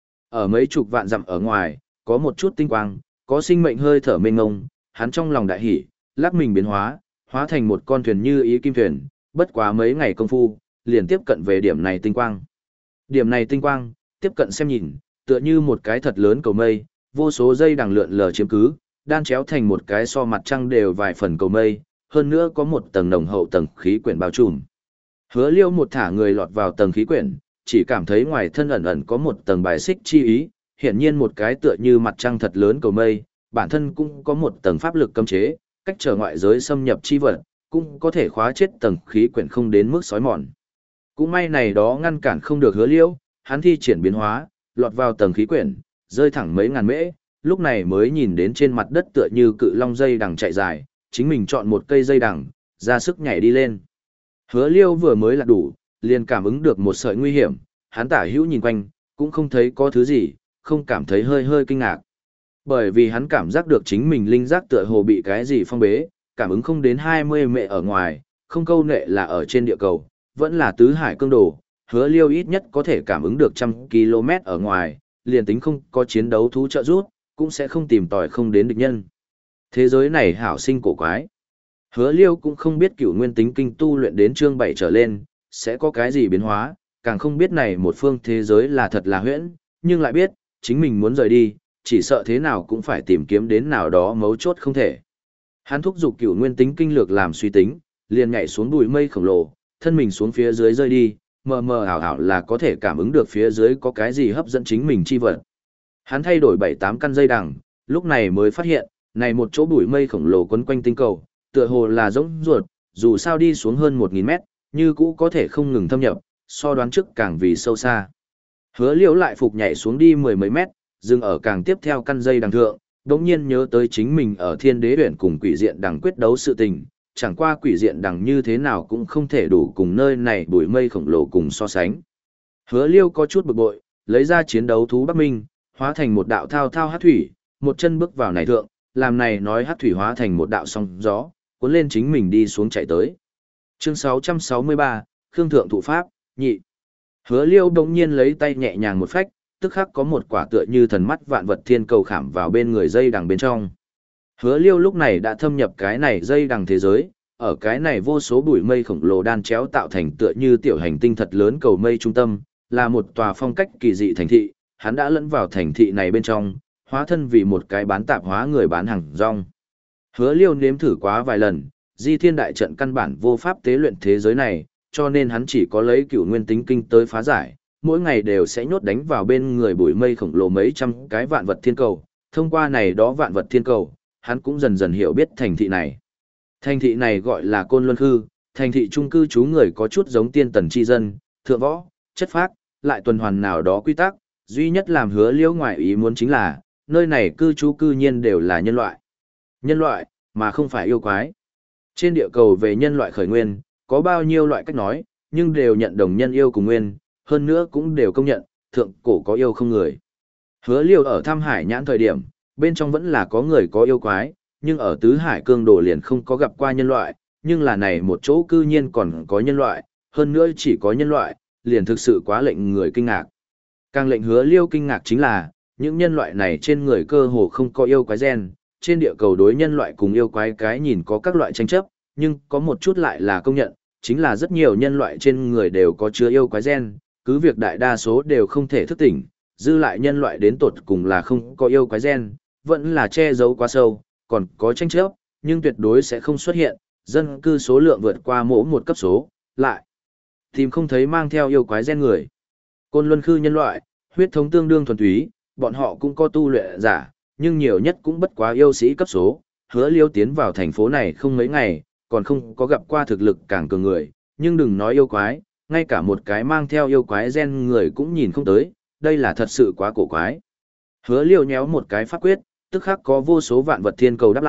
Ở mấy chục vạn dặm ở ngoài, có một chút tinh quang, có sinh mệnh hơi thở mênh mông, hắn trong lòng đại hỉ, lắc mình biến hóa, hóa thành một con thuyền như ý kim thuyền, bất quá mấy ngày công phu, liền tiếp cận về điểm này tinh quang. Điểm này tinh quang, tiếp cận xem nhìn, tựa như một cái thật lớn cầu mây, vô số dây đằng lượn lờ chiếm cứ, đan chéo thành một cái so mặt trăng đều vài phần cầu mây, hơn nữa có một tầng nồng hậu tầng khí quyển bao trùm. Hứa Liêu một thả người lọt vào tầng khí quyển, chỉ cảm thấy ngoài thân ẩn ẩn có một tầng bài xích chi ý, hiển nhiên một cái tựa như mặt trăng thật lớn cầu mây, bản thân cũng có một tầng pháp lực cấm chế, cách trở ngoại giới xâm nhập chi vật, cũng có thể khóa chết tầng khí quyển không đến mức sói mòn. Cũng may này đó ngăn cản không được Hứa Liêu, hắn thi triển biến hóa, lọt vào tầng khí quyển, rơi thẳng mấy ngàn mễ, lúc này mới nhìn đến trên mặt đất tựa như cự long dây đằng chạy dài, chính mình chọn một cây dây đằng, ra sức nhảy đi lên. Hứa Liêu vừa mới là đủ, liền cảm ứng được một sợi nguy hiểm, hắn tả hữu nhìn quanh, cũng không thấy có thứ gì, không cảm thấy hơi hơi kinh ngạc. Bởi vì hắn cảm giác được chính mình linh giác tựa hồ bị cái gì phong bế, cảm ứng không đến hai mươi mệ ở ngoài, không câu nệ là ở trên địa cầu, vẫn là tứ hải cương đồ, Hứa Liêu ít nhất có thể cảm ứng được trăm km ở ngoài, liền tính không có chiến đấu thú trợ giúp, cũng sẽ không tìm tòi không đến địch nhân. Thế giới này hảo sinh cổ quái. Hứa Liêu cũng không biết cửu nguyên tính kinh tu luyện đến chương bảy trở lên, sẽ có cái gì biến hóa, càng không biết này một phương thế giới là thật là huyễn, nhưng lại biết, chính mình muốn rời đi, chỉ sợ thế nào cũng phải tìm kiếm đến nào đó mấu chốt không thể. Hắn thúc giục cửu nguyên tính kinh lược làm suy tính, liền nhảy xuống bụi mây khổng lồ, thân mình xuống phía dưới rơi đi, mờ mờ ảo ảo là có thể cảm ứng được phía dưới có cái gì hấp dẫn chính mình chi vật. Hắn thay đổi bảy tám căn dây đằng, lúc này mới phát hiện, này một chỗ bụi mây khổng lồ quấn quanh tinh cầu, tựa hồ là giống ruột, dù sao đi xuống hơn một nghìn mét, như cũ có thể không ngừng thâm nhập, so đoán trước càng vì sâu xa. Hứa Liễu lại phục nhảy xuống đi mười mấy mét, dừng ở càng tiếp theo căn dây đằng thượng, đống nhiên nhớ tới chính mình ở thiên đế huyện cùng quỷ diện đằng quyết đấu sự tình, chẳng qua quỷ diện đằng như thế nào cũng không thể đủ cùng nơi này bụi mây khổng lồ cùng so sánh. Hứa Liêu có chút bực bội, lấy ra chiến đấu thú Bắc Minh, hóa thành một đạo thao thao hát thủy, một chân bước vào này thượng, làm này nói hát thủy hóa thành một đạo sóng gió, cuốn lên chính mình đi xuống chạy tới. Chương sáu trăm sáu mươi ba, Khương Thượng Thụ Pháp, nhị. Hứa Liêu đống nhiên lấy tay nhẹ nhàng một phách, tức khắc có một quả tựa như thần mắt vạn vật thiên cầu khảm vào bên người dây đằng bên trong. Hứa Liêu lúc này đã thâm nhập cái này dây đằng thế giới, ở cái này vô số bụi mây khổng lồ đan chéo tạo thành tựa như tiểu hành tinh thật lớn cầu mây trung tâm, là một tòa phong cách kỳ dị thành thị, hắn đã lẫn vào thành thị này bên trong, hóa thân vì một cái bán tạp hóa người bán hàng rong. Hứa Liêu nếm thử quá vài lần, Di Thiên đại trận căn bản vô pháp tế luyện thế giới này, cho nên hắn chỉ có lấy cửu nguyên tính kinh tới phá giải, mỗi ngày đều sẽ nhốt đánh vào bên người bụi mây khổng lồ mấy trăm cái vạn vật thiên cầu, thông qua này đó vạn vật thiên cầu, hắn cũng dần dần hiểu biết thành thị này. Thành thị này gọi là Côn Luân Khư, thành thị trung cư trú người có chút giống tiên tần chi dân, thượng võ, chất phác, lại tuần hoàn nào đó quy tắc, duy nhất làm Hứa Liễu ngoại ý muốn chính là, nơi này cư trú cư nhiên đều là nhân loại. Nhân loại, mà không phải yêu quái. Trên địa cầu về nhân loại khởi nguyên, có bao nhiêu loại cách nói, nhưng đều nhận đồng nhân yêu cùng nguyên, hơn nữa cũng đều công nhận, thượng cổ có yêu không người. Hứa Liêu ở Thăm Hải Nhãn thời điểm, bên trong vẫn là có người có yêu quái, nhưng ở Tứ Hải Cương Đồ liền không có gặp qua nhân loại, nhưng là này một chỗ cư nhiên còn có nhân loại, hơn nữa chỉ có nhân loại, liền thực sự quá lệnh người kinh ngạc. Càng lệnh Hứa Liêu kinh ngạc chính là, những nhân loại này trên người cơ hồ không có yêu quái gen, trên địa cầu đối nhân loại cùng yêu quái cái nhìn có các loại tranh chấp, nhưng có một chút lại là công nhận, chính là rất nhiều nhân loại trên người đều có chứa yêu quái gen, cứ việc đại đa số đều không thể thức tỉnh, dư lại nhân loại đến tột cùng là không có yêu quái gen, vẫn là che giấu quá sâu, còn có tranh chấp, nhưng tuyệt đối sẽ không xuất hiện, dân cư số lượng vượt qua mỗi một cấp số, lại tìm không thấy mang theo yêu quái gen người. Côn Luân Khư nhân loại, huyết thống tương đương thuần túy, bọn họ cũng có tu luyện giả, nhưng nhiều nhất cũng bất quá yêu sĩ cấp số, Hứa Liêu tiến vào thành phố này không mấy ngày, còn không có gặp qua thực lực càng cường người, nhưng đừng nói yêu quái, ngay cả một cái mang theo yêu quái gen người cũng nhìn không tới, đây là thật sự quá cổ quái. Hứa Liêu nhéo một cái pháp quyết, tức khắc có vô số vạn vật thiên cầu đáp lại,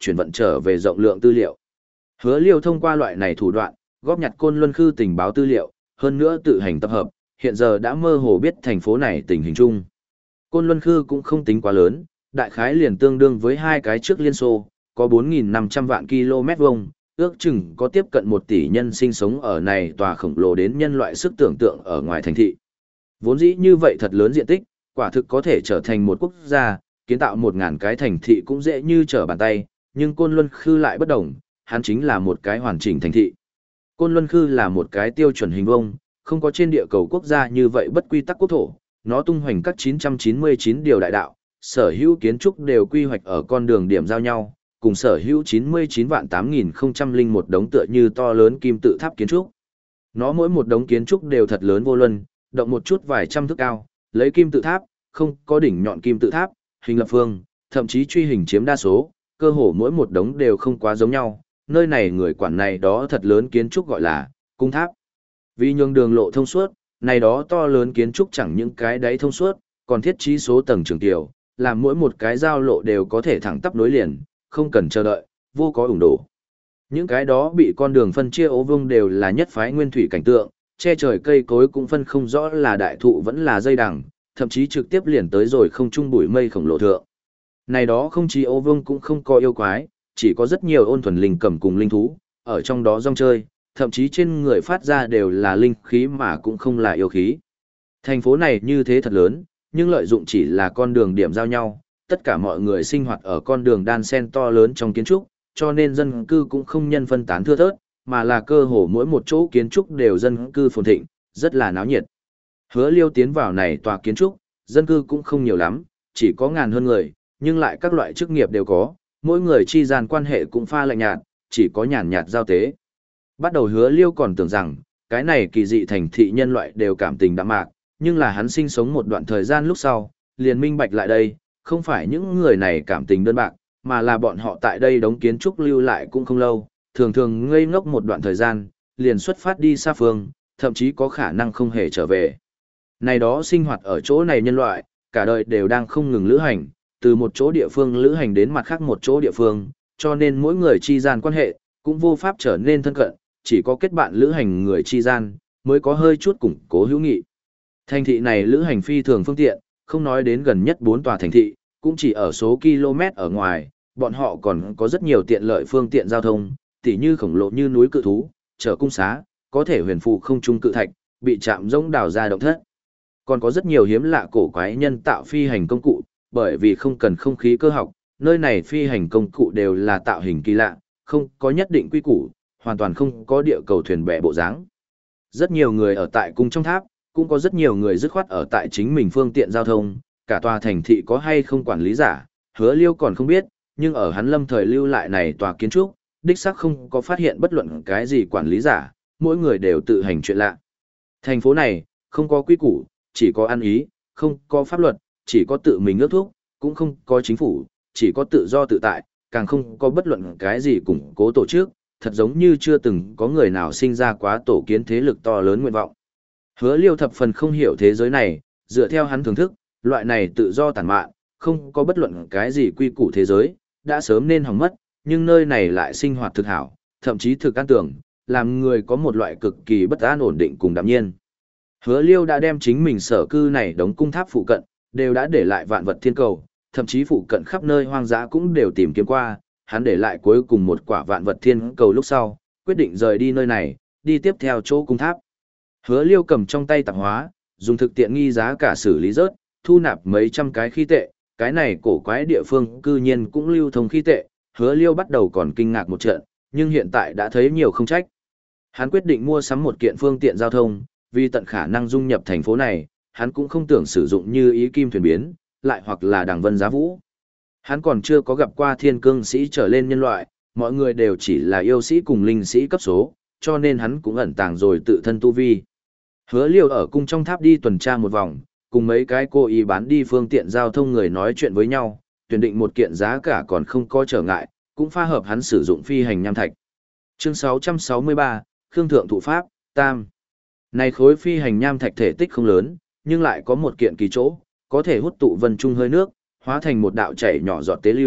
chuyển vận trở về rộng lượng tư liệu. Hứa Liêu thông qua loại này thủ đoạn, góp nhặt Côn Luân Khư tình báo tư liệu, hơn nữa tự hành tập hợp, hiện giờ đã mơ hồ biết thành phố này tình hình chung. Côn Luân Khư cũng không tính quá lớn, đại khái liền tương đương với hai cái trước Liên Xô, có bốn nghìn năm trăm vạn km vuông, ước chừng có tiếp cận một tỷ nhân sinh sống ở này tòa khổng lồ đến nhân loại sức tưởng tượng ở ngoài thành thị. Vốn dĩ như vậy thật lớn diện tích, quả thực có thể trở thành một quốc gia, kiến tạo một ngàn cái thành thị cũng dễ như trở bàn tay, nhưng Côn Luân Khư lại bất đồng, hắn chính là một cái hoàn chỉnh thành thị. Côn Luân Khư là một cái tiêu chuẩn hình vuông, không có trên địa cầu quốc gia như vậy bất quy tắc quốc thổ, nó tung hoành các chín trăm chín mươi chín điều đại đạo, sở hữu kiến trúc đều quy hoạch ở con đường điểm giao nhau, cùng sở hữu chín mươi chín vạn tám nghìn không trăm lẻ một đống tựa như to lớn kim tự tháp kiến trúc. Nó mỗi một đống kiến trúc đều thật lớn vô luân, động một chút vài trăm thước cao, lấy kim tự tháp, không có đỉnh nhọn kim tự tháp, hình lập phương, thậm chí truy hình chiếm đa số, cơ hồ mỗi một đống đều không quá giống nhau. Nơi này người quản này đó thật lớn kiến trúc gọi là cung tháp. Vì nhường đường lộ thông suốt, này đó to lớn kiến trúc chẳng những cái đáy thông suốt, còn thiết trí số tầng trường tiểu, làm mỗi một cái giao lộ đều có thể thẳng tắp nối liền, không cần chờ đợi, vô có ủng đổ. Những cái đó bị con đường phân chia ố vuông đều là nhất phái nguyên thủy cảnh tượng, che trời cây cối cũng phân không rõ là đại thụ vẫn là dây đằng, thậm chí trực tiếp liền tới rồi không trung bụi mây khổng lồ thượng. Này đó không chỉ ố vuông cũng không có yêu quái, chỉ có rất nhiều ôn thuần linh cầm cùng linh thú, ở trong đó rong chơi, thậm chí trên người phát ra đều là linh khí mà cũng không là yêu khí. Thành phố này như thế thật lớn, nhưng lợi dụng chỉ là con đường điểm giao nhau, tất cả mọi người sinh hoạt ở con đường đan sen to lớn trong kiến trúc, cho nên dân cư cũng không nhân phân tán thưa thớt, mà là cơ hồ mỗi một chỗ kiến trúc đều dân cư phồn thịnh, rất là náo nhiệt. Hứa Liêu tiến vào này tòa kiến trúc, dân cư cũng không nhiều lắm, chỉ có ngàn hơn người, nhưng lại các loại chức nghiệp đều có, mỗi người chi gian quan hệ cũng pha lạnh nhạt, chỉ có nhàn nhạt giao tế. Bắt đầu Hứa Liêu còn tưởng rằng, cái này kỳ dị thành thị nhân loại đều cảm tình đạm mạc, nhưng là hắn sinh sống một đoạn thời gian lúc sau, liền minh bạch lại đây, không phải những người này cảm tình đơn bạc, mà là bọn họ tại đây đóng kiến trúc lưu lại cũng không lâu, thường thường ngây ngốc một đoạn thời gian, liền xuất phát đi xa phương, thậm chí có khả năng không hề trở về. Này đó sinh hoạt ở chỗ này nhân loại, cả đời đều đang không ngừng lữ hành, từ một chỗ địa phương lữ hành đến mặt khác một chỗ địa phương, cho nên mỗi người chi gian quan hệ, cũng vô pháp trở nên thân cận, chỉ có kết bạn lữ hành người chi gian, mới có hơi chút củng cố hữu nghị. Thành thị này lữ hành phi thường phương tiện, không nói đến gần nhất bốn tòa thành thị, cũng chỉ ở số km ở ngoài, bọn họ còn có rất nhiều tiện lợi phương tiện giao thông, tỉ như khổng lồ như núi cự thú, chở cung xá, có thể huyền phù không trung cự thạch, bị chạm rỗng đào ra động thất. Còn có rất nhiều hiếm lạ cổ quái nhân tạo phi hành công cụ, bởi vì không cần không khí cơ học, nơi này phi hành công cụ đều là tạo hình kỳ lạ, không có nhất định quy củ, hoàn toàn không có địa cầu thuyền bè bộ dáng. Rất nhiều người ở tại cung trong tháp, cũng có rất nhiều người dứt khoát ở tại chính mình phương tiện giao thông, cả tòa thành thị có hay không quản lý giả, Hứa Liêu còn không biết, nhưng ở hắn lâm thời lưu lại này tòa kiến trúc, đích xác không có phát hiện bất luận cái gì quản lý giả, mỗi người đều tự hành chuyện lạ. Thành phố này, không có quy củ, chỉ có ăn ý, không có pháp luật, chỉ có tự mình ước thúc, cũng không có chính phủ, chỉ có tự do tự tại, càng không có bất luận cái gì củng cố tổ chức, thật giống như chưa từng có người nào sinh ra quá tổ kiến thế lực to lớn nguyện vọng. Hứa Liêu thập phần không hiểu thế giới này, dựa theo hắn thưởng thức, loại này tự do tản mạn, không có bất luận cái gì quy củ thế giới, đã sớm nên hỏng mất, nhưng nơi này lại sinh hoạt thực hảo, thậm chí thực an tưởng, làm người có một loại cực kỳ bất an ổn định cùng đạm nhiên. Hứa Liêu đã đem chính mình sở cư này đóng cung tháp phụ cận, đều đã để lại vạn vật thiên cầu, thậm chí phụ cận khắp nơi hoang dã cũng đều tìm kiếm qua, hắn để lại cuối cùng một quả vạn vật thiên cầu lúc sau, quyết định rời đi nơi này, đi tiếp theo chỗ cung tháp. Hứa Liêu cầm trong tay tạp hóa, dùng thực tiện nghi giá cả xử lý rớt, thu nạp mấy trăm cái khí tệ, cái này cổ quái địa phương cư nhiên cũng lưu thông khí tệ, Hứa Liêu bắt đầu còn kinh ngạc một trận, nhưng hiện tại đã thấy nhiều không trách. Hắn quyết định mua sắm một kiện phương tiện giao thông, vì tận khả năng dung nhập thành phố này, hắn cũng không tưởng sử dụng như ý kim thuyền biến, lại hoặc là đằng vân giá vũ. Hắn còn chưa có gặp qua thiên cương sĩ trở lên nhân loại, mọi người đều chỉ là yêu sĩ cùng linh sĩ cấp số, cho nên hắn cũng ẩn tàng rồi tự thân tu vi. Hứa Liêu ở cung trong tháp đi tuần tra một vòng, cùng mấy cái cô y bán đi phương tiện giao thông người nói chuyện với nhau, tuyển định một kiện giá cả còn không có trở ngại, cũng pha hợp hắn sử dụng phi hành nham thạch. Chương sáu trăm sáu mươi ba, Khương Thượng Thụ Pháp, Tam. Này khối phi hành nham thạch thể tích không lớn, nhưng lại có một kiện kỳ chỗ, có thể hút tụ vân trung hơi nước, hóa thành một đạo chảy nhỏ giọt tế lưu,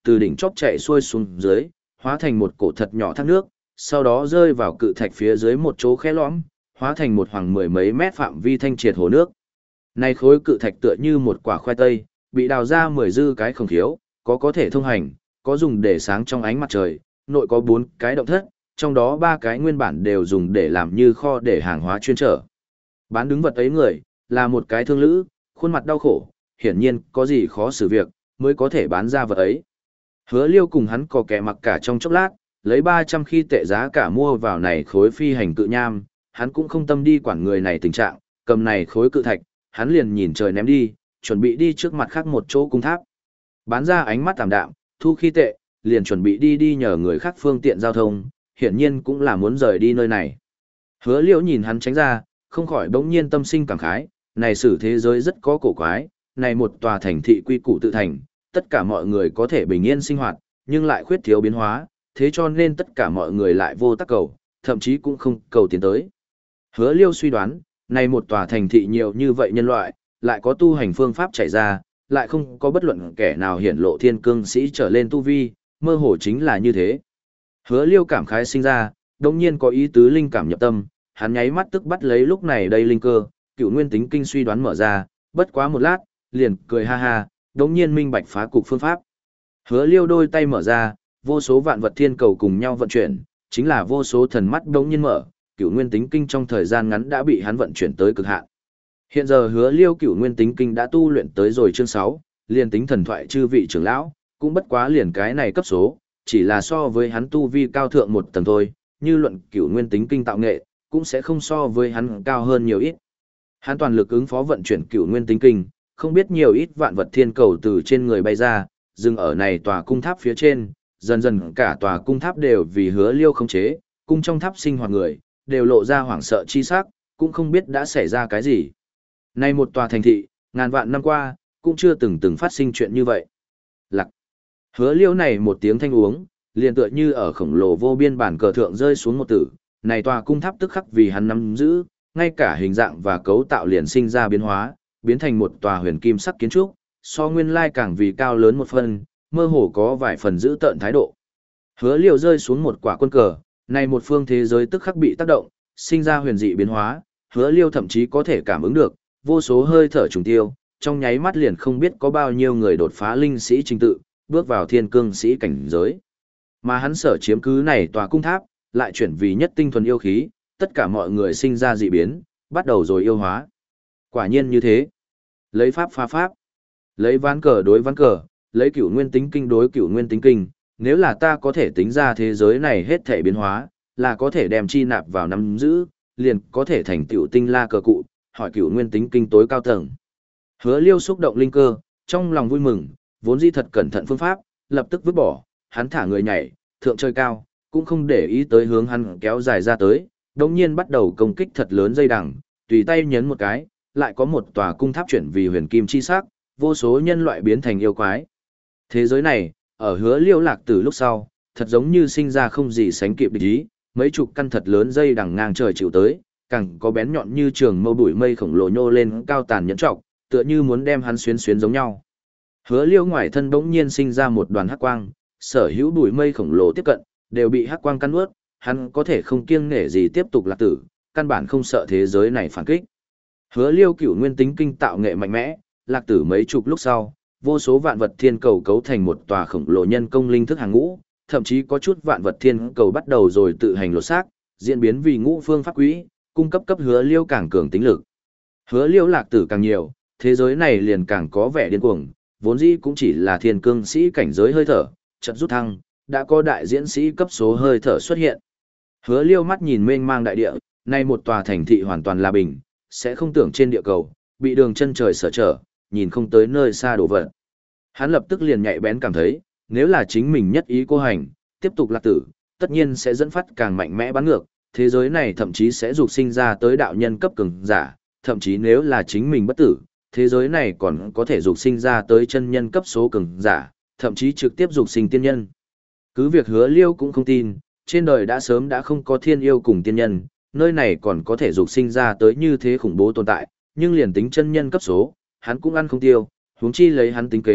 từ đỉnh chóp chạy xuôi xuống dưới, hóa thành một cổ thật nhỏ thác nước, sau đó rơi vào cự thạch phía dưới một chỗ khe lõm, hóa thành một hoàng mười mấy mét phạm vi thanh triệt hồ nước. Này khối cự thạch tựa như một quả khoai tây, bị đào ra mười dư cái không thiếu, có có thể thông hành, có dùng để sáng trong ánh mặt trời, nội có bốn cái động thất, trong đó ba cái nguyên bản đều dùng để làm như kho để hàng hóa chuyên trở. Bán đứng vật ấy người, là một cái thương lữ, khuôn mặt đau khổ, hiển nhiên có gì khó xử việc, mới có thể bán ra vật ấy. Hứa Liêu cùng hắn có kẻ mặc cả trong chốc lát, lấy ba trăm khi tệ giá cả mua vào này khối phi hành cự nham, hắn cũng không tâm đi quản người này tình trạng, cầm này khối cự thạch, hắn liền nhìn trời ném đi, chuẩn bị đi trước mặt khác một chỗ cung tháp. Bán ra ánh mắt tạm đạm, thu khi tệ, liền chuẩn bị đi đi nhờ người khác phương tiện giao thông, hiển nhiên cũng là muốn rời đi nơi này. Hứa Liễu nhìn hắn tránh ra, không khỏi bỗng nhiên tâm sinh cảm khái, này sử thế giới rất có cổ quái, này một tòa thành thị quy củ tự thành, tất cả mọi người có thể bình yên sinh hoạt, nhưng lại khuyết thiếu biến hóa, thế cho nên tất cả mọi người lại vô tác cầu, thậm chí cũng không cầu tiến tới. Hứa Liêu suy đoán, này một tòa thành thị nhiều như vậy nhân loại, lại có tu hành phương pháp chạy ra, lại không có bất luận kẻ nào hiển lộ thiên cương sĩ trở lên tu vi, mơ hồ chính là như thế. Hứa Liêu cảm khái sinh ra, đồng nhiên có ý tứ linh cảm nhập tâm, hắn nháy mắt tức bắt lấy lúc này đây linh cơ, cựu nguyên tính kinh suy đoán mở ra, bất quá một lát, liền cười ha ha, đồng nhiên minh bạch phá cục phương pháp. Hứa Liêu đôi tay mở ra, vô số vạn vật thiên cầu cùng nhau vận chuyển, chính là vô số thần mắt đống nhiên mở, cựu nguyên tính kinh trong thời gian ngắn đã bị hắn vận chuyển tới cực hạn. Hiện giờ Hứa Liêu cựu nguyên tính kinh đã tu luyện tới rồi chương sáu, liền tính thần thoại chư vị trưởng lão, cũng bất quá liền cái này cấp số, chỉ là so với hắn tu vi cao thượng một tầng thôi, như luận cựu nguyên tính kinh tạo nghệ, cũng sẽ không so với hắn cao hơn nhiều ít. Hắn toàn lực ứng phó vận chuyển cựu nguyên tính kinh, không biết nhiều ít vạn vật thiên cầu từ trên người bay ra, dừng ở này tòa cung tháp phía trên, dần dần cả tòa cung tháp đều vì Hứa Liêu khống chế, cung trong tháp sinh hoạt người, đều lộ ra hoảng sợ chi sắc, cũng không biết đã xảy ra cái gì. Này một tòa thành thị, ngàn vạn năm qua, cũng chưa từng từng phát sinh chuyện như vậy. Lặc. Hứa Liêu này một tiếng thanh uống, liền tựa như ở khổng lồ vô biên bản cờ thượng rơi xuống một tử, này tòa cung tháp tức khắc vì hắn nắm giữ, ngay cả hình dạng và cấu tạo liền sinh ra biến hóa, biến thành một tòa huyền kim sắc kiến trúc, so nguyên lai càng vì cao lớn một phần, mơ hồ có vài phần giữ tợn thái độ. Hứa Liêu rơi xuống một quả quân cờ, này một phương thế giới tức khắc bị tác động, sinh ra huyền dị biến hóa, Hứa Liêu thậm chí có thể cảm ứng được, vô số hơi thở trùng tiêu, trong nháy mắt liền không biết có bao nhiêu người đột phá linh sĩ trình tự, bước vào thiên cương sĩ cảnh giới. Mà hắn sở chiếm cứ này tòa cung tháp, lại chuyển vì nhất tinh thuần yêu khí, tất cả mọi người sinh ra dị biến, bắt đầu rồi yêu hóa. Quả nhiên như thế. Lấy pháp phá pháp, lấy ván cờ đối ván cờ, lấy cửu nguyên tính kinh đối cửu nguyên tính kinh, nếu là ta có thể tính ra thế giới này hết thể biến hóa, là có thể đem chi nạp vào nắm giữ, liền có thể thành tiểu tinh la cờ cụ, hỏi cửu nguyên tính kinh tối cao tầng. Hứa Liêu xúc động linh cơ, trong lòng vui mừng, vốn dĩ thật cẩn thận phương pháp, lập tức vứt bỏ, hắn thả người nhảy, thượng chơi cao, cũng không để ý tới hướng hắn kéo dài ra tới, đồng nhiên bắt đầu công kích thật lớn dây đằng, tùy tay nhấn một cái, lại có một tòa cung tháp chuyển vì huyền kim chi sắc, vô số nhân loại biến thành yêu quái. Thế giới này, ở Hứa Liêu lạc từ lúc sau, thật giống như sinh ra không gì sánh kịp địch ý, mấy chục căn thật lớn dây đằng ngang trời chịu tới, càng có bén nhọn như trường mâu bụi mây khổng lồ nhô lên cao tàn nhẫn trọc, tựa như muốn đem hắn xuyến xuyến giống nhau. Hứa Liêu ngoài thân bỗng nhiên sinh ra một đoàn hắc quang, sở hữu bụi mây khổng lồ tiếp cận, đều bị hắc quang căn nuốt, hắn có thể không kiêng nể gì tiếp tục lạc tử, căn bản không sợ thế giới này phản kích. Hứa Liêu cửu nguyên tính kinh tạo nghệ mạnh mẽ, lạc tử mấy chục lúc sau, vô số vạn vật thiên cầu cấu thành một tòa khổng lồ nhân công linh thức hàng ngũ, thậm chí có chút vạn vật thiên cầu bắt đầu rồi tự hành lột xác, diễn biến vì ngũ phương pháp quỹ, cung cấp cấp Hứa Liêu càng cường tính lực. Hứa Liêu lạc tử càng nhiều, thế giới này liền càng có vẻ điên cuồng, vốn dĩ cũng chỉ là thiên cương sĩ cảnh giới hơi thở, chợt rút thăng, đã có đại diễn sĩ cấp số hơi thở xuất hiện. Hứa Liêu mắt nhìn mênh mang đại địa, nay một tòa thành thị hoàn toàn là bình, sẽ không tưởng trên địa cầu, bị đường chân trời sở trở, nhìn không tới nơi xa đổ vật. Hắn lập tức liền nhạy bén cảm thấy, nếu là chính mình nhất ý cô hành, tiếp tục lạc tử, tất nhiên sẽ dẫn phát càng mạnh mẽ bắn ngược, thế giới này thậm chí sẽ dục sinh ra tới đạo nhân cấp cường giả, thậm chí nếu là chính mình bất tử, thế giới này còn có thể dục sinh ra tới chân nhân cấp số cường giả, thậm chí trực tiếp dục sinh tiên nhân. Cứ việc Hứa Liêu cũng không tin, trên đời đã sớm đã không có thiên yêu cùng tiên nhân, nơi này còn có thể dục sinh ra tới như thế khủng bố tồn tại, nhưng liền tính chân nhân cấp số, hắn cũng ăn không tiêu, huống chi lấy hắn tính kế,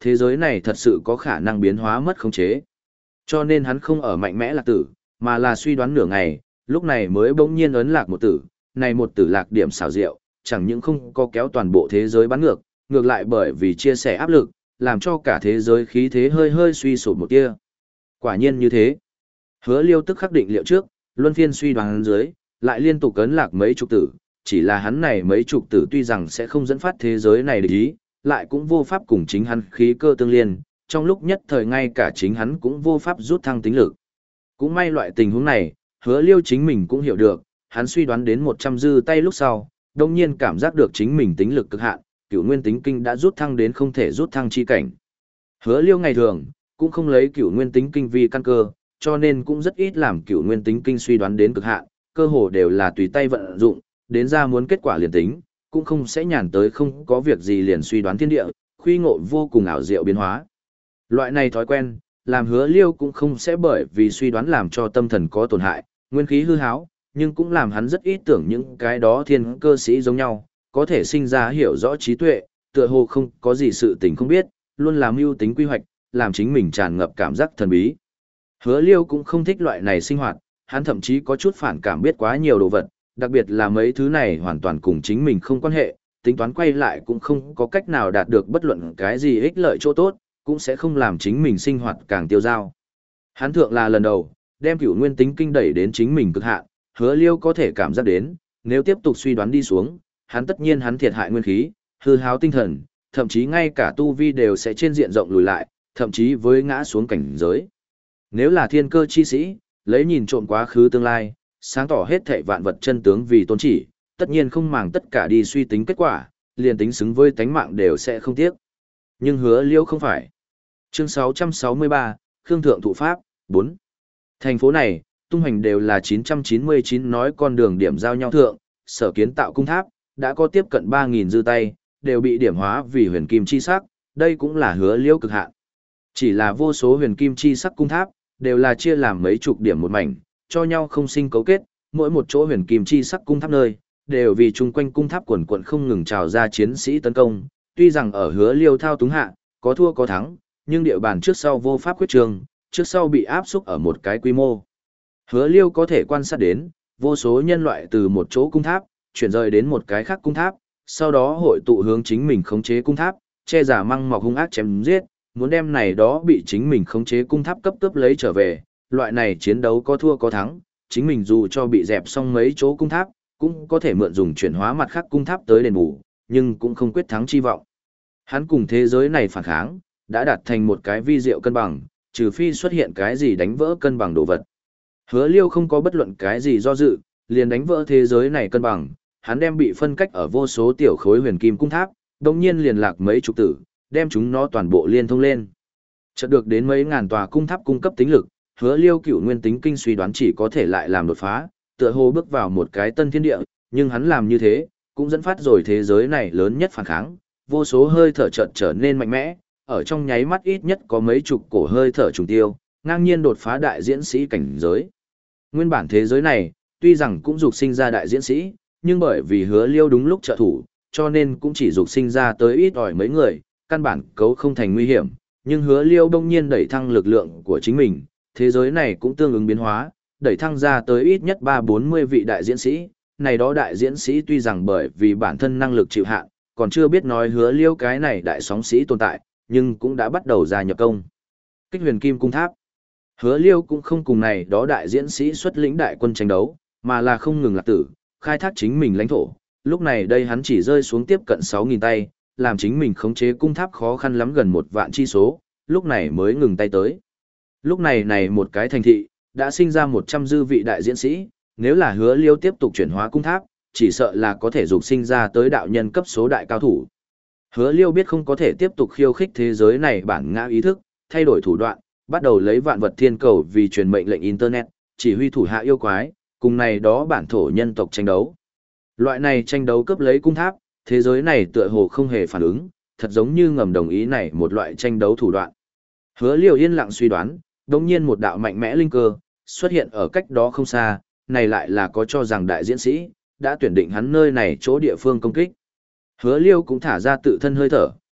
thế giới này thật sự có khả năng biến hóa mất khống chế. Cho nên hắn không ở mạnh mẽ lạc tử, mà là suy đoán nửa ngày, lúc này mới bỗng nhiên ấn lạc một tử, này một tử lạc điểm xảo diệu, chẳng những không có kéo toàn bộ thế giới bắn ngược, ngược lại bởi vì chia sẻ áp lực, làm cho cả thế giới khí thế hơi hơi suy sụp một tia. Quả nhiên như thế. Hứa Liêu tức khắc định liệu trước, luân phiên suy đoán dưới, lại liên tục ấn lạc mấy chục tử, chỉ là hắn này mấy chục tử tuy rằng sẽ không dẫn phát thế giới này địch ý, lại cũng vô pháp cùng chính hắn khí cơ tương liên, trong lúc nhất thời ngay cả chính hắn cũng vô pháp rút thăng tính lực. Cũng may loại tình huống này, Hứa Liêu chính mình cũng hiểu được, hắn suy đoán đến một trăm dư tay lúc sau, đồng nhiên cảm giác được chính mình tính lực cực hạn, cửu nguyên tính kinh đã rút thăng đến không thể rút thăng chi cảnh. Hứa Liêu ngày thường cũng không lấy cửu nguyên tính kinh vi căn cơ, cho nên cũng rất ít làm cửu nguyên tính kinh suy đoán đến cực hạn, cơ hồ đều là tùy tay vận dụng, đến ra muốn kết quả liền tính, cũng không sẽ nhàn tới không có việc gì liền suy đoán thiên địa, khuy ngộ vô cùng ảo diệu biến hóa. Loại này thói quen, làm Hứa Liêu cũng không sẽ bởi vì suy đoán làm cho tâm thần có tổn hại, nguyên khí hư háo, nhưng cũng làm hắn rất ít tưởng những cái đó thiên cơ sĩ giống nhau, có thể sinh ra hiểu rõ trí tuệ, tựa hồ không có gì sự tình không biết, luôn làm mưu tính quy hoạch, làm chính mình tràn ngập cảm giác thần bí. Hứa Liêu cũng không thích loại này sinh hoạt, hắn thậm chí có chút phản cảm biết quá nhiều đồ vật, đặc biệt là mấy thứ này hoàn toàn cùng chính mình không quan hệ, tính toán quay lại cũng không có cách nào đạt được bất luận cái gì ích lợi chỗ tốt, cũng sẽ không làm chính mình sinh hoạt càng tiêu dao. Hắn thượng là lần đầu, đem cửu nguyên tính kinh đẩy đến chính mình cực hạn, Hứa Liêu có thể cảm giác đến, nếu tiếp tục suy đoán đi xuống, hắn tất nhiên hắn thiệt hại nguyên khí, hư hao tinh thần, thậm chí ngay cả tu vi đều sẽ trên diện rộng lùi lại, thậm chí với ngã xuống cảnh giới. Nếu là thiên cơ chi sĩ, lấy nhìn trộm quá khứ tương lai, sáng tỏ hết thảy vạn vật chân tướng vì tôn chỉ, tất nhiên không màng tất cả đi suy tính kết quả, liền tính xứng với tánh mạng đều sẽ không tiếc. Nhưng Hứa Liêu không phải. Chương sáu trăm sáu mươi ba, Khương Thượng Thụ Pháp, bốn. Thành phố này, tung hành đều là chín trăm chín mươi chín nói con đường điểm giao nhau thượng, sở kiến tạo cung tháp, đã có tiếp cận ba nghìn dư tay, đều bị điểm hóa vì huyền kim chi sắc, đây cũng là Hứa Liêu cực hạn. Chỉ là vô số huyền kim chi sắc cung tháp, đều là chia làm mấy chục điểm một mảnh, cho nhau không sinh cấu kết, mỗi một chỗ huyền kim chi sắc cung tháp nơi, đều vì chung quanh cung tháp quần quần không ngừng trào ra chiến sĩ tấn công, tuy rằng ở Hứa Liêu thao túng hạ, có thua có thắng, nhưng địa bàn trước sau vô pháp quyết trường, trước sau bị áp xúc ở một cái quy mô. Hứa Liêu có thể quan sát đến, vô số nhân loại từ một chỗ cung tháp, chuyển rời đến một cái khác cung tháp, sau đó hội tụ hướng chính mình khống chế cung tháp, che giả măng mọc hung ác chém giết, muốn đem này đó bị chính mình khống chế cung tháp cấp cấp lấy trở về, loại này chiến đấu có thua có thắng, chính mình dù cho bị dẹp xong mấy chỗ cung tháp, cũng có thể mượn dùng chuyển hóa mặt khác cung tháp tới đền bù, nhưng cũng không quyết thắng chi vọng. Hắn cùng thế giới này phản kháng, đã đạt thành một cái vi diệu cân bằng, trừ phi xuất hiện cái gì đánh vỡ cân bằng đồ vật. Hứa Liêu không có bất luận cái gì do dự, liền đánh vỡ thế giới này cân bằng, hắn đem bị phân cách ở vô số tiểu khối huyền kim cung tháp, đồng nhiên liền lạc mấy chục tử, đem chúng nó toàn bộ liên thông lên. Chợt được đến mấy ngàn tòa cung tháp cung cấp tính lực, Hứa Liêu cửu nguyên tính kinh suy đoán chỉ có thể lại làm đột phá, tựa hồ bước vào một cái tân thiên địa, nhưng hắn làm như thế, cũng dẫn phát rồi thế giới này lớn nhất phản kháng, vô số hơi thở chợt trở nên mạnh mẽ, ở trong nháy mắt ít nhất có mấy chục cổ hơi thở trùng tiêu, ngang nhiên đột phá đại diễn sĩ cảnh giới. Nguyên bản thế giới này, tuy rằng cũng dục sinh ra đại diễn sĩ, nhưng bởi vì Hứa Liêu đúng lúc trợ thủ, cho nên cũng chỉ dục sinh ra tới ít ỏi mấy người, căn bản cấu không thành nguy hiểm, nhưng Hứa Liêu đông nhiên đẩy thăng lực lượng của chính mình, thế giới này cũng tương ứng biến hóa, đẩy thăng ra tới ít nhất ba bốn mươi vị đại diễn sĩ, này đó đại diễn sĩ tuy rằng bởi vì bản thân năng lực chịu hạn, còn chưa biết nói Hứa Liêu cái này đại sóng sĩ tồn tại, nhưng cũng đã bắt đầu ra nhập công. Kích huyền kim cung tháp. Hứa Liêu cũng không cùng này đó đại diễn sĩ xuất lĩnh đại quân tranh đấu, mà là không ngừng lạc tử, khai thác chính mình lãnh thổ. Lúc này đây hắn chỉ rơi xuống tiếp cận sáu nghìn tay, làm chính mình khống chế cung tháp khó khăn lắm gần một vạn chi số, lúc này mới ngừng tay tới. Lúc này này một cái thành thị, đã sinh ra một trăm dư vị đại diễn sĩ, nếu là Hứa Liêu tiếp tục chuyển hóa cung tháp, chỉ sợ là có thể dục sinh ra tới đạo nhân cấp số đại cao thủ. Hứa Liêu biết không có thể tiếp tục khiêu khích thế giới này bản ngã ý thức, thay đổi thủ đoạn, bắt đầu lấy vạn vật thiên cầu vì truyền mệnh lệnh internet, chỉ huy thủ hạ yêu quái, cùng này đó bản thổ nhân tộc tranh đấu. Loại này tranh đấu cướp lấy cung tháp, thế giới này tựa hồ không hề phản ứng, thật giống như ngầm đồng ý này một loại tranh đấu thủ đoạn. Hứa Liêu yên lặng suy đoán, đột nhiên một đạo mạnh mẽ linh cơ xuất hiện ở cách đó không xa, này lại là có cho rằng đại diễn sĩ đã tuyển định hắn nơi này chỗ địa phương công kích. Hứa Liêu cũng thả ra tự thân hơi thở,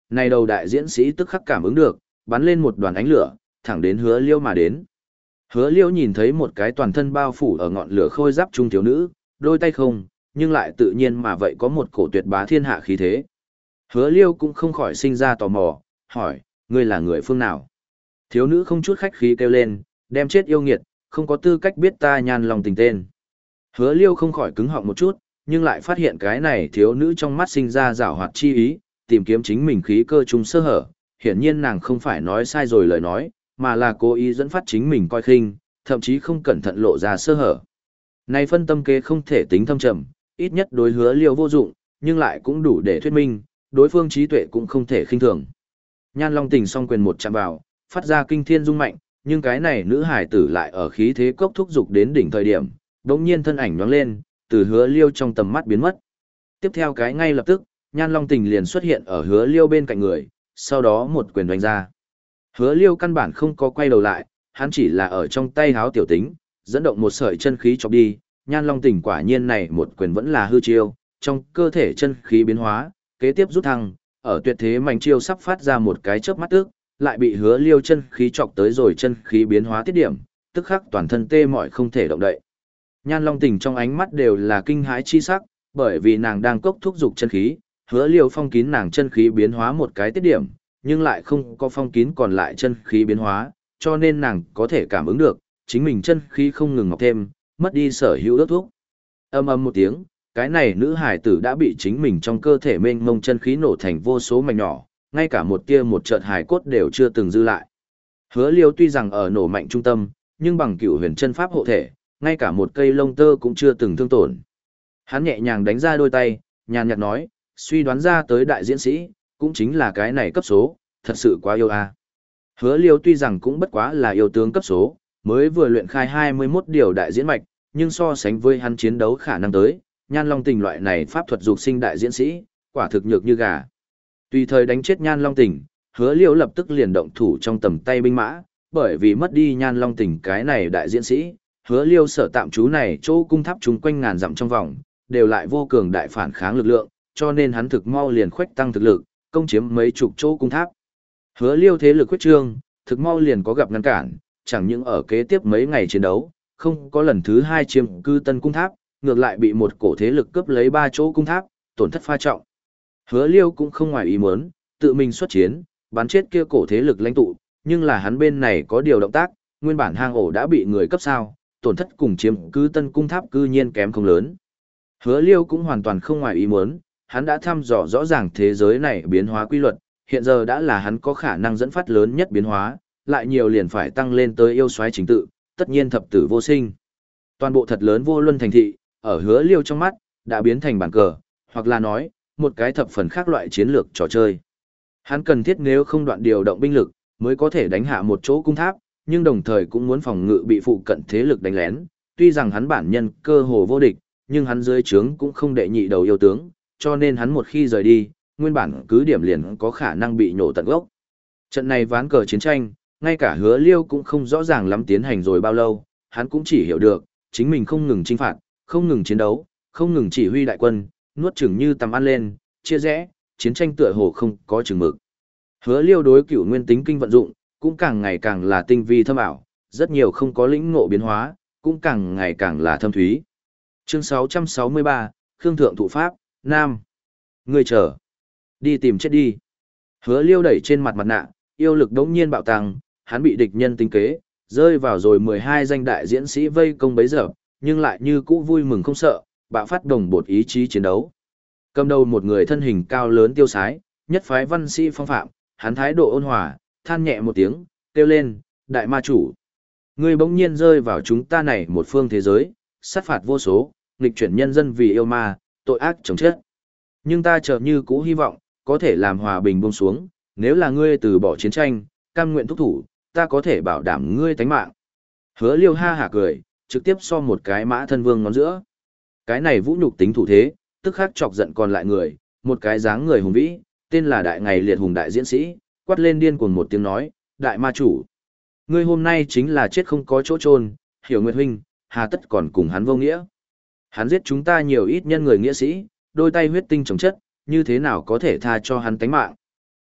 Này đầu đại diễn sĩ tức khắc cảm ứng được, bắn lên một đoàn ánh lửa, thẳng đến Hứa Liêu mà đến. Hứa Liêu nhìn thấy một cái toàn thân bao phủ ở ngọn lửa khôi giáp trung thiếu nữ, đôi tay không, nhưng lại tự nhiên mà vậy có một cổ tuyệt bá thiên hạ khí thế. Hứa Liêu cũng không khỏi sinh ra tò mò, hỏi, ngươi là người phương nào? Thiếu nữ không chút khách khí kêu lên, đem chết yêu nghiệt, không có tư cách biết ta Nhan Long Tình tên. Hứa Liêu không khỏi cứng họng một chút, nhưng lại phát hiện cái này thiếu nữ trong mắt sinh ra giảo hoạt chi ý, tìm kiếm chính mình khí cơ trung sơ hở, hiển nhiên nàng không phải nói sai rồi lời nói, mà là cố ý dẫn phát chính mình coi khinh, thậm chí không cẩn thận lộ ra sơ hở. Này phân tâm kế không thể tính thâm trầm, ít nhất đối Hứa Liêu vô dụng, nhưng lại cũng đủ để thuyết minh, đối phương trí tuệ cũng không thể khinh thường. Nhan Long Tình song quyền một chạm vào, phát ra kinh thiên rung mạnh, nhưng cái này nữ hải tử lại ở khí thế cốc thúc dục đến đỉnh thời điểm, đống nhiên thân ảnh nhoáng lên, từ Hứa Liêu trong tầm mắt biến mất. Tiếp theo cái ngay lập tức, Nhan Long Tình liền xuất hiện ở Hứa Liêu bên cạnh người, sau đó một quyền đánh ra. Hứa Liêu căn bản không có quay đầu lại, hắn chỉ là ở trong tay háo tiểu tính, dẫn động một sợi chân khí chọc đi, Nhan Long Tình quả nhiên này một quyền vẫn là hư chiêu, trong cơ thể chân khí biến hóa, kế tiếp rút thăng, ở tuyệt thế mạnh chiêu sắp phát ra một cái chớp mắt tức, lại bị Hứa Liêu chân khí chọc tới rồi chân khí biến hóa tiết điểm, tức khắc toàn thân tê mỏi không thể động đậy. Nhan Long Tình trong ánh mắt đều là kinh hãi chi sắc, bởi vì nàng đang cốc thúc dục chân khí, Hứa Liêu phong kín nàng chân khí biến hóa một cái tiết điểm, nhưng lại không có phong kín còn lại chân khí biến hóa, cho nên nàng có thể cảm ứng được, chính mình chân khí không ngừng ngọc thêm, mất đi sở hữu ước thúc. Âm ầm một tiếng, cái này nữ hải tử đã bị chính mình trong cơ thể mênh mông chân khí nổ thành vô số mảnh nhỏ, ngay cả một tia một chợt hài cốt đều chưa từng dư lại. Hứa Liêu tuy rằng ở nổ mạnh trung tâm, nhưng bằng cửu huyền chân pháp hộ thể, ngay cả một cây lông tơ cũng chưa từng thương tổn. Hắn nhẹ nhàng đánh ra đôi tay, nhàn nhạt nói, suy đoán ra tới đại diễn sĩ, cũng chính là cái này cấp số, thật sự quá yêu a. À. Hứa Liêu tuy rằng cũng bất quá là yêu tướng cấp số, mới vừa luyện khai hai mươi mốt điều đại diễn mạch, nhưng so sánh với hắn chiến đấu khả năng tới, Nhan Long Tình loại này pháp thuật dục sinh đại diễn sĩ, quả thực nhược như gà. Tùy thời đánh chết Nhan Long Tình, Hứa Liêu lập tức liền động thủ trong tầm tay binh mã, bởi vì mất đi Nhan Long Tình cái này đại diễn sĩ, Hứa Liêu sở tạm trú này chỗ cung tháp chúng quanh ngàn dặm trong vòng, đều lại vô cường đại phản kháng lực lượng, cho nên hắn thực mau liền khuếch tăng thực lực, công chiếm mấy chục chỗ cung tháp. Hứa Liêu thế lực khuếch trương, thực mau liền có gặp ngăn cản, chẳng những ở kế tiếp mấy ngày chiến đấu, không có lần thứ hai chiếm cư tân cung tháp, ngược lại bị một cổ thế lực cướp lấy ba chỗ cung tháp, tổn thất pha trọng. Hứa Liêu cũng không ngoài ý muốn, tự mình xuất chiến, bắn chết kia cổ thế lực lãnh tụ, nhưng là hắn bên này có điều động tác, nguyên bản hang ổ đã bị người cấp sao, tổn thất cùng chiếm cư tân cung tháp cư nhiên kém không lớn. Hứa Liêu cũng hoàn toàn không ngoài ý muốn, hắn đã thăm dò rõ ràng thế giới này biến hóa quy luật, hiện giờ đã là hắn có khả năng dẫn phát lớn nhất biến hóa, lại nhiều liền phải tăng lên tới yêu soái chính tự, tất nhiên thập tử vô sinh. Toàn bộ thật lớn vô luân thành thị, ở Hứa Liêu trong mắt, đã biến thành bàn cờ, hoặc là nói, một cái thập phần khác loại chiến lược trò chơi. Hắn cần thiết nếu không đoạn điều động binh lực, mới có thể đánh hạ một chỗ cung tháp, nhưng đồng thời cũng muốn phòng ngự bị phụ cận thế lực đánh lén. Tuy rằng hắn bản nhân cơ hồ vô địch, nhưng hắn dưới trướng cũng không đệ nhị đầu yêu tướng, cho nên hắn một khi rời đi, nguyên bản cứ điểm liền có khả năng bị nhổ tận gốc. Trận này ván cờ chiến tranh, ngay cả Hứa Liêu cũng không rõ ràng lắm tiến hành rồi bao lâu, hắn cũng chỉ hiểu được, chính mình không ngừng chinh phạt, không ngừng chiến đấu, không ngừng chỉ huy đại quân, nuốt chửng như tầm ăn lên, chia rẽ, chiến tranh tựa hồ không có chừng mực. Hứa Liêu đối cửu nguyên tính kinh vận dụng, cũng càng ngày càng là tinh vi thâm ảo, rất nhiều không có lĩnh ngộ biến hóa, cũng càng ngày càng là thâm thúy. Chương sáu trăm sáu mươi ba, Khương Thượng Thụ Pháp, Nam. Người chờ. Đi tìm chết đi. Hứa Liêu đẩy trên mặt mặt nạ, yêu lực đống nhiên bạo tăng, hắn bị địch nhân tính kế, rơi vào rồi mười hai danh đại diễn sĩ vây công bấy giờ, nhưng lại như cũ vui mừng không sợ, bạo phát đồng bột ý chí chiến đấu. Cầm đầu một người thân hình cao lớn tiêu sái, nhất phái văn sĩ phong phạm, hắn thái độ ôn hòa, than nhẹ một tiếng, kêu lên, đại ma chủ. Ngươi bỗng nhiên rơi vào chúng ta này một phương thế giới, sát phạt vô số, nghịch chuyển nhân dân vì yêu ma, tội ác chồng chết. Nhưng ta chờ như cũ hy vọng, có thể làm hòa bình buông xuống, nếu là ngươi từ bỏ chiến tranh, cam nguyện thúc thủ, ta có thể bảo đảm ngươi tánh mạng. Hứa Liêu ha hả cười, trực tiếp so một cái mã thân vương ngón giữa. Cái này vũ nhục tính thủ thế, tức khắc chọc giận còn lại người, một cái dáng người hùng vĩ, tên là đại ngày liệt hùng đại diễn sĩ, quát lên điên cuồng một tiếng nói, đại ma chủ. Ngươi hôm nay chính là chết không có chỗ chôn, hiểu Nguyệt huynh, hà tất còn cùng hắn vô nghĩa. Hắn giết chúng ta nhiều ít nhân người nghĩa sĩ, đôi tay huyết tinh chống chất, như thế nào có thể tha cho hắn tánh mạng.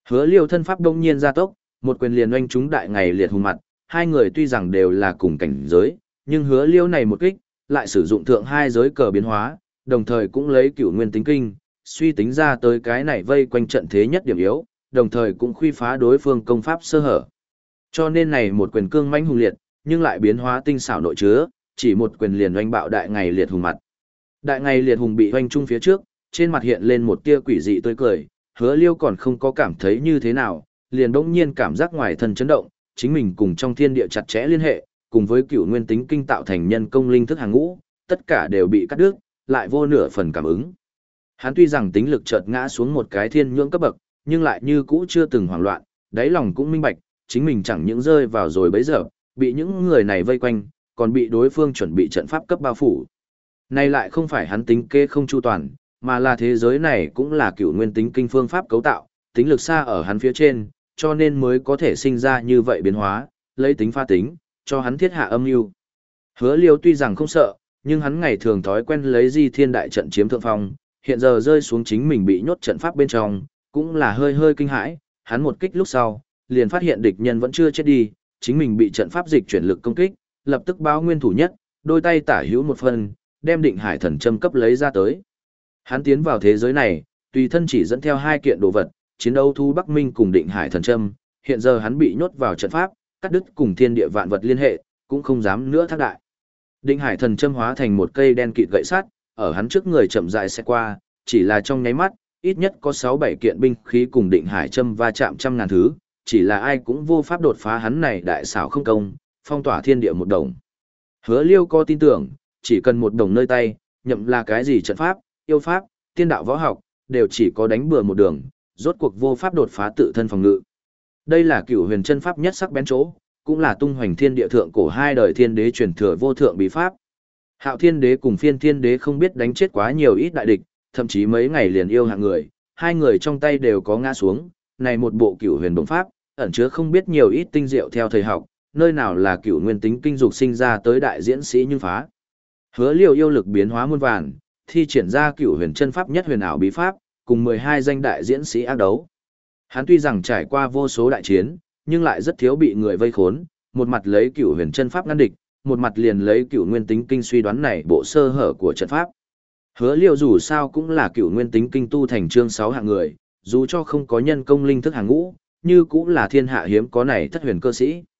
Hứa Liêu thân pháp đông nhiên gia tốc, một quyền liền oanh trúng đại ngày liệt hùng mặt, hai người tuy rằng đều là cùng cảnh giới, nhưng Hứa Liêu này một kích, lại sử dụng thượng hai giới cờ biến hóa, đồng thời cũng lấy cửu nguyên tính kinh, suy tính ra tới cái này vây quanh trận thế nhất điểm yếu, đồng thời cũng khuy phá đối phương công pháp sơ hở. Cho nên này một quyền cương mãnh hùng liệt, nhưng lại biến hóa tinh xảo nội chứa, chỉ một quyền liền oanh bạo đại ngày liệt hùng mặt. Đại ngày liệt hùng bị oanh trung phía trước, trên mặt hiện lên một tia quỷ dị tươi cười, Hứa Liêu còn không có cảm thấy như thế nào, liền bỗng nhiên cảm giác ngoài thân chấn động, chính mình cùng trong thiên địa chặt chẽ liên hệ, cùng với cửu nguyên tính kinh tạo thành nhân công linh thức hàng ngũ, tất cả đều bị cắt đứt, lại vô nửa phần cảm ứng. Hắn tuy rằng tính lực chợt ngã xuống một cái thiên nhưỡng cấp bậc, nhưng lại như cũ chưa từng hoảng loạn, đáy lòng cũng minh bạch, chính mình chẳng những rơi vào rồi bấy giờ, bị những người này vây quanh, còn bị đối phương chuẩn bị trận pháp cấp bao phủ. Này lại không phải hắn tính kê không chu toàn, mà là thế giới này cũng là cửu nguyên tính kinh phương pháp cấu tạo, tính lực xa ở hắn phía trên, cho nên mới có thể sinh ra như vậy biến hóa, lấy tính pha tính, cho hắn thiết hạ âm mưu. Hứa Liêu tuy rằng không sợ, nhưng hắn ngày thường thói quen lấy Di Thiên đại trận chiếm thượng phong, hiện giờ rơi xuống chính mình bị nhốt trận pháp bên trong, cũng là hơi hơi kinh hãi, hắn một kích lúc sau, liền phát hiện địch nhân vẫn chưa chết đi, chính mình bị trận pháp dịch chuyển lực công kích, lập tức báo nguyên thủ nhất, đôi tay tả hữu một phần, đem Định Hải Thần Châm cấp lấy ra tới. Hắn tiến vào thế giới này, tùy thân chỉ dẫn theo hai kiện đồ vật, chiến đấu thú Bắc Minh cùng Định Hải Thần Châm, hiện giờ hắn bị nhốt vào trận pháp, cắt đứt cùng thiên địa vạn vật liên hệ, cũng không dám nữa thác đại. Định Hải Thần Châm hóa thành một cây đen kịt gậy sắt, ở hắn trước người chậm rãi sẽ qua, chỉ là trong nháy mắt, ít nhất có sáu bảy kiện binh khí cùng Định Hải Châm va chạm trăm ngàn thứ, chỉ là ai cũng vô pháp đột phá hắn này đại xảo không công, phong tỏa thiên địa một đồng. Hứa Liêu có tin tưởng, chỉ cần một đồng nơi tay, nhậm là cái gì trận pháp, yêu pháp, tiên đạo võ học, đều chỉ có đánh bừa một đường, rốt cuộc vô pháp đột phá tự thân phòng ngự. Đây là cửu huyền chân pháp nhất sắc bén chỗ, cũng là tung hoành thiên địa thượng cổ hai đời thiên đế truyền thừa vô thượng bí pháp. Hạo Thiên Đế cùng Phiên Thiên Đế không biết đánh chết quá nhiều ít đại địch, thậm chí mấy ngày liền yêu hạng người, hai người trong tay đều có ngã xuống, này một bộ cửu huyền bổng pháp, ẩn chứa không biết nhiều ít tinh diệu theo thời học, nơi nào là cửu nguyên tính kinh dục sinh ra tới đại diễn sĩ nhưng phá. Hứa Liêu yêu lực biến hóa muôn vàn, thi triển ra cửu huyền chân pháp nhất huyền ảo bí pháp, cùng mười hai danh đại diễn sĩ ác đấu. Hắn tuy rằng trải qua vô số đại chiến, nhưng lại rất thiếu bị người vây khốn, một mặt lấy cửu huyền chân pháp ngăn địch, một mặt liền lấy cửu nguyên tính kinh suy đoán này bộ sơ hở của trận pháp. Hứa Liêu dù sao cũng là cửu nguyên tính kinh tu thành chương sáu hạng người, dù cho không có nhân công linh thức hàng ngũ, như cũng là thiên hạ hiếm có này thất huyền cơ sĩ.